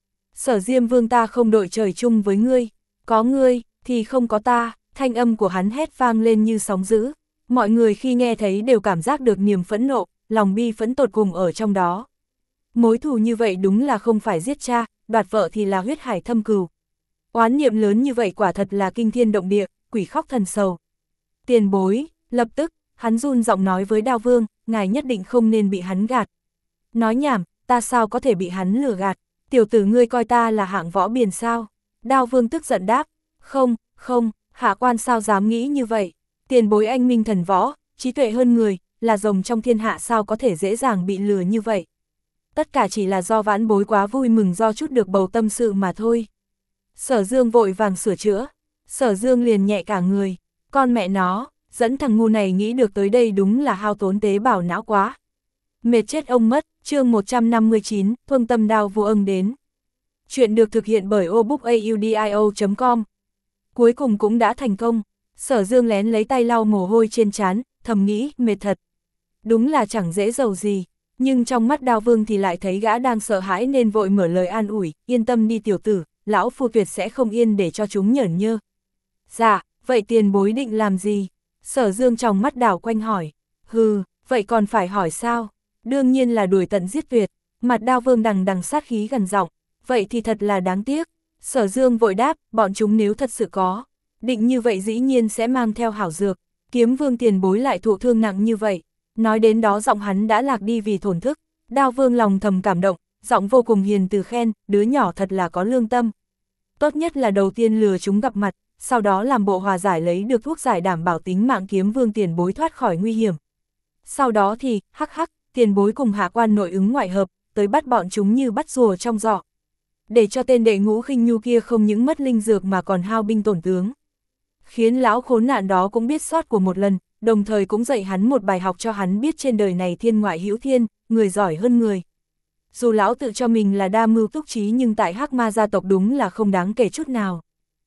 Sở Diêm Vương ta không đội trời chung với ngươi, có ngươi, thì không có ta, thanh âm của hắn hét vang lên như sóng dữ. Mọi người khi nghe thấy đều cảm giác được niềm phẫn nộ, lòng bi phẫn tột cùng ở trong đó. Mối thù như vậy đúng là không phải giết cha, đoạt vợ thì là huyết hải thâm cừu. Oán niệm lớn như vậy quả thật là kinh thiên động địa, quỷ khóc thần sầu. Tiền bối, lập tức, hắn run giọng nói với Đao Vương, ngài nhất định không nên bị hắn gạt. Nói nhảm, ta sao có thể bị hắn lừa gạt, tiểu tử ngươi coi ta là hạng võ biền sao? Đao Vương tức giận đáp, không, không, hạ quan sao dám nghĩ như vậy, tiền bối anh minh thần võ, trí tuệ hơn người, là rồng trong thiên hạ sao có thể dễ dàng bị lừa như vậy. Tất cả chỉ là do vãn bối quá vui mừng do chút được bầu tâm sự mà thôi. Sở Dương vội vàng sửa chữa, Sở Dương liền nhẹ cả người, con mẹ nó, dẫn thằng ngu này nghĩ được tới đây đúng là hao tốn tế bào não quá. Mệt chết ông mất, chương một trăm năm mươi chín, Thuâng Tâm Đao Vô Âng đến. Chuyện được thực hiện bởi obookaudio chấm com. Cuối cùng cũng đã thành công, Sở Dương lén lấy tay lau mồ hôi trên trán, thầm nghĩ, mệt thật. Đúng là chẳng dễ dầu gì, nhưng trong mắt Đao Vương thì lại thấy gã đang sợ hãi nên vội mở lời an ủi, yên tâm đi tiểu tử, lão phu tuyệt sẽ không yên để cho chúng nhởn nhơ. Dạ, vậy tiền bối định làm gì? Sở Dương trong mắt đảo quanh hỏi. Hừ, vậy còn phải hỏi sao? Đương nhiên là đuổi tận giết tuyệt. Mặt Đao Vương đằng đằng sát khí gần giọng. Vậy thì thật là đáng tiếc. Sở Dương vội đáp, bọn chúng nếu thật sự có, định như vậy dĩ nhiên sẽ mang theo hảo dược. Kiếm Vương tiền bối lại thụ thương nặng như vậy. Nói đến đó giọng hắn đã lạc đi vì thổn thức. Đao Vương lòng thầm cảm động, giọng vô cùng hiền từ khen, đứa nhỏ thật là có lương tâm. Tốt nhất là đầu tiên lừa chúng gặp mặt, sau đó làm bộ hòa giải lấy được thuốc giải đảm bảo tính mạng Kiếm Vương tiền bối thoát khỏi nguy hiểm. Sau đó thì, hắc hắc, tiền bối cùng Hạ Quan nội ứng ngoại hợp, tới bắt bọn chúng như bắt rùa trong giỏ. Để cho tên đệ Ngũ Khinh Nhu kia không những mất linh dược mà còn hao binh tổn tướng. Khiến lão khốn nạn đó cũng biết sót của một lần, đồng thời cũng dạy hắn một bài học cho hắn biết trên đời này thiên ngoại hữu thiên, người giỏi hơn người. Dù lão tự cho mình là đa mưu túc trí nhưng tại Hắc Ma gia tộc đúng là không đáng kể chút nào.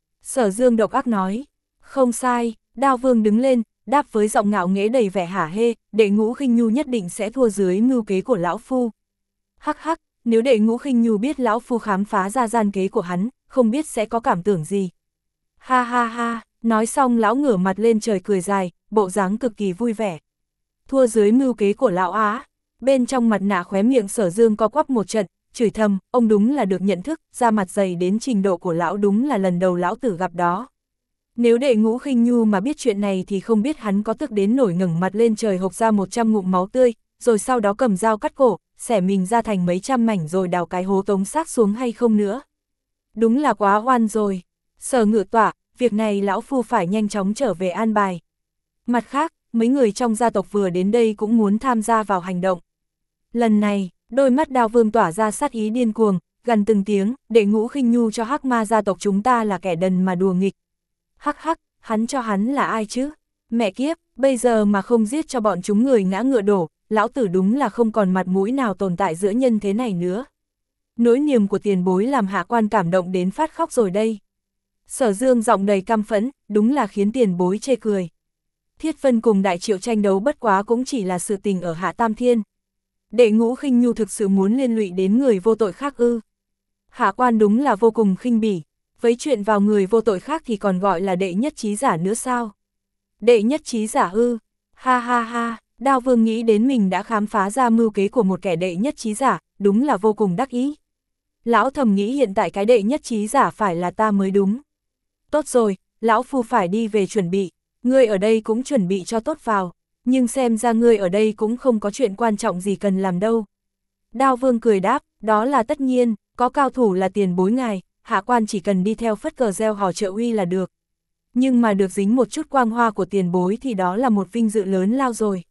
Sở Dương độc ác nói, không sai, Đao Vương đứng lên, đáp với giọng ngạo nghễ đầy vẻ hả hê, đệ Ngũ Khinh Nhu nhất định sẽ thua dưới mưu kế của lão phu. Hắc hắc, nếu đệ Ngũ Khinh Nhu biết lão phu khám phá ra gian kế của hắn, không biết sẽ có cảm tưởng gì. Ha ha ha, nói xong lão ngửa mặt lên trời cười dài, bộ dáng cực kỳ vui vẻ. Thua dưới mưu kế của lão Á, bên trong mặt nạ khóe miệng Sở Dương co quắp một trận, chửi thầm, ông đúng là được nhận thức, da mặt dày đến trình độ của lão đúng là lần đầu lão tử gặp đó. Nếu đệ Ngũ Khinh Nhu mà biết chuyện này thì không biết hắn có tức đến nổi ngẩng mặt lên trời hộc ra một trăm ngụm máu tươi, rồi sau đó cầm dao cắt cổ, xẻ mình ra thành mấy trăm mảnh rồi đào cái hố tống xác xuống hay không nữa. Đúng là quá oan rồi. Sở Ngự Tọa, việc này lão phu phải nhanh chóng trở về an bài. Mặt khác, mấy người trong gia tộc vừa đến đây cũng muốn tham gia vào hành động. Lần này, đôi mắt Đao Vương tỏa ra sát ý điên cuồng, gần từng tiếng, đệ Ngũ Khinh Nhu cho Hắc Ma gia tộc chúng ta là kẻ đần mà đùa nghịch. Hắc hắc, hắn cho hắn là ai chứ? Mẹ kiếp, bây giờ mà không giết cho bọn chúng người ngã ngựa đổ, lão tử đúng là không còn mặt mũi nào tồn tại giữa nhân thế này nữa. Nỗi niềm của tiền bối làm Hạ Quan cảm động đến phát khóc rồi đây. Sở Dương giọng đầy căm phẫn, đúng là khiến tiền bối chê cười. Thiết Vân cùng Đại Triệu tranh đấu bất quá cũng chỉ là sự tình ở Hạ Tam Thiên. Đệ Ngũ Khinh Nhu thực sự muốn liên lụy đến người vô tội khác ư? Hạ Quan đúng là vô cùng khinh bỉ, với chuyện vào người vô tội khác thì còn gọi là đệ nhất trí giả nữa sao? Đệ nhất trí giả ư? Ha ha ha, Đao Vương nghĩ đến mình đã khám phá ra mưu kế của một kẻ đệ nhất trí giả, đúng là vô cùng đắc ý. Lão thầm nghĩ hiện tại cái đệ nhất trí giả phải là ta mới đúng. Tốt rồi, lão phu phải đi về chuẩn bị, ngươi ở đây cũng chuẩn bị cho tốt vào, nhưng xem ra ngươi ở đây cũng không có chuyện quan trọng gì cần làm đâu. Đao Vương cười đáp, đó là tất nhiên, có cao thủ là tiền bối ngài, Hạ Quan chỉ cần đi theo phất cờ gieo hò trợ uy là được. Nhưng mà được dính một chút quang hoa của tiền bối thì đó là một vinh dự lớn lao rồi.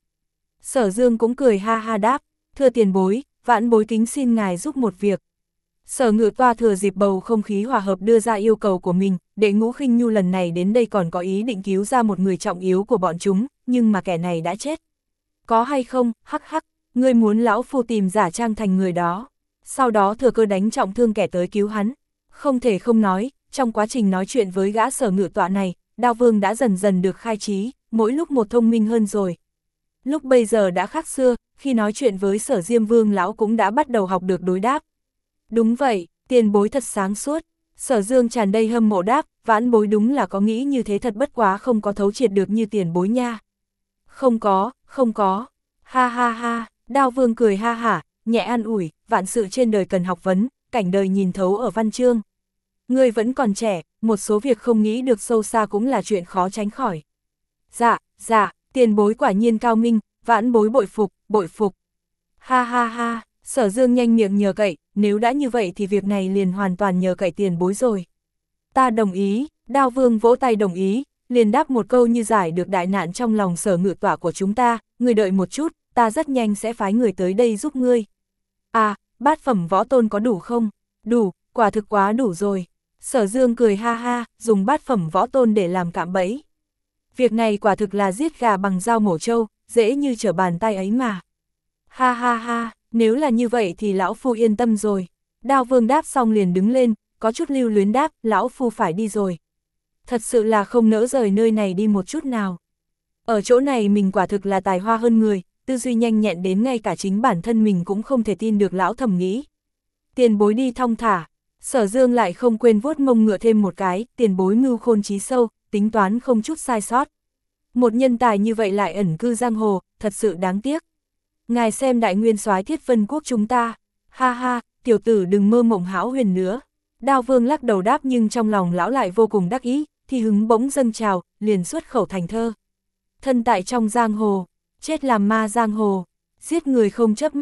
Sở Dương cũng cười ha ha đáp, thưa tiền bối, vãn bối kính xin ngài giúp một việc. Sở Ngự Toa thừa dịp bầu không khí hòa hợp đưa ra yêu cầu của mình, đệ Ngũ Khinh Nhu lần này đến đây còn có ý định cứu ra một người trọng yếu của bọn chúng, nhưng mà kẻ này đã chết. Có hay không, hắc hắc, ngươi muốn lão phu tìm giả trang thành người đó, sau đó thừa cơ đánh trọng thương kẻ tới cứu hắn. Không thể không nói, trong quá trình nói chuyện với gã Sở Ngự Tọa này, Đao Vương đã dần dần được khai trí, mỗi lúc một thông minh hơn rồi. Lúc bây giờ đã khác xưa, khi nói chuyện với Sở Diêm Vương lão cũng đã bắt đầu học được đối đáp. Đúng vậy, tiền bối thật sáng suốt. Sở Dương tràn đầy hâm mộ đáp, vãn bối đúng là có nghĩ như thế thật bất quá không có thấu triệt được như tiền bối nha. Không có, không có. Ha ha ha, Đao Vương cười ha hả, nhẹ an ủi, vạn sự trên đời cần học vấn, cảnh đời nhìn thấu ở văn chương. Ngươi vẫn còn trẻ, một số việc không nghĩ được sâu xa cũng là chuyện khó tránh khỏi. Dạ, dạ, tiền bối quả nhiên cao minh, vãn bối bội phục, bội phục. Ha ha ha, Sở Dương nhanh miệng nhờ cậy, nếu đã như vậy thì việc này liền hoàn toàn nhờ cậy tiền bối rồi. Ta đồng ý, Đao Vương vỗ tay đồng ý, liền đáp một câu như giải được đại nạn trong lòng Sở Ngự Tọa của chúng ta, ngươi đợi một chút, ta rất nhanh sẽ phái người tới đây giúp ngươi. À, bát phẩm võ tôn có đủ không? Đủ, quả thực quá đủ rồi. Sở Dương cười ha ha, dùng bát phẩm võ tôn để làm cạm bẫy. Việc này quả thực là giết gà bằng dao mổ trâu, dễ như trở bàn tay ấy mà. Ha ha ha, nếu là như vậy thì lão phu yên tâm rồi. Đao Vương đáp xong liền đứng lên, có chút lưu luyến đáp, lão phu phải đi rồi. Thật sự là không nỡ rời nơi này đi một chút nào. Ở chỗ này mình quả thực là tài hoa hơn người, tư duy nhanh nhẹn đến ngay cả chính bản thân mình cũng không thể tin được lão thầm nghĩ. Tiền bối đi thong thả. Sở Dương lại không quên vuốt mông ngựa thêm một cái, tiền bối mưu khôn trí sâu, tính toán không chút sai sót. Một nhân tài như vậy lại ẩn cư giang hồ, thật sự đáng tiếc. Ngài xem đại nguyên soái Thiết Vân Quốc chúng ta, ha ha, tiểu tử đừng mơ mộng hão huyền nữa. Đao Vương lắc đầu đáp nhưng trong lòng lão lại vô cùng đắc ý, thì hứng bỗng dâng trào, liền xuất khẩu thành thơ. Thân tại trong giang hồ, chết làm ma giang hồ, giết người không chớp mắt,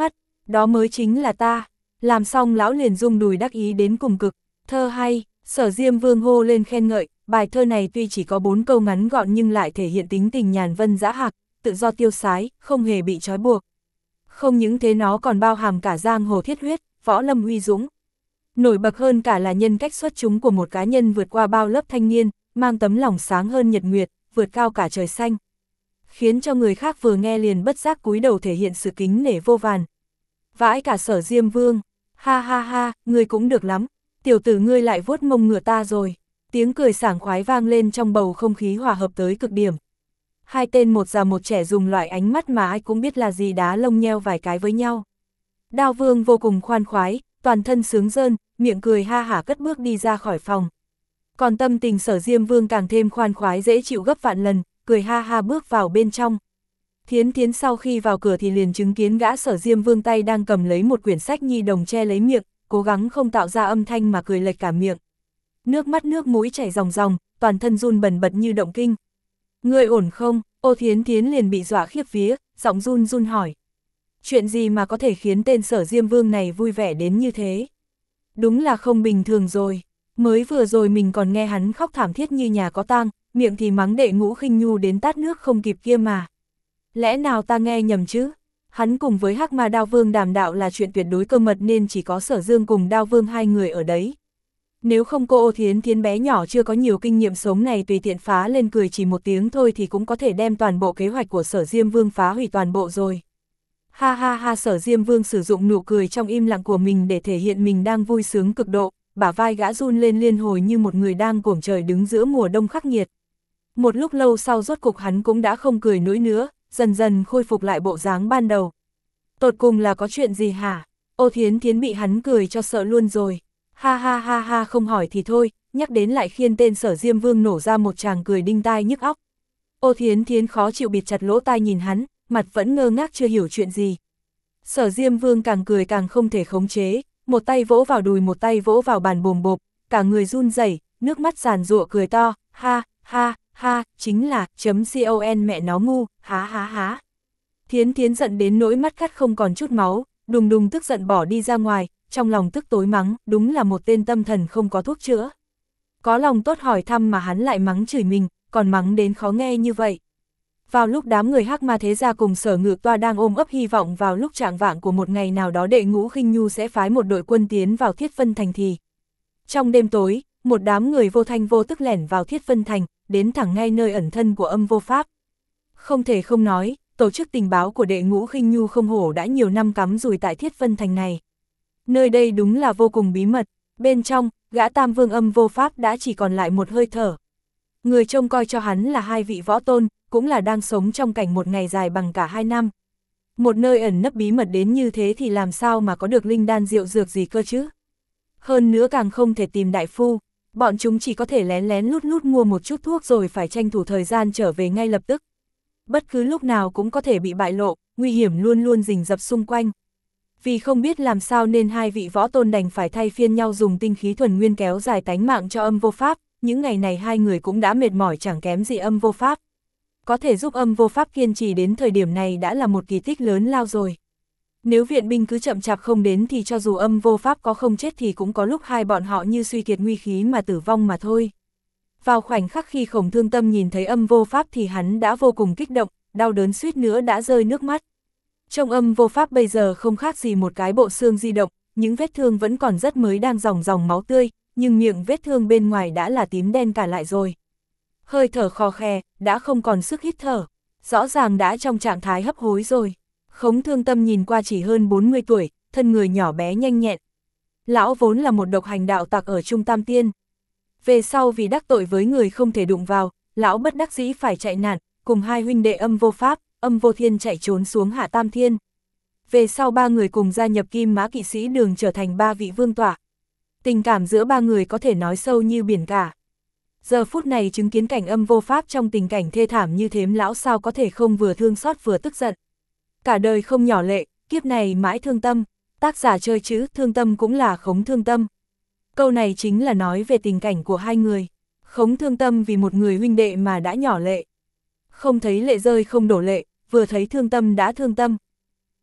Đó mới chính là ta. Làm xong lão liền rung đùi đắc ý đến cùng cực. Thơ hay, Sở Diêm Vương hô lên khen ngợi, bài thơ này tuy chỉ có bốn câu ngắn gọn nhưng lại thể hiện tính tình nhàn vân dã hạc, tự do tiêu sái, không hề bị trói buộc. Không những thế nó còn bao hàm cả giang hồ thiết huyết, võ lâm uy dũng. Nổi bật hơn cả là nhân cách xuất chúng của một cá nhân vượt qua bao lớp thanh niên, mang tấm lòng sáng hơn nhật nguyệt, vượt cao cả trời xanh. Khiến cho người khác vừa nghe liền bất giác cúi đầu thể hiện sự kính nể vô vàn. Vãi cả Sở Diêm Vương, ha ha ha, ngươi cũng được lắm, tiểu tử ngươi lại vuốt mông ngựa ta rồi. Tiếng cười sảng khoái vang lên trong bầu không khí hòa hợp tới cực điểm. Hai tên một già một trẻ dùng loại ánh mắt mà ai cũng biết là gì đá lông nheo vài cái với nhau. Đao Vương vô cùng khoan khoái, toàn thân sướng rơn, miệng cười ha hả cất bước đi ra khỏi phòng. Còn tâm tình Sở Diêm Vương càng thêm khoan khoái dễ chịu gấp vạn lần, cười ha ha bước vào bên trong. Thiến Thiến sau khi vào cửa thì liền chứng kiến gã Sở Diêm Vương tay đang cầm lấy một quyển sách nhi đồng che lấy miệng, cố gắng không tạo ra âm thanh mà cười lệch cả miệng. Nước mắt nước mũi chảy ròng ròng, toàn thân run bần bật như động kinh. Ngươi ổn không? Ô Thiến Thiến liền bị dọa khiếp vía, giọng run run hỏi. Chuyện gì mà có thể khiến tên Sở Diêm Vương này vui vẻ đến như thế? Đúng là không bình thường rồi. Mới vừa rồi mình còn nghe hắn khóc thảm thiết như nhà có tang, miệng thì mắng Đệ Ngũ Khinh Nhu đến tát nước không kịp kia mà. Lẽ nào ta nghe nhầm chứ? Hắn cùng với Hắc Ma Đao Vương đàm đạo là chuyện tuyệt đối cơ mật nên chỉ có Sở Dương cùng Đao Vương hai người ở đấy. Nếu không cô Ô Thiến Thiến bé nhỏ chưa có nhiều kinh nghiệm sống này tùy tiện phá lên cười chỉ một tiếng thôi thì cũng có thể đem toàn bộ kế hoạch của Sở Diêm Vương phá hủy toàn bộ rồi. Ha ha ha, Sở Diêm Vương sử dụng nụ cười trong im lặng của mình để thể hiện mình đang vui sướng cực độ, bả vai gã run lên liên hồi như một người đang cuồng trời đứng giữa mùa đông khắc nghiệt. Một lúc lâu sau rốt cục hắn cũng đã không cười nổi nữa, dần dần khôi phục lại bộ dáng ban đầu. Tột cùng là có chuyện gì hả? Ô Thiến Thiến bị hắn cười cho sợ luôn rồi. Ha ha ha ha, không hỏi thì thôi, nhắc đến lại khiến tên Sở Diêm Vương nổ ra một tràng cười đinh tai nhức óc. Ô Thiến Thiến khó chịu bịt chặt lỗ tai nhìn hắn, mặt vẫn ngơ ngác chưa hiểu chuyện gì. Sở Diêm Vương càng cười càng không thể khống chế, một tay vỗ vào đùi một tay vỗ vào bàn bồm bộp, cả người run rẩy, nước mắt giàn giụa cười to, ha, ha, ha, chính là, chấm con mẹ nó ngu, há há há. Thiến Thiến giận đến nỗi mắt cắt không còn chút máu, đùng đùng tức giận bỏ đi ra ngoài, trong lòng tức tối mắng, đúng là một tên tâm thần không có thuốc chữa. Có lòng tốt hỏi thăm mà hắn lại mắng chửi mình, còn mắng đến khó nghe như vậy. Vào lúc đám người Hắc Ma thế gia cùng Sở Ngự Toa đang ôm ấp hy vọng vào lúc trạng vạng của một ngày nào đó Đệ Ngũ Khinh Nhu sẽ phái một đội quân tiến vào Thiết Vân Thành thì. Trong đêm tối, một đám người vô thanh vô tức lẻn vào Thiết Vân Thành, đến thẳng ngay nơi ẩn thân của Âm Vô Pháp. Không thể không nói, tổ chức tình báo của Đệ Ngũ Khinh Nhu không hổ đã nhiều năm cắm rùi tại Thiết Vân Thành này. Nơi đây đúng là vô cùng bí mật, bên trong, gã Tam Vương Âm Vô Pháp đã chỉ còn lại một hơi thở. Người trông coi cho hắn là hai vị võ tôn, cũng là đang sống trong cảnh một ngày dài bằng cả hai năm. Một nơi ẩn nấp bí mật đến như thế thì làm sao mà có được linh đan rượu dược gì cơ chứ? Hơn nữa càng không thể tìm đại phu, bọn chúng chỉ có thể lén lén lút lút mua một chút thuốc rồi phải tranh thủ thời gian trở về ngay lập tức. Bất cứ lúc nào cũng có thể bị bại lộ, nguy hiểm luôn luôn rình rập xung quanh. Vì không biết làm sao nên hai vị võ tôn đành phải thay phiên nhau dùng tinh khí thuần nguyên kéo dài tánh mạng cho Âm Vô Pháp, những ngày này hai người cũng đã mệt mỏi chẳng kém gì Âm Vô Pháp. Có thể giúp Âm Vô Pháp kiên trì đến thời điểm này đã là một kỳ tích lớn lao rồi. Nếu viện binh cứ chậm chạp không đến thì cho dù Âm Vô Pháp có không chết thì cũng có lúc hai bọn họ như suy kiệt nguy khí mà tử vong mà thôi. Vào khoảnh khắc khi Khổng Thương Tâm nhìn thấy Âm Vô Pháp thì hắn đã vô cùng kích động, đau đớn suýt nữa đã rơi nước mắt. Trong Âm Vô Pháp bây giờ không khác gì một cái bộ xương di động, những vết thương vẫn còn rất mới đang dòng dòng máu tươi, nhưng miệng vết thương bên ngoài đã là tím đen cả lại rồi. Hơi thở khò khè, đã không còn sức hít thở, rõ ràng đã trong trạng thái hấp hối rồi. Khổng Thương Tâm nhìn qua chỉ hơn bốn mươi tuổi, thân người nhỏ bé nhanh nhẹn. Lão vốn là một độc hành đạo tặc ở Trung Tam Tiên. Về sau vì đắc tội với người không thể đụng vào, lão bất đắc dĩ phải chạy nạn, cùng hai huynh đệ Âm Vô Pháp, Âm Vô Thiên chạy trốn xuống Hạ Tam Thiên. Về sau ba người cùng gia nhập Kim Mã Kỵ Sĩ Đường trở thành ba vị vương tọa. Tình cảm giữa ba người có thể nói sâu như biển cả. Giờ phút này chứng kiến cảnh Âm Vô Pháp trong tình cảnh thê thảm như thế lão sao có thể không vừa thương xót vừa tức giận. Cả đời không nhỏ lệ, kiếp này mãi thương tâm, tác giả chơi chữ thương tâm cũng là Khổng Thương Tâm. Câu này chính là nói về tình cảnh của hai người. Khổng Thương Tâm vì một người huynh đệ mà đã nhỏ lệ. Không thấy lệ rơi không đổ lệ, vừa thấy thương tâm đã thương tâm.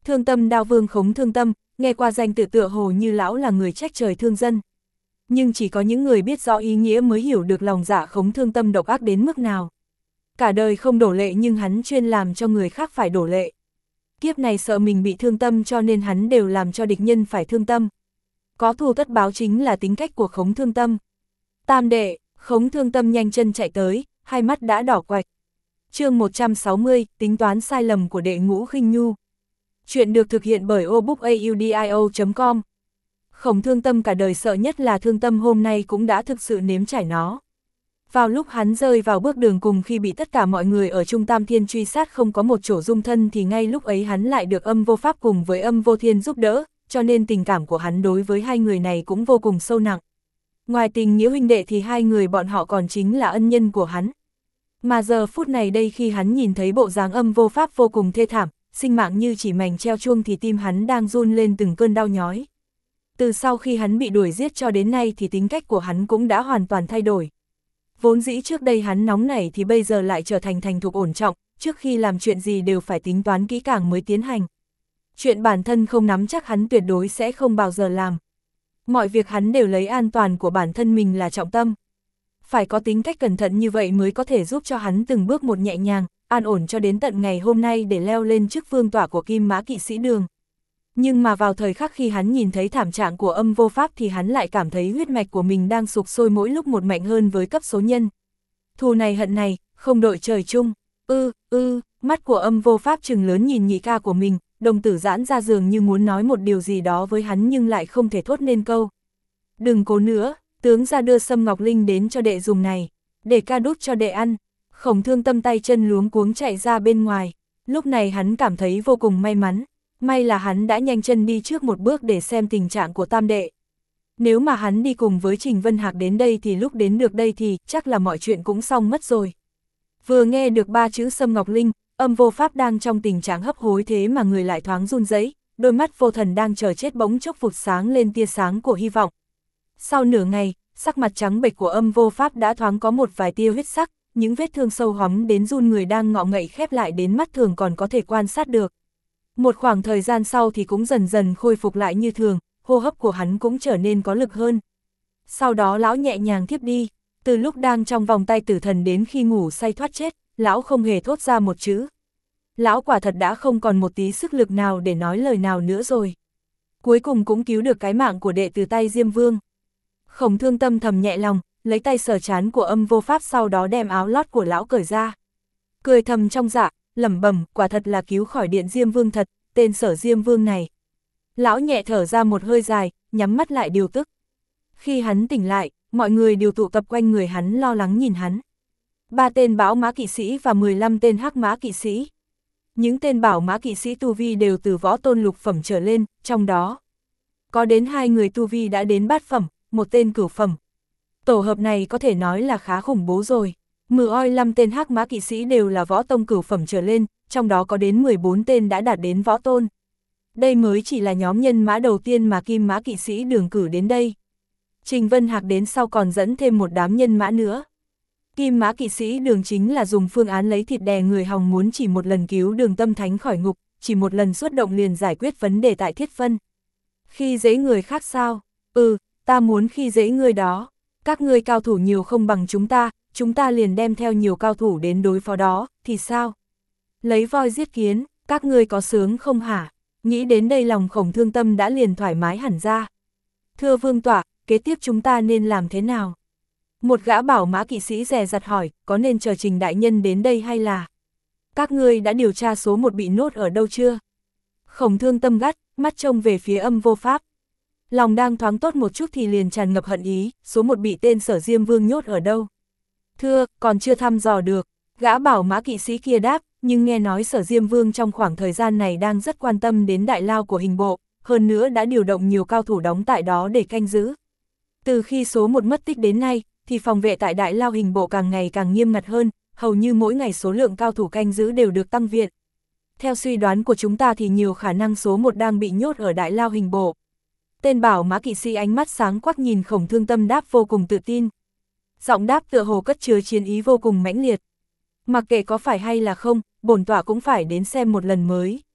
Thương Tâm Đao Vương Khống Thương Tâm, nghe qua danh tự tựa hồ như lão là người trách trời thương dân. Nhưng chỉ có những người biết rõ ý nghĩa mới hiểu được lòng dạ Khống Thương Tâm độc ác đến mức nào. Cả đời không đổ lệ nhưng hắn chuyên làm cho người khác phải đổ lệ. Kiếp này sợ mình bị thương tâm cho nên hắn đều làm cho địch nhân phải thương tâm. Có thù tất báo chính là tính cách của Khống Thương Tâm. Tam đệ, Khống Thương Tâm nhanh chân chạy tới, hai mắt đã đỏ quạch. Chương một trăm sáu mươi, tính toán sai lầm của đệ Ngũ Khinh Nhu. Chuyện được thực hiện bởi obookaudio chấm com. Khổng Thương Tâm cả đời sợ nhất là thương tâm hôm nay cũng đã thực sự nếm trải nó. Vào lúc hắn rơi vào bước đường cùng khi bị tất cả mọi người ở Trung Tam Thiên truy sát không có một chỗ dung thân thì ngay lúc ấy hắn lại được Âm Vô Pháp cùng với Âm Vô Thiên giúp đỡ, cho nên tình cảm của hắn đối với hai người này cũng vô cùng sâu nặng. Ngoài tình nghĩa huynh đệ thì hai người bọn họ còn chính là ân nhân của hắn. Mà giờ phút này đây khi hắn nhìn thấy bộ dáng Âm Vô Pháp vô cùng thê thảm, sinh mạng như chỉ mảnh treo chuông thì tim hắn đang run lên từng cơn đau nhói. Từ sau khi hắn bị đuổi giết cho đến nay thì tính cách của hắn cũng đã hoàn toàn thay đổi. Vốn dĩ trước đây hắn nóng nảy thì bây giờ lại trở thành thành thục ổn trọng, trước khi làm chuyện gì đều phải tính toán kỹ càng mới tiến hành. Chuyện bản thân không nắm chắc hắn tuyệt đối sẽ không bao giờ làm. Mọi việc hắn đều lấy an toàn của bản thân mình là trọng tâm. Phải có tính cách cẩn thận như vậy mới có thể giúp cho hắn từng bước một nhẹ nhàng, an ổn cho đến tận ngày hôm nay để leo lên chức vương tọa của Kim Mã Kỵ Sĩ Đường. Nhưng mà vào thời khắc khi hắn nhìn thấy thảm trạng của Âm Vô Pháp thì hắn lại cảm thấy huyết mạch của mình đang sục sôi mỗi lúc một mạnh hơn với cấp số nhân. Thù này hận này, không đội trời chung. Ư, ư, mắt của Âm Vô Pháp trừng lớn nhìn nhị ca của mình, đồng tử giãn ra dường như muốn nói một điều gì đó với hắn nhưng lại không thể thốt nên câu. Đừng cố nữa, tướng ra đưa Sâm Ngọc Linh đến cho đệ dùng này, để ca đút cho đệ ăn. Khổng Thương Tâm tay chân luống cuống chạy ra bên ngoài, lúc này hắn cảm thấy vô cùng may mắn. May là hắn đã nhanh chân đi trước một bước để xem tình trạng của tam đệ. Nếu mà hắn đi cùng với Trình Vân Hạc đến đây thì lúc đến được đây thì chắc là mọi chuyện cũng xong mất rồi. Vừa nghe được ba chữ Sâm Ngọc Linh, Âm Vô Pháp đang trong tình trạng hấp hối thế mà người lại thoáng run rẩy, đôi mắt vô thần đang chờ chết bỗng chốc vụt sáng lên tia sáng của hy vọng. Sau nửa ngày, sắc mặt trắng bệch của Âm Vô Pháp đã thoáng có một vài tia huyết sắc, những vết thương sâu hóm đến run người đang ngọ ngậy khép lại đến mắt thường còn có thể quan sát được. Một khoảng thời gian sau thì cũng dần dần khôi phục lại như thường, hô hấp của hắn cũng trở nên có lực hơn. Sau đó lão nhẹ nhàng thiếp đi, từ lúc đang trong vòng tay tử thần đến khi ngủ say thoát chết, lão không hề thốt ra một chữ. Lão quả thật đã không còn một tí sức lực nào để nói lời nào nữa rồi. Cuối cùng cũng cứu được cái mạng của đệ từ tay Diêm Vương. Khổng Thương Tâm thầm nhẹ lòng, lấy tay sờ trán của Âm Vô Pháp sau đó đem áo lót của lão cởi ra. Cười thầm trong dạ, lẩm bẩm, quả thật là cứu khỏi điện Diêm Vương thật, tên Sở Diêm Vương này. Lão nhẹ thở ra một hơi dài, nhắm mắt lại điều tức. Khi hắn tỉnh lại, mọi người đều tụ tập quanh người hắn lo lắng nhìn hắn. Ba tên Bão Mã Kỵ Sĩ và mười lăm tên Hắc Mã Kỵ Sĩ. Những tên Bảo Mã Kỵ Sĩ tu vi đều từ võ tôn lục phẩm trở lên, trong đó có đến hai người tu vi đã đến bát phẩm, một tên cửu phẩm. Tổ hợp này có thể nói là khá khủng bố rồi. mười lăm tên Hắc Mã Kỵ Sĩ đều là võ tông cửu phẩm trở lên, trong đó có đến mười bốn tên đã đạt đến võ tôn. Đây mới chỉ là nhóm nhân mã đầu tiên mà Kim Mã Kỵ Sĩ Đường cử đến đây. Trình Vân Hạc đến sau còn dẫn thêm một đám nhân mã nữa. Kim Mã Kỵ Sĩ Đường chính là dùng phương án lấy thịt đè người hòng muốn chỉ một lần cứu Đường Tâm Thánh khỏi ngục, chỉ một lần xuất động liền giải quyết vấn đề tại Thiết Phân. Khi dễ người khác sao? Ừ, ta muốn khi dễ người đó. Các ngươi cao thủ nhiều không bằng chúng ta, chúng ta liền đem theo nhiều cao thủ đến đối phó đó, thì sao? Lấy voi giết kiến, các ngươi có sướng không hả? Nghĩ đến đây lòng Khổng Thương Tâm đã liền thoải mái hẳn ra. Thưa Vương tọa, kế tiếp chúng ta nên làm thế nào? Một gã Bảo Mã Kỵ Sĩ dè dặt hỏi, có nên chờ Trình đại nhân đến đây hay là? Các ngươi đã điều tra số một bị nốt ở đâu chưa? Khổng Thương Tâm gắt, mắt trông về phía Âm Vô Pháp. Lòng đang thoáng tốt một chút thì liền tràn ngập hận ý, số một bị tên Sở Diêm Vương nhốt ở đâu? Thưa, còn chưa thăm dò được. Gã Bảo Mã Kỵ Sĩ kia đáp, nhưng nghe nói Sở Diêm Vương trong khoảng thời gian này đang rất quan tâm đến đại lao của hình bộ, hơn nữa đã điều động nhiều cao thủ đóng tại đó để canh giữ. Từ khi số một mất tích đến nay, thì phòng vệ tại đại lao hình bộ càng ngày càng nghiêm ngặt hơn, hầu như mỗi ngày số lượng cao thủ canh giữ đều được tăng viện. Theo suy đoán của chúng ta thì nhiều khả năng số một đang bị nhốt ở đại lao hình bộ. Tên Bảo Mã Kỵ Sĩ ánh mắt sáng quắc nhìn Khổng Thương Tâm đáp vô cùng tự tin. Giọng đáp tựa hồ cất chứa chiến ý vô cùng mãnh liệt. Mặc kệ có phải hay là không, bổn tọa cũng phải đến xem một lần mới.